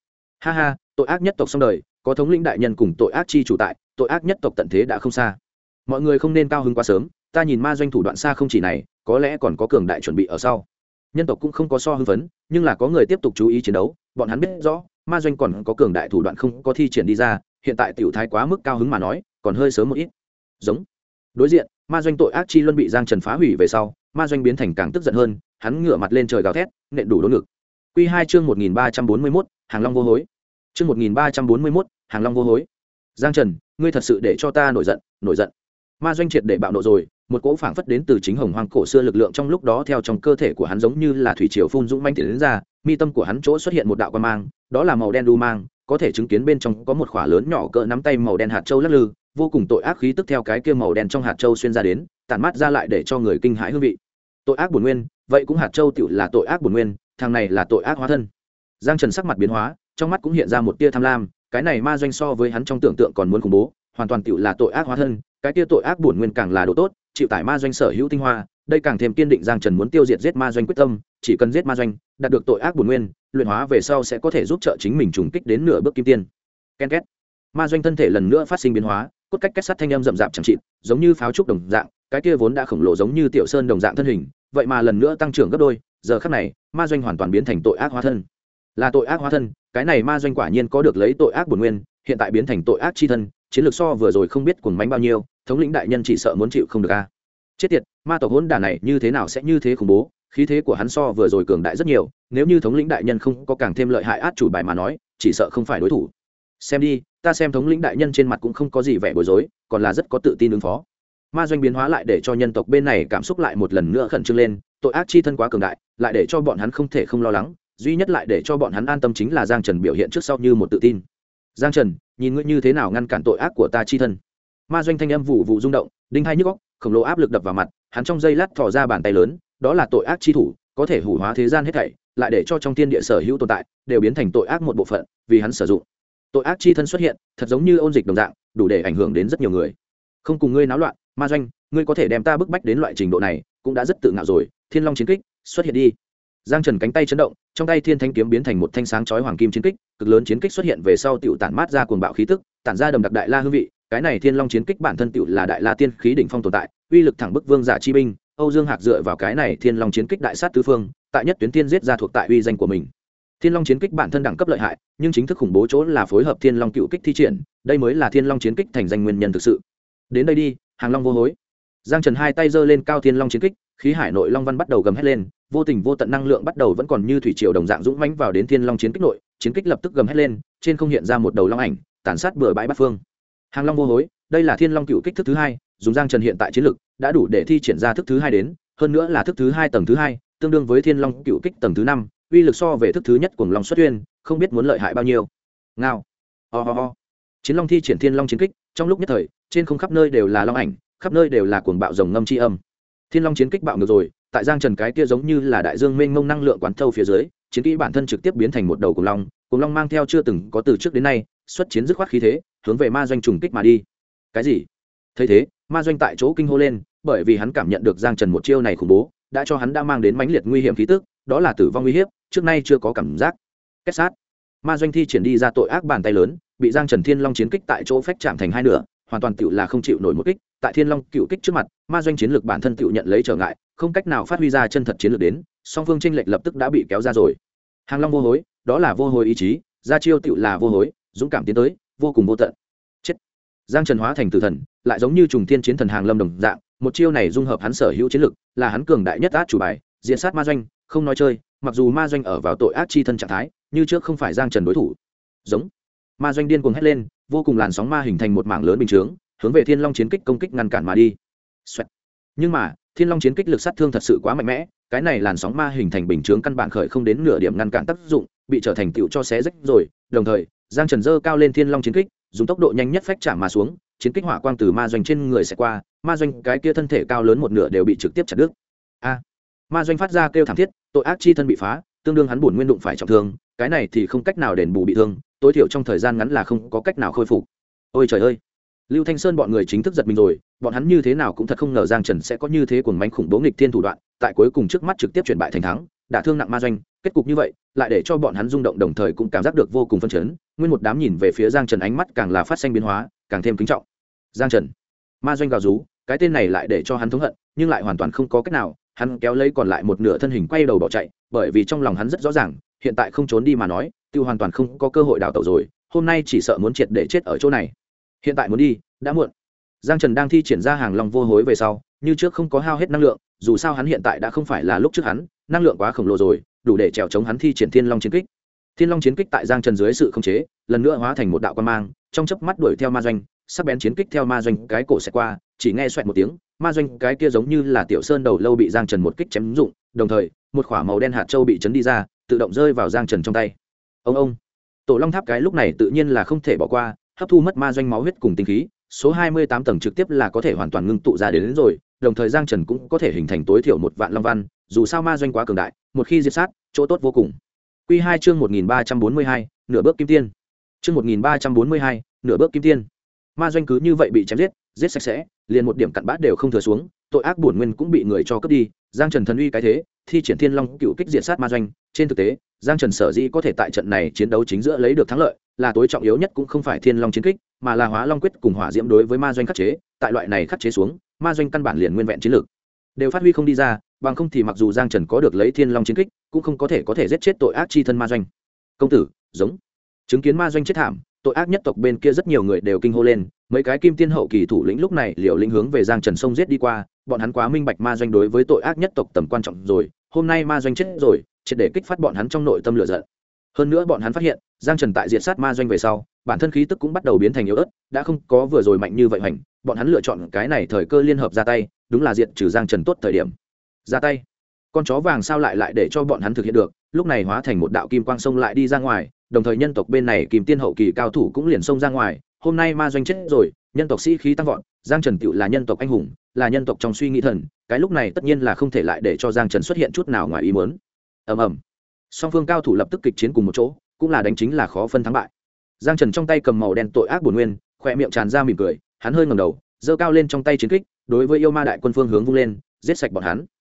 Ha ha, tội ác nhất tộc xong đời, có thống lĩnh đại nhân cùng tội ác chi chủ tại, tội ác nhất tộc tận thế đã không xa. Mọi người không nên cao hứng quá sớm, ta nhìn ma doanh thủ đoạn xa không chỉ này, có lẽ còn có cường đại chuẩn bị ở sau. Nhân tộc cũng không có so hưng phấn, nhưng là có người tiếp tục chú ý chiến đấu, bọn hắn biết rõ ma doanh còn có cường đại thủ đoạn không có thi triển đi ra, hiện tại tiểu thái quá mức cao hứng mà nói còn hơi sớm một ít. Giống đối diện ma doanh tội ác chi luân bị Giang Trần phá hủy về sau, ma doanh biến thành càng tức giận hơn, hắn ngửa mặt lên trời gào thét, nện đủ đốn ngực. Quy 2 chương 1341, Hàng Long vô hối. Chương 1341, Hàng Long vô hối. Giang Trần, ngươi thật sự để cho ta nổi giận, nổi giận. Ma doanh triệt để bạo nộ rồi, một cỗ phảng phất đến từ chính hồng hoang cổ xưa lực lượng trong lúc đó theo trong cơ thể của hắn giống như là thủy triều phun dũng manh tiến đến ra, mi tâm của hắn chỗ xuất hiện một đạo quang mang, đó là màu đen đu mang, có thể chứng kiến bên trong có một khỏa lớn nhỏ cỡ nắm tay màu đen hạt châu lắc lư, vô cùng tội ác khí tức theo cái kia màu đen trong hạt châu xuyên ra đến, tản mát ra lại để cho người kinh hãi hương vị. Tội ác bổn nguyên, vậy cũng hạt châu tiểu là tội ác bổn nguyên, thằng này là tội ác hóa thân. Giang Trần sắc mặt biến hóa, trong mắt cũng hiện ra một tia tham lam, cái này ma doanh so với hắn trong tưởng tượng còn muốn khủng bố, hoàn toàn tiểu là tội ác hóa thân, cái kia tội ác bổn nguyên càng là đồ tốt, chịu tải ma doanh sở hữu tinh hoa, đây càng thêm kiên định Giang Trần muốn tiêu diệt giết ma doanh quyết tâm, chỉ cần giết ma doanh, đạt được tội ác bổn nguyên, luyện hóa về sau sẽ có thể giúp trợ chính mình trùng kích đến nửa bước kim tiên. Ken két. Ma doanh thân thể lần nữa phát sinh biến hóa, cốt cách kết sắt thanh âm rậm rạp chẳng chịt, giống như pháo trúc đồng dạng, cái kia vốn đã khổng lồ giống như tiểu sơn đồng dạng thân hình, vậy mà lần nữa tăng trưởng gấp đôi, giờ khắc này, ma doanh hoàn toàn biến thành tội ác hóa thân. Là tội ác hóa thân, cái này ma doanh quả nhiên có được lấy tội ác bổn nguyên, hiện tại biến thành tội ác chi thân, chiến lược so vừa rồi không biết cuồng mãnh bao nhiêu, thống lĩnh đại nhân chỉ sợ muốn chịu không được a. Chết tiệt, ma tộc hỗn đản này như thế nào sẽ như thế khủng bố, khí thế của hắn so vừa rồi cường đại rất nhiều, nếu như thống lĩnh đại nhân không có càng thêm lợi hại át chủ bài mà nói, chỉ sợ không phải đối thủ. Xem đi, ta xem thống lĩnh đại nhân trên mặt cũng không có gì vẻ bối rối, còn là rất có tự tin ứng phó. Ma doanh biến hóa lại để cho nhân tộc bên này cảm xúc lại một lần nữa khẩn trương lên, tội ác chi thân quá cường đại, lại để cho bọn hắn không thể không lo lắng, duy nhất lại để cho bọn hắn an tâm chính là Giang Trần biểu hiện trước sau như một tự tin. Giang Trần, nhìn ngươi như thế nào ngăn cản tội ác của ta chi thân. Ma doanh thanh âm vụ vụ rung động, đinh hai nhức óc, khổng lồ áp lực đập vào mặt, hắn trong giây lát thò ra bàn tay lớn, đó là tội ác chi thủ, có thể hủ hóa thế gian hết thảy, lại để cho trong thiên địa sở hữu tồn tại đều biến thành tội ác một bộ phận, vì hắn sử dụng. Tội ác chi thân xuất hiện, thật giống như ôn dịch đồng dạng, đủ để ảnh hưởng đến rất nhiều người. Không cùng ngươi náo loạn, ma doanh, ngươi có thể đem ta bức bách đến loại trình độ này, cũng đã rất tự ngạo rồi. Thiên Long chiến kích, xuất hiện đi. Giang Trần cánh tay chấn động, trong tay Thiên Thánh kiếm biến thành một thanh sáng chói hoàng kim chiến kích, cực lớn chiến kích xuất hiện về sau tiểu tản mát ra cuồng bạo khí tức, tản ra đầm đặc đại la hương vị, cái này Thiên Long chiến kích bản thân tiểu là đại la tiên khí đỉnh phong tồn tại, uy lực thẳng bức vương giả chi binh. Âu Dương Hạc dựa vào cái này Thiên Long chiến kích đại sát tứ phương, tại nhất tuyến tiên giết ra thuộc tại uy danh của mình. Thiên Long chiến kích bản thân đẳng cấp lợi hại, nhưng chính thức khủng bố chỗ là phối hợp Thiên Long cựu kích thi triển, đây mới là Thiên Long chiến kích thành danh nguyên nhân thực sự. Đến đây đi, Hàng Long vô hối. Giang Trần hai tay giơ lên cao Thiên Long chiến kích, khí hải nội long văn bắt đầu gầm hét lên, vô tình vô tận năng lượng bắt đầu vẫn còn như thủy triều đồng dạng dũng mãnh vào đến Thiên Long chiến kích nội, chiến kích lập tức gầm hét lên, trên không hiện ra một đầu long ảnh, tàn sát bừa bãi bát phương. Hàng Long vô hối, đây là Thiên Long cựu kích thức thứ hai, dùng Giang Trần hiện tại chiến lực đã đủ để thi triển ra thức thứ hai đến, hơn nữa là thức thứ hai tầng thứ hai, tương đương với Thiên Long cựu kích tầng thứ năm, uy lực so về thức thứ nhất cuồng long xuất uyên, không biết muốn lợi hại bao nhiêu. Ngao. Ho. Chiến Long thi triển Thiên Long chiến kích, trong lúc nhất thời, trên không khắp nơi đều là long ảnh, khắp nơi đều là cuồng bạo rồng ngâm chi âm. Thiên Long chiến kích bạo ngược rồi, tại Giang Trần cái kia giống như là đại dương mênh mông năng lượng quán thâu phía dưới, chiến kỹ bản thân trực tiếp biến thành một đầu cuồng long mang theo chưa từng có từ trước đến nay, xuất chiến dứt khoát khí thế, hướng về ma doanh trùng kích mà đi. Cái gì? Thấy thế, ma doanh tại chỗ kinh hô lên, bởi vì hắn cảm nhận được Giang Trần một chiêu này khủng bố, đã cho hắn đã mang đến mãnh liệt nguy hiểm khí tức, đó là tử vong uy hiếp, trước nay chưa có cảm giác. Kết sát. Ma doanh thi triển đi ra tội ác bàn tay lớn, bị Giang Trần Thiên Long chiến kích tại chỗ phách chạm thành hai nửa, hoàn toàn tựu là không chịu nổi một kích, tại Thiên Long cựu kích trước mặt, ma doanh chiến lược bản thân tựu nhận lấy trở ngại, không cách nào phát huy ra chân thật chiến lược đến, song phương chênh lệch lập tức đã bị kéo ra rồi. Hàng Long vô hối, đó là vô hối ý chí, ra chiêu tựu là vô hối, dũng cảm tiến tới, vô cùng vô tận. Chết. Giang Trần hóa thành tử thần, lại giống như trùng thiên chiến thần Hàng Lâm đồng dạng, một chiêu này dung hợp hắn sở hữu chiến lực, là hắn cường đại nhất át chủ bài, diện sát ma doanh, không nói chơi, mặc dù ma doanh ở vào tội ác chi thân trạng thái, như trước không phải Giang Trần đối thủ. Giống. Ma doanh điên cuồng hét lên, vô cùng làn sóng ma hình thành một mảng lớn bình chướng, hướng về Thiên Long chiến kích công kích ngăn cản mà đi. Xoẹt. Nhưng mà, Thiên Long chiến kích lực sát thương thật sự quá mạnh mẽ, cái này làn sóng ma hình thành bình chướng căn bản khởi không đến nửa điểm ngăn cản tác dụng, bị trở thành tựu cho xé rách rồi. Đồng thời, Giang Trần giơ cao lên Thiên Long chiến kích, dùng tốc độ nhanh nhất phách chạm mà xuống, chiến kích hỏa quang từ ma doanh trên người sẽ qua, ma doanh cái kia thân thể cao lớn một nửa đều bị trực tiếp chặt đứt. A! Ma doanh phát ra kêu thảm thiết, tội ác chi thân bị phá, tương đương hắn bổn nguyên đụng phải trọng thương, cái này thì không cách nào đền bù bị thương, tối thiểu trong thời gian ngắn là không có cách nào khôi phục. Ôi trời ơi! Lưu Thanh Sơn bọn người chính thức giật mình rồi, bọn hắn như thế nào cũng thật không ngờ Giang Trần sẽ có như thế cuồng mãnh khủng bố nghịch thiên thủ đoạn, tại cuối cùng trước mắt trực tiếp chuyển bại thành thắng, đả thương nặng ma doanh. Kết cục như vậy lại để cho bọn hắn rung động, đồng thời cũng cảm giác được vô cùng phấn chấn. Nguyên một đám nhìn về phía Giang Trần, ánh mắt càng là phát sinh biến hóa, càng thêm kính trọng. Giang Trần, ma doanh gào rú, cái tên này lại để cho hắn thống hận, nhưng lại hoàn toàn không có cách nào. Hắn kéo lấy còn lại một nửa thân hình quay đầu bỏ chạy, bởi vì trong lòng hắn rất rõ ràng, hiện tại không trốn đi mà nói, tiêu hoàn toàn không có cơ hội đào tẩu rồi. Hôm nay chỉ sợ muốn triệt để chết ở chỗ này. Hiện tại muốn đi đã muộn. Giang Trần đang thi triển ra hàng long vô hối về sau, như trước không có hao hết năng lượng, dù sao hắn hiện tại đã không phải là lúc trước hắn, năng lượng quá khổng lồ rồi, đủ để trèo chống hắn thi triển Thiên Long chiến kích. Thiên Long chiến kích tại Giang Trần dưới sự khống chế, lần nữa hóa thành một đạo quang mang, trong chớp mắt đuổi theo ma doanh, sắc bén chiến kích theo ma doanh cái cổ sẽ qua, chỉ nghe xoẹt một tiếng, ma doanh cái kia giống như là tiểu sơn đầu lâu bị Giang Trần một kích chém rụng, đồng thời, một quả màu đen hạt châu bị chấn đi ra, tự động rơi vào Giang Trần trong tay. Ông, Tổ Long Tháp cái lúc này tự nhiên là không thể bỏ qua, hấp thu mất ma doanh máu huyết cùng tinh khí, số 28 tầng trực tiếp là có thể hoàn toàn ngưng tụ ra đến rồi, đồng thời Giang Trần cũng có thể hình thành tối thiểu một vạn long văn, dù sao ma doanh quá cường đại, một khi diệt sát, chỗ tốt vô cùng. Quy 2 chương 1342, nửa bước kim tiên. Chương 1342, nửa bước kim tiên. Ma doanh cứ như vậy bị chém giết sạch sẽ, liền một điểm cặn bã đều không thừa xuống, tội ác bổn nguyên cũng bị người cho cướp đi. Giang Trần thần uy cái thế, thi triển Thiên Long cựu kích diệt sát ma doanh, trên thực tế, Giang Trần sở dĩ có thể tại trận này chiến đấu chính giữa lấy được thắng lợi, là tối trọng yếu nhất cũng không phải Thiên Long chiến kích, mà là Hóa Long quyết cùng hỏa diễm đối với ma doanh khắc chế, tại loại này khắc chế xuống, ma doanh căn bản liền nguyên vẹn chiến lược đều phát huy không đi ra, bằng không thì mặc dù Giang Trần có được lấy Thiên Long chiến kích, cũng không có thể giết chết tội ác chi thân ma doanh. Công tử, giống. Chứng kiến ma doanh chết thảm, tội ác nhất tộc bên kia rất nhiều người đều kinh hô lên, mấy cái kim tiên hậu kỳ thủ lĩnh lúc này liều lĩnh hướng về Giang Trần xông giết đi qua, bọn hắn quá minh bạch ma doanh đối với tội ác nhất tộc tầm quan trọng rồi, hôm nay ma doanh chết rồi, triệt để kích phát bọn hắn trong nội tâm lửa giận. Hơn nữa bọn hắn phát hiện, Giang Trần tại diệt sát ma doanh về sau, bản thân khí tức cũng bắt đầu biến thành yếu ớt, đã không có vừa rồi mạnh như vậy hành, bọn hắn lựa chọn cái này thời cơ liên hợp ra tay, đúng là diệt trừ Giang Trần tốt thời điểm. Ra tay. Con chó vàng sao lại để cho bọn hắn thực hiện được, lúc này hóa thành một đạo kim quang xông lại đi ra ngoài, đồng thời nhân tộc bên này kim tiên hậu kỳ cao thủ cũng liền xông ra ngoài, hôm nay ma doanh chết rồi, nhân tộc sĩ khí tăng vọt, Giang Trần tựu là nhân tộc anh hùng, là nhân tộc trong suy nghĩ thần, cái lúc này tất nhiên là không thể lại để cho Giang Trần xuất hiện chút nào ngoài ý muốn. Ầm. Song phương cao thủ lập tức kịch chiến cùng một chỗ, cũng là đánh chính là khó phân thắng bại. Giang Trần trong tay cầm màu đen tội ác bổn nguyên, khóe miệng tràn ra mỉm cười, hắn hơi ngẩng đầu, giơ cao lên trong tay chiến kích, đối với yêu ma đại quân phương hướng vung lên, giết sạch bọn hắn.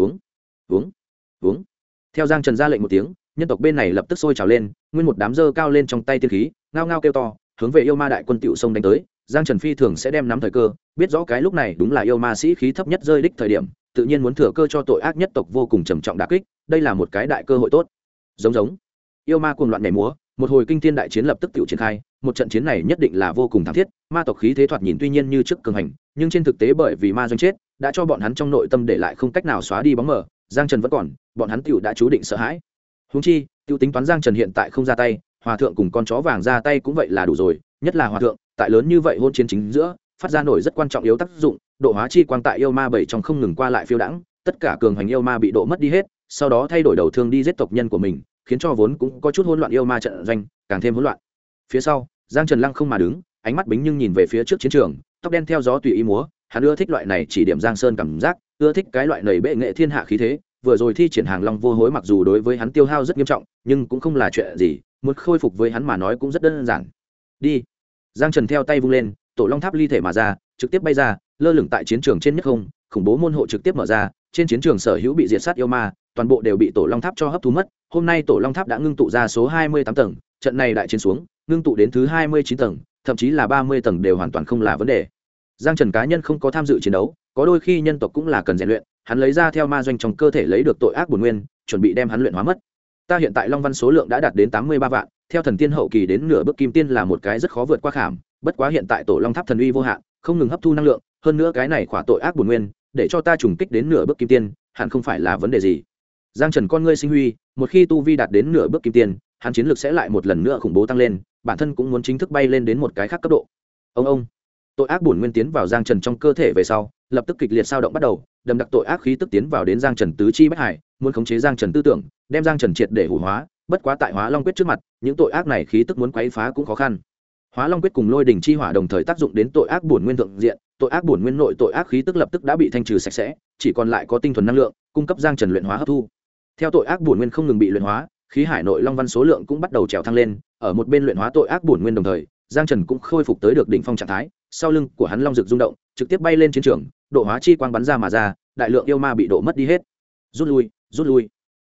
Uống. Theo Giang Trần ra lệnh một tiếng, nhân tộc bên này lập tức sôi trào lên, nguyên một đám giơ cao lên trong tay tiên khí, ngao ngao kêu to, hướng về yêu ma đại quân tiểu sông đánh tới. Giang Trần phi thường sẽ đem nắm thời cơ, biết rõ cái lúc này đúng là yêu ma sĩ khí thấp nhất rơi đích thời điểm, tự nhiên muốn thừa cơ cho tội ác nhất tộc vô cùng trầm trọng đả kích, đây là một cái đại cơ hội tốt. Giống. Yêu ma cuồng loạn nhảy múa, một hồi kinh thiên đại chiến lập tức tiểu triển khai, một trận chiến này nhất định là vô cùng thảm thiết, ma tộc khí thế thoạt nhìn tuy nhiên như trước cường hành, nhưng trên thực tế bởi vì ma doanh chết, đã cho bọn hắn trong nội tâm để lại không cách nào xóa đi bóng mờ, Giang Trần vẫn còn, bọn hắn tiểu đã chú định sợ hãi. Huống chi, tiêu tính toán Giang Trần hiện tại không ra tay, hòa thượng cùng con chó vàng ra tay cũng vậy là đủ rồi, nhất là hòa thượng, tại lớn như vậy hôn chiến chính giữa, phát ra nổi rất quan trọng yếu tác dụng, độ hóa chi quang tại yêu ma bảy trong không ngừng qua lại phiêu đãng, tất cả cường hành yêu ma bị độ mất đi hết, sau đó thay đổi đầu thương đi giết tộc nhân của mình, khiến cho vốn cũng có chút hỗn loạn yêu ma trận doanh càng thêm hỗn loạn. Phía sau, Giang Trần lăng không mà đứng, ánh mắt bính nhưng nhìn về phía trước chiến trường, tóc đen theo gió tùy ý múa, hắn ưa thích loại này chỉ điểm Giang Sơn cảm giác, ưa thích cái loại nảy bệ nghệ thiên hạ khí thế. Vừa rồi thi triển hàng long vô hối mặc dù đối với hắn tiêu hao rất nghiêm trọng, nhưng cũng không là chuyện gì, muốn khôi phục với hắn mà nói cũng rất đơn giản. Đi. Giang Trần theo tay vung lên, tổ long tháp ly thể mà ra, trực tiếp bay ra, lơ lửng tại chiến trường trên nhất không, khủng bố môn hộ trực tiếp mở ra, trên chiến trường sở hữu bị diệt sát yêu ma, toàn bộ đều bị tổ long tháp cho hấp thu mất. Hôm nay tổ long tháp đã ngưng tụ ra số 28 tầng, trận này đại chiến xuống, ngưng tụ đến thứ 29 tầng, thậm chí là 30 tầng đều hoàn toàn không là vấn đề. Giang Trần cá nhân không có tham dự chiến đấu, có đôi khi nhân tộc cũng là cần rèn luyện, hắn lấy ra theo ma doanh trong cơ thể lấy được tội ác bổn nguyên, chuẩn bị đem hắn luyện hóa mất. Ta hiện tại long văn số lượng đã đạt đến 83 vạn, theo thần tiên hậu kỳ đến nửa bước kim tiên là một cái rất khó vượt qua khảm, bất quá hiện tại tổ long tháp thần uy vô hạn, không ngừng hấp thu năng lượng, hơn nữa cái này khỏa tội ác bổn nguyên, để cho ta trùng kích đến nửa bước kim tiên, hẳn không phải là vấn đề gì. Giang Trần con ngươi sinh huy, một khi tu vi đạt đến nửa bước kim tiên, hắn chiến lược sẽ lại một lần nữa khủng bố tăng lên, bản thân cũng muốn chính thức bay lên đến một cái khác cấp độ. Ông tội ác bổn nguyên tiến vào Giang Trần trong cơ thể về sau, lập tức kịch liệt sao động bắt đầu, đầm đặc tội ác khí tức tiến vào đến Giang Trần tứ chi bách hải, muốn khống chế Giang Trần tư tưởng, đem Giang Trần triệt để hủ hóa, bất quá tại Hóa Long quyết trước mặt, những tội ác này khí tức muốn quấy phá cũng khó khăn. Hóa Long quyết cùng Lôi đỉnh chi hỏa đồng thời tác dụng đến tội ác bổn nguyên thượng diện, tội ác bổn nguyên nội tội ác khí tức lập tức đã bị thanh trừ sạch sẽ, chỉ còn lại có tinh thuần năng lượng, cung cấp Giang Trần luyện hóa hấp thu. Theo tội ác bổn nguyên không ngừng bị luyện hóa, khí hải nội long văn số lượng cũng bắt đầu trèo thăng lên, ở một bên luyện hóa tội ác bổn nguyên đồng thời, Giang Trần cũng khôi phục tới được đỉnh phong trạng thái, sau lưng của hắn long rực rung động, trực tiếp bay lên chiến trường, độ hóa chi quang bắn ra mà ra, đại lượng yêu ma bị độ mất đi hết. Rút lui.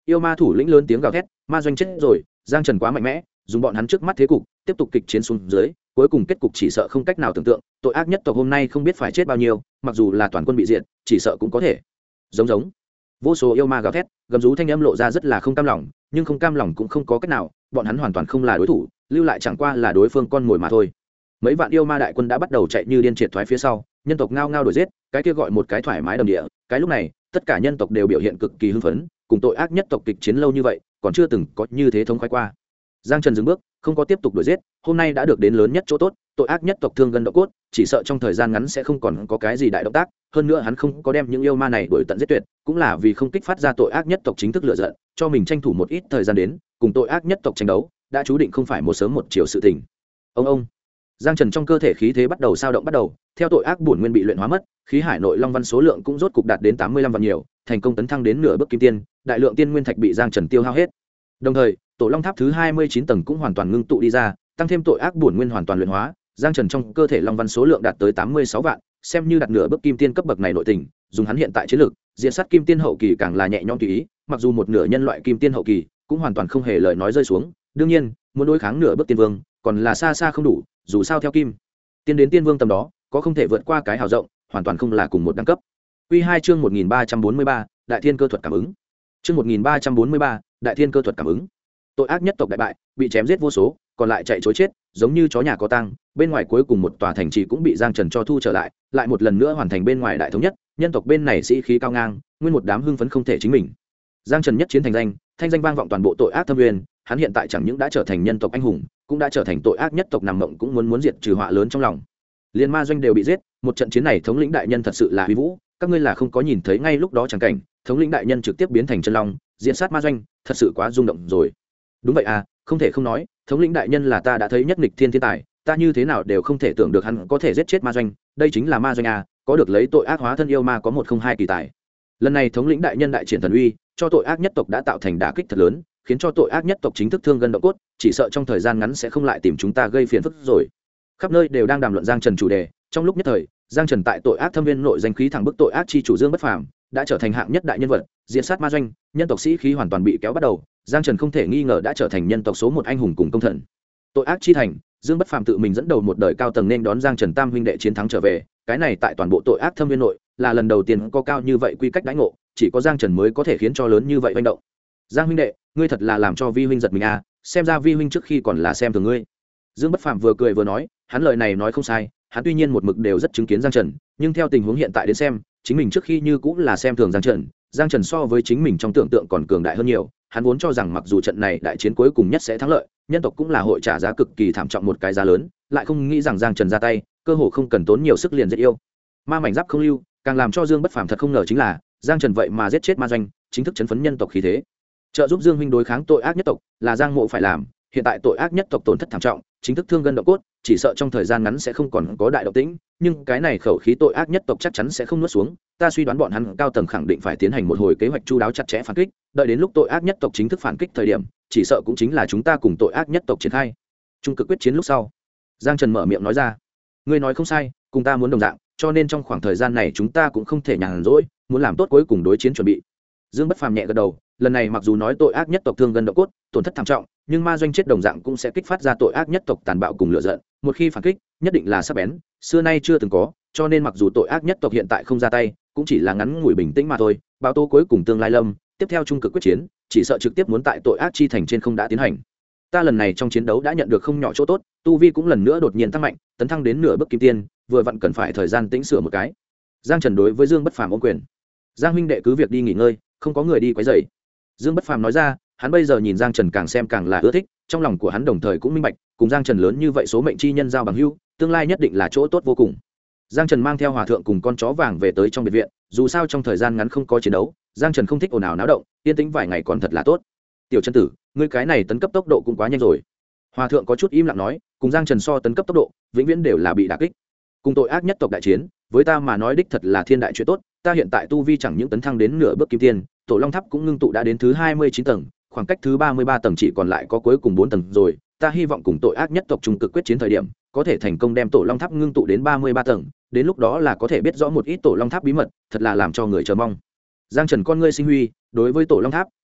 yêu ma thủ lĩnh lớn tiếng gào thét, ma doanh chết rồi, Giang Trần quá mạnh mẽ, dùng bọn hắn trước mắt thế cục tiếp tục kịch chiến xuống dưới, cuối cùng kết cục chỉ sợ không cách nào tưởng tượng, tội ác nhất tộc hôm nay không biết phải chết bao nhiêu, mặc dù là toàn quân bị diệt, chỉ sợ cũng có thể giống vô số yêu ma gào thét, gầm rú thanh âm lộ ra rất là không cam lòng, nhưng không cam lòng cũng không có cách nào, bọn hắn hoàn toàn không là đối thủ, lưu lại chẳng qua là đối phương con mồi mà thôi. Mấy vạn yêu ma đại quân đã bắt đầu chạy như điên triệt thoái phía sau, nhân tộc ngao ngao đuổi giết, cái kia gọi một cái thoải mái đầm địa, cái lúc này tất cả nhân tộc đều biểu hiện cực kỳ hưng phấn, cùng tội ác nhất tộc kịch chiến lâu như vậy còn chưa từng có như thế thống khoái qua. Giang Trần dừng bước, không có tiếp tục đuổi giết, hôm nay đã được đến lớn nhất chỗ tốt, tội ác nhất tộc thương gần độ cốt, chỉ sợ trong thời gian ngắn sẽ không còn có cái gì đại động tác, hơn nữa hắn không có đem những yêu ma này đuổi tận giết tuyệt, cũng là vì không kích phát ra tội ác nhất tộc chính thức lựa giận, cho mình tranh thủ một ít thời gian đến, cùng tội ác nhất tộc tranh đấu, đã chú định không phải một sớm một chiều sự tình. Ông Giang Trần trong cơ thể khí thế bắt đầu sao động bắt đầu, theo tội ác bổn nguyên bị luyện hóa mất, khí hải nội long văn số lượng cũng rốt cục đạt đến 85 vạn nhiều, thành công tấn thăng đến nửa bước kim tiên, đại lượng tiên nguyên thạch bị Giang Trần tiêu hao hết. Đồng thời, tổ long tháp thứ 29 tầng cũng hoàn toàn ngưng tụ đi ra, tăng thêm tội ác bổn nguyên hoàn toàn luyện hóa, Giang Trần trong cơ thể long văn số lượng đạt tới 86 vạn, xem như đạt nửa bước kim tiên cấp bậc này nội tình, dùng hắn hiện tại chiến lược, diện sát kim tiên hậu kỳ càng là nhẹ nhõm tùy ý, mặc dù một nửa nhân loại kim tiên hậu kỳ, cũng hoàn toàn không hề lời nói rơi xuống, đương nhiên, muốn đối kháng nửa bước tiên vương, còn là xa xa không đủ, dù sao theo kim tiên đến tiên vương tầm đó, có không thể vượt qua cái hào rộng, hoàn toàn không là cùng một đẳng cấp. Quy 2 chương 1343, Đại Thiên Cơ thuật cảm ứng. Chương 1343, Đại Thiên Cơ thuật cảm ứng. Tội ác nhất tộc đại bại, bị chém giết vô số, còn lại chạy trối chết, giống như chó nhà có tang, bên ngoài cuối cùng một tòa thành trì cũng bị Giang Trần cho thu trở lại, lại một lần nữa hoàn thành bên ngoài đại thống nhất, nhân tộc bên này sĩ khí cao ngang, nguyên một đám hưng phấn không thể chính mình. Giang Trần nhất chiến thành danh, thanh danh vang vọng toàn bộ tội ác thâm nguyên, hắn hiện tại chẳng những đã trở thành nhân tộc anh hùng, cũng đã trở thành tội ác nhất tộc nằm mộng cũng muốn diệt trừ họa lớn trong lòng. Liên ma doanh đều bị giết, một trận chiến này thống lĩnh đại nhân thật sự là uy vũ, các ngươi là không có nhìn thấy ngay lúc đó chẳng cảnh, thống lĩnh đại nhân trực tiếp biến thành chân long, diện sát ma doanh, thật sự quá rung động rồi. Đúng vậy à, không thể không nói, thống lĩnh đại nhân là ta đã thấy nhất nghịch thiên thiên tài, ta như thế nào đều không thể tưởng được hắn có thể giết chết ma doanh, đây chính là ma doanh à, có được lấy tội ác hóa thân yêu ma có 102 kỳ tài. Lần này thống lĩnh đại nhân đại triển thần uy, cho tội ác nhất tộc đã tạo thành đả kích thật lớn, khiến cho tội ác nhất tộc chính thức thương gân động cốt, chỉ sợ trong thời gian ngắn sẽ không lại tìm chúng ta gây phiền phức rồi. Khắp nơi đều đang đàm luận Giang Trần chủ đề, trong lúc nhất thời, Giang Trần tại tội ác thâm viên nội danh khí thẳng bức tội ác chi chủ Dương Bất Phàm, đã trở thành hạng nhất đại nhân vật, diệt sát ma doanh, nhân tộc sĩ khí hoàn toàn bị kéo bắt đầu, Giang Trần không thể nghi ngờ đã trở thành nhân tộc số 1 anh hùng cùng công thần. Tội ác chi thành, Dương Bất Phàm tự mình dẫn đầu một đời cao tầng nên đón Giang Trần tam huynh đệ chiến thắng trở về, cái này tại toàn bộ tội ác thâm viên nội, là lần đầu tiên có cao như vậy quy cách đãi ngộ, chỉ có Giang Trần mới có thể khiến cho lớn như vậy manh động. Giang huynh đệ, ngươi thật là làm cho vi huynh giật mình à, xem ra vi huynh trước khi còn là xem thường ngươi. Dương Bất Phàm vừa cười vừa nói, hắn lời này nói không sai, hắn tuy nhiên một mực đều rất chứng kiến Giang Trần, nhưng theo tình huống hiện tại đến xem, chính mình trước khi như cũng là xem thường Giang Trần, Giang Trần so với chính mình trong tưởng tượng còn cường đại hơn nhiều, hắn vốn cho rằng mặc dù trận này đại chiến cuối cùng nhất sẽ thắng lợi, nhân tộc cũng là hội trả giá cực kỳ thảm trọng một cái giá lớn, lại không nghĩ rằng Giang Trần ra tay, cơ hồ không cần tốn nhiều sức liền giết yêu ma mảnh giáp không lưu, càng làm cho Dương Bất Phàm thật không ngờ chính là Giang Trần vậy mà giết chết ma doanh, chính thức chấn phấn nhân tộc khí thế, trợ giúp Dương huynh đối kháng tội ác nhất tộc, là Giang Mộ phải làm. Hiện tại tội ác nhất tộc tổn thất thảm trọng, chính thức thương gân động cốt, chỉ sợ trong thời gian ngắn sẽ không còn có đại động tĩnh, nhưng cái này khẩu khí tội ác nhất tộc chắc chắn sẽ không nuốt xuống, ta suy đoán bọn hắn cao tầng khẳng định phải tiến hành một hồi kế hoạch chu đáo chặt chẽ phản kích, đợi đến lúc tội ác nhất tộc chính thức phản kích thời điểm, chỉ sợ cũng chính là chúng ta cùng tội ác nhất tộc triển khai trung cực quyết chiến lúc sau. Giang Trần mở miệng nói ra, ngươi nói không sai, cùng ta muốn đồng dạng, cho nên trong khoảng thời gian này chúng ta cũng không thể nhàn rỗi, muốn làm tốt cuối cùng đối chiến chuẩn bị. Dương Bất Phàm nhẹ gật đầu, lần này mặc dù nói tội ác nhất tộc thương gân động cốt, tổn thất thảm trọng, nhưng ma doanh chết đồng dạng cũng sẽ kích phát ra tội ác nhất tộc tàn bạo cùng lửa giận, một khi phản kích, nhất định là sắc bén, xưa nay chưa từng có, cho nên mặc dù tội ác nhất tộc hiện tại không ra tay, cũng chỉ là ngắn ngủi bình tĩnh mà thôi, báo tố cuối cùng tương lai lâm, tiếp theo trung cực quyết chiến, chỉ sợ trực tiếp muốn tại tội ác chi thành trên không đã tiến hành. Ta lần này trong chiến đấu đã nhận được không nhỏ chỗ tốt, tu vi cũng lần nữa đột nhiên tăng mạnh, tấn thăng đến nửa bước kim tiên, vừa vặn cần phải thời gian tĩnh sửa một cái. Giang Trần đối với Dương Bất Phàm ôm quyền. Giang huynh đệ cứ việc đi nghỉ ngơi, không có người đi quấy rầy. Dương Bất Phàm nói ra, hắn bây giờ nhìn Giang Trần càng xem càng là ưa thích, trong lòng của hắn đồng thời cũng minh bạch, cùng Giang Trần lớn như vậy số mệnh chi nhân giao bằng hữu, tương lai nhất định là chỗ tốt vô cùng. Giang Trần mang theo hòa thượng cùng con chó vàng về tới trong biệt viện, dù sao trong thời gian ngắn không có chiến đấu, Giang Trần không thích ồn ào náo động, yên tĩnh vài ngày còn thật là tốt. Tiểu Trần tử, ngươi cái này tấn cấp tốc độ cũng quá nhanh rồi. Hòa thượng có chút im lặng nói, cùng Giang Trần so tấn cấp tốc độ, vĩnh viễn đều là bị đả kích. Cùng tội ác nhất tộc đại chiến, với ta mà nói đích thật là thiên đại chuyện tốt, ta hiện tại tu vi chẳng những tấn thăng đến nửa bước kim tiên, tổ long tháp cũng ngưng tụ đã đến thứ 29 tầng, khoảng cách thứ 33 tầng chỉ còn lại có cuối cùng 4 tầng rồi, ta hy vọng cùng tội ác nhất tộc trung cực quyết chiến thời điểm, có thể thành công đem tổ long tháp ngưng tụ đến 33 tầng, đến lúc đó là có thể biết rõ một ít tổ long tháp bí mật, thật là làm cho người chờ mong. Giang Trần con ngươi sinh huy, đối với tổ long tháp,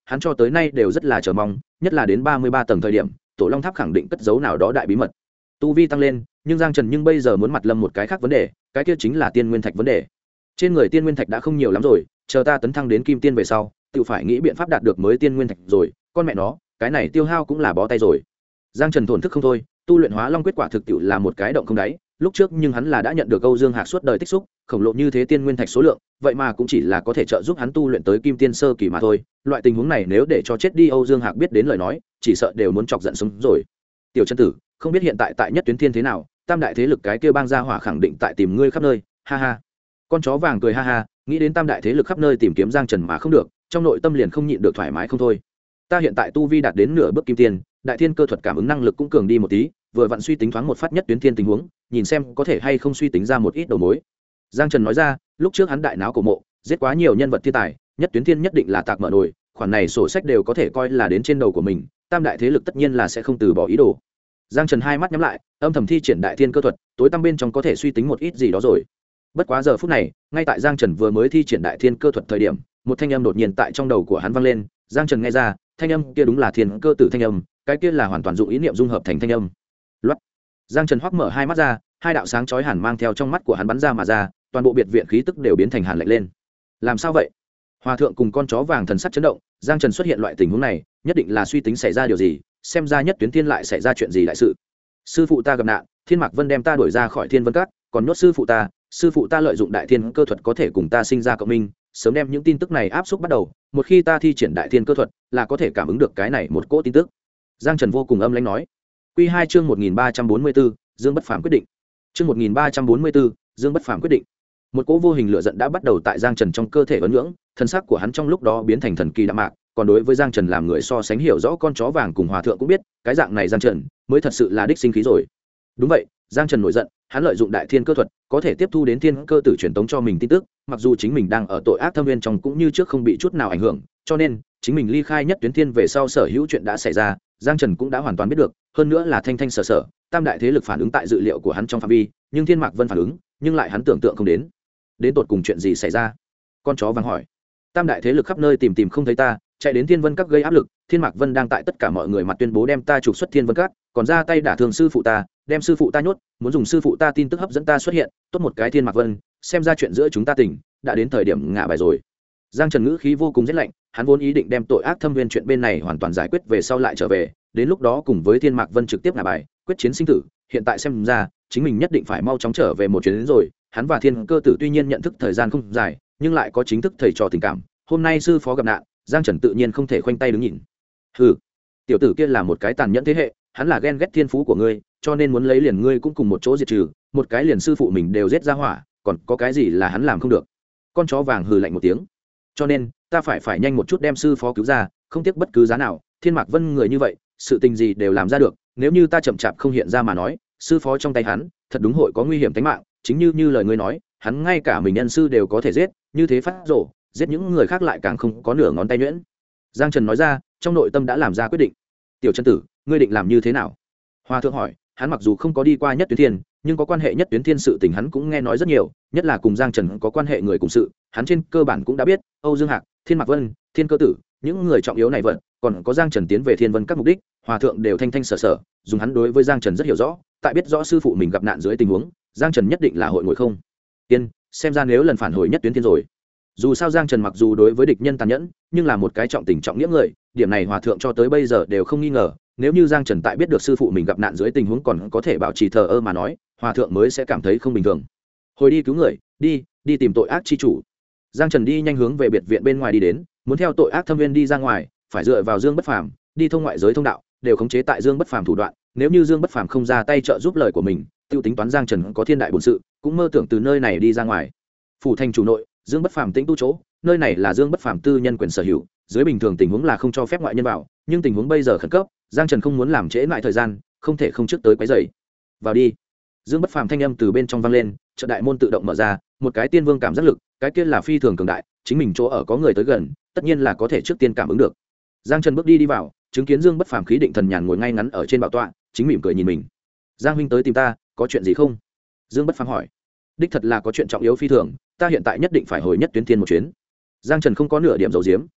hắn cho tới nay đều rất là chờ mong, nhất là đến 33 tầng thời điểm, Tổ Long Tháp khẳng định cất giấu nào đó đại bí mật. Tu vi tăng lên, nhưng Giang Trần bây giờ muốn mặt lâm một cái khác vấn đề, cái kia chính là tiên nguyên thạch vấn đề. Trên người tiên nguyên thạch đã không nhiều lắm rồi, chờ ta tấn thăng đến kim tiên về sau, tự phải nghĩ biện pháp đạt được mới tiên nguyên thạch rồi, con mẹ nó, cái này tiêu hao cũng là bó tay rồi. Giang Trần thổn thức không thôi, tu luyện Hóa Long quyết quả thực tiệu là một cái động không đáy, lúc trước nhưng hắn là đã nhận được Âu Dương Hạc suốt đời tích xúc, khổng lồ như thế tiên nguyên thạch số lượng, vậy mà cũng chỉ là có thể trợ giúp hắn tu luyện tới kim tiên sơ kỳ mà thôi. Loại tình huống này nếu để cho chết đi Âu Dương Hạc biết đến lời nói, chỉ sợ đều muốn chọc giận sống rồi. Tiểu chân tử, không biết hiện tại tại Nhất Tuyến Thiên thế nào, tam đại thế lực cái kia bang gia hỏa khẳng định tại tìm ngươi khắp nơi, ha ha. Con chó vàng cười ha ha, nghĩ đến tam đại thế lực khắp nơi tìm kiếm Giang Trần mà không được, trong nội tâm liền không nhịn được thoải mái không thôi. Ta hiện tại tu vi đạt đến nửa bước kim tiên, đại thiên cơ thuật cảm ứng năng lực cũng cường đi một tí, vừa vặn suy tính thoáng một phát Nhất Tuyến Thiên tình huống, nhìn xem có thể hay không suy tính ra một ít đầu mối. Giang Trần nói ra, lúc trước hắn đại náo cổ mộ, giết quá nhiều nhân vật thiên tài, Nhất Tuyến Thiên nhất định là tạc mở nổi, khoản này sổ sách đều có thể coi là đến trên đầu của mình, tam đại thế lực tất nhiên là sẽ không từ bỏ ý đồ. Giang Trần hai mắt nhắm lại, âm thầm thi triển đại thiên cơ thuật, tối tăm bên trong có thể suy tính một ít gì đó rồi. Bất quá giờ phút này, ngay tại Giang Trần vừa mới thi triển đại thiên cơ thuật thời điểm, một thanh âm đột nhiên tại trong đầu của hắn vang lên. Giang Trần nghe ra, thanh âm kia đúng là thiên cơ tử thanh âm, cái kia là hoàn toàn dụng ý niệm dung hợp thành thanh âm. Loát. Giang Trần hoắc mở hai mắt ra, hai đạo sáng chói hàn mang theo trong mắt của hắn bắn ra mà ra, toàn bộ biệt viện khí tức đều biến thành hàn lạnh lên. Làm sao vậy? Hòa thượng cùng con chó vàng thần sắc chấn động, Giang Trần xuất hiện loại tình huống này, nhất định là suy tính xảy ra điều gì, xem ra Nhất Tuyến Thiên lại xảy ra chuyện gì đại sự. Sư phụ ta gặp nạn, Thiên Mạc Vân đem ta đuổi ra khỏi Thiên Vân Các, còn nhốt sư phụ ta lợi dụng đại thiên cơ thuật có thể cùng ta sinh ra cộng minh, sớm đem những tin tức này áp xúc bắt đầu, một khi ta thi triển đại thiên cơ thuật, là có thể cảm ứng được cái này một cỗ tin tức. Giang Trần vô cùng âm lãnh nói. Quy 2 chương 1344, Dương Bất Phàm quyết định. Chương 1344, Dương Bất Phàm quyết định. Một cỗ vô hình lửa giận đã bắt đầu tại Giang Trần trong cơ thể ấn nhưỡng, thân xác của hắn trong lúc đó biến thành thần kỳ đạm mạc, còn đối với Giang Trần làm người so sánh hiểu rõ con chó vàng cùng hòa thượng cũng biết, cái dạng này Giang Trần mới thật sự là đích sinh khí rồi. Đúng vậy, Giang Trần nổi giận, hắn lợi dụng đại thiên cơ thuật, có thể tiếp thu đến thiên cơ tử truyền tống cho mình tin tức, mặc dù chính mình đang ở tội ác thâm viên trong cũng như trước không bị chút nào ảnh hưởng, cho nên chính mình ly khai Nhất Tuyến Thiên về sau sở hữu chuyện đã xảy ra, Giang Trần cũng đã hoàn toàn biết được, hơn nữa là thanh thanh sở sở, tam đại thế lực phản ứng tại dự liệu của hắn trong phạm vi, nhưng Thiên Mạc Vân phản ứng, nhưng lại hắn tưởng tượng không đến. Đến tột cùng chuyện gì xảy ra? Con chó vàng hỏi. Tam đại thế lực khắp nơi tìm không thấy ta, chạy đến Thiên Vân Các gây áp lực, Thiên Mạc Vân đang tại tất cả mọi người mặt tuyên bố đem ta trục xuất Thiên Vân Các, còn ra tay đả thương sư phụ ta, đem sư phụ ta nhốt, muốn dùng sư phụ ta tin tức hấp dẫn ta xuất hiện, tốt một cái Thiên Mạc Vân, xem ra chuyện giữa chúng ta tỉnh, đã đến thời điểm ngã bài rồi. Giang Trần ngữ khí vô cùng rét lạnh, hắn vốn ý định đem tội ác thâm viên chuyện bên này hoàn toàn giải quyết về sau lại trở về, đến lúc đó cùng với Thiên Mạc Vân trực tiếp ngã bài, quyết chiến sinh tử, hiện tại xem ra, chính mình nhất định phải mau chóng trở về một chuyến đến rồi. Hắn và Thiên Cơ Tử tuy nhiên nhận thức thời gian không dài, nhưng lại có chính thức thầy trò tình cảm, hôm nay sư phó gặp nạn, Giang Trần tự nhiên không thể khoanh tay đứng nhìn. Hừ, tiểu tử kia là một cái tàn nhẫn thế hệ, hắn là ghen ghét thiên phú của ngươi, cho nên muốn lấy liền ngươi cũng cùng một chỗ diệt trừ, một cái liền sư phụ mình đều giết ra hỏa, còn có cái gì là hắn làm không được? Con chó vàng hừ lạnh một tiếng. Cho nên, ta phải nhanh một chút đem sư phó cứu ra, không tiếc bất cứ giá nào, Thiên Mạc Vân người như vậy, sự tình gì đều làm ra được, nếu như ta chậm chạp không hiện ra mà nói, sư phó trong tay hắn, thật đúng hội có nguy hiểm tính mạng, chính như lời ngươi nói, hắn ngay cả mình nhân sư đều có thể giết, như thế phát rồ, giết những người khác lại càng không có nửa ngón tay nhuyễn. Giang Trần nói ra, trong nội tâm đã làm ra quyết định. Tiểu chân tử, ngươi định làm như thế nào? Hoa thượng hỏi, hắn mặc dù không có đi qua Nhất Tuyến Thiên, nhưng có quan hệ Nhất Tuyến Thiên sự tình hắn cũng nghe nói rất nhiều, nhất là cùng Giang Trần có quan hệ người cùng sự, hắn trên cơ bản cũng đã biết, Âu Dương Hạc, Thiên Mạc Vân, Thiên Cơ Tử, những người trọng yếu này vận, còn có Giang Trần tiến về Thiên Vân các mục đích, Hòa thượng đều thanh thanh sở sở, dùng hắn đối với Giang Trần rất hiểu rõ, tại biết rõ sư phụ mình gặp nạn dưới tình huống, Giang Trần nhất định là hội ngồi không yên, xem ra nếu lần phản hồi Nhất Tuyến Thiên rồi. Dù sao Giang Trần mặc dù đối với địch nhân tàn nhẫn, nhưng là một cái trọng tình trọng nghĩa người, điểm này Hòa thượng cho tới bây giờ đều không nghi ngờ, nếu như Giang Trần tại biết được sư phụ mình gặp nạn dưới tình huống còn có thể bảo trì thờ ơ mà nói, Hòa thượng mới sẽ cảm thấy không bình thường. Hồi đi cứu người, đi tìm tội ác chi chủ. Giang Trần đi nhanh hướng về biệt viện bên ngoài đi đến, muốn theo tội ác thâm viên đi ra ngoài, phải dựa vào Dương Bất Phàm, đi thông ngoại giới thông đạo, đều khống chế tại Dương Bất Phàm thủ đoạn, nếu như Dương Bất Phàm không ra tay trợ giúp lời của mình, tiêu tính toán Giang Trần có thiên đại bổn sự, cũng mơ tưởng từ nơi này đi ra ngoài. Phủ thành chủ nội, Dương Bất Phàm tĩnh tu chỗ, nơi này là Dương Bất Phàm tư nhân quyền sở hữu, dưới bình thường tình huống là không cho phép ngoại nhân vào, nhưng tình huống bây giờ khẩn cấp, Giang Trần không muốn làm trễ lại thời gian, không thể không trước tới quấy rầy. Vào đi. Dương Bất Phàm thanh âm từ bên trong vang lên, chợ đại môn tự động mở ra, một cái tiên vương cảm giác lực, cái kia là phi thường cường đại, chính mình chỗ ở có người tới gần, tất nhiên là có thể trước tiên cảm ứng được. Giang Trần bước đi vào, chứng kiến Dương Bất Phàm khí định thần nhàn ngồi ngay ngắn ở trên bảo tọa, chính mỉm cười nhìn mình. Giang huynh tới tìm ta, có chuyện gì không? Dương Bất Phàm hỏi. Đích thật là có chuyện trọng yếu phi thường, ta hiện tại nhất định phải hồi Nhất Tuyến Thiên một chuyến. Giang Trần không có nửa điểm giấu giếm,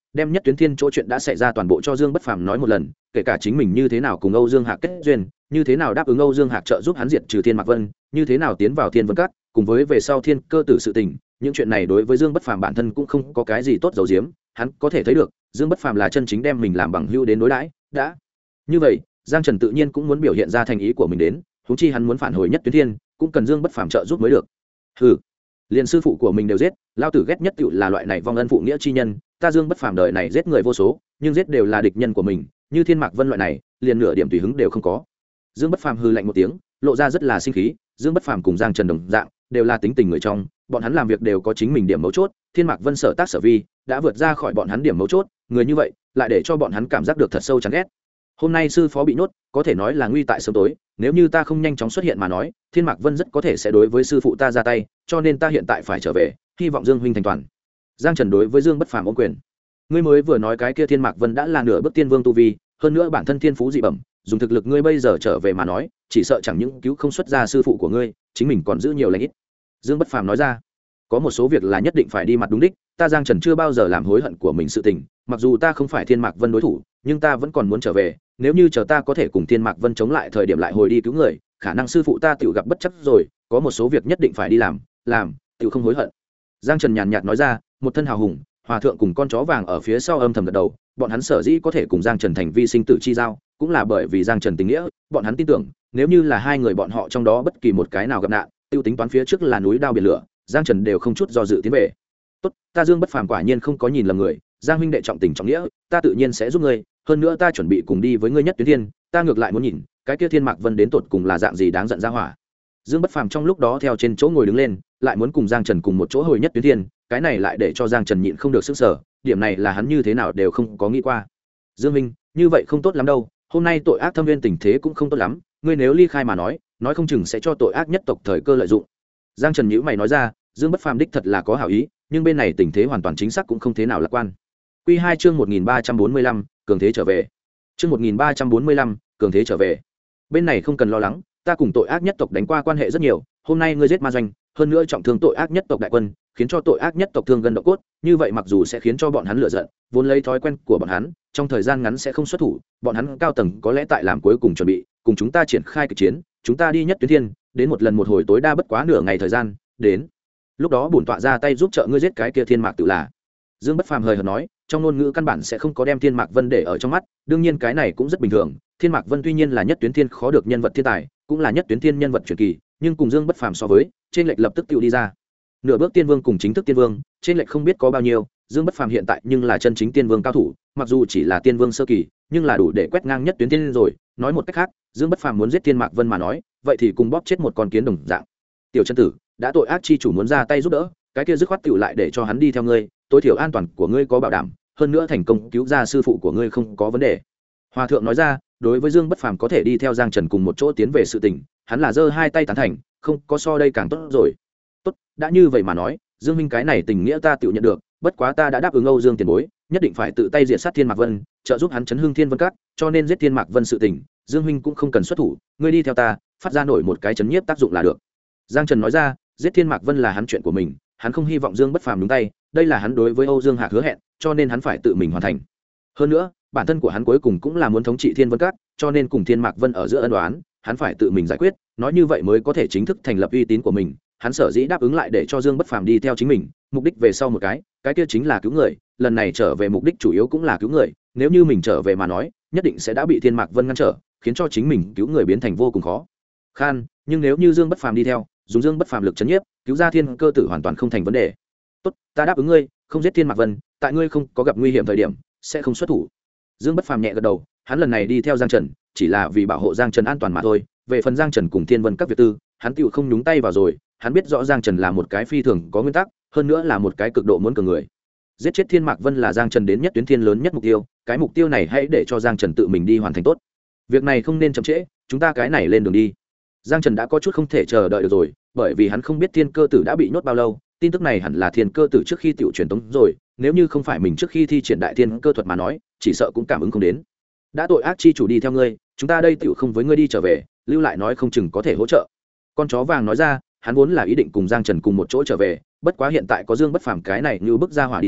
đem Nhất Tuyến Thiên chỗ chuyện đã xảy ra toàn bộ cho Dương Bất Phàm nói một lần, kể cả chính mình như thế nào cùng Âu Dương Hạc kết duyên, như thế nào đáp ứng Âu Dương Hạc trợ giúp hắn diệt trừ Thiên Mạc Vân, như thế nào tiến vào Thiên Vân Các, cùng với về sau Thiên Cơ Tử sự tình, những chuyện này đối với Dương Bất Phàm bản thân cũng không có cái gì tốt giấu giếm, hắn có thể thấy được, Dương Bất Phàm là chân chính đem mình làm bằng hữu đến đối đãi, đã. Như vậy, Giang Trần tự nhiên cũng muốn biểu hiện ra thành ý của mình đến, huống chi hắn muốn phản hồi Nhất Tuyến Thiên, cũng cần Dương Bất Phàm trợ giúp mới được. Hừ, liền sư phụ của mình đều giết, lao tử ghét nhất tựu là loại này vong ân phụ nghĩa chi nhân, ta Dương Bất Phàm đời này giết người vô số, nhưng giết đều là địch nhân của mình, như Thiên Mạc Vân loại này, liền nửa điểm tùy hứng đều không có. Dương Bất Phàm hừ lạnh một tiếng, lộ ra rất là sinh khí. Dương Bất Phàm cùng Giang Trần đồng dạng, đều là tính tình người trong, bọn hắn làm việc đều có chính mình điểm mấu chốt, Thiên Mạc Vân sở tác sở vi đã vượt ra khỏi bọn hắn điểm mấu chốt, người như vậy lại để cho bọn hắn cảm giác được thật sâu chán ghét. Hôm nay sư phó bị nhốt, có thể nói là nguy tại sớm tối, nếu như ta không nhanh chóng xuất hiện mà nói, Thiên Mạc Vân rất có thể sẽ đối với sư phụ ta ra tay, cho nên ta hiện tại phải trở về, hy vọng Dương huynh thành toàn. Giang Trần đối với Dương Bất Phàm ôm quyền. Ngươi mới vừa nói cái kia Thiên Mạc Vân đã là nửa bước tiên vương tu vi, hơn nữa bản thân thiên phú dị bẩm, dùng thực lực ngươi bây giờ trở về mà nói, chỉ sợ chẳng những cứu không xuất ra sư phụ của ngươi, chính mình còn giữ nhiều lãnh ít. Dương Bất Phàm nói ra, có một số việc là nhất định phải đi mặt đúng đích, ta Giang Trần chưa bao giờ làm hối hận của mình sự tình, mặc dù ta không phải Thiên Mạc Vân đối thủ, nhưng ta vẫn còn muốn trở về, nếu như chờ ta có thể cùng Thiên Mạc Vân chống lại thời điểm lại hồi đi cứu người, khả năng sư phụ ta tiểu gặp bất chấp rồi, có một số việc nhất định phải đi làm, tiểu không hối hận. Giang Trần nhàn nhạt nói ra, một thân hào hùng, hòa thượng cùng con chó vàng ở phía sau âm thầm gật đầu, bọn hắn sở dĩ có thể cùng Giang Trần thành vi sinh tử chi giao, cũng là bởi vì Giang Trần tình nghĩa, bọn hắn tin tưởng, nếu như là hai người bọn họ trong đó bất kỳ một cái nào gặp nạn, tiêu tính toán phía trước là núi đao biển lửa, Giang Trần đều không chút do dự tiến về. Tốt, ta Dương Bất Phàm quả nhiên không có nhìn lầm người, Giang huynh đệ trọng tình trọng nghĩa, ta tự nhiên sẽ giúp ngươi, hơn nữa ta chuẩn bị cùng đi với ngươi Nhất Tuyến Thiên, ta ngược lại muốn nhìn, cái kia Thiên Mạc Vân đến tột cùng là dạng gì đáng giận ra hỏa. Dương Bất Phàm trong lúc đó theo trên chỗ ngồi đứng lên, lại muốn cùng Giang Trần cùng một chỗ hồi Nhất Tuyến Thiên, cái này lại để cho Giang Trần nhịn không được sức sở, điểm này là hắn như thế nào đều không có nghĩ qua. Dương huynh, như vậy không tốt lắm đâu, hôm nay tội ác thâm viên tình thế cũng không tốt lắm, ngươi nếu ly khai mà nói không chừng sẽ cho tội ác nhất tộc thời cơ lợi dụng. Giang Trần nhíu mày nói ra, Dương Bất Phàm đích thật là có hảo ý, nhưng bên này tình thế hoàn toàn chính xác cũng không thế nào lạc quan. Quy 2 chương 1345, cường thế trở về. Chương 1345, cường thế trở về. Bên này không cần lo lắng, ta cùng tội ác nhất tộc đánh qua quan hệ rất nhiều, hôm nay ngươi giết ma doanh, hơn nữa trọng thương tội ác nhất tộc đại quân, khiến cho tội ác nhất tộc thương gần độ cốt, như vậy mặc dù sẽ khiến cho bọn hắn lựa giận, vốn lấy thói quen của bọn hắn, trong thời gian ngắn sẽ không xuất thủ, bọn hắn cao tầng có lẽ tại làm cuối cùng chuẩn bị, cùng chúng ta triển khai kịch chiến, chúng ta đi Nhất Tuyến Thiên, đến một lần một hồi tối đa bất quá nửa ngày thời gian, đến lúc đó bổn tọa ra tay giúp trợ ngươi giết cái kia Thiên Mạc tự là. Dương Bất Phàm hời hợt nói, trong ngôn ngữ căn bản sẽ không có đem Thiên Mạc Vân để ở trong mắt, đương nhiên cái này cũng rất bình thường, Thiên Mạc Vân tuy nhiên là Nhất Tuyến Thiên khó được nhân vật thiên tài, cũng là Nhất Tuyến Thiên nhân vật truyền kỳ, nhưng cùng Dương Bất Phàm so với, trên lệch lập tức tiêu đi ra. Nửa bước tiên vương cùng chính thức tiên vương, trên lệch không biết có bao nhiêu, Dương Bất Phàm hiện tại nhưng là chân chính tiên vương cao thủ, mặc dù chỉ là tiên vương sơ kỳ, nhưng là đủ để quét ngang Nhất Tuyến Thiên rồi, nói một cách khác, Dương Bất Phàm muốn giết Thiên Mạc Vân mà nói, vậy thì cùng bóp chết một con kiến đồng dạng. Tiểu chân tử, đã tội ác chi chủ muốn ra tay giúp đỡ, cái kia dứt khoát tiểu lại để cho hắn đi theo ngươi, tối thiểu an toàn của ngươi có bảo đảm, hơn nữa thành công cứu ra sư phụ của ngươi không có vấn đề. Hòa thượng nói ra, đối với Dương Bất Phàm có thể đi theo Giang Trần cùng một chỗ tiến về sự tình, hắn là giơ hai tay tán thành, không có so đây càng tốt rồi. Tốt, đã như vậy mà nói, Dương huynh cái này tình nghĩa ta tự nhận được, bất quá ta đã đáp ứng Âu Dương tiền bối, nhất định phải tự tay diệt sát Thiên Mạc Vân, trợ giúp hắn chấn hưng Thiên Vân Các, cho nên giết Thiên Mạc Vân sự tình, Dương huynh cũng không cần xuất thủ, ngươi đi theo ta, phát ra nổi một cái chấn nhiếp tác dụng là được. Giang Trần nói ra, giết Thiên Mạc Vân là hắn chuyện của mình, hắn không hy vọng Dương Bất Phàm nhúng tay, đây là hắn đối với Âu Dương Hạc hứa hẹn, cho nên hắn phải tự mình hoàn thành. Hơn nữa, bản thân của hắn cuối cùng cũng là muốn thống trị Thiên Vân Các, cho nên cùng Thiên Mạc Vân ở giữa ân oán, hắn phải tự mình giải quyết, nói như vậy mới có thể chính thức thành lập uy tín của mình. Hắn sở dĩ đáp ứng lại để cho Dương Bất Phàm đi theo chính mình, mục đích về sau một cái kia chính là cứu người, lần này trở về mục đích chủ yếu cũng là cứu người, nếu như mình trở về mà nói, nhất định sẽ đã bị Thiên Mạc Vân ngăn trở, khiến cho chính mình cứu người biến thành vô cùng khó khăn, nhưng nếu như Dương Bất Phàm đi theo, dùng Dương Bất Phàm lực chấn nhiếp, cứu ra Thiên Cơ Tử hoàn toàn không thành vấn đề. Tốt, ta đáp ứng ngươi, không giết Thiên Mạc Vân, tại ngươi không có gặp nguy hiểm thời điểm, sẽ không xuất thủ. Dương Bất Phàm nhẹ gật đầu, hắn lần này đi theo Giang Trần, chỉ là vì bảo hộ Giang Trần an toàn mà thôi, về phần Giang Trần cùng Thiên Vân các việc tư, hắn tựu không nhúng tay vào rồi, hắn biết rõ Giang Trần là một cái phi thường có nguyên tắc, hơn nữa là một cái cực độ muốn cường người. Giết chết Thiên Mạc Vân là Giang Trần đến Nhất Tuyến Thiên lớn nhất mục tiêu, cái mục tiêu này hãy để cho Giang Trần tự mình đi hoàn thành tốt. Việc này không nên chậm trễ, chúng ta cái này lên đường đi. Giang Trần đã có chút không thể chờ đợi được rồi, bởi vì hắn không biết Thiên Cơ Tử đã bị nhốt bao lâu, tin tức này hẳn là Thiên Cơ Tử trước khi tiểu truyền tống rồi, nếu như không phải mình trước khi thi triển đại thiên cơ thuật mà nói, chỉ sợ cũng cảm ứng không đến. Đã tội ác chi chủ đi theo ngươi, chúng ta đây tiểu không với ngươi đi trở về, lưu lại nói không chừng có thể hỗ trợ. Con chó vàng nói ra, hắn vốn là ý định cùng Giang Trần cùng một chỗ trở về, bất quá hiện tại có Dương Bất Phàm cái này như bức ra hỏa đi theo,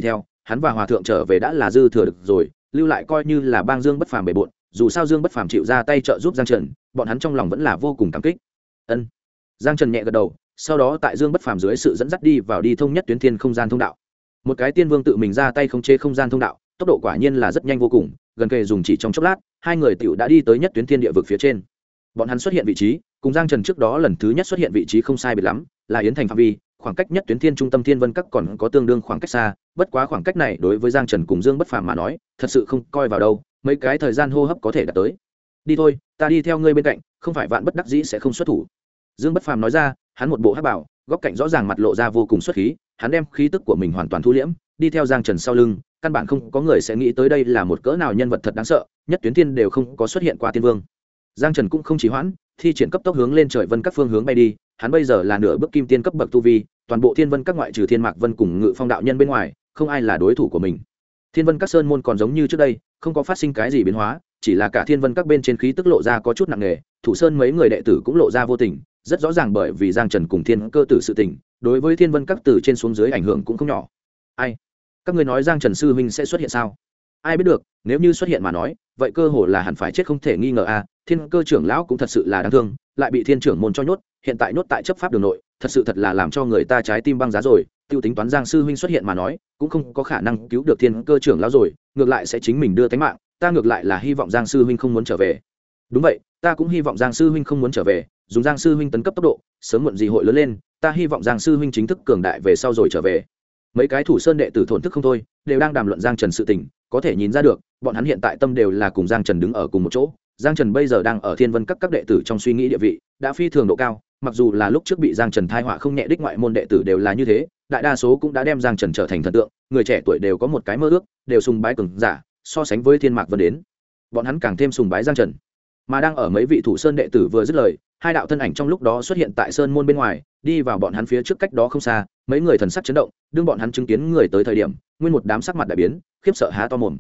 hắn và hòa thượng trở về đã là dư thừa được rồi, lưu lại coi như là bang Dương Bất Phàm bề bộn, dù sao Dương Bất Phàm chịu ra tay trợ giúp Giang Trần, bọn hắn trong lòng vẫn là vô cùng cảm kích. Ân. Giang Trần nhẹ gật đầu, sau đó tại Dương Bất Phàm dưới sự dẫn dắt đi vào đi thông nhất tuyến thiên không gian thông đạo. Một cái tiên vương tự mình ra tay khống chế không gian thông đạo, tốc độ quả nhiên là rất nhanh vô cùng, gần kề dùng chỉ trong chốc lát, hai người tiểu đã đi tới nhất tuyến thiên địa vực phía trên. Bọn hắn xuất hiện vị trí, cùng Giang Trần trước đó lần thứ nhất xuất hiện vị trí không sai biệt lắm, là Yến Thành phạm vi, khoảng cách nhất tuyến thiên trung tâm Thiên Vân Các còn có tương đương khoảng cách xa, bất quá khoảng cách này đối với Giang Trần cùng Dương Bất Phàm mà nói, thật sự không coi vào đâu, mấy cái thời gian hô hấp có thể đạt tới. Đi thôi, ta đi theo ngươi bên cạnh, không phải vạn bất đắc dĩ sẽ không xuất thủ. Dương Bất Phàm nói ra, hắn một bộ hắc bảo, góc cạnh rõ ràng mặt lộ ra vô cùng xuất khí, hắn đem khí tức của mình hoàn toàn thu liễm, đi theo Giang Trần sau lưng, căn bản không có người sẽ nghĩ tới đây là một cỡ nào nhân vật thật đáng sợ, nhất tuyến thiên đều không có xuất hiện qua tiên vương. Giang Trần cũng không trì hoãn, thi triển cấp tốc hướng lên trời vân các phương hướng bay đi, hắn bây giờ là nửa bước kim tiên cấp bậc tu vi, toàn bộ Thiên Vân các ngoại trừ Thiên Mạc Vân cùng Ngự Phong đạo nhân bên ngoài, không ai là đối thủ của mình. Thiên Vân các sơn môn còn giống như trước đây, không có phát sinh cái gì biến hóa, chỉ là cả Thiên Vân các bên trên khí tức lộ ra có chút nặng nề, thủ sơn mấy người đệ tử cũng lộ ra vô tình, rất rõ ràng bởi vì Giang Trần cùng Thiên Cơ tử sự tình, đối với Thiên Vân các từ trên xuống dưới ảnh hưởng cũng không nhỏ. Ai? Các ngươi nói Giang Trần sư huynh sẽ xuất hiện sao? Ai biết được, nếu như xuất hiện mà nói, vậy cơ hồ là hẳn phải chết không thể nghi ngờ a. Thiên Cơ trưởng lão cũng thật sự là đáng thương, lại bị Thiên trưởng môn cho nhốt, hiện tại nhốt tại chấp pháp đường nội, thật là làm cho người ta trái tim băng giá rồi. Tiêu tính toán Giang sư huynh xuất hiện mà nói, cũng không có khả năng cứu được Thiên Cơ trưởng lão rồi, ngược lại sẽ chính mình đưa tính mạng. Ta ngược lại là hy vọng Giang sư huynh không muốn trở về. Đúng vậy, ta cũng hy vọng Giang sư huynh không muốn trở về, dùng Giang sư huynh tấn cấp tốc độ, sớm muộn gì hội lớn lên, ta hy vọng Giang sư huynh chính thức cường đại về sau rồi trở về. Mấy cái thủ sơn đệ tử thổn thức không thôi, đều đang đàm luận Giang Trần sự tình, có thể nhìn ra được, bọn hắn hiện tại tâm đều là cùng Giang Trần đứng ở cùng một chỗ. Giang Trần bây giờ đang ở Thiên Vân các đệ tử trong suy nghĩ địa vị đã phi thường độ cao, mặc dù là lúc trước bị Giang Trần thai họa không nhẹ đích ngoại môn đệ tử đều là như thế, đại đa số cũng đã đem Giang Trần trở thành thần tượng, người trẻ tuổi đều có một cái mơ ước, đều sùng bái cường giả, so sánh với Thiên Mạc Vân đến, bọn hắn càng thêm sùng bái Giang Trần. Mà đang ở mấy vị thủ sơn đệ tử vừa dứt lời, hai đạo thân ảnh trong lúc đó xuất hiện tại sơn môn bên ngoài, đi vào bọn hắn phía trước cách đó không xa, mấy người thần sắc chấn động, đương bọn hắn chứng kiến người tới thời điểm, nguyên một đám sắc mặt đại biến, khiếp sợ há to mồm.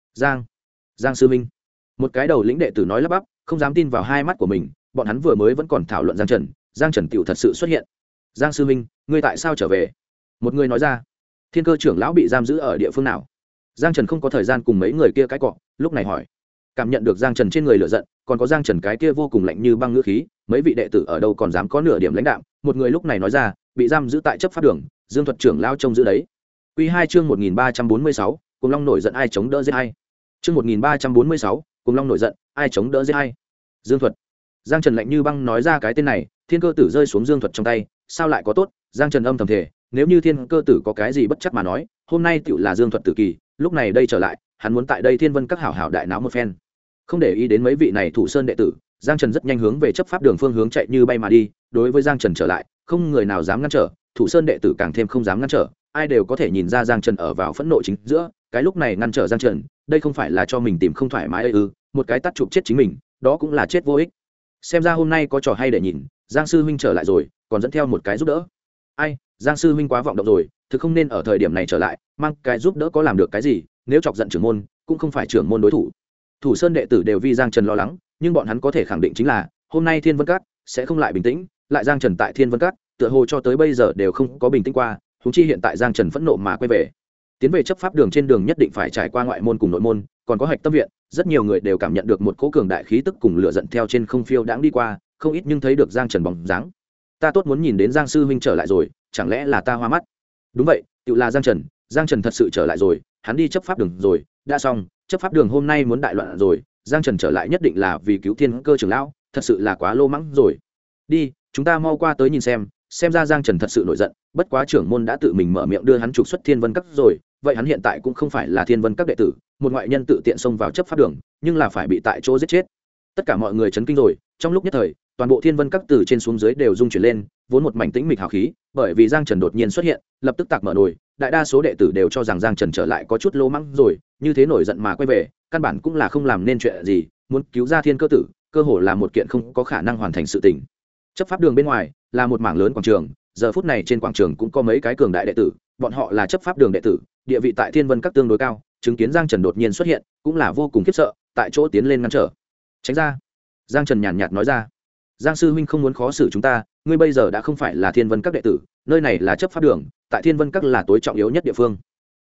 Giang sư minh. Một cái đầu lĩnh đệ tử nói lắp bắp, không dám tin vào hai mắt của mình, bọn hắn vừa mới vẫn còn thảo luận Giang Trần tiểu thật sự xuất hiện. Giang sư minh, ngươi tại sao trở về? Một người nói ra. Thiên Cơ trưởng lão bị giam giữ ở địa phương nào? Giang Trần không có thời gian cùng mấy người kia cãi cọ, lúc này hỏi. Cảm nhận được Giang Trần trên người lửa giận, còn có Giang Trần cái kia vô cùng lạnh như băng ngữ khí, mấy vị đệ tử ở đâu còn dám có nửa điểm lãnh đạm, một người lúc này nói ra, bị giam giữ tại chấp pháp đường, Dương Thuật trưởng lão trông giữ đấy. Quy 2 chương 1346, Cùng Long nổi giận ai chống đỡ giết ai. Chương 1346, Cùng Long nổi giận, ai chống đỡ giết ai. Dương Thuật. Giang Trần lạnh như băng nói ra cái tên này, Thiên Cơ tử rơi xuống Dương Thuật trong tay, sao lại có tốt? Giang Trần âm thầm thề, nếu như Thiên Cơ tử có cái gì bất chắc mà nói, hôm nay tựu là Dương Thuật tử kỳ, lúc này đây trở lại, hắn muốn tại đây Thiên Vân các hảo hảo đại náo một phen. Không để ý đến mấy vị này thủ sơn đệ tử, Giang Trần rất nhanh hướng về chấp pháp đường phương hướng chạy như bay mà đi, đối với Giang Trần trở lại, không người nào dám ngăn trở, thủ sơn đệ tử càng thêm không dám ngăn trở, ai đều có thể nhìn ra Giang Trần ở vào phẫn nộ chính giữa, cái lúc này ngăn trở Giang Trần, đây không phải là cho mình tìm không thoải mái ư? Một cái tát chụp chết chính mình, đó cũng là chết vô ích. Xem ra hôm nay có trò hay để nhìn, Giang sư huynh trở lại rồi, còn dẫn theo một cái giúp đỡ. Ai, Giang sư huynh quá vọng động rồi, thực không nên ở thời điểm này trở lại, mang cái giúp đỡ có làm được cái gì, nếu chọc giận trưởng môn, cũng không phải trưởng môn đối thủ. Thủ sơn đệ tử đều vì Giang Trần lo lắng, nhưng bọn hắn có thể khẳng định chính là hôm nay Thiên Vân Các sẽ không lại bình tĩnh, lại Giang Trần tại Thiên Vân Các tựa hồ cho tới bây giờ đều không có bình tĩnh qua, huống chi hiện tại Giang Trần phẫn nộ mà quay về. Tiến về chấp pháp đường trên đường nhất định phải trải qua ngoại môn cùng nội môn, còn có hạch tâm viện, rất nhiều người đều cảm nhận được một cỗ cường đại khí tức cùng lửa giận theo trên không phiêu đãng đi qua, không ít nhưng thấy được Giang Trần bóng dáng. Ta tốt muốn nhìn đến Giang sư huynh trở lại rồi, chẳng lẽ là ta hoa mắt? Đúng vậy, tự là Giang Trần thật sự trở lại rồi, hắn đi chấp pháp đường rồi, đã xong, chấp pháp đường hôm nay muốn đại loạn rồi, Giang Trần trở lại nhất định là vì cứu Thiên Cơ trưởng lão, thật sự là quá lô mắng rồi. Đi, chúng ta mau qua tới nhìn xem ra Giang Trần thật sự nổi giận, bất quá trưởng môn đã tự mình mở miệng đưa hắn trục xuất Thiên Vân Các rồi, vậy hắn hiện tại cũng không phải là Thiên Vân Các đệ tử, một ngoại nhân tự tiện xông vào chấp pháp đường, nhưng là phải bị tại chỗ giết chết. Tất cả mọi người chấn kinh rồi, trong lúc nhất thời, toàn bộ Thiên Vân Các từ trên xuống dưới đều rung chuyển lên, vốn một mảnh tĩnh mịch hào khí, bởi vì Giang Trần đột nhiên xuất hiện, lập tức tạc mở nồi, đại đa số đệ tử đều cho rằng Giang Trần trở lại có chút lô mắng rồi, như thế nổi giận mà quay về, căn bản cũng là không làm nên chuyện gì, muốn cứu ra Thiên Cơ tử, cơ hồ là một kiện không có khả năng hoàn thành sự tình. Chấp pháp đường bên ngoài là một mảng lớn quảng trường, giờ phút này trên quảng trường cũng có mấy cái cường đại đệ tử, bọn họ là chấp pháp đường đệ tử, địa vị tại Thiên Vân Các tương đối cao, chứng kiến Giang Trần đột nhiên xuất hiện, cũng là vô cùng khiếp sợ, tại chỗ tiến lên ngăn trở. Tránh ra. Giang Trần nhàn nhạt nói ra. Giang sư huynh không muốn khó xử chúng ta, ngươi bây giờ đã không phải là Thiên Vân Các đệ tử, nơi này là chấp pháp đường, tại Thiên Vân Các là tối trọng yếu nhất địa phương.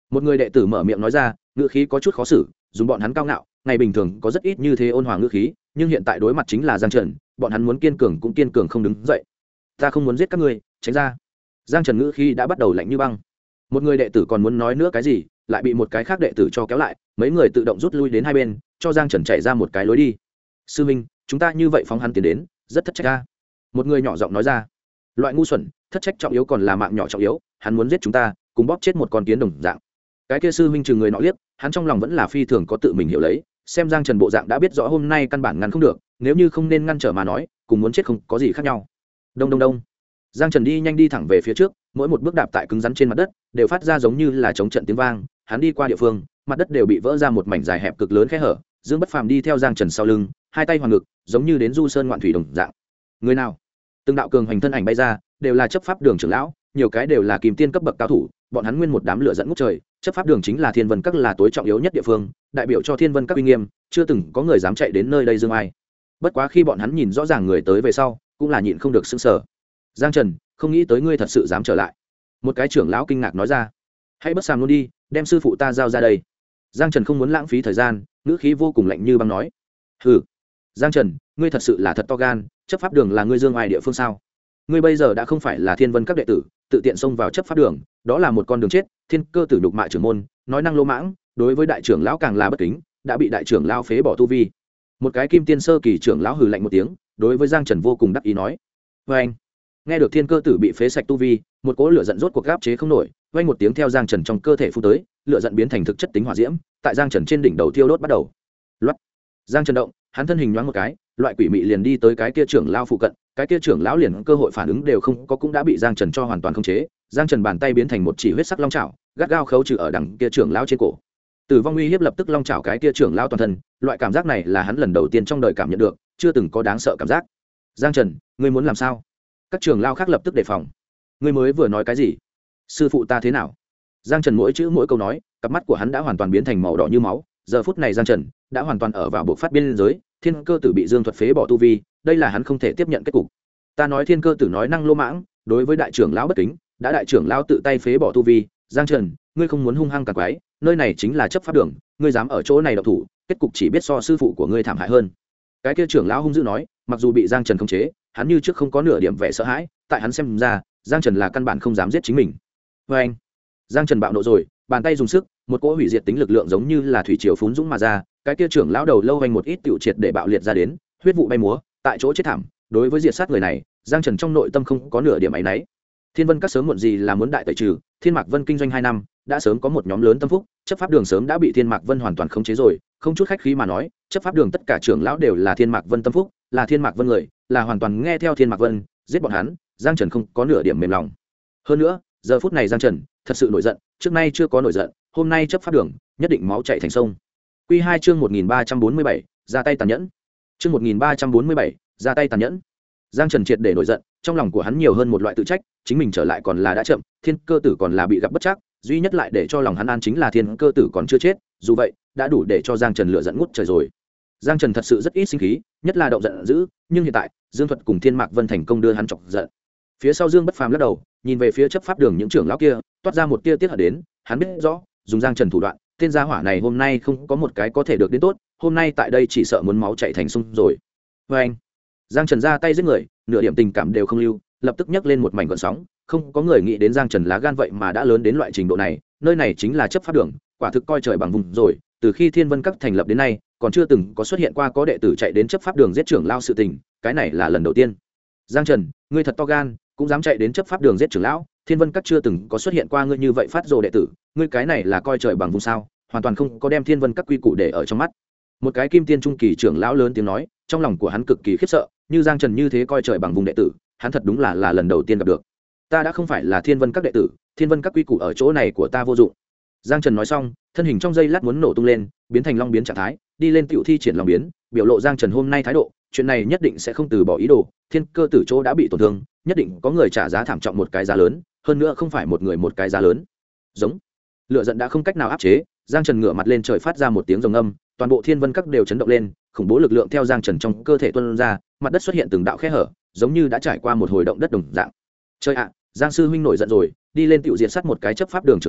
Một người đệ tử mở miệng nói ra, ngữ khí có chút khó xử, dùng bọn hắn cao ngạo, ngày bình thường có rất ít như thế ôn hòa ngữ khí, nhưng hiện tại đối mặt chính là Giang Trần, bọn hắn muốn kiên cường cũng kiên cường không đứng dậy. Ta không muốn giết các ngươi, tránh ra. Giang Trần ngữ khí đã bắt đầu lạnh như băng. Một người đệ tử còn muốn nói nữa cái gì, lại bị một cái khác đệ tử cho kéo lại, mấy người tự động rút lui đến hai bên, cho Giang Trần chạy ra một cái lối đi. Sư minh, chúng ta như vậy phóng hắn tiến đến, rất thất trách ta. Một người nhỏ giọng nói ra. Loại ngu xuẩn, thất trách trọng yếu còn là mạng nhỏ trọng yếu, hắn muốn giết chúng ta, cùng bóp chết một con kiến đồng dạng. Cái kia sư minh trừng người nọ liếc, hắn trong lòng vẫn là phi thường có tự mình hiểu lấy, xem Giang Trần bộ dạng đã biết rõ hôm nay căn bản ngăn không được, nếu như không nên ngăn trở mà nói, cùng muốn chết không có gì khác nhau. Đông đông đông. Giang Trần đi nhanh đi thẳng về phía trước, mỗi một bước đạp tại cứng rắn trên mặt đất đều phát ra giống như là chống trận tiếng vang. Hắn đi qua địa phương, mặt đất đều bị vỡ ra một mảnh dài hẹp cực lớn khe hở. Dương Bất Phàm đi theo Giang Trần sau lưng, hai tay hoàn ngực, giống như đến du sơn ngoạn thủy đồng dạng. Người nào? Từng đạo cường hành thân ảnh bay ra, đều là chấp pháp đường trưởng lão, nhiều cái đều là kim tiên cấp bậc cao thủ, bọn hắn nguyên một đám lửa dẫn ngút trời. Chấp pháp đường chính là Thiên Vân Các là tối trọng yếu nhất địa phương, đại biểu cho Thiên Vân Các uy nghiêm, chưa từng có người dám chạy đến nơi đây dương ai. Bất quá khi bọn hắn nhìn rõ ràng người tới về sau, cũng là nhịn không được sững sờ. Giang Trần, không nghĩ tới ngươi thật sự dám trở lại. Một cái trưởng lão kinh ngạc nói ra. Hãy bất sàm luôn đi, đem sư phụ ta giao ra đây. Giang Trần không muốn lãng phí thời gian, ngữ khí vô cùng lạnh như băng nói. Hừ, Giang Trần, ngươi thật sự là thật to gan, chấp pháp đường là ngươi dương ai địa phương sao? Ngươi bây giờ đã không phải là Thiên Vân Các đệ tử, tự tiện xông vào chấp pháp đường, đó là một con đường chết. Thiên Cơ tử nhục mạ trưởng môn, nói năng lô mãng, đối với đại trưởng lão càng là bất kính, đã bị đại trưởng lão phế bỏ tu vi. Một cái kim tiên sơ kỳ trưởng lão hừ lạnh một tiếng, đối với Giang Trần vô cùng đắc ý nói. Và anh, nghe được Thiên Cơ tử bị phế sạch tu vi, một cỗ lửa giận rốt cuộc gáp chế không nổi, vang một tiếng theo Giang Trần trong cơ thể phun tới, lửa giận biến thành thực chất tính hỏa diễm, tại Giang Trần trên đỉnh đầu thiêu đốt bắt đầu. Loát. Giang Trần động, hắn thân hình nhoáng một cái, loại quỷ mị liền đi tới cái kia trưởng lão phụ cận, cái kia trưởng lão liền cơ hội phản ứng đều không có cũng đã bị Giang Trần cho hoàn toàn khống chế. Giang Trần bàn tay biến thành một chỉ huyết sắc long chảo, gắt gao khấu trừ ở đằng kia trưởng lão trên cổ. Tử vong uy hiếp lập tức long chảo cái kia trưởng lão toàn thân, loại cảm giác này là hắn lần đầu tiên trong đời cảm nhận được, chưa từng có đáng sợ cảm giác. Giang Trần, ngươi muốn làm sao? Các trưởng lão khác lập tức đề phòng. Ngươi mới vừa nói cái gì? Sư phụ ta thế nào? Giang Trần mỗi chữ mỗi câu nói, cặp mắt của hắn đã hoàn toàn biến thành màu đỏ như máu. Giờ phút này Giang Trần đã hoàn toàn ở vào bộ phát biên giới, Thiên Cơ tử bị Dương Thuật phế bỏ tu vi, đây là hắn không thể tiếp nhận kết cục. Ta nói Thiên Cơ tử nói năng lô mãng, đối với đại trưởng lão bất kính, đã đại trưởng lão tự tay phế bỏ tu vi. Giang Trần, ngươi không muốn hung hăng càng quái, nơi này chính là chấp pháp đường, ngươi dám ở chỗ này động thủ, kết cục chỉ biết so sư phụ của ngươi thảm hại hơn. Cái kia trưởng lão hung dữ nói, mặc dù bị Giang Trần khống chế, hắn như trước không có nửa điểm vẻ sợ hãi, tại hắn xem ra, Giang Trần là căn bản không dám giết chính mình. Và anh, Giang Trần bạo nộ rồi, bàn tay dùng sức, một cỗ hủy diệt tính lực lượng giống như là thủy triều phún dũng mà ra, cái kia trưởng lão đầu lâu vành một ít tiểu triệt để bạo liệt ra đến, huyết vụ bay múa, tại chỗ chết thảm. Đối với diệt sát người này, Giang Trần trong nội tâm không có nửa điểm áy náy. Thiên Vân Các sớm muộn gì là muốn đại tẩy trừ, Thiên Mạc Vân kinh doanh 2 năm, đã sớm có một nhóm lớn tâm phúc, chấp pháp đường sớm đã bị Thiên Mạc Vân hoàn toàn khống chế rồi, không chút khách khí mà nói, chấp pháp đường tất cả trưởng lão đều là Thiên Mạc Vân tâm phúc, là Thiên Mạc Vân người, là hoàn toàn nghe theo Thiên Mạc Vân, giết bọn hắn, Giang Trần không có nửa điểm mềm lòng. Hơn nữa, giờ phút này Giang Trần thật sự nổi giận, trước nay chưa có nổi giận, hôm nay chấp pháp đường nhất định máu chảy thành sông. Quy 2 chương 1347, ra tay tàn nhẫn. Chương 1347, ra tay tàn nhẫn. Giang Trần triệt để nổi giận, trong lòng của hắn nhiều hơn một loại tự trách, chính mình trở lại còn là đã chậm, Thiên Cơ tử còn là bị gặp bất trắc, duy nhất lại để cho lòng hắn an chính là Thiên Cơ tử còn chưa chết, dù vậy, đã đủ để cho Giang Trần lửa giận ngút trời rồi. Giang Trần thật sự rất ít sinh khí, nhất là động giận dữ, nhưng hiện tại, Dương Thuật cùng Thiên Mạc Vân thành công đưa hắn chọc giận. Phía sau Dương Bất Phàm lắc đầu, nhìn về phía chấp pháp đường những trưởng lão kia, toát ra một tia tiếc hận đến, hắn biết rõ, dùng Giang Trần thủ đoạn, tên gia hỏa này hôm nay không có một cái có thể được đến tốt, hôm nay tại đây chỉ sợ muốn máu chảy thành sông rồi. Và anh, Giang Trần ra tay giết người, nửa điểm tình cảm đều không lưu, lập tức nhấc lên một mảnh gợn sóng, không có người nghĩ đến Giang Trần lá gan vậy mà đã lớn đến loại trình độ này, nơi này chính là chấp pháp đường, quả thực coi trời bằng vùng rồi, từ khi Thiên Vân Các thành lập đến nay, còn chưa từng có xuất hiện qua có đệ tử chạy đến chấp pháp đường giết trưởng lão sự tình, cái này là lần đầu tiên. Giang Trần, ngươi thật to gan, cũng dám chạy đến chấp pháp đường giết trưởng lão, Thiên Vân Các chưa từng có xuất hiện qua ngươi như vậy phát rồ đệ tử, ngươi cái này là coi trời bằng vùng sao, hoàn toàn không có đem Thiên Vân Các quy củ để ở trong mắt. Một cái kim tiên trung kỳ trưởng lão lớn tiếng nói, trong lòng của hắn cực kỳ khiếp sợ, như Giang Trần như thế coi trời bằng vùng đệ tử, hắn thật đúng là lần đầu tiên gặp được. Ta đã không phải là Thiên Vân Các đệ tử, Thiên Vân Các quy củ ở chỗ này của ta vô dụng. Giang Trần nói xong, thân hình trong giây lát muốn nổ tung lên, biến thành long biến trạng thái, đi lên tiểu thi triển long biến, biểu lộ Giang Trần hôm nay thái độ, chuyện này nhất định sẽ không từ bỏ ý đồ, Thiên Cơ tử chỗ đã bị tổn thương, nhất định có người trả giá thảm trọng một cái giá lớn, hơn nữa không phải một người một cái giá lớn. Giống. Lửa giận đã không cách nào áp chế, Giang Trần ngửa mặt lên trời phát ra một tiếng rồng âm, toàn bộ Thiên Vân Các đều chấn động lên, khủng bố lực lượng theo Giang Trần trong cơ thể tuôn ra, mặt đất xuất hiện từng đạo khe hở, giống như đã trải qua một hồi động đất đồng dạng. Chơi ạ, Giang sư huynh nổi giận rồi, đi lên tiểu diệt sát một cái chấp pháp đường trưởng lão,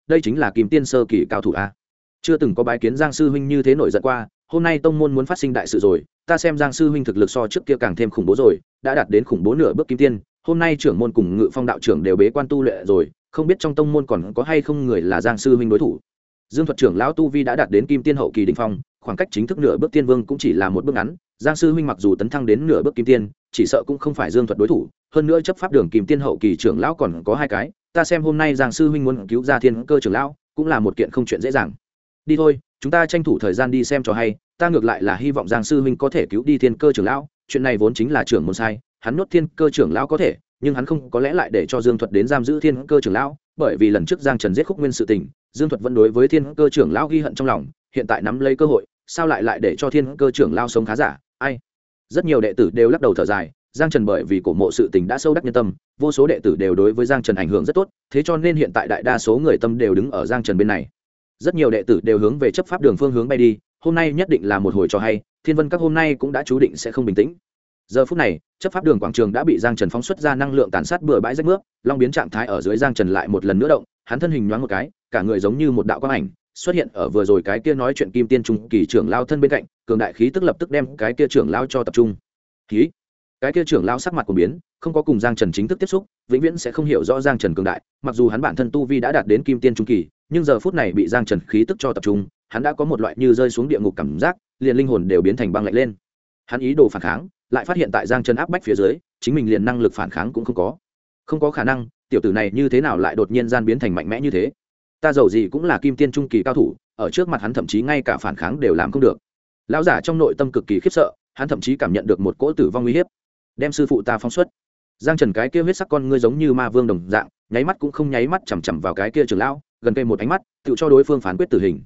đây chính là kim tiên sơ kỳ cao thủ a. Chưa từng có bái kiến Giang sư huynh như thế nổi giận qua, hôm nay tông môn muốn phát sinh đại sự rồi, ta xem Giang sư huynh thực lực so trước kia càng thêm khủng bố rồi, đã đạt đến khủng bố nửa bước kim tiên, hôm nay trưởng môn cùng Ngự Phong đạo trưởng đều bế quan tu luyện rồi, không biết trong tông môn còn có hay không người là Giang sư huynh đối thủ. Dương Thuật trưởng lão tu vi đã đạt đến kim tiên hậu kỳ đỉnh phong, khoảng cách chính thức nửa bước tiên vương cũng chỉ là một bước ngắn, Giang sư huynh mặc dù tấn thăng đến nửa bước kim tiên, chỉ sợ cũng không phải Dương Thuật đối thủ, hơn nữa chấp pháp đường kim tiên hậu kỳ trưởng lão còn có hai cái, ta xem hôm nay Giang sư huynh muốn cứu ra Thiên Cơ trưởng lão, cũng là một kiện không chuyện dễ dàng. Đi thôi, chúng ta tranh thủ thời gian đi xem cho hay, ta ngược lại là hy vọng Giang sư huynh có thể cứu đi Thiên Cơ trưởng lão, chuyện này vốn chính là trưởng môn sai, hắn nuốt Thiên Cơ trưởng lão có thể, nhưng hắn không có lẽ lại để cho Dương Thuật đến giam giữ Thiên Cơ trưởng lão, bởi vì lần trước Giang Trần giết Khúc Nguyên sự tình, Dương Thuật vẫn đối với Thiên Cơ trưởng lão ghi hận trong lòng, hiện tại nắm lấy cơ hội, sao lại để cho Thiên Cơ trưởng lão sống khá giả? Ai? Rất nhiều đệ tử đều lắc đầu thở dài, Giang Trần bởi vì cổ mộ sự tình đã sâu đắc nhân tâm, vô số đệ tử đều đối với Giang Trần ảnh hưởng rất tốt, thế cho nên hiện tại đại đa số người tâm đều đứng ở Giang Trần bên này. Rất nhiều đệ tử đều hướng về chấp pháp đường phương hướng bay đi, hôm nay nhất định là một hồi trò hay, Thiên Vân các hôm nay cũng đã chú định sẽ không bình tĩnh. Giờ phút này, chấp pháp đường quảng trường đã bị Giang Trần phóng xuất ra năng lượng tàn sát bừa bãi rách mướp, long biến trạng thái ở dưới Giang Trần lại một lần nữa động, hắn thân hình nhoáng một cái, cả người giống như một đạo quang ảnh, xuất hiện ở vừa rồi cái kia nói chuyện kim tiên trung kỳ trưởng lao thân bên cạnh, cường đại khí tức lập tức đem cái kia trưởng lao cho tập trung. Khí, cái kia trưởng lao sắc mặt của biến, không có cùng Giang Trần chính thức tiếp xúc, vĩnh viễn sẽ không hiểu rõ Giang Trần cường đại, mặc dù hắn bản thân tu vi đã đạt đến kim tiên trung kỳ, nhưng giờ phút này bị Giang Trần khí tức cho tập trung, hắn đã có một loại như rơi xuống địa ngục cảm giác, liền linh hồn đều biến thành băng lạnh lên. Hắn ý đồ phản kháng, lại phát hiện tại Giang Trần áp bách phía dưới, chính mình liền năng lực phản kháng cũng không có khả năng, tiểu tử này như thế nào lại đột nhiên gian biến thành mạnh mẽ như thế? Ta dầu gì cũng là kim tiên trung kỳ cao thủ, ở trước mặt hắn thậm chí ngay cả phản kháng đều làm không được. Lão giả trong nội tâm cực kỳ khiếp sợ, hắn thậm chí cảm nhận được một cỗ tử vong uy hiếp. Đem sư phụ ta phóng xuất. Giang Trần cái kia huyết sắc con ngươi giống như ma vương đồng dạng, nháy mắt cũng không nháy mắt chằm chằm vào cái kia trưởng lão, gần cây một ánh mắt, tự cho đối phương phán quyết tử hình.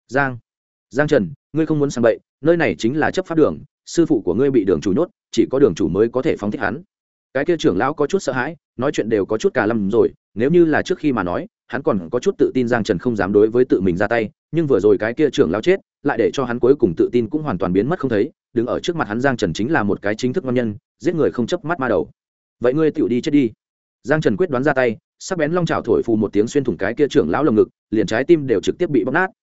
Giang Trần, ngươi không muốn sang bậy, nơi này chính là chấp pháp đường, sư phụ của ngươi bị đường chủ nhốt, chỉ có đường chủ mới có thể phóng thích hắn. Cái kia trưởng lão có chút sợ hãi, nói chuyện đều có chút cả lăm rồi, nếu như là trước khi mà nói, hắn còn có chút tự tin Giang Trần không dám đối với tự mình ra tay, nhưng vừa rồi cái kia trưởng lão chết, lại để cho hắn cuối cùng tự tin cũng hoàn toàn biến mất không thấy, đứng ở trước mặt hắn Giang Trần chính là một cái chính thức ngon nhân, giết người không chớp mắt ma đầu. Vậy ngươi tựu đi chết đi. Giang Trần quyết đoán ra tay, sắc bén long chảo thổi phù một tiếng xuyên thủng cái kia trưởng lão lồng ngực, liền trái tim đều trực tiếp bị bóp nát.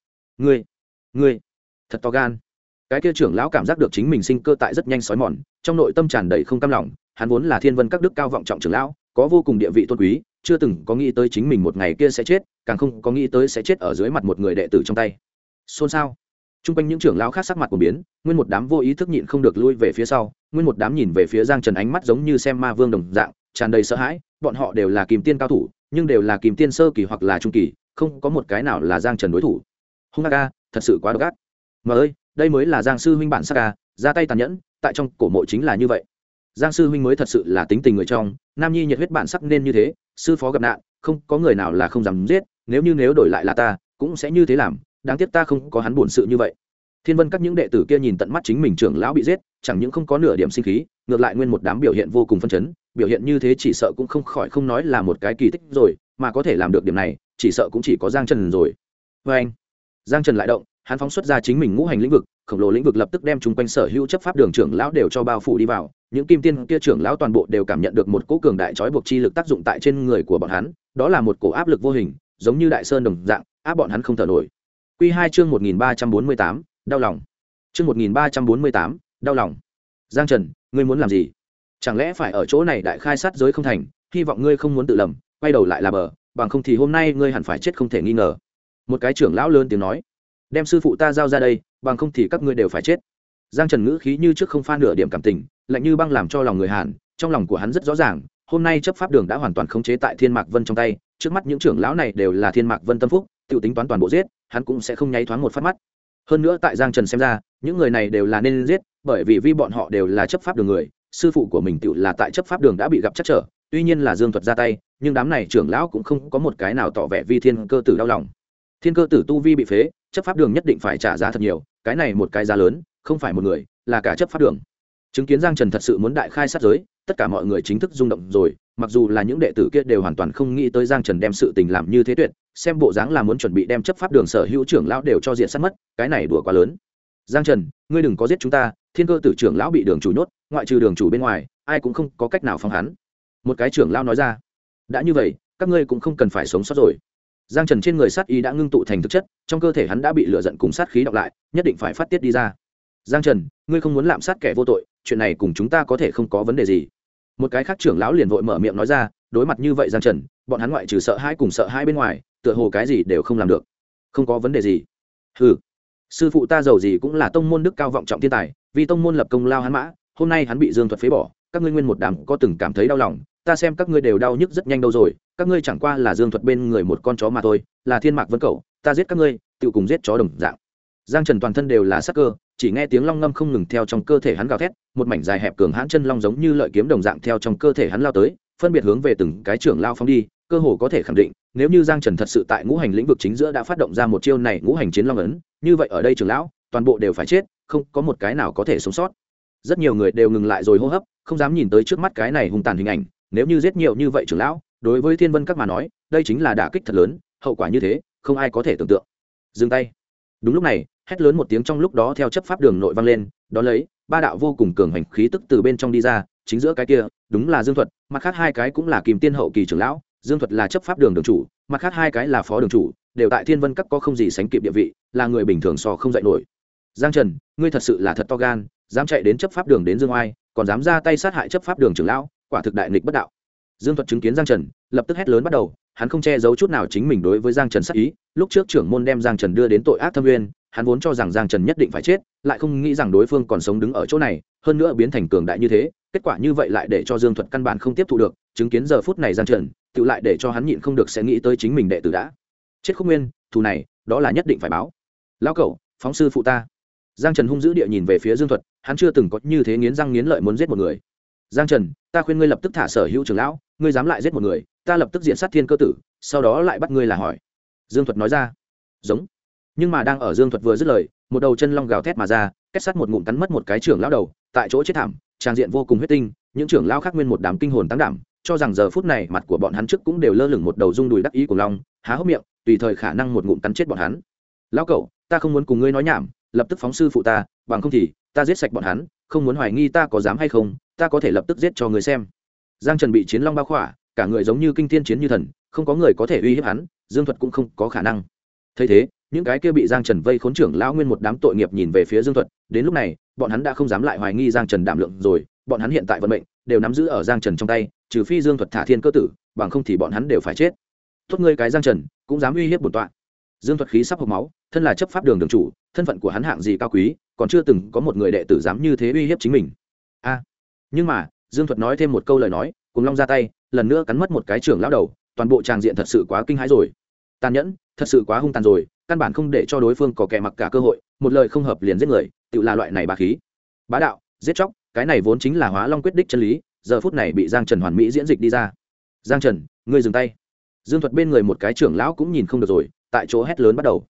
Ngươi, thật to gan. Cái kia trưởng lão cảm giác được chính mình sinh cơ tại rất nhanh sói mòn, trong nội tâm tràn đầy không cam lòng, hắn vốn là Thiên Vân các đức cao vọng trọng trưởng lão, có vô cùng địa vị tôn quý, chưa từng có nghĩ tới chính mình một ngày kia sẽ chết, càng không có nghĩ tới sẽ chết ở dưới mặt một người đệ tử trong tay. Xôn xao. Trung quanh những trưởng lão khác sắc mặt của biến, nguyên một đám vô ý thức nhịn không được lui về phía sau, nguyên một đám nhìn về phía Giang Trần ánh mắt giống như xem ma vương đồng dạng, tràn đầy sợ hãi, bọn họ đều là kim tiên cao thủ, nhưng đều là kim tiên sơ kỳ hoặc là trung kỳ, không có một cái nào là Giang Trần đối thủ. Hung ác, thật sự quá độc ác. Mà ơi, đây mới là Giang sư huynh bản sắc à, ra tay tàn nhẫn, tại trong cổ mộ chính là như vậy. Giang sư huynh mới thật sự là tính tình người trong, nam nhi nhiệt huyết bản sắc nên như thế, sư phó gặp nạn, không có người nào là không dám giết, nếu đổi lại là ta, cũng sẽ như thế làm, đáng tiếc ta không có hắn buồn sự như vậy. Thiên Vân các những đệ tử kia nhìn tận mắt chính mình trưởng lão bị giết, chẳng những không có nửa điểm sinh khí, ngược lại nguyên một đám biểu hiện vô cùng phấn chấn, biểu hiện như thế chỉ sợ cũng không khỏi không nói là một cái kỳ tích rồi, mà có thể làm được điểm này, chỉ sợ cũng chỉ có Giang Trần rồi. Và anh, Giang Trần lại động, hắn phóng xuất ra chính mình ngũ hành lĩnh vực, khổng lồ lĩnh vực lập tức đem chúng quanh sở hữu chấp pháp đường trưởng lão đều cho bao phủ đi vào, những kim tiên kia trưởng lão toàn bộ đều cảm nhận được một cỗ cường đại trói buộc chi lực tác dụng tại trên người của bọn hắn, đó là một cổ áp lực vô hình, giống như đại sơn đồng dạng, áp bọn hắn không thở nổi. Quy 2 chương 1348, đau lòng. Chương 1348, đau lòng. Giang Trần, ngươi muốn làm gì? Chẳng lẽ phải ở chỗ này đại khai sát giới không thành, hy vọng ngươi không muốn tự lầm, quay đầu lại là bờ, bằng không thì hôm nay ngươi hẳn phải chết không thể nghi ngờ. Một cái trưởng lão lớn tiếng nói, đem sư phụ ta giao ra đây, bằng không thì các ngươi đều phải chết. Giang Trần ngữ khí như trước không pha nửa điểm cảm tình, lạnh như băng làm cho lòng người Hàn, trong lòng của hắn rất rõ ràng, hôm nay chấp pháp đường đã hoàn toàn khống chế tại Thiên Mạc Vân trong tay, trước mắt những trưởng lão này đều là Thiên Mạc Vân tâm phúc, tiểu tính toán toàn bộ giết, hắn cũng sẽ không nháy thoáng một phát mắt. Hơn nữa tại Giang Trần xem ra, những người này đều là nên giết, bởi vì bọn họ đều là chấp pháp đường người, sư phụ của mình tiểu là tại chấp pháp đường đã bị gặp trắc trở, tuy nhiên là Dương Thuật ra tay, nhưng đám này trưởng lão cũng không có một cái nào tỏ vẻ vi Thiên Cơ Tử đau lòng. Thiên Cơ Tử tu vi bị phế, chấp pháp đường nhất định phải trả giá thật nhiều, cái này một cái giá lớn, không phải một người, là cả chấp pháp đường. Chứng kiến Giang Trần thật sự muốn đại khai sát giới, tất cả mọi người chính thức rung động rồi, mặc dù là những đệ tử kia đều hoàn toàn không nghĩ tới Giang Trần đem sự tình làm như thế tuyệt, xem bộ dáng là muốn chuẩn bị đem chấp pháp đường sở hữu trưởng lão đều cho diện sát mất, cái này đùa quá lớn. Giang Trần, ngươi đừng có giết chúng ta, Thiên Cơ Tử trưởng lão bị đường chủ nhốt, ngoại trừ đường chủ bên ngoài, ai cũng không có cách nào phóng hắn. Một cái trưởng lão nói ra. Đã như vậy, các ngươi cũng không cần phải sống sót rồi. Giang Trần trên người sát ý đã ngưng tụ thành thực chất, trong cơ thể hắn đã bị lửa giận cùng sát khí đọng lại, nhất định phải phát tiết đi ra. Giang Trần, ngươi không muốn lạm sát kẻ vô tội, chuyện này cùng chúng ta có thể không có vấn đề gì. Một cái khác trưởng lão liền vội mở miệng nói ra, đối mặt như vậy Giang Trần, bọn hắn ngoại trừ sợ hãi cùng sợ hãi bên ngoài, tựa hồ cái gì đều không làm được. Không có vấn đề gì. Hừ, sư phụ ta giàu gì cũng là tông môn đức cao vọng trọng thiên tài, vì tông môn lập công lao hắn mã, hôm nay hắn bị Dương Thuật phế bỏ, các ngươi nguyên một đám có từng cảm thấy đau lòng, ta xem các ngươi đều đau nhức rất nhanh đâu rồi, các ngươi chẳng qua là Dương Thuật bên người một con chó mà thôi, là Thiên Mạc Vân Cẩu, ta giết các ngươi, tự cùng giết chó đồng dạng. Giang Trần toàn thân đều là sát cơ, chỉ nghe tiếng long ngâm không ngừng theo trong cơ thể hắn gào thét, một mảnh dài hẹp cường hãn chân long giống như lợi kiếm đồng dạng theo trong cơ thể hắn lao tới, phân biệt hướng về từng cái trưởng lao phóng đi, cơ hồ có thể khẳng định, nếu như Giang Trần thật sự tại ngũ hành lĩnh vực chính giữa đã phát động ra một chiêu này ngũ hành chiến long ấn, như vậy ở đây trưởng lão, toàn bộ đều phải chết, không có một cái nào có thể sống sót. Rất nhiều người đều ngừng lại rồi hô hấp, không dám nhìn tới trước mắt cái này hung tàn hình ảnh, nếu như giết nhiều như vậy trưởng lão, đối với Thiên Vân các mà nói, đây chính là đả kích thật lớn, hậu quả như thế, không ai có thể tưởng tượng. Dừng tay. Đúng lúc này, hét lớn một tiếng trong lúc đó theo chấp pháp đường nội vang lên, đó lấy ba đạo vô cùng cường hành khí tức từ bên trong đi ra, chính giữa cái kia, đúng là Dương Thuật, mặt khác hai cái cũng là Kìm Tiên hậu kỳ trưởng lão, Dương Thuật là chấp pháp đường đường chủ, mặt khác hai cái là phó đường chủ, đều tại Thiên Vân các có không gì sánh kịp địa vị, là người bình thường so không dậy nổi. Giang Trần, ngươi thật sự là thật to gan, dám chạy đến chấp pháp đường đến Dương Oai, còn dám ra tay sát hại chấp pháp đường trưởng lão, quả thực đại nghịch bất đạo. Dương Thuật chứng kiến Giang Trần, lập tức hét lớn bắt đầu, hắn không che giấu chút nào chính mình đối với Giang Trần sát ý, lúc trước trưởng môn đem Giang Trần đưa đến tội ác thâm nguyên, hắn vốn cho rằng Giang Trần nhất định phải chết, lại không nghĩ rằng đối phương còn sống đứng ở chỗ này, hơn nữa biến thành cường đại như thế, kết quả như vậy lại để cho Dương Thuật căn bản không tiếp thu được, chứng kiến giờ phút này Giang Trần, tự lại để cho hắn nhịn không được sẽ nghĩ tới chính mình đệ tử đã chết khúc nguyên, thù này, đó là nhất định phải báo. Lão cẩu, phóng sư phụ ta. Giang Trần hung dữ địa nhìn về phía Dương Thuật, hắn chưa từng có như thế nghiến răng nghiến lợi muốn giết một người. Giang Trần, ta khuyên ngươi lập tức thả sở hữu trưởng lão, ngươi dám lại giết một người, ta lập tức diện sát thiên cơ tử, sau đó lại bắt ngươi là hỏi. Dương Thuật nói ra. Giống. Nhưng mà đang ở Dương Thuật vừa dứt lời, một đầu chân long gào thét mà ra, kết sát một ngụm cắn mất một cái trưởng lão đầu, tại chỗ chết thảm, trang diện vô cùng huyết tinh, những trưởng lão khác nguyên một đám kinh hồn tăng đảm, cho rằng giờ phút này mặt của bọn hắn trước cũng đều lơ lửng một đầu rung đùi đắc ý của long, há hốc miệng, tùy thời khả năng một ngụm cắn chết bọn hắn. Lão cẩu, ta không muốn cùng ngươi nói nhảm, lập tức phóng sư phụ ta, bằng không thì ta giết sạch bọn hắn, không muốn hoài nghi ta có dám hay không, ta có thể lập tức giết cho người xem. Giang Trần bị chiến long bao khỏa, cả người giống như kinh thiên chiến như thần, không có người có thể uy hiếp hắn, Dương Thuật cũng không có khả năng. Thấy thế, những cái kia bị Giang Trần vây khốn trưởng lão nguyên một đám tội nghiệp nhìn về phía Dương Thuật, đến lúc này, bọn hắn đã không dám lại hoài nghi Giang Trần đảm lượng rồi, bọn hắn hiện tại vận mệnh đều nắm giữ ở Giang Trần trong tay, trừ phi Dương Thuật thả thiên cơ tử, bằng không thì bọn hắn đều phải chết. Tốt ngươi cái Giang Trần, cũng dám uy hiếp bổn tọa. Dương Thuật khí sắp hộc máu, thân là chấp pháp đường đường chủ, thân phận của hắn hạng gì cao quý, còn chưa từng có một người đệ tử dám như thế uy hiếp chính mình. Nhưng mà, Dương Thuật nói thêm một câu lời nói, cùng long ra tay, lần nữa cắn mất một cái trưởng lão đầu, toàn bộ tràng diện thật sự quá kinh hãi rồi. Tàn nhẫn, thật sự quá hung tàn rồi, căn bản không để cho đối phương có kẻ mặc cả cơ hội, một lời không hợp liền giết người, tự là loại này bá khí. Bá đạo, giết chóc, cái này vốn chính là Hóa Long quyết đích chân lý, giờ phút này bị Giang Trần hoàn mỹ diễn dịch đi ra. Giang Trần, ngươi dừng tay. Dương Thuật bên người một cái trưởng lão cũng nhìn không được rồi, tại chỗ hét lớn bắt đầu.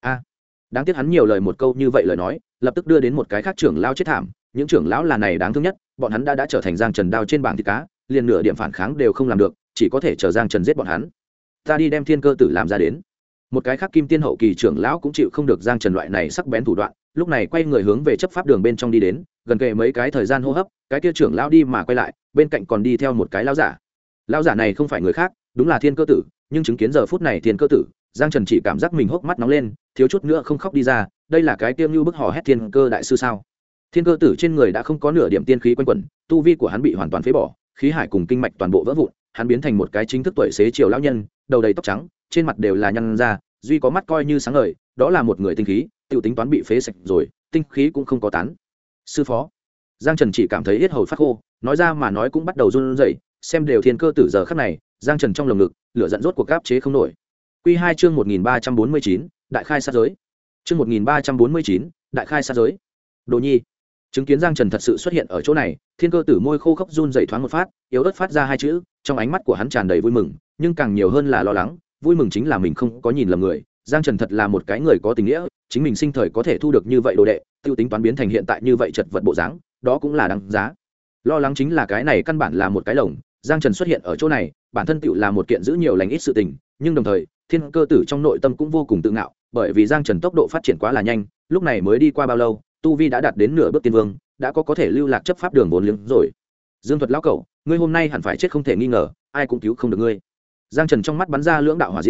Đáng tiếc hắn nhiều lời một câu như vậy lời nói, lập tức đưa đến một cái khác trưởng lão chết thảm, những trưởng lão là này đáng thương nhất, bọn hắn đã trở thành Giang Trần đao trên bảng thịt cá, liền nửa điểm phản kháng đều không làm được, chỉ có thể chờ Giang Trần giết bọn hắn. Ta đi đem thiên cơ tử làm ra đến. Một cái khác Kim Tiên hậu kỳ trưởng lão cũng chịu không được Giang Trần loại này sắc bén thủ đoạn, lúc này quay người hướng về chấp pháp đường bên trong đi đến, gần kề mấy cái thời gian hô hấp, cái kia trưởng lão đi mà quay lại, bên cạnh còn đi theo một cái lão giả. Lão giả này không phải người khác, đúng là thiên cơ tử, nhưng chứng kiến giờ phút này thiên cơ tử, Giang Trần chỉ cảm giác mình hốc mắt nóng lên, thiếu chút nữa không khóc đi ra, đây là cái tiêm như bức hò hét thiên cơ đại sư sao? Thiên cơ tử trên người đã không có nửa điểm tiên khí quanh quẩn, tu vi của hắn bị hoàn toàn phế bỏ, khí hải cùng kinh mạch toàn bộ vỡ vụn, hắn biến thành một cái chính thức tuổi xế chiều lão nhân, đầu đầy tóc trắng, trên mặt đều là nhăn ra, duy có mắt coi như sáng ngời, đó là một người tinh khí, tiêu tính toán bị phế sạch rồi, tinh khí cũng không có tán. Sư phó. Giang Trần chỉ cảm thấy yết hầu phát khô, nói ra mà nói cũng bắt đầu run rẩy, xem đều thiên cơ tử giờ khắc này, Giang Trần trong lồng ngực, lửa giận rốt cuộc áp chế không nổi. Quy 2 chương 1349, đại khai sát giới. Chương 1349, đại khai sát giới. Đồ Nhi. Chứng kiến Giang Trần thật sự xuất hiện ở chỗ này, thiên cơ tử môi khô khốc run rẩy thoáng một phát, yếu ớt phát ra hai chữ, trong ánh mắt của hắn tràn đầy vui mừng, nhưng càng nhiều hơn là lo lắng, vui mừng chính là mình không có nhìn lầm người, Giang Trần thật là một cái người có tình nghĩa, chính mình sinh thời có thể thu được như vậy đồ đệ, tiêu tính toán biến thành hiện tại như vậy chật vật bộ dáng, đó cũng là đáng giá. Lo lắng chính là cái này căn bản là một cái lồng, Giang Trần xuất hiện ở chỗ này, bản thân tựu là một kiện giữ nhiều lành ít sự tình, nhưng đồng thời, thiên cơ tử trong nội tâm cũng vô cùng tự ngạo, bởi vì Giang Trần tốc độ phát triển quá là nhanh, lúc này mới đi qua bao lâu, tu vi đã đạt đến nửa bước tiên vương, đã có thể lưu lạc chấp pháp đường vốn liếng rồi. Dương Thuật lão cẩu, ngươi hôm nay hẳn phải chết không thể nghi ngờ, ai cũng cứu không được ngươi. Giang Trần trong mắt bắn ra lưỡng đạo hỏa diễm,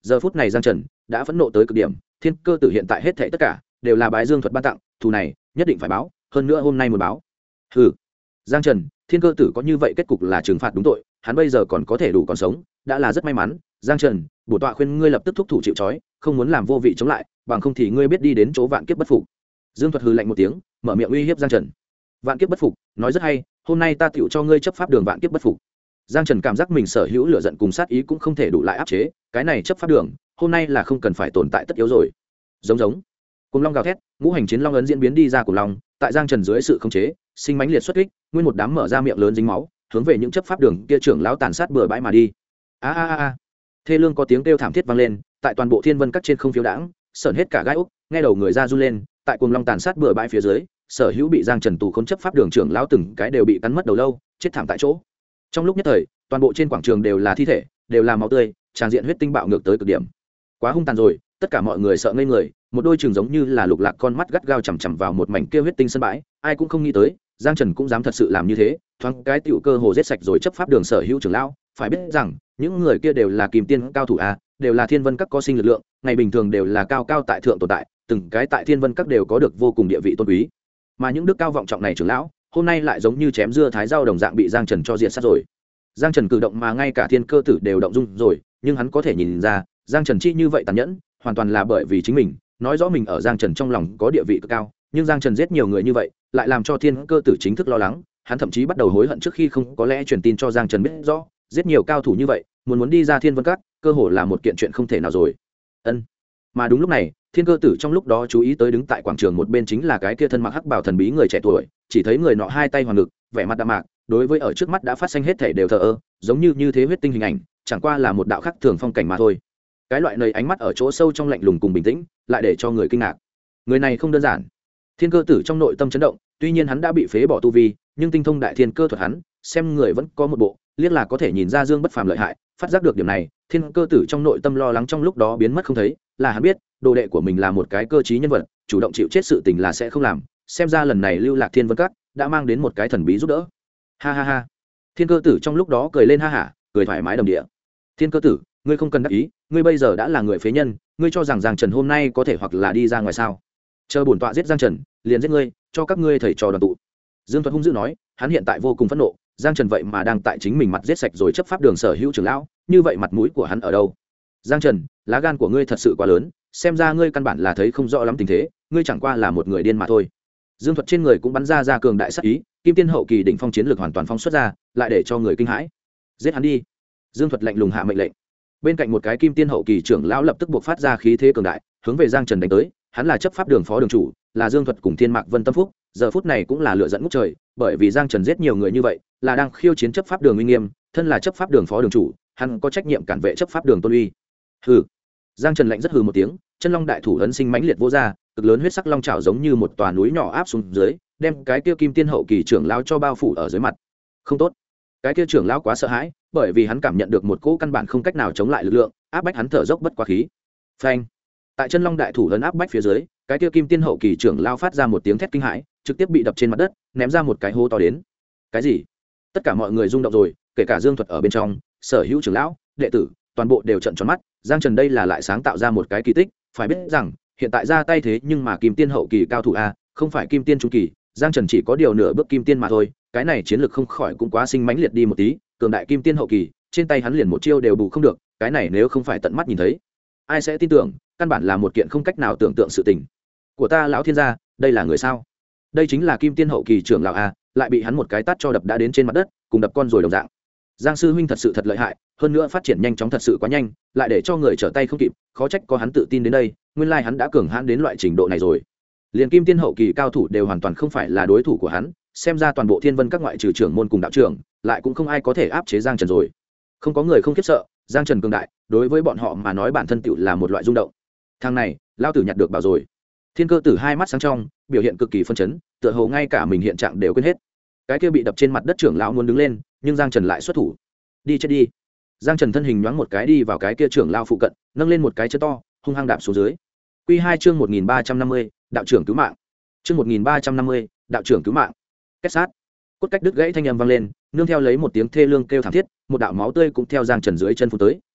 giờ phút này giang trần đã phẫn nộ tới cực điểm. Thiên Cơ Tử hiện tại hết thảy tất cả đều là bái Dương Thuật ban tặng, thù này nhất định phải báo, hơn nữa hôm nay muốn báo. Hừ, Giang Trần, Thiên Cơ Tử có như vậy kết cục là trừng phạt đúng tội, hắn bây giờ còn có thể đủ còn sống đã là rất may mắn. Giang Trần, bổ tọa khuyên ngươi lập tức thúc thủ chịu trói, không muốn làm vô vị chống lại, bằng không thì ngươi biết đi đến chỗ vạn kiếp bất phục. Dương Thuật hừ lạnh một tiếng, mở miệng uy hiếp Giang Trần. Vạn kiếp bất phục, nói rất hay, hôm nay ta tựu cho ngươi chấp pháp đường vạn kiếp bất phục. Giang Trần cảm giác mình sở hữu lửa giận cùng sát ý cũng không thể đủ lại áp chế, cái này chấp pháp đường, hôm nay là không cần phải tồn tại tất yếu rồi. Giống giống, cùng long gào thét, ngũ hành chiến long ấn diễn biến đi ra cùng long, tại Giang Trần dưới sự khống chế, sinh mãnh liệt xuất kích, nguyên một đám mở ra miệng lớn dính máu, hướng về những chấp pháp đường kia trưởng lão tàn sát bừa bãi mà đi. A a a, thê lương có tiếng kêu thảm thiết vang lên, tại toàn bộ thiên vân các trên không phiếu đãng, sởn hết cả gai ốc, nghe đầu người ra run lên, tại cùng long tàn sát bừa bãi phía dưới, sở hữu bị Giang Trần tù khốn chấp pháp đường trưởng lão từng cái đều bị cắn mất đầu lâu, chết thảm tại chỗ. Trong lúc nhất thời, toàn bộ trên quảng trường đều là thi thể, đều là máu tươi, tràn diện huyết tinh bạo ngược tới cực điểm. Quá hung tàn rồi, tất cả mọi người sợ ngây người, một đôi trường giống như là lục lạc con mắt gắt gao chằm chằm vào một mảnh kia huyết tinh sân bãi, ai cũng không nghĩ tới, Giang Trần cũng dám thật sự làm như thế, thoáng cái tiểu cơ hồ giết sạch rồi chấp pháp đường sở hữu trưởng lão, phải biết rằng, những người kia đều là kim tiên cao thủ a, đều là thiên vân các có sinh lực lượng, ngày bình thường đều là cao cao tại thượng tồn tại, từng cái tại thiên vân các đều có được vô cùng địa vị tôn quý. Mà những đức cao vọng trọng này trưởng lão, hôm nay lại giống như chém dưa thái rau đồng dạng bị Giang Trần cho diệt sát rồi. Giang Trần cử động mà ngay cả Thiên Cơ Tử đều động dung rồi, nhưng hắn có thể nhìn ra, Giang Trần chi như vậy tàn nhẫn, hoàn toàn là bởi vì chính mình, nói rõ mình ở Giang Trần trong lòng có địa vị cực cao, nhưng Giang Trần giết nhiều người như vậy, lại làm cho Thiên Cơ Tử chính thức lo lắng, hắn thậm chí bắt đầu hối hận trước khi không có lẽ truyền tin cho Giang Trần biết rõ, giết nhiều cao thủ như vậy, muốn đi ra Thiên Vân Các, cơ hồ là một kiện chuyện không thể nào rồi. Ân. Mà đúng lúc này, Thiên Cơ Tử trong lúc đó chú ý tới đứng tại quảng trường một bên chính là cái kia thân mặc hắc bào thần bí người trẻ tuổi, chỉ thấy người nọ hai tay hoàn ngực, vẻ mặt đạm mạc, đối với ở trước mắt đã phát sinh hết thảy đều thờ ơ, giống như thế huyết tinh hình ảnh, chẳng qua là một đạo khắc thường phong cảnh mà thôi. Cái loại nơi ánh mắt ở chỗ sâu trong lạnh lùng cùng bình tĩnh, lại để cho người kinh ngạc. Người này không đơn giản. Thiên Cơ Tử trong nội tâm chấn động, tuy nhiên hắn đã bị phế bỏ tu vi, nhưng tinh thông đại thiên cơ thuật hắn, xem người vẫn có một bộ, liếc là có thể nhìn ra Dương bất phàm lợi hại, phát giác được điểm này, Thiên Cơ Tử trong nội tâm lo lắng trong lúc đó biến mất không thấy, là hắn biết, đồ đệ của mình là một cái cơ trí nhân vật, chủ động chịu chết sự tình là sẽ không làm, xem ra lần này lưu lạc Thiên Vân Các đã mang đến một cái thần bí giúp đỡ. Ha ha ha. Thiên Cơ Tử trong lúc đó cười lên ha hả, cười thoải mái đầm địa. Thiên Cơ Tử, ngươi không cần đắc ý, ngươi bây giờ đã là người phế nhân, ngươi cho rằng Giang Trần hôm nay có thể hoặc là đi ra ngoài sao? Chờ bổn tọa giết Giang Trần, liền giết ngươi, cho các ngươi thầy trò đoàn tụ. Dương Thuật hung dữ nói, hắn hiện tại vô cùng phẫn nộ, Giang Trần vậy mà đang tại chính mình mặt giết sạch rồi chấp pháp đường sở hữu trưởng lão, như vậy mặt mũi của hắn ở đâu? Giang Trần, lá gan của ngươi thật sự quá lớn, xem ra ngươi căn bản là thấy không rõ lắm tình thế, ngươi chẳng qua là một người điên mà thôi. Dương Thuật trên người cũng bắn ra cường đại sát ý, kim tiên hậu kỳ đỉnh phong chiến lực hoàn toàn phóng xuất ra, lại để cho người kinh hãi. Giết hắn đi. Dương Thuật lạnh lùng hạ mệnh lệnh. Bên cạnh một cái kim tiên hậu kỳ trưởng lão lập tức buộc phát ra khí thế cường đại, hướng về Giang Trần đánh tới, hắn là chấp pháp đường phó đường chủ, là Dương Thuật cùng Thiên Mạc Vân tâm phúc, giờ phút này cũng là lửa giận ngút trời, bởi vì Giang Trần giết nhiều người như vậy, là đang khiêu chiến chấp pháp đường uy nghiêm, thân là chấp pháp đường phó đường chủ, hắn có trách nhiệm cản vệ chấp pháp đường tôn uy. Hừ. Giang Trần lạnh rất hừ một tiếng, chân long đại thủ ấn sinh mãnh liệt vô ra, cực lớn huyết sắc long trảo giống như một tòa núi nhỏ áp xuống dưới, đem cái kia kim tiên hậu kỳ trưởng lão cho bao phủ ở dưới mặt. Không tốt. Cái kia trưởng lão quá sợ hãi, bởi vì hắn cảm nhận được một cỗ căn bản không cách nào chống lại lực lượng, áp bách hắn thở dốc bất quá khí. Phanh. Tại chân long đại thủ ấn áp bách phía dưới, cái kia kim tiên hậu kỳ trưởng lão phát ra một tiếng thét kinh hãi, trực tiếp bị đập trên mặt đất, ném ra một cái hố to đến. Cái gì? Tất cả mọi người rung động rồi, kể cả Dương Thuật ở bên trong, sở hữu trưởng lão, đệ tử, toàn bộ đều trợn tròn mắt. Giang Trần đây là lại sáng tạo ra một cái kỳ tích, phải biết rằng hiện tại ra tay thế nhưng mà kim tiên hậu kỳ cao thủ a, không phải kim tiên trung kỳ, Giang Trần chỉ có điều nửa bước kim tiên mà thôi, cái này chiến lược không khỏi cũng quá sinh mãnh liệt đi một tí, cường đại kim tiên hậu kỳ, trên tay hắn liền một chiêu đều bù không được, cái này nếu không phải tận mắt nhìn thấy, ai sẽ tin tưởng, căn bản là một kiện không cách nào tưởng tượng sự tình. Của ta lão thiên gia, đây là người sao? Đây chính là kim tiên hậu kỳ trưởng lão a, lại bị hắn một cái tát cho đập đã đến trên mặt đất, cùng đập con rồi đồng dạng. Giang sư huynh thật sự thật lợi hại, hơn nữa phát triển nhanh chóng thật sự quá nhanh, lại để cho người trở tay không kịp, khó trách có hắn tự tin đến đây, nguyên lai hắn đã cường hãn đến loại trình độ này rồi. Liên kim tiên hậu kỳ cao thủ đều hoàn toàn không phải là đối thủ của hắn, xem ra toàn bộ Thiên Vân các ngoại trừ trưởng môn cùng đạo trưởng, lại cũng không ai có thể áp chế Giang Trần rồi. Không có người không khiếp sợ, Giang Trần cường đại, đối với bọn họ mà nói bản thân tựu là một loại rung động. Thằng này, lao tử nhặt được bảo rồi. Thiên Cơ Tử hai mắt sáng trong, biểu hiện cực kỳ phân chấn, tựa hồ ngay cả mình hiện trạng đều quên hết. Cái kia bị đập trên mặt đất trưởng lão muốn đứng lên, nhưng Giang Trần lại xuất thủ. Đi chết đi. Giang Trần thân hình nhoáng một cái đi vào cái kia trưởng lão phụ cận, nâng lên một cái chân to, hung hăng đạp xuống dưới. Quy 2 chương 1350, đạo trưởng cứu mạng. Chương 1350, đạo trưởng cứu mạng. Kết sát. Cốt cách đứt gãy thanh âm vang lên, nương theo lấy một tiếng thê lương kêu thảm thiết, một đạo máu tươi cũng theo Giang Trần dưới chân phun tới,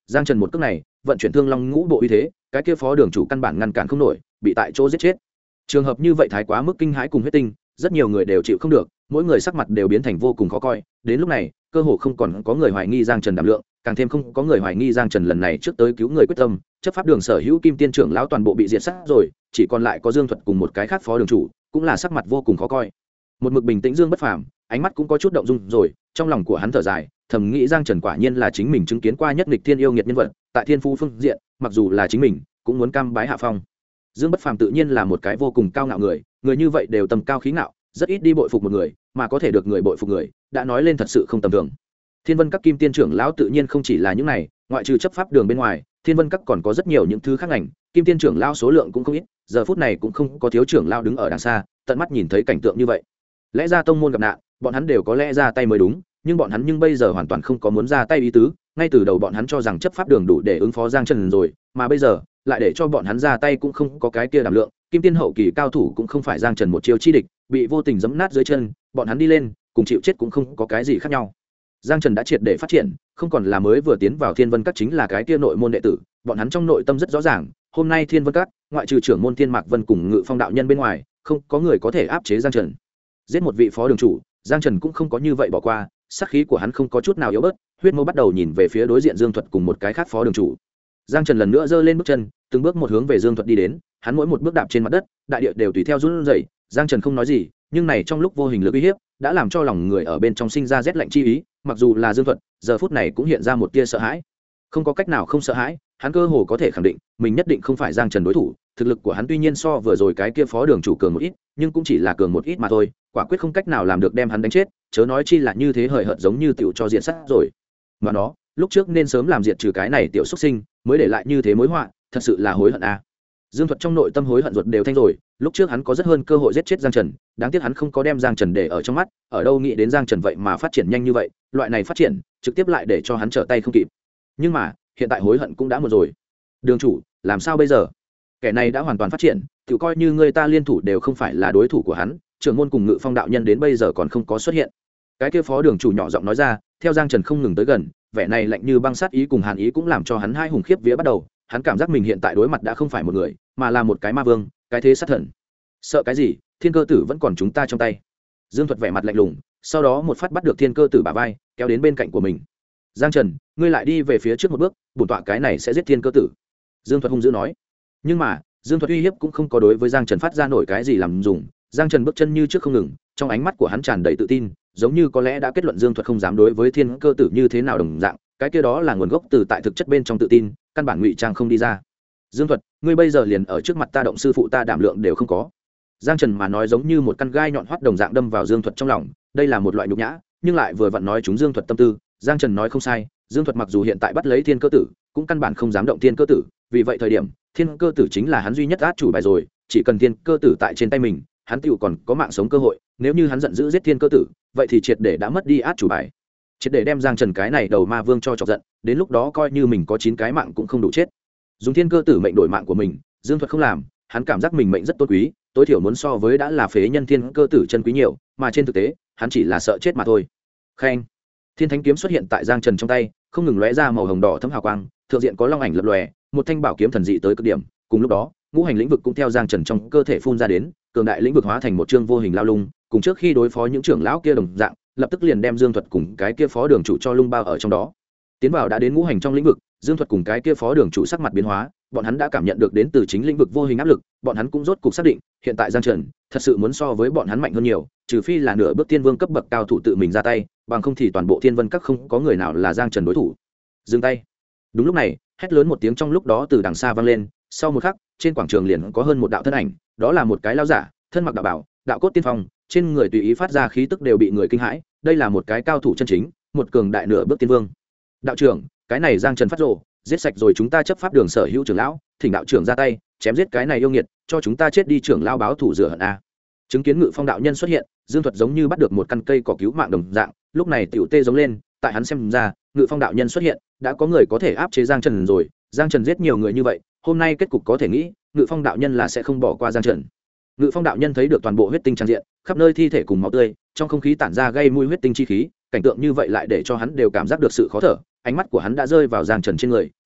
Giang Trần một cước này vận chuyển Thương Long ngũ bộ uy thế, cái kia phó đường chủ căn bản ngăn cản không nổi, bị tại chỗ giết chết. Trường hợp như vậy thái quá mức kinh hãi cùng huyết tinh, rất nhiều người đều chịu không được, mỗi người sắc mặt đều biến thành vô cùng khó coi. Đến lúc này cơ hồ không còn có người hoài nghi Giang Trần đảm lượng, càng thêm không có người hoài nghi Giang Trần lần này trước tới cứu người quyết tâm. Chấp pháp đường sở hữu kim tiên trưởng lão toàn bộ bị diệt sát rồi, chỉ còn lại có Dương Thuật cùng một cái khác phó đường chủ, cũng là sắc mặt vô cùng khó coi. Một mực bình tĩnh Dương Bất Phàm, ánh mắt cũng có chút động dung rồi, trong lòng của hắn thở dài, thầm nghĩ Giang Trần quả nhiên là chính mình chứng kiến qua nhất nghịch thiên yêu nghiệt nhân vật, tại thiên phú phương diện, mặc dù là chính mình cũng muốn cam bái hạ phong. Dương Bất Phàm tự nhiên là một cái vô cùng cao ngạo người, người như vậy đều tầm cao khí ngạo, rất ít đi bội phục một người, mà có thể được người bội phục người, đã nói lên thật sự không tầm thường. Thiên Vân Các kim tiên trưởng lão tự nhiên không chỉ là những này, ngoại trừ chấp pháp đường bên ngoài, Thiên Vân Các còn có rất nhiều những thứ khác ngành, kim tiên trưởng lão số lượng cũng không ít, giờ phút này cũng không có thiếu trưởng lão đứng ở đằng xa, tận mắt nhìn thấy cảnh tượng như vậy. Lẽ ra tông môn gặp nạn, bọn hắn đều có lẽ ra tay mới đúng, nhưng bọn hắn bây giờ hoàn toàn không có muốn ra tay ý tứ, ngay từ đầu bọn hắn cho rằng chấp pháp đường đủ để ứng phó Giang Trần rồi, mà bây giờ lại để cho bọn hắn ra tay cũng không có cái kia đảm lượng, kim tiên hậu kỳ cao thủ cũng không phải Giang Trần một chiêu chi địch, bị vô tình giẫm nát dưới chân, bọn hắn đi lên cùng chịu chết cũng không có cái gì khác nhau. Giang Trần đã triệt để phát triển, không còn là mới vừa tiến vào Thiên Vân Các chính là cái kia nội môn đệ tử, bọn hắn trong nội tâm rất rõ ràng, hôm nay Thiên Vân Các, ngoại trừ trưởng môn Thiên Mạc Vân cùng Ngự Phong đạo nhân bên ngoài, không có người có thể áp chế Giang Trần. Giết một vị phó đường chủ, Giang Trần cũng không có như vậy bỏ qua, sát khí của hắn không có chút nào yếu bớt, huyết mâu bắt đầu nhìn về phía đối diện Dương Thuật cùng một cái khác phó đường chủ. Giang Trần lần nữa giơ lên bước chân, từng bước một hướng về Dương Thuật đi đến, hắn mỗi một bước đạp trên mặt đất, đại địa đều tùy theo run rẩy. Giang Trần không nói gì, nhưng này trong lúc vô hình lực uy hiếp đã làm cho lòng người ở bên trong sinh ra rét lạnh chi ý, mặc dù là Dương Thuật, giờ phút này cũng hiện ra một tia sợ hãi. Không có cách nào không sợ hãi, hắn cơ hồ có thể khẳng định, mình nhất định không phải Giang Trần đối thủ, thực lực của hắn tuy nhiên so vừa rồi cái kia phó đường chủ cường một ít, nhưng cũng chỉ là cường một ít mà thôi, quả quyết không cách nào làm được đem hắn đánh chết, chớ nói chi là như thế hời hợt giống như tiểu cho diệt sát rồi. Mà nó, lúc trước nên sớm làm diệt trừ cái này tiểu xuất sinh, mới để lại như thế mối họa, thật sự là hối hận a. Dương Thuật trong nội tâm hối hận ruột đều thanh rồi, lúc trước hắn có rất hơn cơ hội giết chết Giang Trần, đáng tiếc hắn không có đem Giang Trần để ở trong mắt, ở đâu nghĩ đến Giang Trần vậy mà phát triển nhanh như vậy, loại này phát triển, trực tiếp lại để cho hắn trở tay không kịp. Nhưng mà, hiện tại hối hận cũng đã muộn rồi. Đường chủ, làm sao bây giờ? Kẻ này đã hoàn toàn phát triển, tự coi như người ta liên thủ đều không phải là đối thủ của hắn, trưởng môn cùng Ngự Phong đạo nhân đến bây giờ còn không có xuất hiện. Cái kia phó đường chủ nhỏ giọng nói ra, theo Giang Trần không ngừng tới gần, vẻ này lạnh như băng sát ý cùng hàn ý cũng làm cho hắn hai hùng khiếp vía bắt đầu, hắn cảm giác mình hiện tại đối mặt đã không phải một người, mà là một cái ma vương, cái thế sát thần. Sợ cái gì, Thiên Cơ Tử vẫn còn chúng ta trong tay. Dương Thuật vẻ mặt lạnh lùng, sau đó một phát bắt được Thiên Cơ Tử bả vai, kéo đến bên cạnh của mình. Giang Trần, ngươi lại đi về phía trước một bước, bổn tọa cái này sẽ giết Thiên Cơ Tử. Dương Thuật hung dữ nói. Nhưng mà, Dương Thuật uy hiếp cũng không có đối với Giang Trần phát ra nổi cái gì làm dùng. Giang Trần bước chân như trước không ngừng, trong ánh mắt của hắn tràn đầy tự tin, giống như có lẽ đã kết luận Dương Thuật không dám đối với Thiên Cơ Tử như thế nào đồng dạng, cái kia đó là nguồn gốc từ tại thực chất bên trong tự tin, căn bản ngụy trang không đi ra. Dương Thuật, ngươi bây giờ liền ở trước mặt ta động sư phụ ta đảm lượng đều không có. Giang Trần mà nói giống như một căn gai nhọn hoắt đồng dạng đâm vào Dương Thuật trong lòng, đây là một loại nhục nhã, nhưng lại vừa vặn nói chúng Dương Thuật tâm tư. Giang Trần nói không sai, Dương Thuật mặc dù hiện tại bắt lấy Thiên Cơ Tử, cũng căn bản không dám động Thiên Cơ Tử, vì vậy thời điểm, Thiên Cơ Tử chính là hắn duy nhất át chủ bài rồi, chỉ cần Thiên Cơ Tử tại trên tay mình, hắn tựu còn có mạng sống cơ hội, nếu như hắn giận dữ giết Thiên Cơ Tử, vậy thì triệt để đã mất đi át chủ bài. Triệt để đem Giang Trần cái này đầu ma vương cho chọc giận, đến lúc đó coi như mình có 9 cái mạng cũng không đủ chết. Dùng Thiên Cơ Tử mệnh đổi mạng của mình, Dương Thuật không làm, hắn cảm giác mình mệnh rất tôn quý, tối thiểu muốn so với đã là phế nhân Thiên Cơ Tử chân quý nhiều, mà trên thực tế, hắn chỉ là sợ chết mà thôi. Khen. Thiên Thánh kiếm xuất hiện tại Giang Trần trong tay, không ngừng lóe ra màu hồng đỏ thấm hào quang, thượng diện có long ảnh lập lòe, một thanh bảo kiếm thần dị tới cực điểm, cùng lúc đó, ngũ hành lĩnh vực cũng theo Giang Trần trong cơ thể phun ra đến, cường đại lĩnh vực hóa thành một chương vô hình lao lung, cùng trước khi đối phó những trưởng lão kia đồng dạng, lập tức liền đem Dương Thuật cùng cái kia phó đường chủ cho lung bao ở trong đó. Tiến vào đã đến ngũ hành trong lĩnh vực, Dương Thuật cùng cái kia phó đường chủ sắc mặt biến hóa, bọn hắn đã cảm nhận được đến từ chính lĩnh vực vô hình áp lực, bọn hắn cũng rốt cục xác định, hiện tại Giang Trần thật sự muốn so với bọn hắn mạnh hơn nhiều, trừ phi là nửa bước tiên vương cấp bậc cao thủ tự mình ra tay, bằng không thì toàn bộ Thiên Vân Các không có người nào là Giang Trần đối thủ. Dừng tay. Đúng lúc này, hét lớn một tiếng trong lúc đó từ đằng xa vang lên, sau một khắc, trên quảng trường liền có hơn một đạo thân ảnh, đó là một cái lão giả, thân mặc đạo bào, đạo cốt tiên phong, trên người tùy ý phát ra khí tức đều bị người kinh hãi, đây là một cái cao thủ chân chính, một cường đại nửa bước tiên vương. Đạo trưởng, cái này Giang Trần phát rồ, giết sạch rồi chúng ta chấp pháp đường sở hữu trưởng lão, thỉnh đạo trưởng ra tay, chém giết cái này yêu nghiệt, cho chúng ta chết đi trưởng lão báo thủ rửa hận a. Chứng kiến Ngự Phong đạo nhân xuất hiện, Dương Thuật giống như bắt được một căn cây cỏ cứu mạng đồng dạng, lúc này tiểu tê giống lên, tại hắn xem ra, Ngự Phong đạo nhân xuất hiện, đã có người có thể áp chế Giang Trần rồi, Giang Trần giết nhiều người như vậy, hôm nay kết cục có thể nghĩ, Ngự Phong đạo nhân là sẽ không bỏ qua Giang Trần. Ngự Phong đạo nhân thấy được toàn bộ huyết tinh tràn diện, khắp nơi thi thể cùng máu tươi, trong không khí tản ra gây mùi huyết tinh chi khí, cảnh tượng như vậy lại để cho hắn đều cảm giác được sự khó thở, ánh mắt của hắn đã rơi vào Giang Trần trên người,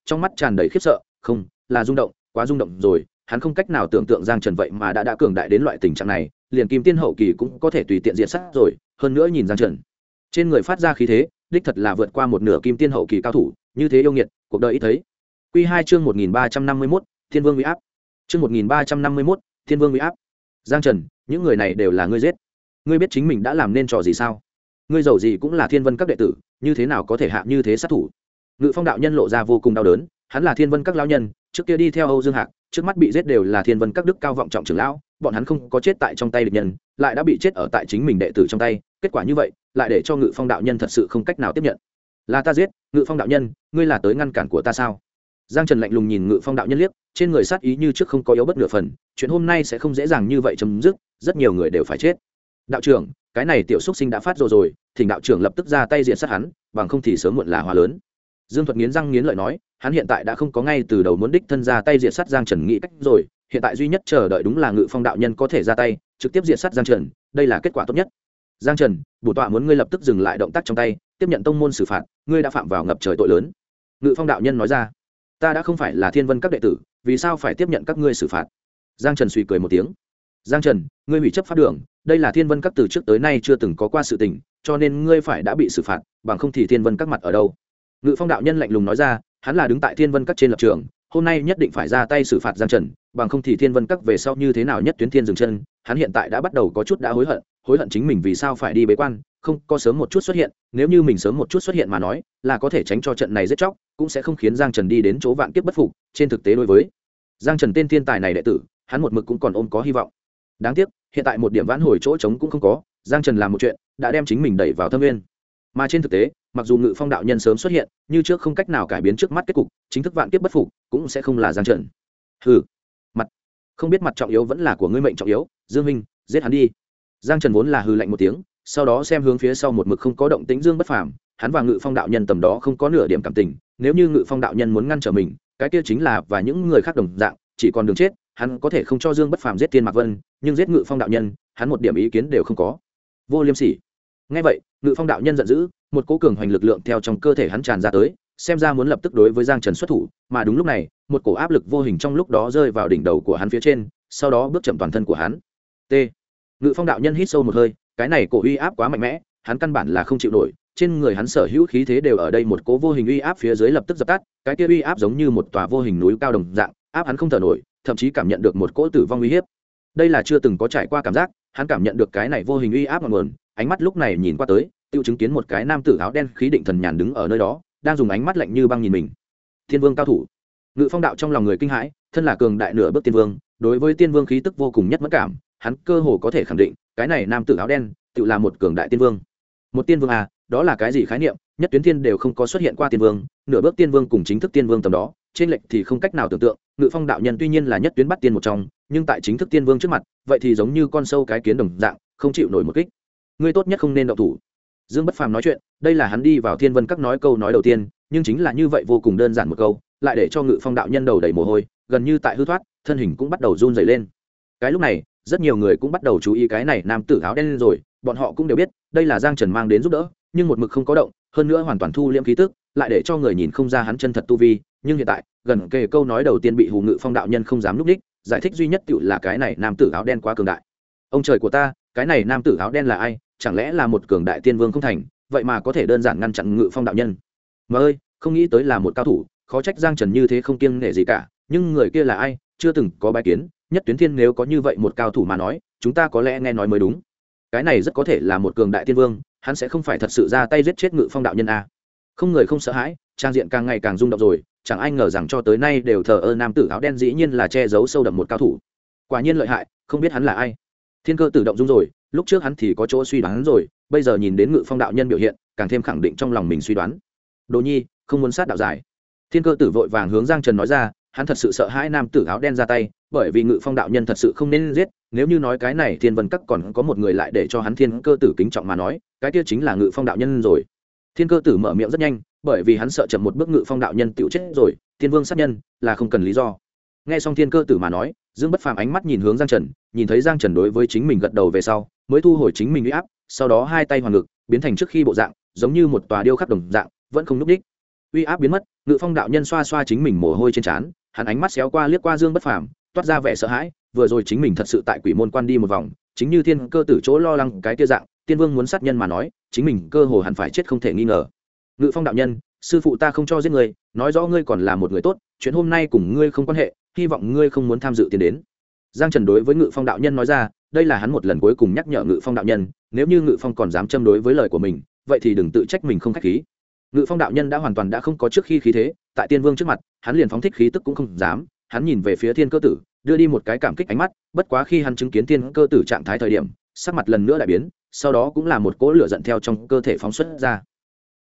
trong mắt tràn đầy khiếp sợ, không là rung động, quá rung động rồi, hắn không cách nào tưởng tượng Giang Trần vậy mà đã cường đại đến loại tình trạng này, liền kim tiên hậu kỳ cũng có thể tùy tiện diệt sát rồi. Hơn nữa nhìn Giang Trần trên người phát ra khí thế, đích thật là vượt qua một nửa kim tiên hậu kỳ cao thủ, như thế yêu nghiệt, cuộc đời ít thấy. Quy 2 chương 1351, Thiên Vương uy áp. Chương 1351, Thiên Vương uy áp. Giang Trần, những người này đều là ngươi giết. Ngươi biết chính mình đã làm nên trò gì sao? Ngươi giàu gì cũng là Thiên Vân các đệ tử, như thế nào có thể hạ như thế sát thủ? Ngự Phong đạo nhân lộ ra vô cùng đau đớn, hắn là Thiên Vân các lão nhân, trước kia đi theo Âu Dương Hạc, trước mắt bị giết đều là Thiên Vân các đức cao vọng trọng trưởng lão, bọn hắn không có chết tại trong tay địch nhân, lại đã bị chết ở tại chính mình đệ tử trong tay, kết quả như vậy, lại để cho Ngự Phong đạo nhân thật sự không cách nào tiếp nhận. Là ta giết, Ngự Phong đạo nhân, ngươi là tới ngăn cản của ta sao? Giang Trần lạnh lùng nhìn Ngự Phong đạo nhân liếc, trên người sát ý như trước không có yếu bất nửa phần, chuyện hôm nay sẽ không dễ dàng như vậy chấm dứt, rất nhiều người đều phải chết. Đạo trưởng, cái này tiểu xúc sinh đã phát rồi, thỉnh đạo trưởng lập tức ra tay diệt sát hắn, bằng không thì sớm muộn là hòa lớn. Dương Thuật nghiến răng nghiến lợi nói, hắn hiện tại đã không có ngay từ đầu muốn đích thân ra tay diệt sát Giang Trần nghĩ cách rồi, hiện tại duy nhất chờ đợi đúng là Ngự Phong đạo nhân có thể ra tay, trực tiếp diệt sát Giang Trần, đây là kết quả tốt nhất. Giang Trần, bổn tọa muốn ngươi lập tức dừng lại động tác trong tay, tiếp nhận tông môn xử phạt, ngươi đã phạm vào ngập trời tội lớn. Ngự Phong đạo nhân nói ra, ta đã không phải là Thiên Vân các đệ tử, vì sao phải tiếp nhận các ngươi xử phạt? Giang Trần suy cười một tiếng. Giang Trần, ngươi hủy chấp pháp đường, đây là Thiên Vân các từ trước tới nay chưa từng có qua sự tình, cho nên ngươi phải đã bị xử phạt, bằng không thì Thiên Vân các mặt ở đâu? Ngự Phong đạo nhân lạnh lùng nói ra, hắn là đứng tại Thiên Vân các trên lập trường, hôm nay nhất định phải ra tay xử phạt Giang Trần, bằng không thì Thiên Vân các về sau như thế nào nhất tuyến thiên dừng chân, hắn hiện tại đã bắt đầu có chút đã hối hận chính mình vì sao phải đi bế quan, không có sớm một chút xuất hiện, nếu như mình sớm một chút xuất hiện mà nói, là có thể tránh cho trận này giết chóc, cũng sẽ không khiến Giang Trần đi đến chỗ vạn kiếp bất phục, trên thực tế đối với Giang Trần tên thiên tài này đệ tử, hắn một mực cũng còn ôm có hy vọng. Đáng tiếc, hiện tại một điểm vãn hồi chỗ trống cũng không có, Giang Trần làm một chuyện, đã đem chính mình đẩy vào thâm nguyên. Mà trên thực tế, mặc dù Ngự Phong đạo nhân sớm xuất hiện, như trước không cách nào cải biến trước mắt kết cục, chính thức vạn kiếp bất phục, cũng sẽ không là Giang Trần. Hừ, mặt, không biết mặt trọng yếu vẫn là của ngươi mệnh trọng yếu, Dương Minh, giết hắn đi. Giang Trần vốn là hừ lạnh một tiếng, sau đó xem hướng phía sau một mực không có động tĩnh Dương Bất Phàm, hắn và Ngự Phong đạo nhân tầm đó không có nửa điểm cảm tình, nếu như Ngự Phong đạo nhân muốn ngăn trở mình, cái kia chính là và những người khác đồng dạng, chỉ còn đường chết, hắn có thể không cho Dương Bất Phàm giết Tiên Mạc Vân, nhưng giết Ngự Phong đạo nhân, hắn một điểm ý kiến đều không có. Vô Liêm Sỉ. Nghe vậy, Ngự Phong đạo nhân giận dữ, một cỗ cường hoành lực lượng theo trong cơ thể hắn tràn ra tới, xem ra muốn lập tức đối với Giang Trần xuất thủ, mà đúng lúc này, một cổ áp lực vô hình trong lúc đó rơi vào đỉnh đầu của hắn phía trên, sau đó bước chậm toàn thân của hắn. T. Ngự Phong đạo nhân hít sâu một hơi, cái này cổ uy áp quá mạnh mẽ, hắn căn bản là không chịu nổi, trên người hắn sở hữu khí thế đều ở đây một cỗ vô hình uy áp phía dưới lập tức dập tắt, cái kia uy áp giống như một tòa vô hình núi cao đồng dạng, áp hắn không thở nổi, thậm chí cảm nhận được một cỗ tử vong uy hiếp. Đây là chưa từng có trải qua cảm giác, hắn cảm nhận được cái này vô hình uy áp ngọn nguồn, ánh mắt lúc này nhìn qua tới, tiêu chứng kiến một cái nam tử áo đen khí định thần nhàn đứng ở nơi đó, đang dùng ánh mắt lạnh như băng nhìn mình. Thiên Vương cao thủ. Ngự Phong đạo trong lòng người kinh hãi, thân là cường đại nửa bước tiên vương, đối với tiên vương khí tức vô cùng nhất mẫn cảm, hắn cơ hồ có thể khẳng định, cái này nam tử áo đen tự là một cường đại tiên vương. Một tiên vương à, đó là cái gì khái niệm, nhất tuyến thiên đều không có xuất hiện qua tiên vương, nửa bước tiên vương cùng chính thức tiên vương tầm đó, trên lệch thì không cách nào tưởng tượng. Ngự Phong đạo nhân tuy nhiên là nhất tuyến bắt tiên một trong, nhưng tại chính thức tiên vương trước mặt, vậy thì giống như con sâu cái kiến đồng dạng, không chịu nổi một kích. Ngươi tốt nhất không nên động thủ. Dương Bất Phàm nói chuyện, đây là hắn đi vào Thiên Vân các nói câu nói đầu tiên, nhưng chính là như vậy vô cùng đơn giản một câu, lại để cho Ngự Phong đạo nhân đầu đầy mồ hôi, gần như tại hư thoát, thân hình cũng bắt đầu run rẩy lên. Cái lúc này, rất nhiều người cũng bắt đầu chú ý cái này nam tử áo đen rồi, bọn họ cũng đều biết, đây là Giang Trần mang đến giúp đỡ, nhưng một mực không có động, hơn nữa hoàn toàn thu liễm khí tức, lại để cho người nhìn không ra hắn chân thật tu vi, nhưng hiện tại, gần kề câu nói đầu tiên bị Hù Ngự Phong đạo nhân không dám lúc đích, giải thích duy nhất tựu là cái này nam tử áo đen quá cường đại. Ông trời của ta, cái này nam tử áo đen là ai? Chẳng lẽ là một cường đại tiên vương không thành, vậy mà có thể đơn giản ngăn chặn Ngự Phong đạo nhân? Mà ơi, không nghĩ tới là một cao thủ, khó trách Giang Trần như thế không kiêng nể gì cả, nhưng người kia là ai, chưa từng có bái kiến, nhất tuyến thiên nếu có như vậy một cao thủ mà nói, chúng ta có lẽ nghe nói mới đúng. Cái này rất có thể là một cường đại tiên vương, hắn sẽ không phải thật sự ra tay giết chết Ngự Phong đạo nhân a. Không người không sợ hãi, trang diện càng ngày càng rung động rồi, chẳng ai ngờ rằng cho tới nay đều thờ ơ nam tử áo đen dĩ nhiên là che giấu sâu đậm một cao thủ. Quả nhiên lợi hại, không biết hắn là ai. Thiên Cơ tự động rung rồi, lúc trước hắn thì có chỗ suy đoán rồi, bây giờ nhìn đến Ngự Phong đạo nhân biểu hiện, càng thêm khẳng định trong lòng mình suy đoán. Đồ Nhi, không muốn sát đạo giải. Thiên Cơ tử vội vàng hướng Giang Trần nói ra, hắn thật sự sợ hãi nam tử áo đen ra tay, bởi vì Ngự Phong đạo nhân thật sự không nên giết, nếu như nói cái này Thiên Vân Các còn có một người lại để cho hắn Thiên Cơ tử kính trọng mà nói, cái kia chính là Ngự Phong đạo nhân rồi. Thiên Cơ tử mở miệng rất nhanh, bởi vì hắn sợ chậm một bước Ngự Phong đạo nhân tiểu chết rồi, Thiên Vương sát nhân là không cần lý do. Nghe xong Thiên Cơ tử mà nói, Dương Bất Phàm ánh mắt nhìn hướng Giang Trần, nhìn thấy Giang Trần đối với chính mình gật đầu về sau, mới thu hồi chính mình uy áp, sau đó hai tay hoàn ngực, biến thành trước khi bộ dạng, giống như một tòa điêu khắc đồng dạng, vẫn không nhúc nhích. uy áp biến mất, Ngự Phong đạo nhân xoa xoa chính mình mồ hôi trên trán, hắn ánh mắt xéo qua liếc qua Dương Bất Phàm, toát ra vẻ sợ hãi, vừa rồi chính mình thật sự tại Quỷ Môn Quan đi một vòng, chính như Thiên Cơ Tử chỗ lo lắng cái kia dạng, Tiên Vương muốn sát nhân mà nói, chính mình cơ hồ hẳn phải chết không thể nghi ngờ. Ngự Phong đạo nhân, sư phụ ta không cho giết ngươi, nói rõ ngươi còn là một người tốt, chuyện hôm nay cùng ngươi không quan hệ, hy vọng ngươi không muốn tham dự tiến đến. Giang Trần đối với Ngự Phong đạo nhân nói ra, đây là hắn một lần cuối cùng nhắc nhở Ngự Phong đạo nhân, nếu như Ngự Phong còn dám châm đối với lời của mình, vậy thì đừng tự trách mình không khách khí. Ngự Phong đạo nhân đã hoàn toàn đã không có trước khi khí thế, tại Tiên Vương trước mặt, hắn liền phóng thích khí tức cũng không dám, hắn nhìn về phía Thiên Cơ Tử, đưa đi một cái cảm kích ánh mắt, bất quá khi hắn chứng kiến Thiên Cơ Tử trạng thái thời điểm, sắc mặt lần nữa đại biến, sau đó cũng là một cỗ lửa giận theo trong cơ thể phóng xuất ra.